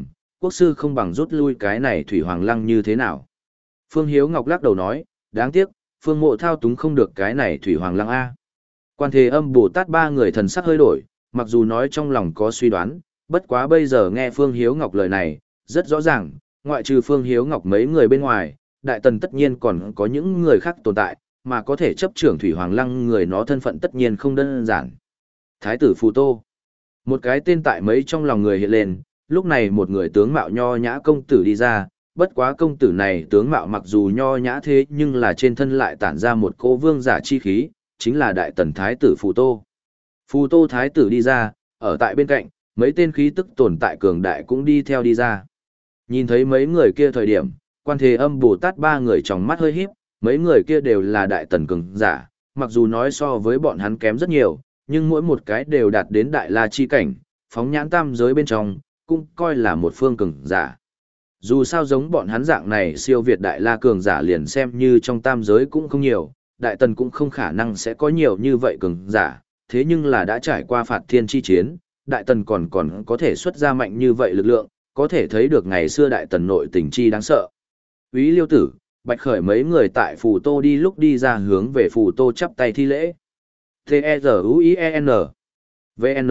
[SPEAKER 1] quốc sư không bằng rút lui cái này thủy hoàng lăng như thế nào. Phương Hiếu Ngọc lắc đầu nói, đáng tiếc, Phương Mộ thao túng không được cái này thủy hoàng lăng A. Quan Thế Âm Bồ Tát ba người thần sắc hơi đổi, mặc dù nói trong lòng có suy đoán, bất quá bây giờ nghe Phương Hiếu Ngọc lời này, rất rõ ràng, ngoại trừ Phương Hiếu Ngọc mấy người bên ngoài, Đại Tần tất nhiên còn có những người khác tồn tại, mà có thể chấp trưởng thủy hoàng lăng người nó thân phận tất nhiên không đơn giản. Thái tử Phù Tô. Một cái tên tại mấy trong lòng người hiện lên, lúc này một người tướng mạo nho nhã công tử đi ra, bất quá công tử này tướng mạo mặc dù nho nhã thế nhưng là trên thân lại tản ra một cỗ vương giả chi khí, chính là Đại Tần Thái tử Phù Tô. Phù Tô Thái tử đi ra, ở tại bên cạnh, mấy tên khí tức tồn tại cường đại cũng đi theo đi ra. Nhìn thấy mấy người kia thời điểm, Quan Thế Âm Bồ Tát ba người trong mắt hơi híp, mấy người kia đều là Đại Tần cường giả, mặc dù nói so với bọn hắn kém rất nhiều, nhưng mỗi một cái đều đạt đến Đại La chi cảnh, phóng nhãn tam giới bên trong, cũng coi là một phương cường giả. Dù sao giống bọn hắn dạng này siêu việt Đại La cường giả liền xem như trong tam giới cũng không nhiều, Đại Tần cũng không khả năng sẽ có nhiều như vậy cường giả, thế nhưng là đã trải qua phạt thiên chi chiến, Đại Tần còn còn có thể xuất ra mạnh như vậy lực lượng, có thể thấy được ngày xưa Đại Tần nội tình chi đáng sợ. Úy Liêu Tử, Bạch Khởi mấy người tại Phù Tô đi lúc đi ra hướng về Phù Tô chắp tay thi lễ. T-E-Z-U-I-E-N V-N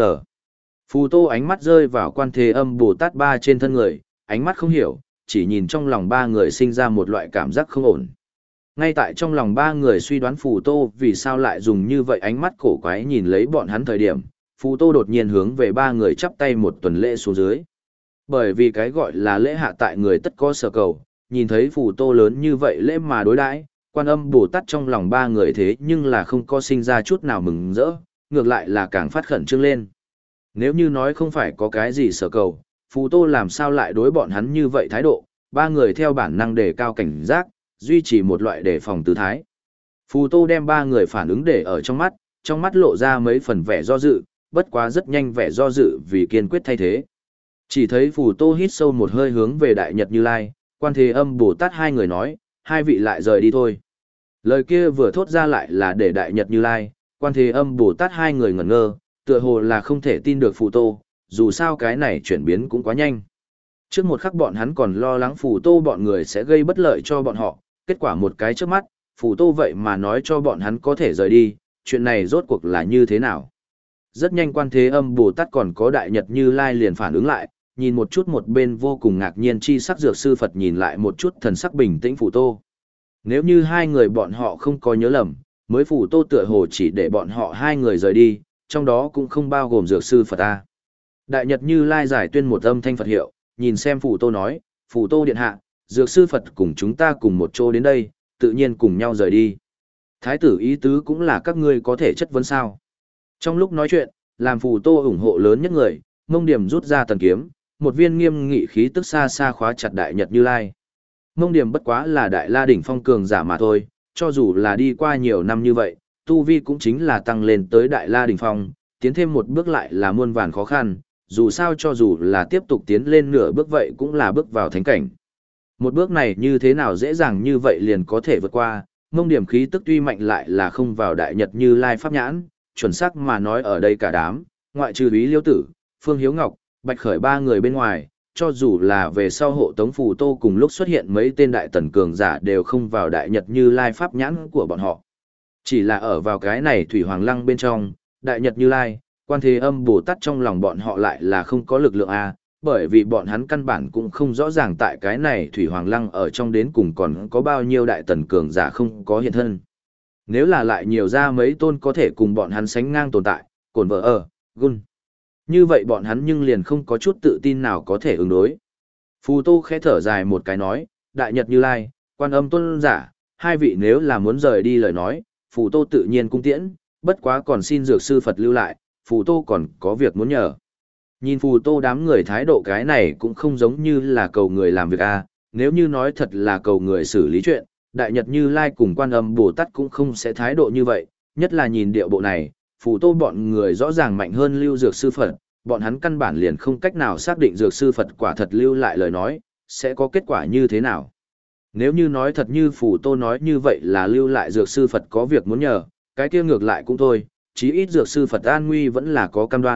[SPEAKER 1] Phù Tô ánh mắt rơi vào Quan Thế Âm Bồ Tát ba trên thân người, ánh mắt không hiểu, chỉ nhìn trong lòng ba người sinh ra một loại cảm giác không ổn. Ngay tại trong lòng ba người suy đoán Phù Tô vì sao lại dùng như vậy ánh mắt cổ quái nhìn lấy bọn hắn thời điểm, Phù Tô đột nhiên hướng về ba người chắp tay một tuần lễ xuống dưới. Bởi vì cái gọi là lễ hạ tại người tất có sở cầu, nhìn thấy Phù Tô lớn như vậy lễ mà đối đãi, Quan Âm Bồ Tát trong lòng ba người thế nhưng là không có sinh ra chút nào mừng rỡ, ngược lại là càng phát khẩn trương lên. Nếu như nói không phải có cái gì sở cầu, Phù Tô làm sao lại đối bọn hắn như vậy thái độ, ba người theo bản năng đề cao cảnh giác, duy trì một loại đề phòng tư thái. Phù Tô đem ba người phản ứng để ở trong mắt, trong mắt lộ ra mấy phần vẻ do dự, bất quá rất nhanh vẻ do dự vì kiên quyết thay thế. Chỉ thấy Phù Tô hít sâu một hơi hướng về Đại Nhật Như Lai, Quan Thế Âm Bồ Tát hai người nói, hai vị lại rời đi thôi. Lời kia vừa thốt ra lại là để Đại Nhật Như Lai, Quan Thế Âm Bồ Tát hai người ngẩn ngơ, tựa hồ là không thể tin được Phù Tô, dù sao cái này chuyển biến cũng quá nhanh. Trước một khắc bọn hắn còn lo lắng Phù Tô bọn người sẽ gây bất lợi cho bọn họ, kết quả một cái trước mắt, Phù Tô vậy mà nói cho bọn hắn có thể rời đi, chuyện này rốt cuộc là như thế nào. Rất nhanh Quan Thế Âm Bồ Tát còn có Đại Nhật Như Lai liền phản ứng lại, nhìn một chút một bên vô cùng ngạc nhiên chi sắc dược sư Phật nhìn lại một chút thần sắc bình tĩnh Phù Tô. Nếu như hai người bọn họ không có nhớ lầm, mới Phù Tô tựa hồ chỉ để bọn họ hai người rời đi, trong đó cũng không bao gồm dược sư Phật ta. Đại Nhật Như Lai giải tuyên một âm thanh Phật hiệu, nhìn xem Phù Tô nói, Phù Tô điện hạ, dược sư Phật cùng chúng ta cùng một chỗ đến đây, tự nhiên cùng nhau rời đi. Thái tử ý tứ cũng là các ngươi có thể chất vấn sao. Trong lúc nói chuyện, làm Phù Tô ủng hộ lớn nhất người, Mông Điểm rút ra tần kiếm, một viên nghiêm nghị khí tức xa xa khóa chặt Đại Nhật Như Lai. Mông Điểm bất quá là Đại La đỉnh phong cường giả mà thôi, cho dù là đi qua nhiều năm như vậy, tu vi cũng chính là tăng lên tới Đại La đỉnh phong, tiến thêm một bước lại là muôn vàn khó khăn, dù sao cho dù là tiếp tục tiến lên nửa bước vậy cũng là bước vào thánh cảnh. Một bước này như thế nào dễ dàng như vậy liền có thể vượt qua, Mông Điểm khí tức tuy mạnh lại là không vào Đại Nhật Như Lai pháp nhãn, chuẩn xác mà nói ở đây cả đám, ngoại trừ Úy Liêu Tử, Phương Hiếu Ngọc, Bạch Khởi ba người bên ngoài, cho dù là về sau hộ tống Phù Tô cùng lúc xuất hiện mấy tên Đại Tần cường giả đều không vào Đại Nhật Như Lai pháp nhãn của bọn họ. Chỉ là ở vào cái này Thủy Hoàng Lăng bên trong, Đại Nhật Như Lai, Quan Thế Âm Bồ Tát trong lòng bọn họ lại là không có lực lượng A, bởi vì bọn hắn căn bản cũng không rõ ràng tại cái này Thủy Hoàng Lăng ở trong đến cùng còn có bao nhiêu Đại Tần cường giả không có hiện thân. Nếu là lại nhiều ra mấy tôn có thể cùng bọn hắn sánh ngang tồn tại, cồn vợ ở, gun. Như vậy bọn hắn nhưng liền không có chút tự tin nào có thể ứng đối. Phù Tô khẽ thở dài một cái nói, Đại Nhật Như Lai, Quan Âm tôn giả, hai vị nếu là muốn rời đi lời nói, Phù Tô tự nhiên cung tiễn, bất quá còn xin dược sư Phật lưu lại, Phù Tô còn có việc muốn nhờ. Nhìn Phù Tô đám người thái độ cái này cũng không giống như là cầu người làm việc a, nếu như nói thật là cầu người xử lý chuyện, Đại Nhật Như Lai cùng Quan Âm Bồ Tát cũng không sẽ thái độ như vậy, nhất là nhìn điệu bộ này, Phù Tô bọn người rõ ràng mạnh hơn lưu dược sư Phật, bọn hắn căn bản liền không cách nào xác định dược sư Phật quả thật lưu lại lời nói, sẽ có kết quả như thế nào. Nếu như nói thật như Phù Tô nói như vậy là lưu lại dược sư Phật có việc muốn nhờ, cái kia ngược lại cũng thôi, chí ít dược sư Phật an nguy vẫn là có cam đoan,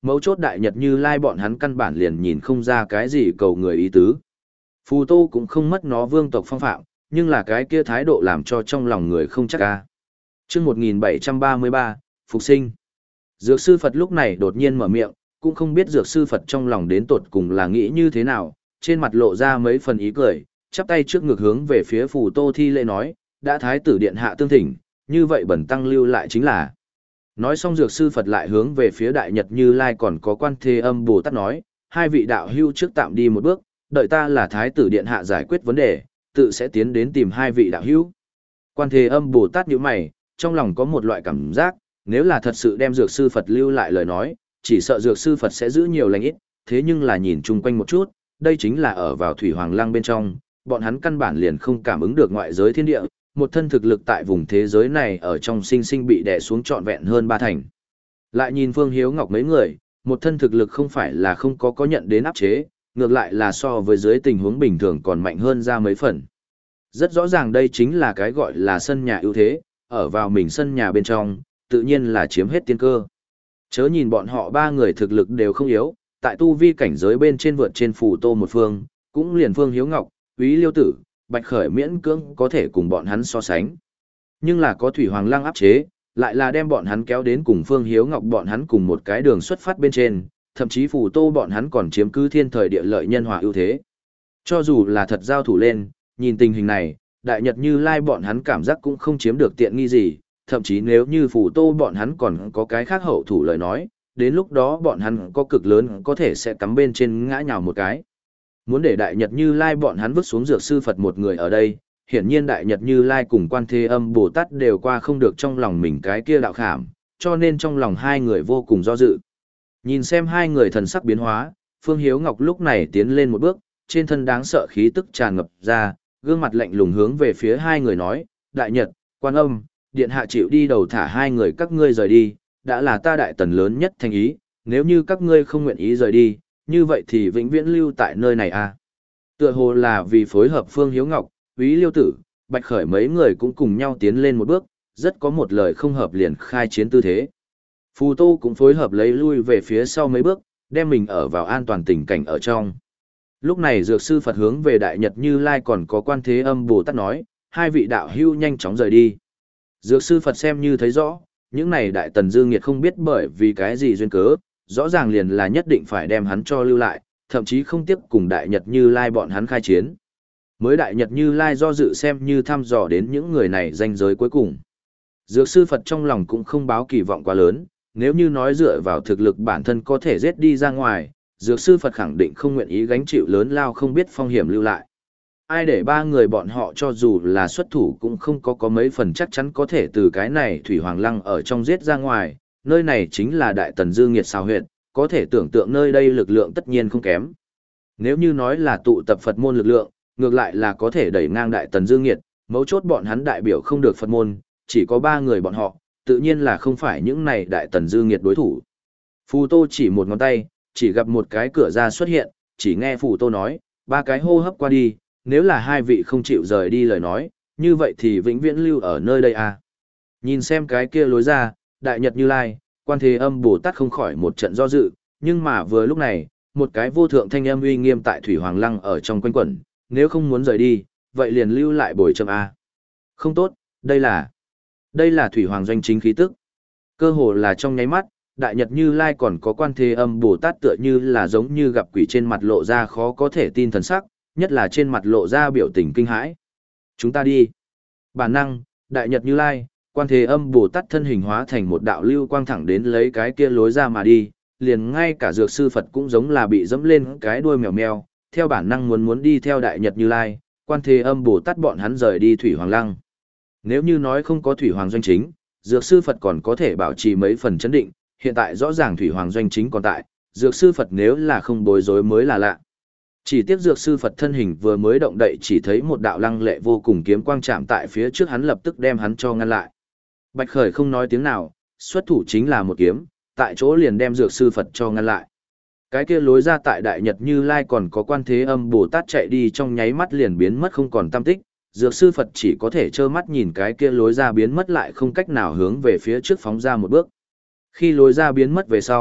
[SPEAKER 1] mấu chốt Đại Nhật Như Lai bọn hắn căn bản liền nhìn không ra cái gì cầu người ý tứ. Phù Tô cũng không mất nó vương tộc phong phạm, nhưng là cái kia thái độ làm cho trong lòng người không chắc ca. Chương một nghìn bảy trăm ba mươi ba, Phục sinh. Dược sư Phật lúc này đột nhiên mở miệng, cũng không biết dược sư Phật trong lòng đến tột cùng là nghĩ như thế nào, trên mặt lộ ra mấy phần ý cười, chắp tay trước ngực hướng về phía Phù Tô thi lễ nói, đã thái tử điện hạ tương thỉnh, như vậy bẩn tăng lưu lại chính là. Nói xong dược sư Phật lại hướng về phía Đại Nhật Như Lai còn có Quan Thế Âm Bồ Tát nói, hai vị đạo hữu trước tạm đi một bước, đợi ta là thái tử điện hạ giải quyết vấn đề, tự sẽ tiến đến tìm hai vị đạo hữu. Quan Thế Âm Bồ Tát nhíu mày, trong lòng có một loại cảm giác, nếu là thật sự đem dược sư Phật lưu lại lời nói, chỉ sợ dược sư Phật sẽ giữ nhiều lành ít, thế nhưng là nhìn chung quanh một chút, đây chính là ở vào Thủy Hoàng Lăng bên trong, bọn hắn căn bản liền không cảm ứng được ngoại giới thiên địa, một thân thực lực tại vùng thế giới này ở trong sinh sinh bị đè xuống trọn vẹn hơn ba thành. Lại nhìn Phương Hiếu Ngọc mấy người, một thân thực lực không phải là không có có nhận đến áp chế, ngược lại là so với dưới tình huống bình thường còn mạnh hơn ra mấy phần. Rất rõ ràng đây chính là cái gọi là sân nhà ưu thế, ở vào mình sân nhà bên trong, tự nhiên là chiếm hết tiên cơ. Chớ nhìn bọn họ ba người thực lực đều không yếu, tại tu vi cảnh giới bên trên vượt trên Phù Tô một phương, cũng liền Phương Hiếu Ngọc, Úy Liêu Tử, Bạch Khởi miễn cưỡng có thể cùng bọn hắn so sánh. Nhưng là có Thủy Hoàng Lăng áp chế, lại là đem bọn hắn kéo đến cùng Phương Hiếu Ngọc bọn hắn cùng một cái đường xuất phát bên trên, thậm chí Phù Tô bọn hắn còn chiếm cứ thiên thời địa lợi nhân hòa ưu thế. Cho dù là thật giao thủ lên, nhìn tình hình này, Đại Nhật Như Lai bọn hắn cảm giác cũng không chiếm được tiện nghi gì, thậm chí nếu như Phù Tô bọn hắn còn có cái khác hậu thủ lời nói, đến lúc đó bọn hắn có cực lớn có thể sẽ cắm bên trên ngã nhào một cái. Muốn để Đại Nhật Như Lai bọn hắn vứt xuống dược sư Phật một người ở đây, hiển nhiên Đại Nhật Như Lai cùng Quan Thế Âm Bồ Tát đều qua không được trong lòng mình cái kia đạo khảm, cho nên trong lòng hai người vô cùng do dự. Nhìn xem hai người thần sắc biến hóa, Phương Hiếu Ngọc lúc này tiến lên một bước, trên thân đáng sợ khí tức tràn ngập ra, gương mặt lạnh lùng hướng về phía hai người nói, Đại Nhật, Quan Âm, Điện Hạ chịu đi đầu thả hai người các ngươi rời đi, đã là ta Đại Tần lớn nhất thành ý, nếu như các ngươi không nguyện ý rời đi, như vậy thì vĩnh viễn lưu tại nơi này à. Tựa hồ là vì phối hợp Phương Hiếu Ngọc, Úy Liêu Tử, Bạch Khởi mấy người cũng cùng nhau tiến lên một bước, rất có một lời không hợp liền khai chiến tư thế. Phù Tô cũng phối hợp lấy lui về phía sau mấy bước, đem mình ở vào an toàn tình cảnh ở trong. Lúc này dược sư Phật hướng về Đại Nhật Như Lai còn có Quan Thế Âm Bồ Tát nói, hai vị đạo hữu nhanh chóng rời đi. Dược sư Phật xem như thấy rõ, những này Đại Tần Dương Nghiệt không biết bởi vì cái gì duyên cớ, rõ ràng liền là nhất định phải đem hắn cho lưu lại, thậm chí không tiếp cùng Đại Nhật Như Lai bọn hắn khai chiến. Mới Đại Nhật Như Lai do dự xem như thăm dò đến những người này danh giới cuối cùng. Dược sư Phật trong lòng cũng không báo kỳ vọng quá lớn, nếu như nói dựa vào thực lực bản thân có thể giết đi ra ngoài, dược sư Phật khẳng định không nguyện ý gánh chịu lớn lao không biết phong hiểm lưu lại. Ai để ba người bọn họ cho dù là xuất thủ cũng không có có mấy phần chắc chắn có thể từ cái này Thủy Hoàng Lăng ở trong giết ra ngoài, nơi này chính là Đại Tần Dương Nghiệt xào huyệt, có thể tưởng tượng nơi đây lực lượng tất nhiên không kém. Nếu như nói là tụ tập Phật môn lực lượng, ngược lại là có thể đẩy ngang Đại Tần Dương Nghiệt, mấu chốt bọn hắn đại biểu không được Phật môn, chỉ có ba người bọn họ, tự nhiên là không phải những này Đại Tần Dương Nghiệt đối thủ. Phù Tô chỉ một ngón tay, chỉ gặp một cái cửa ra xuất hiện, chỉ nghe Phù Tô nói, ba cái hô hấp qua đi, nếu là hai vị không chịu rời đi lời nói, như vậy thì vĩnh viễn lưu ở nơi đây à. Nhìn xem cái kia lối ra, Đại Nhật Như Lai, Quan Thế Âm Bồ Tát không khỏi một trận do dự, nhưng mà vừa lúc này, một cái vô thượng thanh âm uy nghiêm tại Thủy Hoàng Lăng ở trong quanh quẩn, nếu không muốn rời đi, vậy liền lưu lại bồi châm a. Không tốt, đây là đây là Thủy Hoàng doanh chính khí tức. Cơ hồ là trong nháy mắt, Đại Nhật Như Lai còn có Quan Thế Âm Bồ Tát tựa như là giống như gặp quỷ trên mặt lộ ra khó có thể tin thần sắc, nhất là trên mặt lộ ra biểu tình kinh hãi. Chúng ta đi. Bản năng, Đại Nhật Như Lai, Quan Thế Âm Bồ Tát thân hình hóa thành một đạo lưu quang thẳng đến lấy cái kia lối ra mà đi, liền ngay cả dược sư Phật cũng giống là bị dẫm lên cái đuôi mèo mèo, theo bản năng muốn muốn đi theo Đại Nhật Như Lai, Quan Thế Âm Bồ Tát bọn hắn rời đi Thủy Hoàng Lăng. Nếu như nói không có Thủy Hoàng doanh chính, dược sư Phật còn có thể bảo trì mấy phần chấn định, hiện tại rõ ràng Thủy Hoàng doanh chính còn tại, dược sư Phật nếu là không bối rối mới là lạ. Chỉ tiếc dược sư Phật thân hình vừa mới động đậy chỉ thấy một đạo lăng lệ vô cùng kiếm quang chạm tại phía trước hắn lập tức đem hắn cho ngăn lại. Bạch Khởi không nói tiếng nào, xuất thủ chính là một kiếm, tại chỗ liền đem dược sư Phật cho ngăn lại. Cái kia lối ra tại Đại Nhật Như Lai còn có Quan Thế Âm Bồ Tát chạy đi trong nháy mắt liền biến mất không còn tăm tích, dược sư Phật chỉ có thể trơ mắt nhìn cái kia lối ra biến mất lại không cách nào hướng về phía trước phóng ra một bước. Khi lối ra biến mất về sau,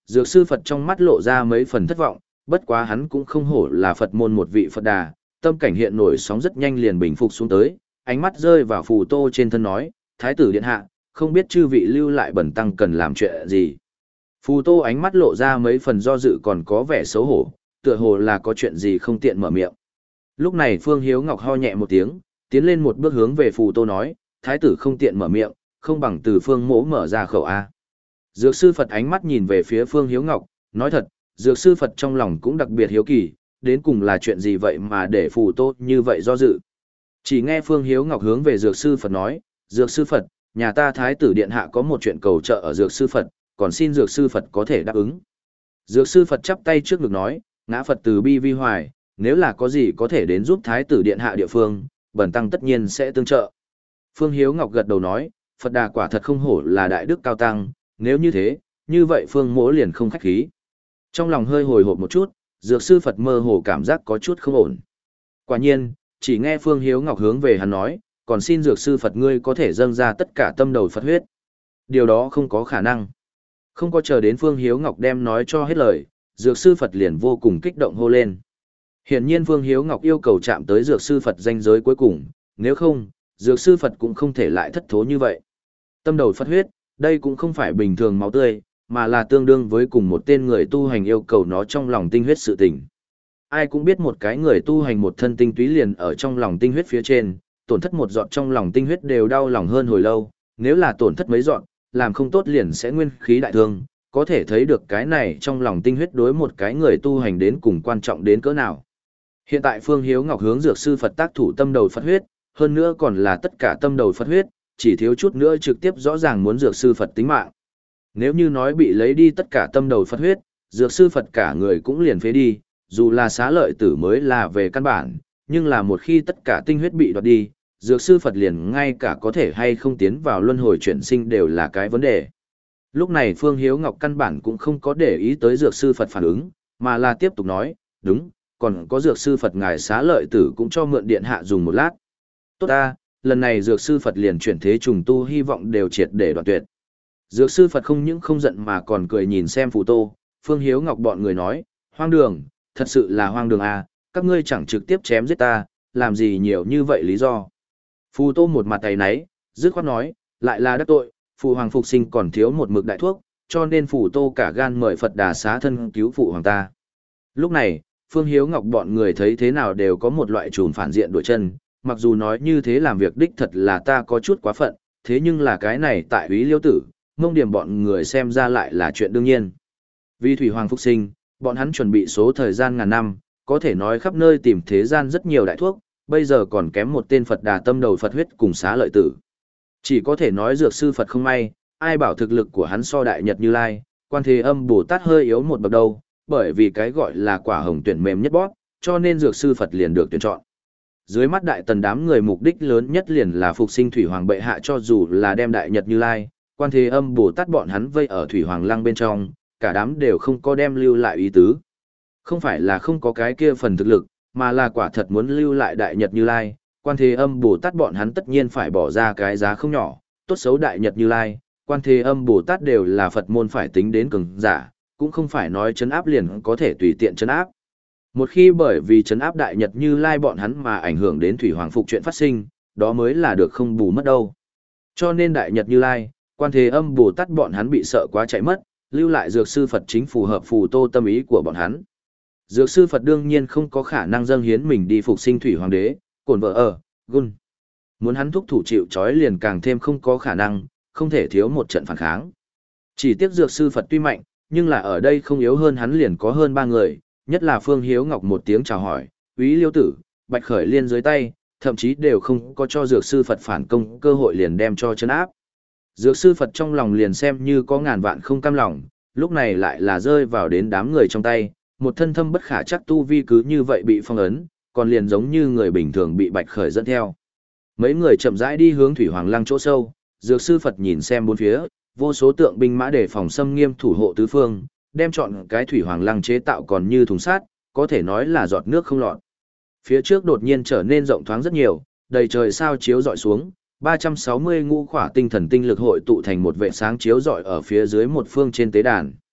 [SPEAKER 1] Dược sư Phật trong mắt lộ ra mấy phần thất vọng, bất quá hắn cũng không hổ là Phật môn một vị Phật đà, tâm cảnh hiện nổi sóng rất nhanh liền bình phục xuống tới, ánh mắt rơi vào Phù Tô trên thân nói, Thái tử điện hạ, không biết chư vị lưu lại bẩn tăng cần làm chuyện gì. Phù Tô ánh mắt lộ ra mấy phần do dự còn có vẻ xấu hổ, tựa hồ là có chuyện gì không tiện mở miệng. Lúc này Phương Hiếu Ngọc ho nhẹ một tiếng, tiến lên một bước hướng về Phù Tô nói, Thái tử không tiện mở miệng, không bằng từ Phương mỗ mở ra khẩu A. Dược sư Phật ánh mắt nhìn về phía Phương Hiếu Ngọc, nói thật, Dược sư Phật trong lòng cũng đặc biệt hiếu kỳ, đến cùng là chuyện gì vậy mà để Phù Tô như vậy do dự. Chỉ nghe Phương Hiếu Ngọc hướng về Dược sư Phật nói, Dược sư Phật, nhà ta Thái tử điện hạ có một chuyện cầu trợ ở Dược sư Phật, còn xin Dược sư Phật có thể đáp ứng. Dược sư Phật chắp tay trước ngực nói, ngã Phật từ bi vi hoài, nếu là có gì có thể đến giúp Thái tử điện hạ địa phương, bần tăng tất nhiên sẽ tương trợ. Phương Hiếu Ngọc gật đầu nói, Phật đà quả thật không hổ là đại đức cao tăng, nếu như thế, như vậy Phương mỗ liền không khách khí. Trong lòng hơi hồi hộp một chút, Dược sư Phật mơ hồ cảm giác có chút không ổn. Quả nhiên, chỉ nghe Phương Hiếu Ngọc hướng về hắn nói, còn xin Dược sư Phật ngươi có thể dâng ra tất cả tâm đầu Phật huyết. Điều đó không có khả năng. Không có chờ đến Phương Hiếu Ngọc đem nói cho hết lời, Dược sư Phật liền vô cùng kích động hô lên. Hiển nhiên Phương Hiếu Ngọc yêu cầu chạm tới Dược sư Phật danh giới cuối cùng, nếu không, Dược sư Phật cũng không thể lại thất thố như vậy. Tâm đầu Phật huyết, đây cũng không phải bình thường máu tươi, mà là tương đương với cùng một tên người tu hành yêu cầu nó trong lòng tinh huyết sự tình. Ai cũng biết một cái người tu hành một thân tinh túy liền ở trong lòng tinh huyết phía trên, tổn thất một giọt trong lòng tinh huyết đều đau lòng hơn hồi lâu, nếu là tổn thất mấy giọt, làm không tốt liền sẽ nguyên khí đại thương, có thể thấy được cái này trong lòng tinh huyết đối một cái người tu hành đến cùng quan trọng đến cỡ nào. Hiện tại Phương Hiếu Ngọc hướng Dược sư Phật tác thủ tâm đầu Phật huyết, hơn nữa còn là tất cả tâm đầu Phật huyết, chỉ thiếu chút nữa trực tiếp rõ ràng muốn Dược sư Phật tính mạng. Nếu như nói bị lấy đi tất cả tâm đầu Phật huyết, Dược sư Phật cả người cũng liền phế đi, dù là xá lợi tử mới là về căn bản, nhưng là một khi tất cả tinh huyết bị đoạt đi, Dược sư Phật liền ngay cả có thể hay không tiến vào luân hồi chuyển sinh đều là cái vấn đề. Lúc này Phương Hiếu Ngọc căn bản cũng không có để ý tới Dược sư Phật phản ứng, mà là tiếp tục nói, đúng, còn có Dược sư Phật ngài xá lợi tử cũng cho mượn điện hạ dùng một lát. Tốt ta, lần này Dược sư Phật liền chuyển thế trùng tu hy vọng đều triệt để đoạn tuyệt. Dược sư Phật không những không giận mà còn cười nhìn xem Phù Tô, Phương Hiếu Ngọc bọn người nói, hoang đường, thật sự là hoang đường à, các ngươi chẳng trực tiếp chém giết ta, làm gì nhiều như vậy lý do. Phù Tô một mặt tay náy, dứt khoát nói, lại là đắc tội, Phụ Hoàng phục sinh còn thiếu một mực đại thuốc, cho nên Phù Tô cả gan mời Phật Đà xá thân cứu Phụ Hoàng ta. Lúc này, Phương Hiếu Ngọc bọn người thấy thế nào đều có một loại trùm phản diện đổi chân, mặc dù nói như thế làm việc đích thật là ta có chút quá phận, thế nhưng là cái này tại Úy Liêu Tử, Mông Điểm bọn người xem ra lại là chuyện đương nhiên. Vì Thủy Hoàng phục sinh, bọn hắn chuẩn bị số thời gian ngàn năm, có thể nói khắp nơi tìm thế gian rất nhiều đại thuốc, bây giờ còn kém một tên Phật Đà tâm đầu Phật huyết cùng xá lợi tử. Chỉ có thể nói Dược sư Phật không may, ai bảo thực lực của hắn so Đại Nhật Như Lai, Quan Thế Âm Bồ Tát hơi yếu một bậc đâu, bởi vì cái gọi là quả hồng tuyển mềm nhất bóp, cho nên Dược sư Phật liền được tuyển chọn. Dưới mắt Đại Tần đám người mục đích lớn nhất liền là phục sinh Thủy Hoàng bệ hạ, cho dù là đem Đại Nhật Như Lai, Quan Thế Âm Bồ Tát bọn hắn vây ở Thủy Hoàng Lăng bên trong, cả đám đều không có đem lưu lại ý tứ. Không phải là không có cái kia phần thực lực, mà là quả thật muốn lưu lại Đại Nhật Như Lai, Quan Thế Âm Bồ Tát bọn hắn tất nhiên phải bỏ ra cái giá không nhỏ, tốt xấu Đại Nhật Như Lai, Quan Thế Âm Bồ Tát đều là Phật môn phải tính đến cường giả, cũng không phải nói trấn áp liền có thể tùy tiện trấn áp. Một khi bởi vì trấn áp Đại Nhật Như Lai bọn hắn mà ảnh hưởng đến Thủy Hoàng phục chuyện phát sinh, đó mới là được không bù mất đâu. Cho nên Đại Nhật Như Lai, Quan Thế Âm Bồ Tát bọn hắn bị sợ quá chạy mất, lưu lại Dược sư Phật chính phù hợp Phù Tô tâm ý của bọn hắn. Dược sư Phật đương nhiên không có khả năng dâng hiến mình đi phục sinh Thủy Hoàng đế, cổn vợ ở, gun. Muốn hắn thúc thủ chịu trói liền càng thêm không có khả năng, không thể thiếu một trận phản kháng. Chỉ tiếc Dược sư Phật tuy mạnh, nhưng là ở đây không yếu hơn hắn liền có hơn ba người, nhất là Phương Hiếu Ngọc một tiếng chào hỏi, Úy Liêu Tử, Bạch Khởi Liên dưới tay, thậm chí đều không có cho Dược sư Phật phản công cơ hội liền đem cho chân áp. Dược sư Phật trong lòng liền xem như có ngàn vạn không cam lòng, lúc này lại là rơi vào đến đám người trong tay, một thân thâm bất khả chắc tu vi cứ như vậy bị phong ấn, còn liền giống như người bình thường bị Bạch Khởi dẫn theo. Mấy người chậm rãi đi hướng Thủy Hoàng Lăng chỗ sâu, Dược sư Phật nhìn xem bốn phía, vô số tượng binh mã để phòng xâm nghiêm thủ hộ tứ phương, đem chọn cái Thủy Hoàng Lăng chế tạo còn như thùng sắt, có thể nói là giọt nước không lọt. Phía trước đột nhiên trở nên rộng thoáng rất nhiều, đầy trời sao chiếu rọi xuống, ba trăm sáu mươi ngũ khỏa tinh thần tinh lực hội tụ thành một vệ sáng chiếu rọi ở phía dưới một phương trên tế đàn.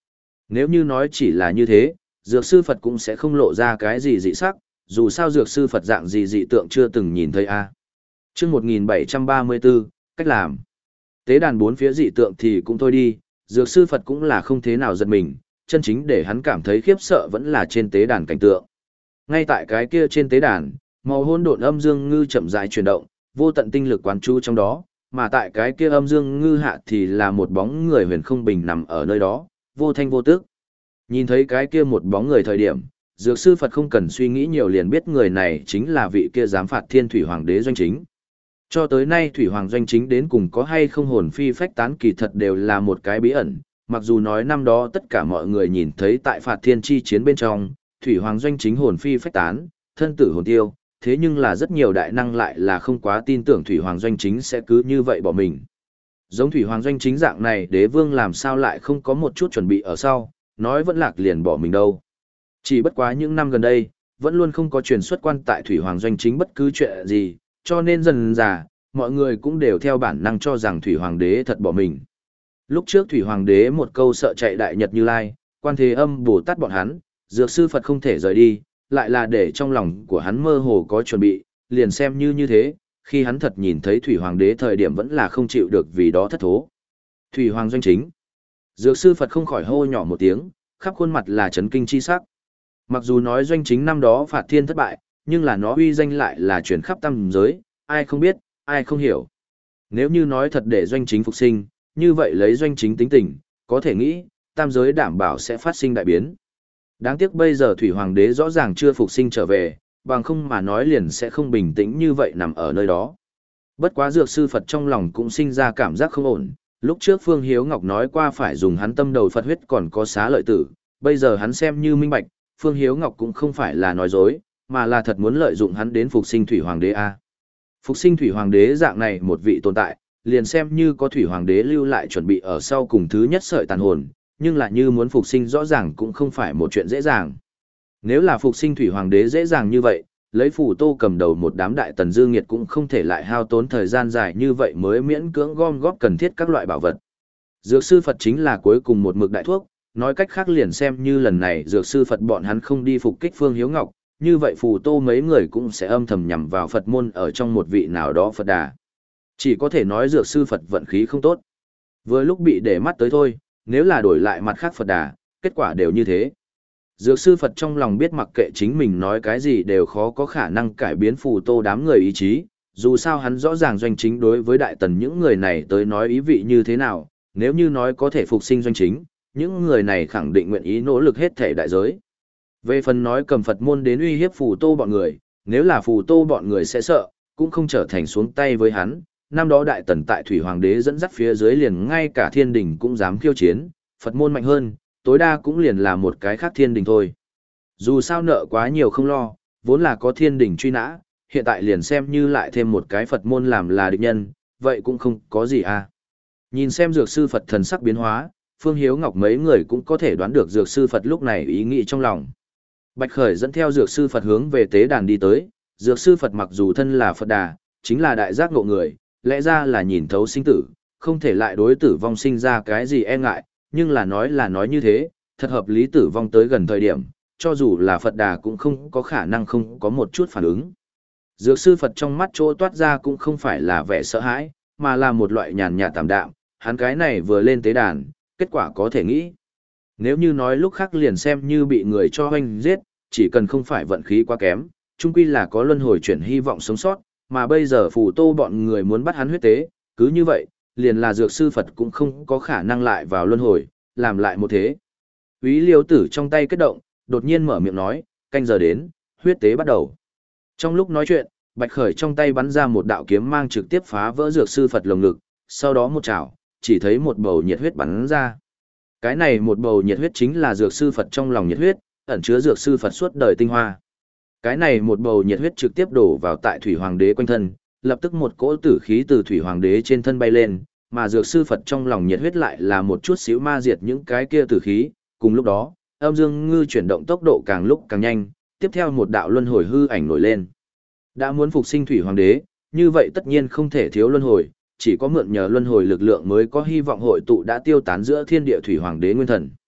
[SPEAKER 1] Nếu như nói chỉ là như thế, dược sư Phật cũng sẽ không lộ ra cái gì dị sắc, dù sao dược sư Phật dạng gì dị tượng chưa từng nhìn thấy a. À. Chương một nghìn bảy trăm ba mươi bốn, cách làm. Tế đàn bốn phía dị tượng thì cũng thôi đi, dược sư Phật cũng là không thế nào giật mình, chân chính để hắn cảm thấy khiếp sợ vẫn là trên tế đàn cảnh tượng. Ngay tại cái kia trên tế đàn, màu hỗn độn âm dương ngư chậm rãi chuyển động, vô tận tinh lực quán chú trong đó, mà tại cái kia âm dương ngư hạ thì là một bóng người huyền không bình nằm ở nơi đó, vô thanh vô tức. Nhìn thấy cái kia một bóng người thời điểm, dược sư Phật không cần suy nghĩ nhiều liền biết người này chính là vị kia giám phạt thiên thủy hoàng đế doanh chính. Cho tới nay thủy hoàng doanh chính đến cùng có hay không hồn phi phách tán kỳ thật đều là một cái bí ẩn, mặc dù nói năm đó tất cả mọi người nhìn thấy tại phạt thiên chi chiến bên trong, thủy hoàng doanh chính hồn phi phách tán, thân tử hồn tiêu, thế nhưng là rất nhiều đại năng lại là không quá tin tưởng thủy hoàng doanh chính sẽ cứ như vậy bỏ mình. Giống thủy hoàng doanh chính dạng này đế vương làm sao lại không có một chút chuẩn bị ở sau, nói vẫn lạc liền bỏ mình đâu. Chỉ bất quá những năm gần đây, vẫn luôn không có truyền xuất quan tại thủy hoàng doanh chính bất cứ chuyện gì, cho nên dần dà, mọi người cũng đều theo bản năng cho rằng thủy hoàng đế thật bỏ mình. Lúc trước thủy hoàng đế một câu sợ chạy đại nhật Như Lai, quan thế âm Bồ Tát bọn hắn, dược sư Phật không thể rời đi, lại là để trong lòng của hắn mơ hồ có chuẩn bị, liền xem như như thế, khi hắn thật nhìn thấy thủy hoàng đế thời điểm vẫn là không chịu được vì đó thất thố. Thủy hoàng doanh chính. Dược sư Phật không khỏi hô nhỏ một tiếng, khắp khuôn mặt là chấn kinh chi sắc. Mặc dù nói doanh chính năm đó phạt thiên thất bại, nhưng là nó uy danh lại là truyền khắp tam giới, ai không biết, ai không hiểu. Nếu như nói thật để doanh chính phục sinh, như vậy lấy doanh chính tính tình, có thể nghĩ, tam giới đảm bảo sẽ phát sinh đại biến. Đáng tiếc bây giờ thủy hoàng đế rõ ràng chưa phục sinh trở về, bằng không mà nói liền sẽ không bình tĩnh như vậy nằm ở nơi đó. Bất quá dược sư Phật trong lòng cũng sinh ra cảm giác không ổn, lúc trước Phương Hiếu Ngọc nói qua phải dùng hắn tâm đầu Phật huyết còn có xá lợi tử, bây giờ hắn xem như minh bạch, Phương Hiếu Ngọc cũng không phải là nói dối, mà là thật muốn lợi dụng hắn đến phục sinh thủy hoàng đế a. Phục sinh thủy hoàng đế dạng này một vị tồn tại, liền xem như có thủy hoàng đế lưu lại chuẩn bị ở sau cùng thứ nhất sợi tàn hồn, nhưng lại như muốn phục sinh rõ ràng cũng không phải một chuyện dễ dàng. Nếu là phục sinh thủy hoàng đế dễ dàng như vậy, lấy Phù Tô cầm đầu một đám đại tần dư nghiệt cũng không thể lại hao tốn thời gian dài như vậy mới miễn cưỡng gom góp cần thiết các loại bảo vật. Dược sư Phật chính là cuối cùng một mực đại thuốc, nói cách khác liền xem như lần này dược sư Phật bọn hắn không đi phục kích Phương Hiếu Ngọc, như vậy Phù Tô mấy người cũng sẽ âm thầm nhằm vào Phật môn ở trong một vị nào đó Phật đà. Chỉ có thể nói dược sư Phật vận khí không tốt. Vừa lúc bị để mắt tới thôi, nếu là đổi lại mặt khác Phật đà, kết quả đều như thế. Dược sư Phật trong lòng biết mặc kệ chính mình nói cái gì đều khó có khả năng cải biến Phù Tô đám người ý chí, dù sao hắn rõ ràng doanh chính đối với đại tần những người này tới nói ý vị như thế nào, nếu như nói có thể phục sinh doanh chính, những người này khẳng định nguyện ý nỗ lực hết thể đại giới. Về phần nói cầm Phật môn đến uy hiếp Phù Tô bọn người, nếu là Phù Tô bọn người sẽ sợ, cũng không trở thành xuống tay với hắn. Năm đó đại tần tại thủy hoàng đế dẫn dắt phía dưới liền ngay cả thiên đình cũng dám khiêu chiến, Phật môn mạnh hơn, tối đa cũng liền là một cái khác thiên đình thôi. Dù sao nợ quá nhiều không lo, vốn là có thiên đình truy nã, hiện tại liền xem như lại thêm một cái Phật môn làm là địch nhân, vậy cũng không có gì à. Nhìn xem dược sư Phật thần sắc biến hóa, Phương Hiếu Ngọc mấy người cũng có thể đoán được dược sư Phật lúc này ý nghĩ trong lòng. Bạch Khởi dẫn theo dược sư Phật hướng về tế đàn đi tới, dược sư Phật mặc dù thân là Phật đà, chính là đại giác ngộ người, lẽ ra là nhìn thấu sinh tử, không thể lại đối tử vong sinh ra cái gì e ngại, nhưng là nói là nói như thế, thật hợp lý tử vong tới gần thời điểm, cho dù là Phật đà cũng không có khả năng không có một chút phản ứng. Dược sư Phật trong mắt chỗ toát ra cũng không phải là vẻ sợ hãi, mà là một loại nhàn nhạt tạm đạm, hắn cái này vừa lên tế đàn, kết quả có thể nghĩ. Nếu như nói lúc khác liền xem như bị người cho hoanh giết, chỉ cần không phải vận khí quá kém, chung quy là có luân hồi chuyển hy vọng sống sót, mà bây giờ Phù Tô bọn người muốn bắt hắn huyết tế, cứ như vậy, liền là dược sư Phật cũng không có khả năng lại vào luân hồi, làm lại một thế. Úy Liêu Tử trong tay kết động, đột nhiên mở miệng nói, canh giờ đến, huyết tế bắt đầu. Trong lúc nói chuyện, Bạch Khởi trong tay bắn ra một đạo kiếm mang trực tiếp phá vỡ dược sư Phật lồng ngực, sau đó một chảo, chỉ thấy một bầu nhiệt huyết bắn ra. Cái này một bầu nhiệt huyết chính là dược sư Phật trong lòng nhiệt huyết, ẩn chứa dược sư Phật suốt đời tinh hoa. Cái này một bầu nhiệt huyết trực tiếp đổ vào tại Thủy Hoàng đế quanh thân, lập tức một cỗ tử khí từ Thủy Hoàng đế trên thân bay lên, mà dược sư Phật trong lòng nhiệt huyết lại là một chút xíu ma diệt những cái kia tử khí, cùng lúc đó, âm dương ngư chuyển động tốc độ càng lúc càng nhanh, tiếp theo một đạo luân hồi hư ảnh nổi lên. Đã muốn phục sinh Thủy Hoàng đế, như vậy tất nhiên không thể thiếu luân hồi, chỉ có mượn nhờ luân hồi lực lượng mới có hy vọng hội tụ đã tiêu tán giữa thiên địa Thủy Hoàng đế nguyên thần.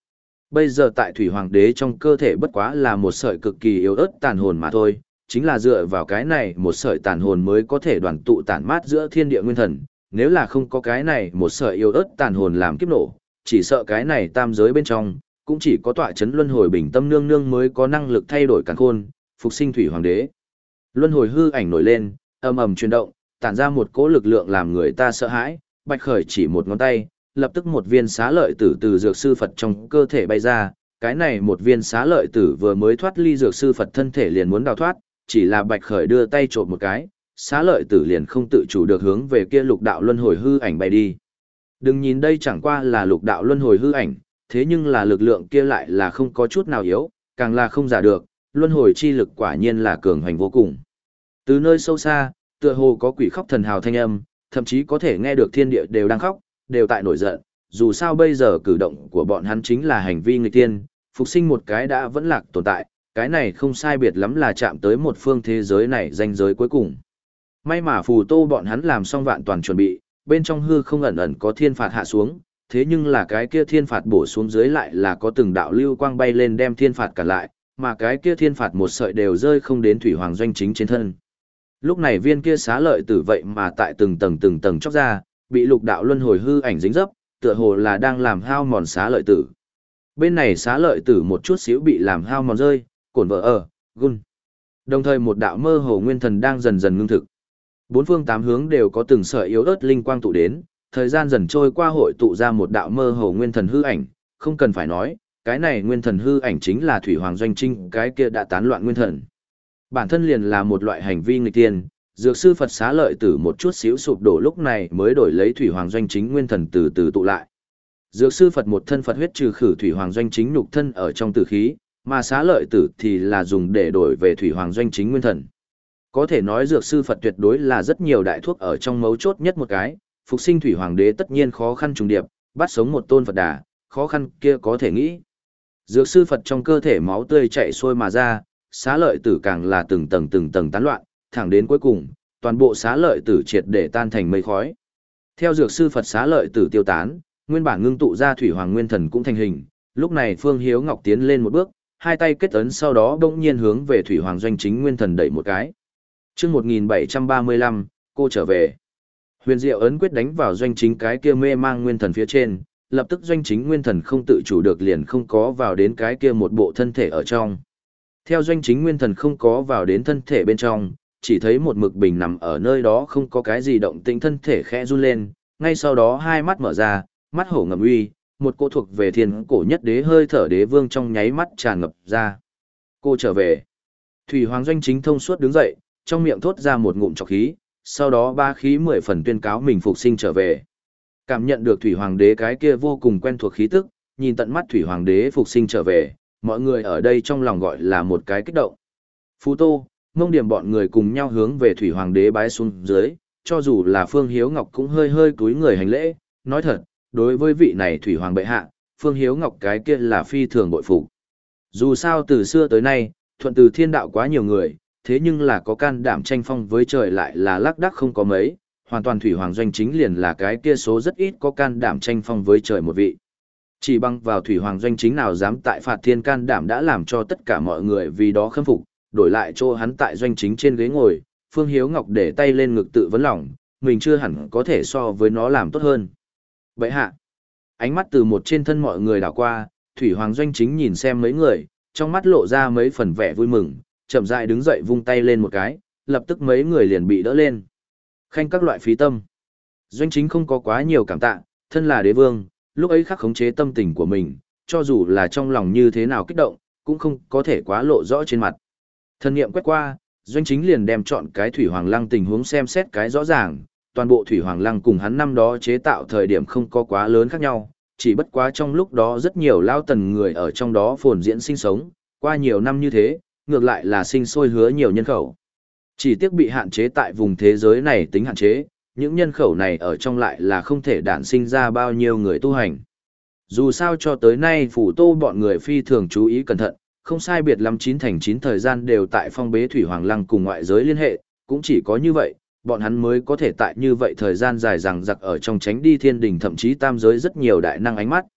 [SPEAKER 1] Bây giờ tại thủy hoàng đế trong cơ thể bất quá là một sợi cực kỳ yếu ớt tàn hồn mà thôi, chính là dựa vào cái này một sợi tàn hồn mới có thể đoàn tụ tản mát giữa thiên địa nguyên thần, nếu là không có cái này một sợi yếu ớt tàn hồn làm kiếp nổ, chỉ sợ cái này tam giới bên trong, cũng chỉ có tọa chấn luân hồi bình tâm nương nương mới có năng lực thay đổi càn khôn, phục sinh thủy hoàng đế. Luân hồi hư ảnh nổi lên, ầm ầm chuyển động, tản ra một cỗ lực lượng làm người ta sợ hãi, Bạch Khởi chỉ một ngón tay, lập tức một viên xá lợi tử từ dược sư Phật trong cơ thể bay ra, cái này một viên xá lợi tử vừa mới thoát ly dược sư Phật thân thể liền muốn đào thoát, chỉ là Bạch Khởi đưa tay trộm một cái, xá lợi tử liền không tự chủ được hướng về kia lục đạo luân hồi hư ảnh bay đi. Đừng nhìn đây chẳng qua là lục đạo luân hồi hư ảnh, thế nhưng là lực lượng kia lại là không có chút nào yếu, càng là không giả được, luân hồi chi lực quả nhiên là cường hành vô cùng. Từ nơi sâu xa, tựa hồ có quỷ khóc thần hào thanh âm, thậm chí có thể nghe được thiên địa đều đang khóc, đều tại nổi giận, dù sao bây giờ cử động của bọn hắn chính là hành vi nghịch tiên, phục sinh một cái đã vẫn lạc tồn tại, cái này không sai biệt lắm là chạm tới một phương thế giới này ranh giới cuối cùng. May mà phù tô bọn hắn làm xong vạn toàn chuẩn bị, bên trong hư không ẩn ẩn có thiên phạt hạ xuống, thế nhưng là cái kia thiên phạt bổ xuống dưới lại là có từng đạo lưu quang bay lên đem thiên phạt cản lại, mà cái kia thiên phạt một sợi đều rơi không đến thủy hoàng doanh chính trên thân. Lúc này viên kia xá lợi tử vậy mà tại từng tầng từng tầng chóc ra, bị lục đạo luân hồi hư ảnh dính dấp, tựa hồ là đang làm hao mòn xá lợi tử. Bên này xá lợi tử một chút xíu bị làm hao mòn rơi, cổn vỡ ở, gun. Đồng thời một đạo mơ hồ nguyên thần đang dần dần ngưng thực. Bốn phương tám hướng đều có từng sợi yếu ớt linh quang tụ đến, thời gian dần trôi qua hội tụ ra một đạo mơ hồ nguyên thần hư ảnh, không cần phải nói, cái này nguyên thần hư ảnh chính là Thủy Hoàng Doanh Trinh, cái kia đã tán loạn nguyên thần. Bản thân liền là một loại hành vi nghịch tiên, dược sư Phật xá lợi tử một chút xíu sụp đổ lúc này mới đổi lấy Thủy Hoàng Doanh Chính nguyên thần từ từ tụ lại. Dược sư Phật một thân Phật huyết trừ khử Thủy Hoàng Doanh Chính nhục thân ở trong tử khí, mà xá lợi tử thì là dùng để đổi về Thủy Hoàng Doanh Chính nguyên thần. Có thể nói dược sư Phật tuyệt đối là rất nhiều đại thuốc ở trong mấu chốt nhất một cái, phục sinh Thủy Hoàng đế tất nhiên khó khăn trùng điệp, bắt sống một tôn Phật đà, khó khăn kia có thể nghĩ. Dược sư Phật trong cơ thể máu tươi chảy xuôi mà ra, xá lợi tử càng là từng tầng từng tầng tán loạn, thẳng đến cuối cùng, toàn bộ xá lợi tử triệt để tan thành mây khói. Theo dược sư Phật xá lợi tử tiêu tán, nguyên bản ngưng tụ ra Thủy Hoàng nguyên thần cũng thành hình, lúc này Phương Hiếu Ngọc tiến lên một bước, hai tay kết ấn sau đó bỗng nhiên hướng về Thủy Hoàng Doanh Chính nguyên thần đẩy một cái. Chương một nghìn bảy trăm ba mươi lăm, cô trở về. Huyền Diệu ấn quyết đánh vào Doanh Chính cái kia mê mang nguyên thần phía trên, lập tức Doanh Chính nguyên thần không tự chủ được liền không có vào đến cái kia một bộ thân thể ở trong. Theo Doanh Chính nguyên thần không có vào đến thân thể bên trong, chỉ thấy một mực bình nằm ở nơi đó không có cái gì động tĩnh, thân thể khẽ run lên, ngay sau đó hai mắt mở ra, mắt hổ ngầm uy, một cô thuộc về thiên cổ nhất đế hơi thở đế vương trong nháy mắt tràn ngập ra. Cô trở về. Thủy Hoàng Doanh Chính thông suốt đứng dậy, trong miệng thốt ra một ngụm trọc khí, sau đó ba khí mười phần tuyên cáo mình phục sinh trở về. Cảm nhận được Thủy Hoàng đế cái kia vô cùng quen thuộc khí tức, nhìn tận mắt Thủy Hoàng đế phục sinh trở về, mọi người ở đây trong lòng gọi là một cái kích động. Phú Tô, Mông Điểm bọn người cùng nhau hướng về Thủy Hoàng đế bái xuống dưới, cho dù là Phương Hiếu Ngọc cũng hơi hơi cúi người hành lễ, nói thật, đối với vị này Thủy Hoàng bệ hạ, Phương Hiếu Ngọc cái kia là phi thường bội phục. Dù sao từ xưa tới nay, thuận từ thiên đạo quá nhiều người, thế nhưng là có can đảm tranh phong với trời lại là lác đác không có mấy, hoàn toàn Thủy Hoàng Doanh Chính liền là cái kia số rất ít có can đảm tranh phong với trời một vị. Chỉ bằng vào Thủy Hoàng Doanh Chính nào dám tại phạt thiên can đảm đã làm cho tất cả mọi người vì đó khâm phục, đổi lại chỗ hắn tại Doanh Chính trên ghế ngồi, Phương Hiếu Ngọc để tay lên ngực tự vấn lòng, mình chưa hẳn có thể so với nó làm tốt hơn. Vậy hạ, ánh mắt từ một trên thân mọi người đảo qua, Thủy Hoàng Doanh Chính nhìn xem mấy người, trong mắt lộ ra mấy phần vẻ vui mừng, chậm rãi đứng dậy vung tay lên một cái, lập tức mấy người liền bị đỡ lên. Khanh các loại phí tâm. Doanh Chính không có quá nhiều cảm tạ, thân là đế vương, lúc ấy khắc khống chế tâm tình của mình, cho dù là trong lòng như thế nào kích động, cũng không có thể quá lộ rõ trên mặt. Thân niệm quét qua, Doanh Chính liền đem chọn cái Thủy Hoàng Lăng tình huống xem xét cái rõ ràng, toàn bộ Thủy Hoàng Lăng cùng hắn năm đó chế tạo thời điểm không có quá lớn khác nhau, chỉ bất quá trong lúc đó rất nhiều lao tần người ở trong đó phồn diễn sinh sống, qua nhiều năm như thế, ngược lại là sinh sôi hứa nhiều nhân khẩu. Chỉ tiếc bị hạn chế tại vùng thế giới này tính hạn chế, những nhân khẩu này ở trong lại là không thể đản sinh ra bao nhiêu người tu hành. Dù sao cho tới nay phủ tô bọn người phi thường chú ý cẩn thận, không sai biệt lắm chín thành chín thời gian đều tại phong bế Thủy Hoàng Lăng cùng ngoại giới liên hệ, cũng chỉ có như vậy, bọn hắn mới có thể tại như vậy thời gian dài rằng giặc ở trong tránh đi thiên đình thậm chí tam giới rất nhiều đại năng ánh mắt.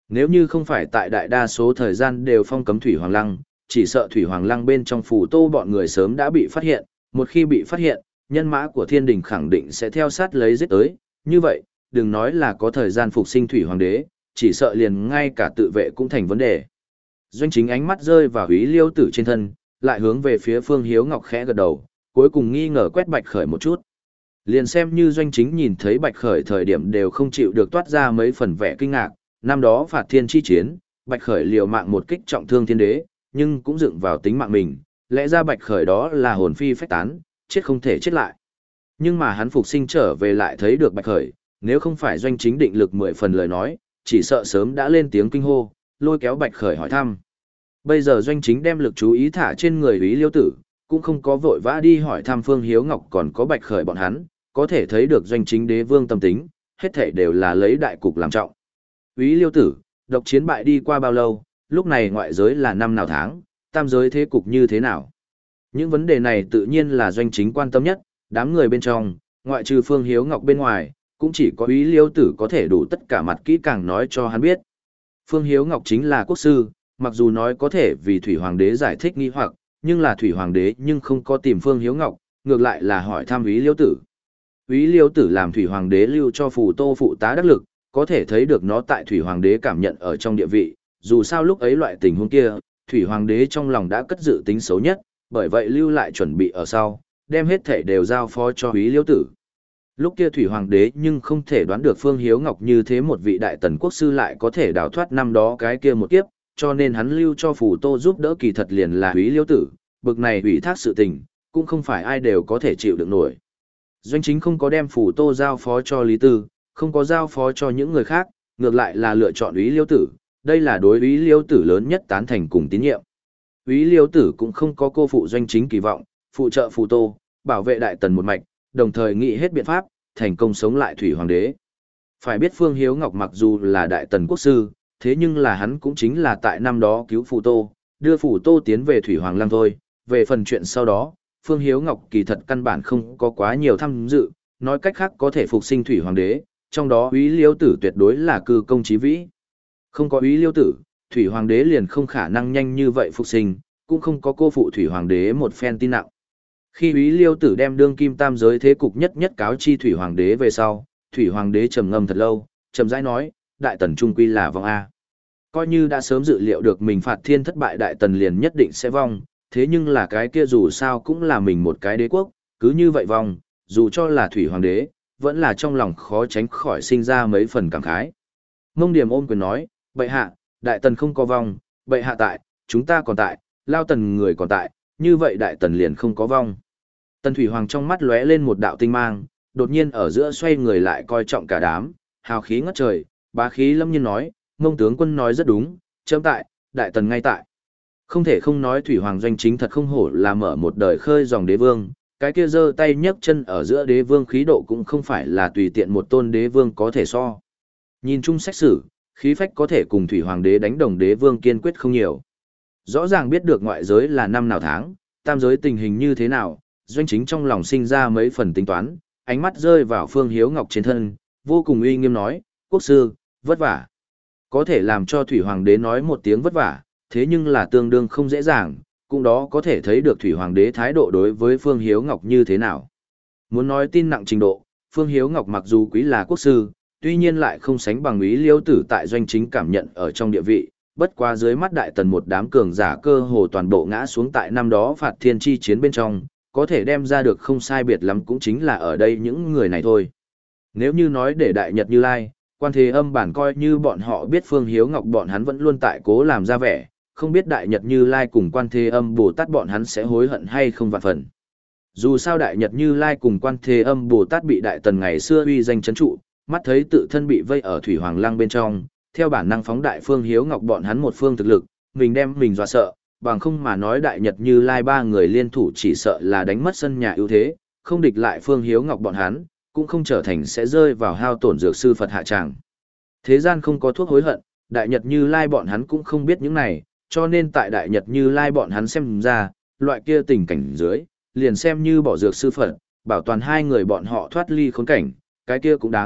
[SPEAKER 1] Nếu như không phải tại đại đa số thời gian đều phong cấm Thủy Hoàng Lăng, chỉ sợ Thủy Hoàng Lăng bên trong phù tô bọn người sớm đã bị phát hiện, một khi bị phát hiện, nhân mã của thiên đình khẳng định sẽ theo sát lấy giết tới, như vậy, đừng nói là có thời gian phục sinh Thủy Hoàng đế, chỉ sợ liền ngay cả tự vệ cũng thành vấn đề. Doanh Chính ánh mắt rơi vào Úy Liêu Tử trên thân, lại hướng về phía Phương Hiếu Ngọc khẽ gật đầu, cuối cùng nghi ngờ quét Bạch Khởi một chút. Liền xem như Doanh Chính nhìn thấy Bạch Khởi thời điểm đều không chịu được toát ra mấy phần vẻ kinh ngạc, năm đó phạt thiên chi chiến, Bạch Khởi liều mạng một kích trọng thương thiên đế, nhưng cũng dựng vào tính mạng mình, lẽ ra Bạch Khởi đó là hồn phi phách tán, chết không thể chết lại. Nhưng mà hắn phục sinh trở về lại thấy được Bạch Khởi, nếu không phải Doanh Chính định lực mười phần lời nói, chỉ sợ sớm đã lên tiếng kinh hô, lôi kéo Bạch Khởi hỏi thăm. Bây giờ Doanh Chính đem lực chú ý thả trên người Úy Liêu Tử, cũng không có vội vã đi hỏi thăm Phương Hiếu Ngọc còn có Bạch Khởi bọn hắn, có thể thấy được Doanh Chính đế vương tâm tính, hết thảy đều là lấy đại cục làm trọng. Úy Liêu Tử, độc chiến bại đi qua bao lâu, lúc này ngoại giới là năm nào tháng, tam giới thế cục như thế nào? Những vấn đề này tự nhiên là Doanh Chính quan tâm nhất, đám người bên trong, ngoại trừ Phương Hiếu Ngọc bên ngoài, cũng chỉ có Úy Liêu Tử có thể đủ tất cả mặt kỹ càng nói cho hắn biết. Phương Hiếu Ngọc chính là quốc sư, mặc dù nói có thể vì Thủy Hoàng đế giải thích nghi hoặc, nhưng là Thủy Hoàng đế nhưng không có tìm Phương Hiếu Ngọc, ngược lại là hỏi thăm Úy Liêu Tử. Úy Liêu Tử làm Thủy Hoàng đế lưu cho phù tô phụ tá đắc lực, có thể thấy được nó tại Thủy Hoàng đế cảm nhận ở trong địa vị, dù sao lúc ấy loại tình huống kia, Thủy Hoàng đế trong lòng đã cất dự tính xấu nhất, bởi vậy lưu lại chuẩn bị ở sau, đem hết thể đều giao phó cho Úy Liêu Tử. Lúc kia Thủy Hoàng đế nhưng không thể đoán được Phương Hiếu Ngọc như thế một vị đại tần quốc sư lại có thể đào thoát năm đó cái kia một kiếp, cho nên hắn lưu cho phù tô giúp đỡ kỳ thật liền là Úy Liêu Tử, bực này ủy thác sự tình, cũng không phải ai đều có thể chịu được nổi. Doanh Chính không có đem phù tô giao phó cho Lý Tư, không có giao phó cho những người khác, ngược lại là lựa chọn Úy Liêu Tử, đây là đối Úy Liêu Tử lớn nhất tán thành cùng tín nhiệm. Úy Liêu Tử cũng không có cô phụ Doanh Chính kỳ vọng, phụ trợ phù tô, bảo vệ đại tần một mạch, đồng thời nghĩ hết biện pháp, thành công sống lại Thủy Hoàng đế. Phải biết Phương Hiếu Ngọc mặc dù là đại tần quốc sư, thế nhưng là hắn cũng chính là tại năm đó cứu phù tô, đưa phù tô tiến về Thủy Hoàng Lăng thôi, về phần chuyện sau đó, Phương Hiếu Ngọc kỳ thật căn bản không có quá nhiều tham dự, nói cách khác có thể phục sinh Thủy Hoàng đế, trong đó Úy Liêu Tử tuyệt đối là cư công chí vĩ. Không có Úy Liêu Tử, Thủy Hoàng đế liền không khả năng nhanh như vậy phục sinh, cũng không có cô phụ Thủy Hoàng đế một phen tin nặng. Khi Úy Liêu Tử đem đương kim tam giới thế cục nhất nhất cáo chi Thủy Hoàng đế về sau, Thủy Hoàng đế trầm ngâm thật lâu, trầm rãi nói, đại tần trung quy là vong a. Coi như đã sớm dự liệu được mình phạt thiên thất bại đại tần liền nhất định sẽ vong, thế nhưng là cái kia dù sao cũng là mình một cái đế quốc, cứ như vậy vong, dù cho là Thủy Hoàng đế, vẫn là trong lòng khó tránh khỏi sinh ra mấy phần cảm khái. Mông Điểm ôm quyền nói, bệ hạ, đại tần không có vong, bệ hạ tại, chúng ta còn tại, lao tần người còn tại, như vậy đại tần liền không có vong. Tần Thủy Hoàng trong mắt lóe lên một đạo tinh mang, đột nhiên ở giữa xoay người lại coi trọng cả đám, hào khí ngất trời, bá khí lâm nhiên nói, Mông tướng quân nói rất đúng, chấm tại, đại tần ngay tại. Không thể không nói Thủy Hoàng Doanh Chính thật không hổ là mở một đời khơi dòng đế vương, cái kia giơ tay nhấc chân ở giữa đế vương khí độ cũng không phải là tùy tiện một tôn đế vương có thể so. Nhìn chung sách sử, khí phách có thể cùng Thủy Hoàng đế đánh đồng đế vương kiên quyết không nhiều. Rõ ràng biết được ngoại giới là năm nào tháng, tam giới tình hình như thế nào, Doanh Chính trong lòng sinh ra mấy phần tính toán, ánh mắt rơi vào Phương Hiếu Ngọc trên thân, vô cùng uy nghiêm nói, quốc sư, vất vả. Có thể làm cho Thủy Hoàng đế nói một tiếng vất vả, thế nhưng là tương đương không dễ dàng, cũng đó có thể thấy được Thủy Hoàng đế thái độ đối với Phương Hiếu Ngọc như thế nào. Muốn nói tin nặng trình độ, Phương Hiếu Ngọc mặc dù quý là quốc sư, tuy nhiên lại không sánh bằng Úy Liêu Tử tại Doanh Chính cảm nhận ở trong địa vị, bất quá dưới mắt đại tần một đám cường giả cơ hồ toàn bộ ngã xuống tại năm đó phạt thiên chi chiến bên trong, có thể đem ra được không sai biệt lắm cũng chính là ở đây những người này thôi. Nếu như nói để Đại Nhật Như Lai, Quan Thế Âm bản coi như bọn họ biết Phương Hiếu Ngọc bọn hắn vẫn luôn tại cố làm ra vẻ, không biết Đại Nhật Như Lai cùng Quan Thế Âm Bồ Tát bọn hắn sẽ hối hận hay không vạn phần. Dù sao Đại Nhật Như Lai cùng Quan Thế Âm Bồ Tát bị Đại Tần ngày xưa uy danh chấn trụ, mắt thấy tự thân bị vây ở Thủy Hoàng Lăng bên trong, theo bản năng phóng đại Phương Hiếu Ngọc bọn hắn một phương thực lực, mình đem mình dọa sợ, bằng không mà nói Đại Nhật Như Lai ba người liên thủ chỉ sợ là đánh mất sân nhà ưu thế, không địch lại Phương Hiếu Ngọc bọn hắn, cũng không trở thành sẽ rơi vào hao tổn dược sư Phật hạ tràng. Thế gian không có thuốc hối hận, Đại Nhật Như Lai bọn hắn cũng không biết những này, cho nên tại Đại Nhật Như Lai bọn hắn xem ra, loại kia tình cảnh dưới, liền xem như bỏ dược sư Phật, bảo toàn hai người bọn họ thoát ly khốn cảnh, cái kia cũng đáng,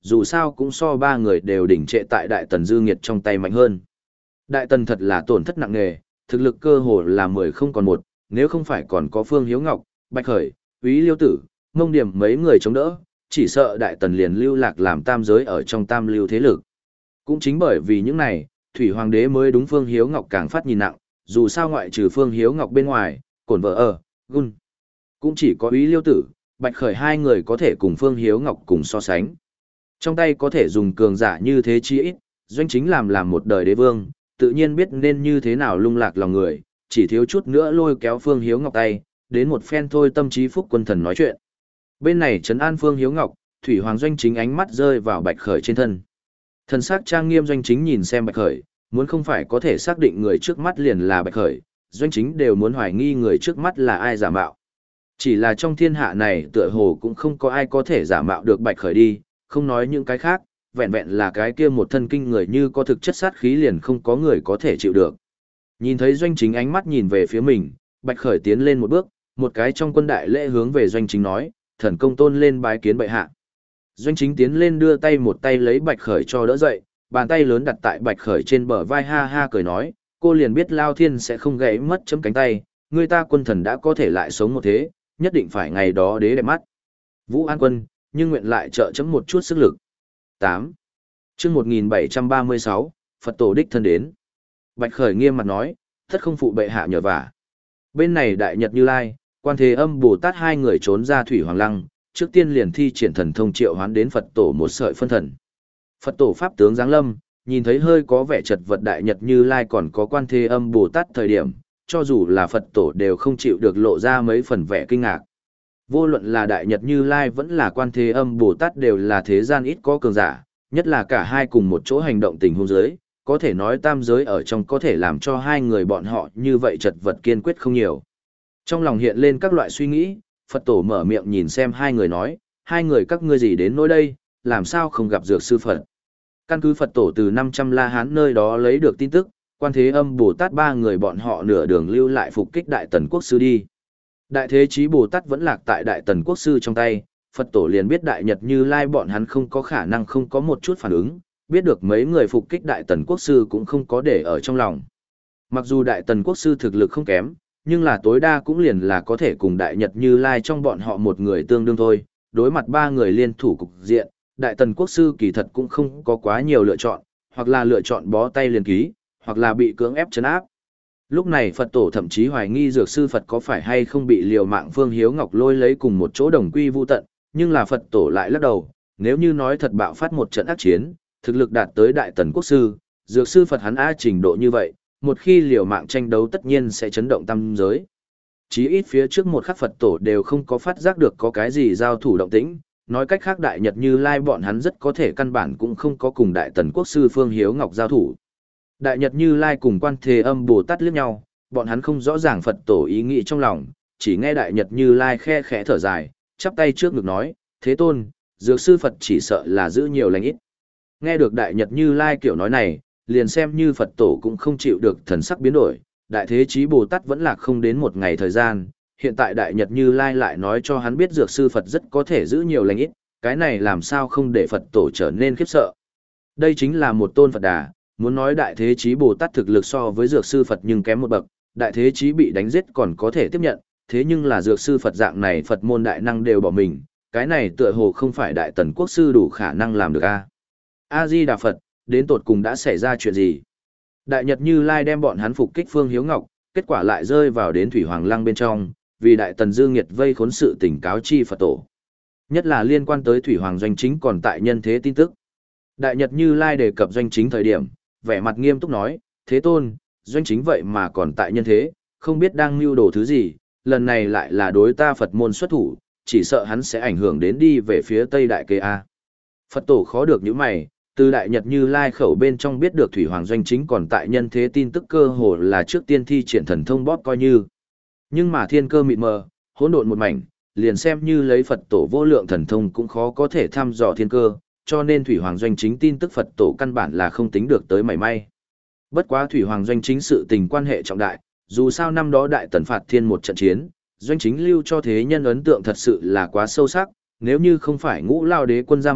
[SPEAKER 1] dù sao cũng so ba người đều đỉnh trệ tại Đại Tần Dư Nghiệt trong tay mạnh hơn. Đại Tần thật là tổn thất nặng nề, thực lực cơ hồ là mười không còn một, nếu không phải còn có Phương Hiếu Ngọc, Bạch Khởi, Úy Liêu Tử, Mông Điểm mấy người chống đỡ, chỉ sợ Đại Tần liền lưu lạc làm tam giới ở trong tam lưu thế lực. Cũng chính bởi vì những này, Thủy Hoàng đế mới đúng Phương Hiếu Ngọc càng phát nhìn nặng, dù sao ngoại trừ Phương Hiếu Ngọc bên ngoài, cổn vợ ở, gun. Cũng chỉ có Úy Liêu Tử, Bạch Khởi hai người có thể cùng Phương Hiếu Ngọc cùng so sánh. Trong tay có thể dùng cường giả như thế chi ít, Doanh Chính làm làm một đời đế vương, tự nhiên biết nên như thế nào lung lạc lòng người, chỉ thiếu chút nữa lôi kéo Phương Hiếu Ngọc tay, đến một phen thôi tâm trí phúc quân thần nói chuyện. Bên này trấn an Phương Hiếu Ngọc, Thủy Hoàng Doanh Chính ánh mắt rơi vào Bạch Khởi trên thân. Thần sắc trang nghiêm Doanh Chính nhìn xem Bạch Khởi, muốn không phải có thể xác định người trước mắt liền là Bạch Khởi, Doanh Chính đều muốn hoài nghi người trước mắt là ai giả mạo. Chỉ là trong thiên hạ này tựa hồ cũng không có ai có thể giả mạo được Bạch Khởi đi, không nói những cái khác, vẹn vẹn là cái kia một thân kinh người như có thực chất sát khí liền không có người có thể chịu được. Nhìn thấy Doanh Chính ánh mắt nhìn về phía mình, Bạch Khởi tiến lên một bước, một cái trong quân đại lễ hướng về Doanh Chính nói, thần công tôn lên bái kiến bệ hạ. Doanh Chính tiến lên đưa tay một tay lấy Bạch Khởi cho đỡ dậy, bàn tay lớn đặt tại Bạch Khởi trên bờ vai ha ha cười nói, cô liền biết Lao Thiên sẽ không gãy mất chấm cánh tay, người ta quân thần đã có thể lại sống một thế, nhất định phải ngày đó đế đẹp mắt. Vũ An Quân, nhưng nguyện lại trợ chấm một chút sức lực. tám. Chương một nghìn bảy trăm ba mươi sáu, Phật tổ đích thân đến. Bạch Khởi nghiêm mặt nói, tất không phụ bệ hạ nhờ vả. Bên này Đại Nhật Như Lai, Quan Thế Âm Bồ Tát hai người trốn ra Thủy Hoàng Lăng, trước tiên liền thi triển thần thông triệu hoán đến Phật tổ một sợi phân thần. Phật tổ pháp tướng giáng lâm, nhìn thấy hơi có vẻ chật vật Đại Nhật Như Lai còn có Quan Thế Âm Bồ Tát thời điểm, cho dù là Phật tổ đều không chịu được lộ ra mấy phần vẻ kinh ngạc. Vô luận là Đại Nhật Như Lai vẫn là Quan Thế Âm Bồ Tát đều là thế gian ít có cường giả, nhất là cả hai cùng một chỗ hành động tình huống giới, có thể nói tam giới ở trong có thể làm cho hai người bọn họ như vậy chật vật kiên quyết không nhiều. Trong lòng hiện lên các loại suy nghĩ, Phật tổ mở miệng nhìn xem hai người nói, hai người các ngươi gì đến nỗi đây, làm sao không gặp dược sư Phật. Căn cứ Phật tổ từ năm trăm La Hán nơi đó lấy được tin tức, Quan Thế Âm Bồ Tát ba người bọn họ nửa đường lưu lại phục kích Đại Tần Quốc Sư đi. Đại Thế Chí Bồ Tát vẫn lạc tại Đại Tần Quốc Sư trong tay, Phật tổ liền biết Đại Nhật Như Lai bọn hắn không có khả năng không có một chút phản ứng, biết được mấy người phục kích Đại Tần Quốc Sư cũng không có để ở trong lòng. Mặc dù Đại Tần Quốc Sư thực lực không kém, nhưng là tối đa cũng liền là có thể cùng Đại Nhật Như Lai trong bọn họ một người tương đương thôi, đối mặt ba người liên thủ cục diện, Đại Tần Quốc Sư kỳ thật cũng không có quá nhiều lựa chọn, hoặc là lựa chọn bó tay liền ký, hoặc là bị cưỡng ép trấn áp. Lúc này Phật tổ thậm chí hoài nghi dược sư Phật có phải hay không bị liều mạng Phương Hiếu Ngọc lôi lấy cùng một chỗ đồng quy vu tận, nhưng là Phật tổ lại lắc đầu, nếu như nói thật bạo phát một trận ác chiến, thực lực đạt tới Đại Tần Quốc Sư, dược sư Phật hắn a trình độ như vậy, một khi liều mạng tranh đấu tất nhiên sẽ chấn động tam giới. Chí ít phía trước một khắc Phật tổ đều không có phát giác được có cái gì giao thủ động tĩnh, nói cách khác Đại Nhật Như Lai bọn hắn rất có thể căn bản cũng không có cùng Đại Tần Quốc Sư Phương Hiếu Ngọc giao thủ. Đại Nhật Như Lai cùng Quan Thế Âm Bồ Tát liếc nhau, bọn hắn không rõ ràng Phật tổ ý nghĩ trong lòng, chỉ nghe Đại Nhật Như Lai khe khẽ thở dài, chắp tay trước ngực nói, Thế Tôn, dược sư Phật chỉ sợ là giữ nhiều lành ít. Nghe được Đại Nhật Như Lai kiểu nói này, liền xem như Phật tổ cũng không chịu được thần sắc biến đổi, Đại Thế Chí Bồ Tát vẫn lạc không đến một ngày thời gian, hiện tại Đại Nhật Như Lai lại nói cho hắn biết dược sư Phật rất có thể giữ nhiều lành ít, cái này làm sao không để Phật tổ trở nên khiếp sợ. Đây chính là một tôn Phật Đà, muốn nói Đại Thế Chí Bồ Tát thực lực so với dược sư Phật nhưng kém một bậc, Đại Thế Chí bị đánh giết còn có thể tiếp nhận, thế nhưng là dược sư Phật dạng này Phật môn đại năng đều bỏ mình, cái này tựa hồ không phải Đại Tần Quốc Sư đủ khả năng làm được a. A Di Đà Phật, đến tột cùng đã xảy ra chuyện gì? Đại Nhật Như Lai đem bọn hắn phục kích Phương Hiếu Ngọc, kết quả lại rơi vào đến Thủy Hoàng Lăng bên trong, vì Đại Tần Dư Nghiệt vây khốn sự tình cáo chi Phật tổ. Nhất là liên quan tới Thủy Hoàng Doanh Chính còn tại nhân thế tin tức. Đại Nhật Như Lai đề cập Doanh Chính thời điểm, vẻ mặt nghiêm túc nói, Thế Tôn, Doanh Chính vậy mà còn tại nhân thế, không biết đang mưu đồ thứ gì, lần này lại là đối ta Phật môn xuất thủ, chỉ sợ hắn sẽ ảnh hưởng đến đi về phía Tây Đại Kế A. Phật tổ khó được những mày, từ Đại Nhật Như Lai khẩu bên trong biết được Thủy Hoàng Doanh Chính còn tại nhân thế tin tức cơ hồ là trước tiên thi triển thần thông bóp coi như. Nhưng mà thiên cơ mịt mờ, hỗn độn một mảnh, liền xem như lấy Phật tổ vô lượng thần thông cũng khó có thể thăm dò thiên cơ, cho nên Thủy Hoàng Doanh Chính tin tức Phật tổ căn bản là không tính được tới mảy may. Bất quá Thủy Hoàng Doanh Chính sự tình quan hệ trọng đại, dù sao năm đó Đại Tần phạt thiên một trận chiến, Doanh Chính lưu cho thế nhân ấn tượng thật sự là quá sâu sắc, nếu như không phải Ngũ Lao Đế quân ra mặt,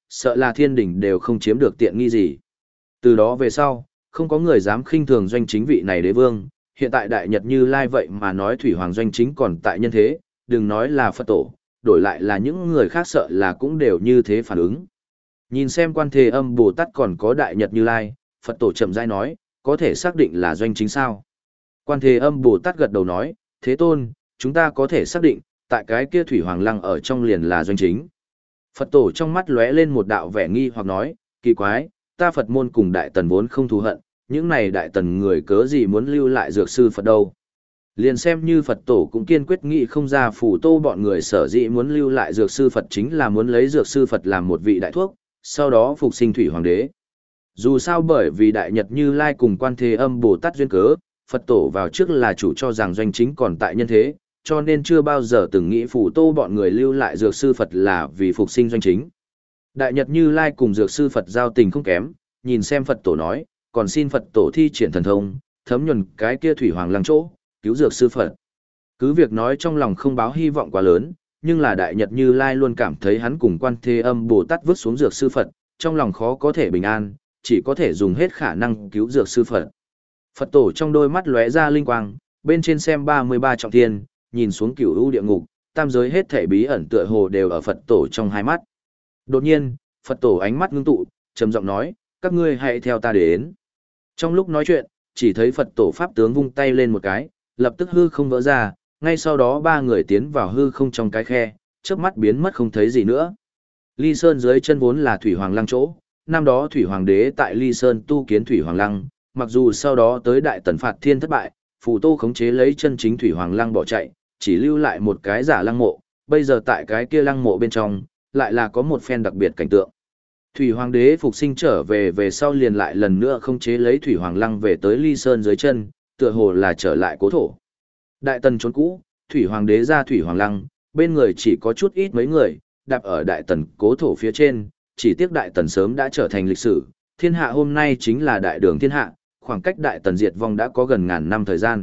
[SPEAKER 1] sợ là thiên đình đều không chiếm được tiện nghi gì. Từ đó về sau, không có người dám khinh thường Doanh Chính vị này đế vương, hiện tại Đại Nhật Như Lai vậy mà nói Thủy Hoàng Doanh Chính còn tại nhân thế, đừng nói là Phật tổ, đổi lại là những người khác sợ là cũng đều như thế phản ứng. Nhìn xem Quan Thế Âm Bồ Tát còn có Đại Nhật Như Lai, Phật tổ chậm rãi nói, có thể xác định là Doanh Chính sao? Quan Thế Âm Bồ Tát gật đầu nói, Thế Tôn, chúng ta có thể xác định, tại cái kia Thủy Hoàng Lăng ở trong liền là Doanh Chính. Phật tổ trong mắt lóe lên một đạo vẻ nghi hoặc nói, kỳ quái, ta Phật môn cùng Đại Tần vốn không thù hận, những này Đại Tần người cớ gì muốn lưu lại dược sư Phật đâu. Liền xem như Phật tổ cũng kiên quyết nghĩ không ra Phù Tô bọn người sở dĩ muốn lưu lại dược sư Phật chính là muốn lấy dược sư Phật làm một vị đại thuốc, sau đó phục sinh Thủy Hoàng đế. Dù sao bởi vì Đại Nhật Như Lai cùng Quan Thế Âm Bồ Tát duyên cớ, Phật tổ vào trước là chủ cho rằng Doanh Chính còn tại nhân thế, cho nên chưa bao giờ từng nghĩ Phù Tô bọn người lưu lại dược sư Phật là vì phục sinh Doanh Chính. Đại Nhật Như Lai cùng dược sư Phật giao tình không kém, nhìn xem Phật tổ nói, còn xin Phật tổ thi triển thần thông, thấm nhuần cái kia Thủy Hoàng Lăng chỗ, cứu dược sư Phật. Cứ việc nói trong lòng không báo hy vọng quá lớn, nhưng là Đại Nhật Như Lai luôn cảm thấy hắn cùng Quan Thế Âm Bồ Tát vứt xuống dược sư Phật, trong lòng khó có thể bình an, chỉ có thể dùng hết khả năng cứu dược sư Phật. Phật tổ trong đôi mắt lóe ra linh quang, bên trên xem ba mươi ba trọng thiên, nhìn xuống cửu u địa ngục, tam giới hết thảy bí ẩn tựa hồ đều ở Phật tổ trong hai mắt. Đột nhiên, Phật tổ ánh mắt ngưng tụ, trầm giọng nói, các ngươi hãy theo ta đến. Trong lúc nói chuyện, chỉ thấy Phật tổ pháp tướng vung tay lên một cái, lập tức hư không vỡ ra, ngay sau đó ba người tiến vào hư không trong cái khe, chớp mắt biến mất không thấy gì nữa. Ly Sơn dưới chân vốn là Thủy Hoàng Lăng chỗ, năm đó Thủy Hoàng đế tại Ly Sơn tu kiến Thủy Hoàng Lăng, mặc dù sau đó tới Đại Tần phạt thiên thất bại, Phù Tô khống chế lấy chân chính Thủy Hoàng Lăng bỏ chạy, chỉ lưu lại một cái giả lăng mộ, bây giờ tại cái kia lăng mộ bên trong, lại là có một phen đặc biệt cảnh tượng. Thủy Hoàng đế phục sinh trở về về sau liền lại lần nữa khống chế lấy Thủy Hoàng Lăng về tới Ly Sơn dưới chân, tựa hồ là trở lại cố thổ. Đại Tần trốn cũ, Thủy Hoàng đế ra Thủy Hoàng Lăng, bên người chỉ có chút ít mấy người, đạp ở Đại Tần cố thổ phía trên, chỉ tiếc Đại Tần sớm đã trở thành lịch sử, thiên hạ hôm nay chính là đại đường thiên hạ, khoảng cách Đại Tần diệt vong đã có gần ngàn năm thời gian.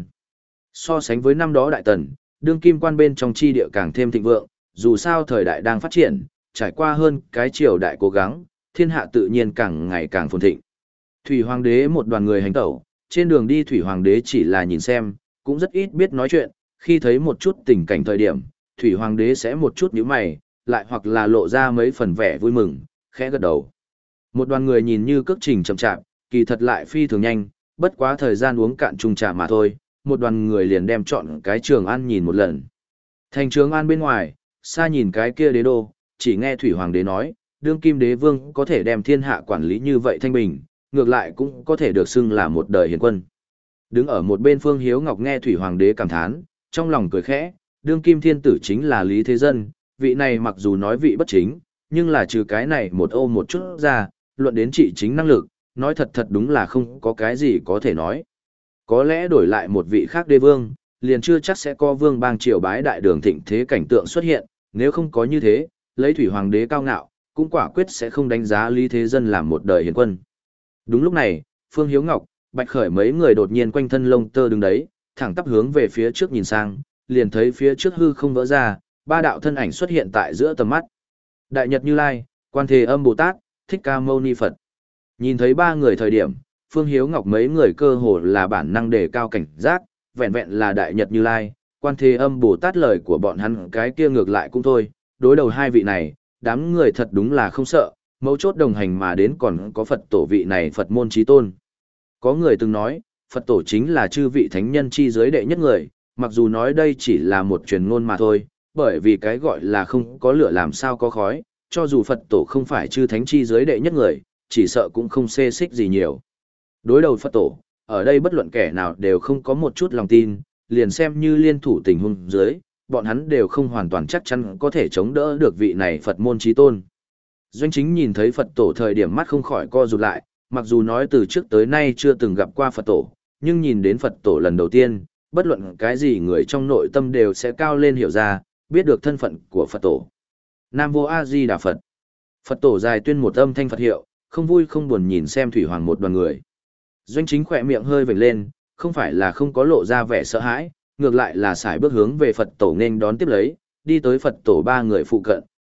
[SPEAKER 1] So sánh với năm đó Đại Tần, đương kim quan bên trong chi địa càng thêm thịnh vượng, dù sao thời đại đang phát triển, trải qua hơn cái triều đại cố gắng, thiên hạ tự nhiên càng ngày càng phồn thịnh. Thủy Hoàng đế một đoàn người hành tẩu, trên đường đi Thủy Hoàng đế chỉ là nhìn xem, cũng rất ít biết nói chuyện, khi thấy một chút tình cảnh thời điểm, Thủy Hoàng đế sẽ một chút nhíu mày, lại hoặc là lộ ra mấy phần vẻ vui mừng, khẽ gật đầu. Một đoàn người nhìn như cước trình chậm chạp, kỳ thật lại phi thường nhanh, bất quá thời gian uống cạn chung trà mà thôi, một đoàn người liền đem chọn cái Trường An nhìn một lần. Thành Trường An bên ngoài, xa nhìn cái kia đế đô, chỉ nghe Thủy Hoàng đế nói, đương kim đế vương có thể đem thiên hạ quản lý như vậy thanh bình, ngược lại cũng có thể được xưng là một đời hiền quân. Đứng ở một bên Phương Hiếu Ngọc nghe Thủy Hoàng đế cảm thán, trong lòng cười khẽ, đương kim thiên tử chính là Lý Thế Dân, vị này mặc dù nói vị bất chính, nhưng là trừ cái này một ô một chút ra, luận đến trị chính năng lực, nói thật thật đúng là không có cái gì có thể nói. Có lẽ đổi lại một vị khác đế vương, liền chưa chắc sẽ có vương bang triều bái đại đường thịnh thế cảnh tượng xuất hiện, nếu không có như thế, lấy Thủy Hoàng đế cao ngạo, cũng quả quyết sẽ không đánh giá Lý Thế Dân làm một đời hiền quân. Đúng lúc này, Phương Hiếu Ngọc, Bạch Khởi mấy người đột nhiên quanh thân lông tơ đứng đấy, thẳng tắp hướng về phía trước nhìn sang, liền thấy phía trước hư không vỡ ra, ba đạo thân ảnh xuất hiện tại giữa tầm mắt. Đại Nhật Như Lai, Quan Thế Âm Bồ Tát, Thích Ca Mâu Ni Phật. Nhìn thấy ba người thời điểm, Phương Hiếu Ngọc mấy người cơ hồ là bản năng đề cao cảnh giác, vẹn vẹn là Đại Nhật Như Lai, Quan Thế Âm Bồ Tát lời của bọn hắn cái kia ngược lại cũng thôi, đối đầu hai vị này, đám người thật đúng là không sợ, mấu chốt đồng hành mà đến còn có Phật tổ vị này Phật môn chí tôn. Có người từng nói, Phật tổ chính là chư vị thánh nhân chi giới đệ nhất người, mặc dù nói đây chỉ là một truyền ngôn mà thôi, bởi vì cái gọi là không có lửa làm sao có khói, cho dù Phật tổ không phải chư thánh chi giới đệ nhất người, chỉ sợ cũng không xê xích gì nhiều. Đối đầu Phật tổ, ở đây bất luận kẻ nào đều không có một chút lòng tin, liền xem như liên thủ tình huống dưới, bọn hắn đều không hoàn toàn chắc chắn có thể chống đỡ được vị này Phật môn chí tôn. Doanh Chính nhìn thấy Phật tổ thời điểm mắt không khỏi co rụt lại, mặc dù nói từ trước tới nay chưa từng gặp qua Phật tổ, nhưng nhìn đến Phật tổ lần đầu tiên, bất luận cái gì người trong nội tâm đều sẽ cao lên hiểu ra, biết được thân phận của Phật tổ. Nam Vô A Di Đà Phật. Phật tổ dài tuyên một âm thanh Phật hiệu, không vui không buồn nhìn xem Thủy Hoàng một đoàn người. Doanh Chính khỏe miệng hơi vểnh lên, không phải là không có lộ ra vẻ sợ hãi, ngược lại là sải bước hướng về Phật tổ nên đón tiếp lấy, đi tới Phật tổ ba người phụ cận,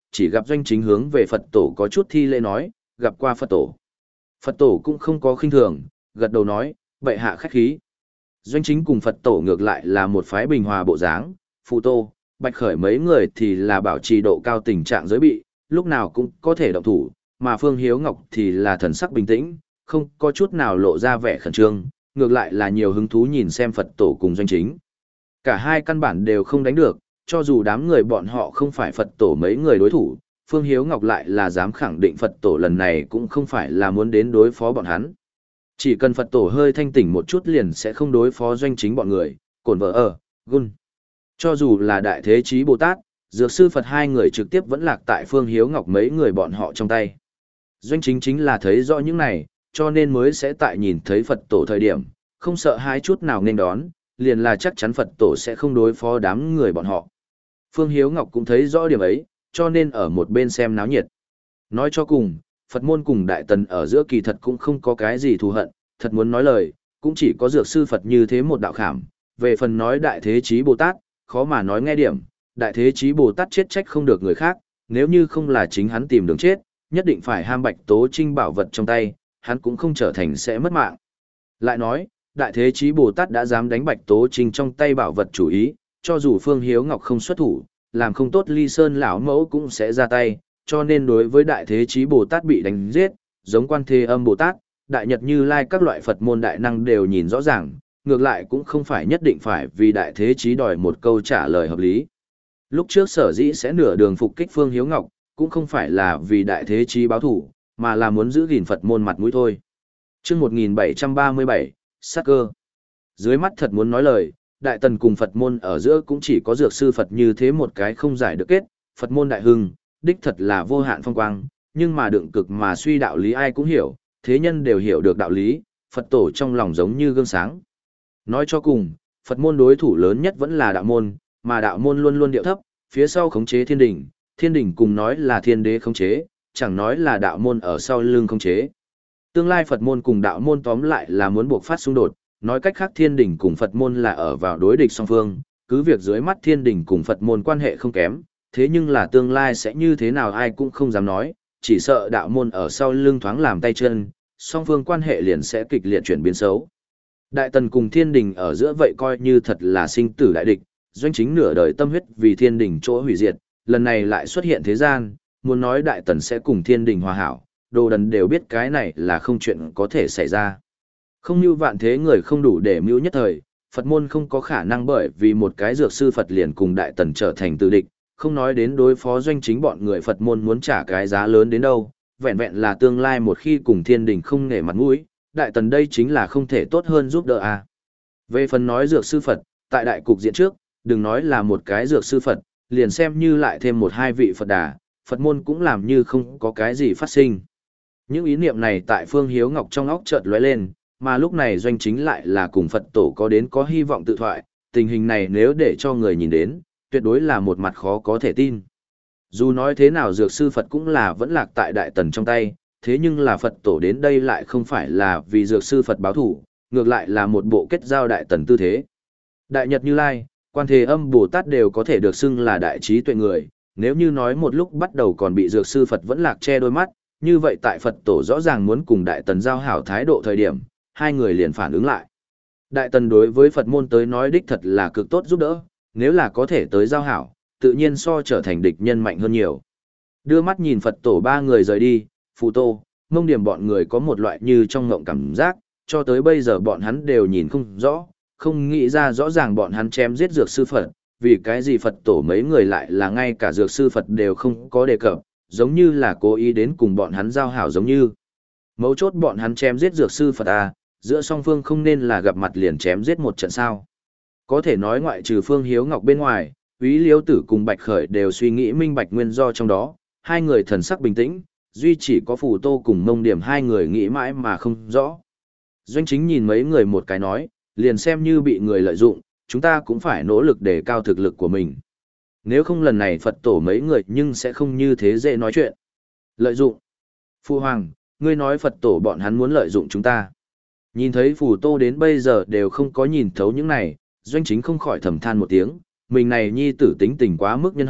[SPEAKER 1] chỉ gặp doanh chính hướng về Phật tổ có chút thi lễ nói, gặp qua Phật tổ. Phật tổ cũng không có khinh thường, gật đầu nói, bệ hạ khách khí. Doanh chính cùng Phật tổ ngược lại là một phái bình hòa bộ dáng, Phù Tô, Bạch Khởi mấy người thì là bảo trì độ cao tình trạng giới bị, lúc nào cũng có thể động thủ, mà Phương Hiếu Ngọc thì là thần sắc bình tĩnh, không có chút nào lộ ra vẻ khẩn trương, ngược lại là nhiều hứng thú nhìn xem Phật tổ cùng doanh chính. Cả hai căn bản đều không đánh được, cho dù đám người bọn họ không phải Phật tổ mấy người đối thủ, Phương Hiếu Ngọc lại là dám khẳng định Phật tổ lần này cũng không phải là muốn đến đối phó bọn hắn. Chỉ cần Phật tổ hơi thanh tỉnh một chút liền sẽ không đối phó doanh chính bọn người, cổn vợ ở, gun. Cho dù là Đại Thế Chí Bồ Tát, Dược Sư Phật hai người trực tiếp vẫn lạc tại Phương Hiếu Ngọc mấy người bọn họ trong tay. Doanh chính chính là thấy rõ những này, cho nên mới sẽ tại nhìn thấy Phật tổ thời điểm, không sợ hãi chút nào nên đón, liền là chắc chắn Phật tổ sẽ không đối phó đám người bọn họ. Phương Hiếu Ngọc cũng thấy rõ điểm ấy, cho nên ở một bên xem náo nhiệt. Nói cho cùng, Phật môn cùng Đại Tần ở giữa kỳ thật cũng không có cái gì thù hận, thật muốn nói lời, cũng chỉ có Dược Sư Phật như thế một đạo khảm. Về phần nói Đại Thế Chí Bồ Tát, khó mà nói nghe điểm, Đại Thế Chí Bồ Tát chết trách không được người khác, nếu như không là chính hắn tìm đường chết, nhất định phải ham Bạch Tố Trinh bảo vật trong tay, hắn cũng không trở thành sẽ mất mạng. Lại nói, Đại Thế Chí Bồ Tát đã dám đánh Bạch Tố Trinh trong tay bảo vật chủ ý, cho dù Phương Hiếu Ngọc không xuất thủ, làm không tốt Ly Sơn lão mẫu cũng sẽ ra tay, cho nên đối với Đại Thế Chí Bồ Tát bị đánh giết, giống Quan Thế Âm Bồ Tát, Đại Nhật Như Lai các loại Phật môn đại năng đều nhìn rõ ràng, ngược lại cũng không phải nhất định phải vì Đại Thế Chí đòi một câu trả lời hợp lý. Lúc trước sở dĩ sẽ nửa đường phục kích Phương Hiếu Ngọc, cũng không phải là vì Đại Thế Chí báo thủ, mà là muốn giữ gìn Phật môn mặt mũi thôi. Chương một nghìn bảy trăm ba mươi bảy, sát cơ. Dưới mắt thật muốn nói lời, Đại Tần cùng Phật môn ở giữa cũng chỉ có Dược Sư Phật như thế một cái không giải được kết, Phật môn đại hưng, đích thật là vô hạn phong quang, nhưng mà đựng cực mà suy đạo lý ai cũng hiểu, thế nhân đều hiểu được đạo lý, Phật tổ trong lòng giống như gương sáng. Nói cho cùng, Phật môn đối thủ lớn nhất vẫn là đạo môn, mà đạo môn luôn luôn điệu thấp, phía sau khống chế thiên đỉnh, thiên đỉnh cùng nói là thiên đế khống chế, chẳng nói là đạo môn ở sau lưng khống chế. Tương lai Phật môn cùng đạo môn tóm lại là muốn buộc phát xung đột, nói cách khác thiên đỉnh cùng Phật môn là ở vào đối địch song phương, cứ việc dưới mắt thiên đỉnh cùng Phật môn quan hệ không kém, thế nhưng là tương lai sẽ như thế nào ai cũng không dám nói, chỉ sợ đạo môn ở sau lưng thoáng làm tay chân, song phương quan hệ liền sẽ kịch liệt chuyển biến xấu. Đại Tần cùng thiên đình ở giữa vậy coi như thật là sinh tử đại địch, doanh chính nửa đời tâm huyết vì thiên đình chỗ hủy diệt, lần này lại xuất hiện thế gian, muốn nói Đại Tần sẽ cùng thiên đình hòa hảo, đồ đần đều biết cái này là không chuyện có thể xảy ra. Không như vạn thế người không đủ để mưu nhất thời, Phật môn không có khả năng bởi vì một cái Dược Sư Phật liền cùng Đại Tần trở thành tử địch, không nói đến đối phó doanh chính bọn người Phật môn muốn trả cái giá lớn đến đâu, vẹn vẹn là tương lai một khi cùng thiên đình không nể mặt mũi, Đại Tần đây chính là không thể tốt hơn giúp đỡ à. Về phần nói Dược Sư Phật, tại đại cục diện trước, đừng nói là một cái Dược Sư Phật, liền xem như lại thêm một hai vị Phật đà, Phật môn cũng làm như không có cái gì phát sinh. Những ý niệm này tại Phương Hiếu Ngọc trong óc chợt lóe lên, mà lúc này doanh chính lại là cùng Phật tổ có đến có hy vọng tự thoại, tình hình này nếu để cho người nhìn đến, tuyệt đối là một mặt khó có thể tin. Dù nói thế nào Dược Sư Phật cũng là vẫn lạc tại Đại Tần trong tay, thế nhưng là Phật tổ đến đây lại không phải là vì Dược Sư Phật báo thủ, ngược lại là một bộ kết giao Đại Tần tư thế. Đại Nhật Như Lai, Quan Thế Âm Bồ Tát đều có thể được xưng là đại trí tuệ người, nếu như nói một lúc bắt đầu còn bị Dược Sư Phật vẫn lạc che đôi mắt, như vậy tại Phật tổ rõ ràng muốn cùng Đại Tần giao hảo thái độ thời điểm, hai người liền phản ứng lại. Đại Tần đối với Phật môn tới nói đích thật là cực tốt giúp đỡ, nếu là có thể tới giao hảo, tự nhiên so trở thành địch nhân mạnh hơn nhiều. Đưa mắt nhìn Phật tổ ba người rời đi, Phù Tô, Mông Điểm bọn người có một loại như trong ngộng cảm giác, cho tới bây giờ bọn hắn đều nhìn không rõ, không nghĩ ra rõ ràng bọn hắn chém giết Dược Sư Phật, vì cái gì Phật tổ mấy người lại là ngay cả Dược Sư Phật đều không có đề cập, giống như là cố ý đến cùng bọn hắn giao hảo giống như. Mấu chốt bọn hắn chém giết Dược Sư Phật à, giữa song phương không nên là gặp mặt liền chém giết một trận sao. Có thể nói ngoại trừ Phương Hiếu Ngọc bên ngoài, Úy Liêu Tử cùng Bạch Khởi đều suy nghĩ minh bạch nguyên do trong đó, hai người thần sắc bình tĩnh, duy chỉ có Phù Tô cùng Mông Điểm hai người nghĩ mãi mà không rõ. Doanh chính nhìn mấy người một cái nói, liền xem như bị người lợi dụng, chúng ta cũng phải nỗ lực để cao thực lực của mình. Nếu không lần này Phật tổ mấy người nhưng sẽ không như thế dễ nói chuyện. Lợi dụng. Phu Hoàng, ngươi nói Phật tổ bọn hắn muốn lợi dụng chúng ta. Nhìn thấy Phù Tô đến bây giờ đều không có nhìn thấu những này, doanh chính không khỏi thầm than một tiếng, mình này nhi tử tính tình quá mức nhân hậu,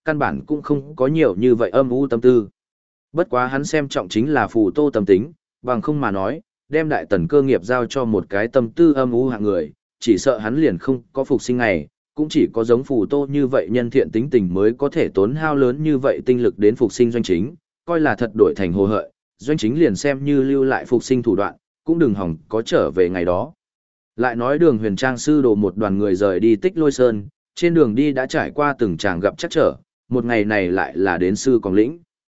[SPEAKER 1] căn bản cũng không có nhiều như vậy âm u tâm tư. Bất quá hắn xem trọng chính là phù tô tâm tính, bằng không mà nói, đem đại tần cơ nghiệp giao cho một cái tâm tư âm u hạng người, chỉ sợ hắn liền không có phục sinh ngày, cũng chỉ có giống phù tô như vậy nhân thiện tính tình mới có thể tốn hao lớn như vậy tinh lực đến phục sinh doanh chính, coi là thật đổi thành hồ hợi, doanh chính liền xem như lưu lại phục sinh thủ đoạn, cũng đừng hỏng có trở về ngày đó. Lại nói đường huyền trang sư đồ một đoàn người rời đi Tích Lôi Sơn, trên đường đi đã trải qua từng tràng gặp chắc trở, một ngày này lại là đến sư Còng Lĩnh.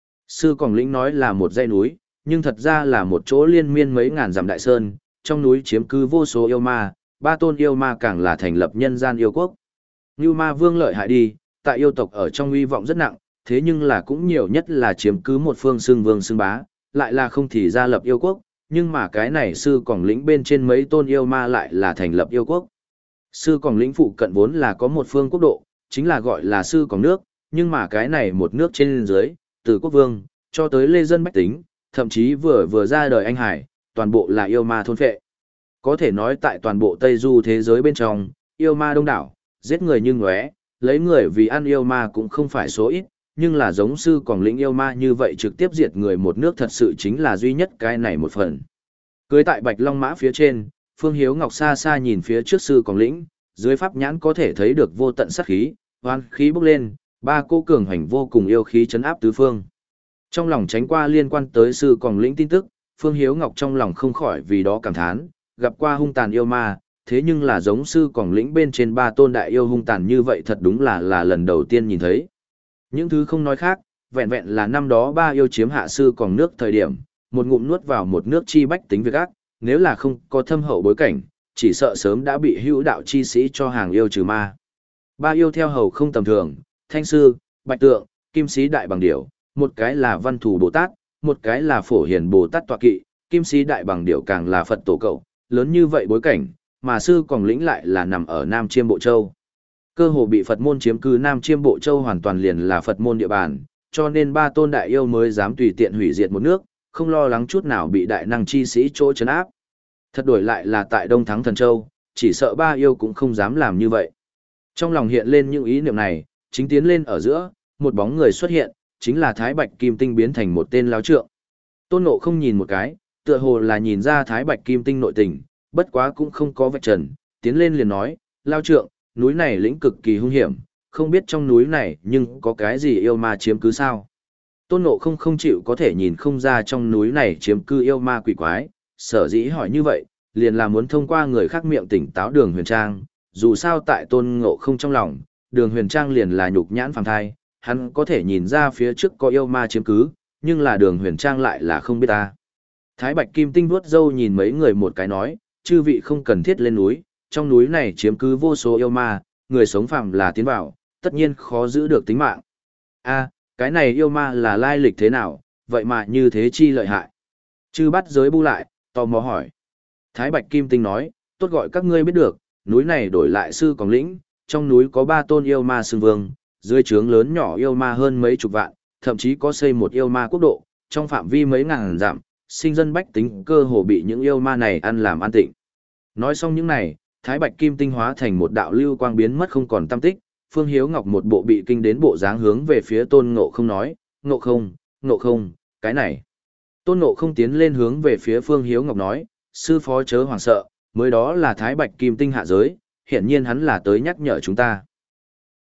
[SPEAKER 1] Sư Còng Lĩnh nói là một dãy núi, nhưng thật ra là một chỗ liên miên mấy ngàn dặm đại sơn, trong núi chiếm cứ vô số yêu ma, ba tôn yêu ma càng là thành lập nhân gian yêu quốc. Ngưu Ma Vương lợi hại đi, tại yêu tộc ở trong uy vọng rất nặng, thế nhưng là cũng nhiều nhất là chiếm cứ một phương xương vương xương bá, lại là không thì ra lập yêu quốc, nhưng mà cái này sư Còng Lĩnh bên trên mấy tôn yêu ma lại là thành lập yêu quốc. Sư Còng Lĩnh phụ cận vốn là có một phương quốc độ, chính là gọi là sư Còng nước, nhưng mà cái này một nước trên dưới, từ quốc vương cho tới lê dân bách tính, thậm chí vừa vừa ra đời anh hải, toàn bộ là yêu ma thôn phệ. Có thể nói tại toàn bộ Tây Du thế giới bên trong, yêu ma đông đảo, giết người như ngóe, lấy người vì ăn yêu ma cũng không phải số ít, nhưng là giống sư Còng Lĩnh yêu ma như vậy trực tiếp diệt người một nước thật sự chính là duy nhất cái này một phần. Cưới tại Bạch Long Mã phía trên, Phương Hiếu Ngọc xa xa nhìn phía trước sư Còng Lĩnh, dưới pháp nhãn có thể thấy được vô tận sát khí, oan khí bốc lên, ba cô cường hành vô cùng yêu khí chấn áp tứ phương. Trong lòng tránh qua liên quan tới sư Còng Lĩnh tin tức, Phương Hiếu Ngọc trong lòng không khỏi vì đó cảm thán, gặp qua hung tàn yêu ma, thế nhưng là giống sư Còng Lĩnh bên trên ba tôn đại yêu hung tàn như vậy thật đúng là là lần đầu tiên nhìn thấy. Những thứ không nói khác, vẹn vẹn là năm đó ba yêu chiếm hạ sư Còng nước thời điểm, một ngụm nuốt vào một nước chi bách tính việc ác, nếu là không có thâm hậu bối cảnh, chỉ sợ sớm đã bị hữu đạo chi sĩ cho hàng yêu trừ ma. Ba yêu theo hầu không tầm thường, Thanh Sư, Bạch Tượng, Kim Sĩ Đại Bằng Điểu, một cái là Văn Thù Bồ Tát, một cái là Phổ Hiền Bồ Tát tọa kỵ, Kim Sĩ Đại Bằng Điểu càng là Phật tổ cậu, lớn như vậy bối cảnh, mà sư Còng Lĩnh lại là nằm ở Nam Chiêm Bộ Châu. Cơ hồ bị Phật môn chiếm cứ Nam Chiêm Bộ Châu hoàn toàn liền là Phật môn địa bàn, cho nên ba tôn đại yêu mới dám tùy tiện hủy diệt một nước, không lo lắng chút nào bị đại năng chi sĩ chỗ trấn áp. Thật đổi lại là tại Đông Thắng Thần Châu, chỉ sợ ba yêu cũng không dám làm như vậy. Trong lòng hiện lên những ý niệm này, chính tiến lên ở giữa, một bóng người xuất hiện, chính là Thái Bạch Kim Tinh biến thành một tên lao trượng. Tôn Ngộ không nhìn một cái, tựa hồ là nhìn ra Thái Bạch Kim Tinh nội tình, bất quá cũng không có vạch trần, tiến lên liền nói, lao trượng, núi này lĩnh cực kỳ hung hiểm, không biết trong núi này nhưng có cái gì yêu ma chiếm cứ sao. Tôn Ngộ không không chịu có thể nhìn không ra trong núi này chiếm cư yêu ma quỷ quái, sở dĩ hỏi như vậy, liền là muốn thông qua người khác miệng tỉnh táo Đường Huyền Trang, dù sao tại Tôn Ngộ không trong lòng, Đường Huyền Trang liền là nhục nhãn phàm thai, hắn có thể nhìn ra phía trước có yêu ma chiếm cứ, nhưng là Đường Huyền Trang lại là không biết ta. Thái Bạch Kim Tinh vuốt râu nhìn mấy người một cái nói, chư vị không cần thiết lên núi, trong núi này chiếm cứ vô số yêu ma, người sống phàm là tiến vào, tất nhiên khó giữ được tính mạng. A, cái này yêu ma là lai lịch thế nào, vậy mà như thế chi lợi hại. Chư bắt giới bu lại, tò mò hỏi. Thái Bạch Kim Tinh nói, tốt gọi các ngươi biết được, núi này đổi lại sư Còng Lĩnh, trong núi có ba tôn yêu ma xưng vương, dưới trướng lớn nhỏ yêu ma hơn mấy chục vạn, thậm chí có xây một yêu ma quốc độ, trong phạm vi mấy ngàn dặm, sinh dân bách tính cơ hồ bị những yêu ma này ăn làm an tịnh. Nói xong những này, Thái Bạch Kim Tinh hóa thành một đạo lưu quang biến mất không còn tăm tích, Phương Hiếu Ngọc một bộ bị kinh đến bộ dáng hướng về phía Tôn Ngộ không nói, Ngộ không, Ngộ không, cái này. Tôn Ngộ không tiến lên hướng về phía Phương Hiếu Ngọc nói, sư phó chớ hoảng sợ, mới đó là Thái Bạch Kim Tinh hạ giới, hiển nhiên hắn là tới nhắc nhở chúng ta.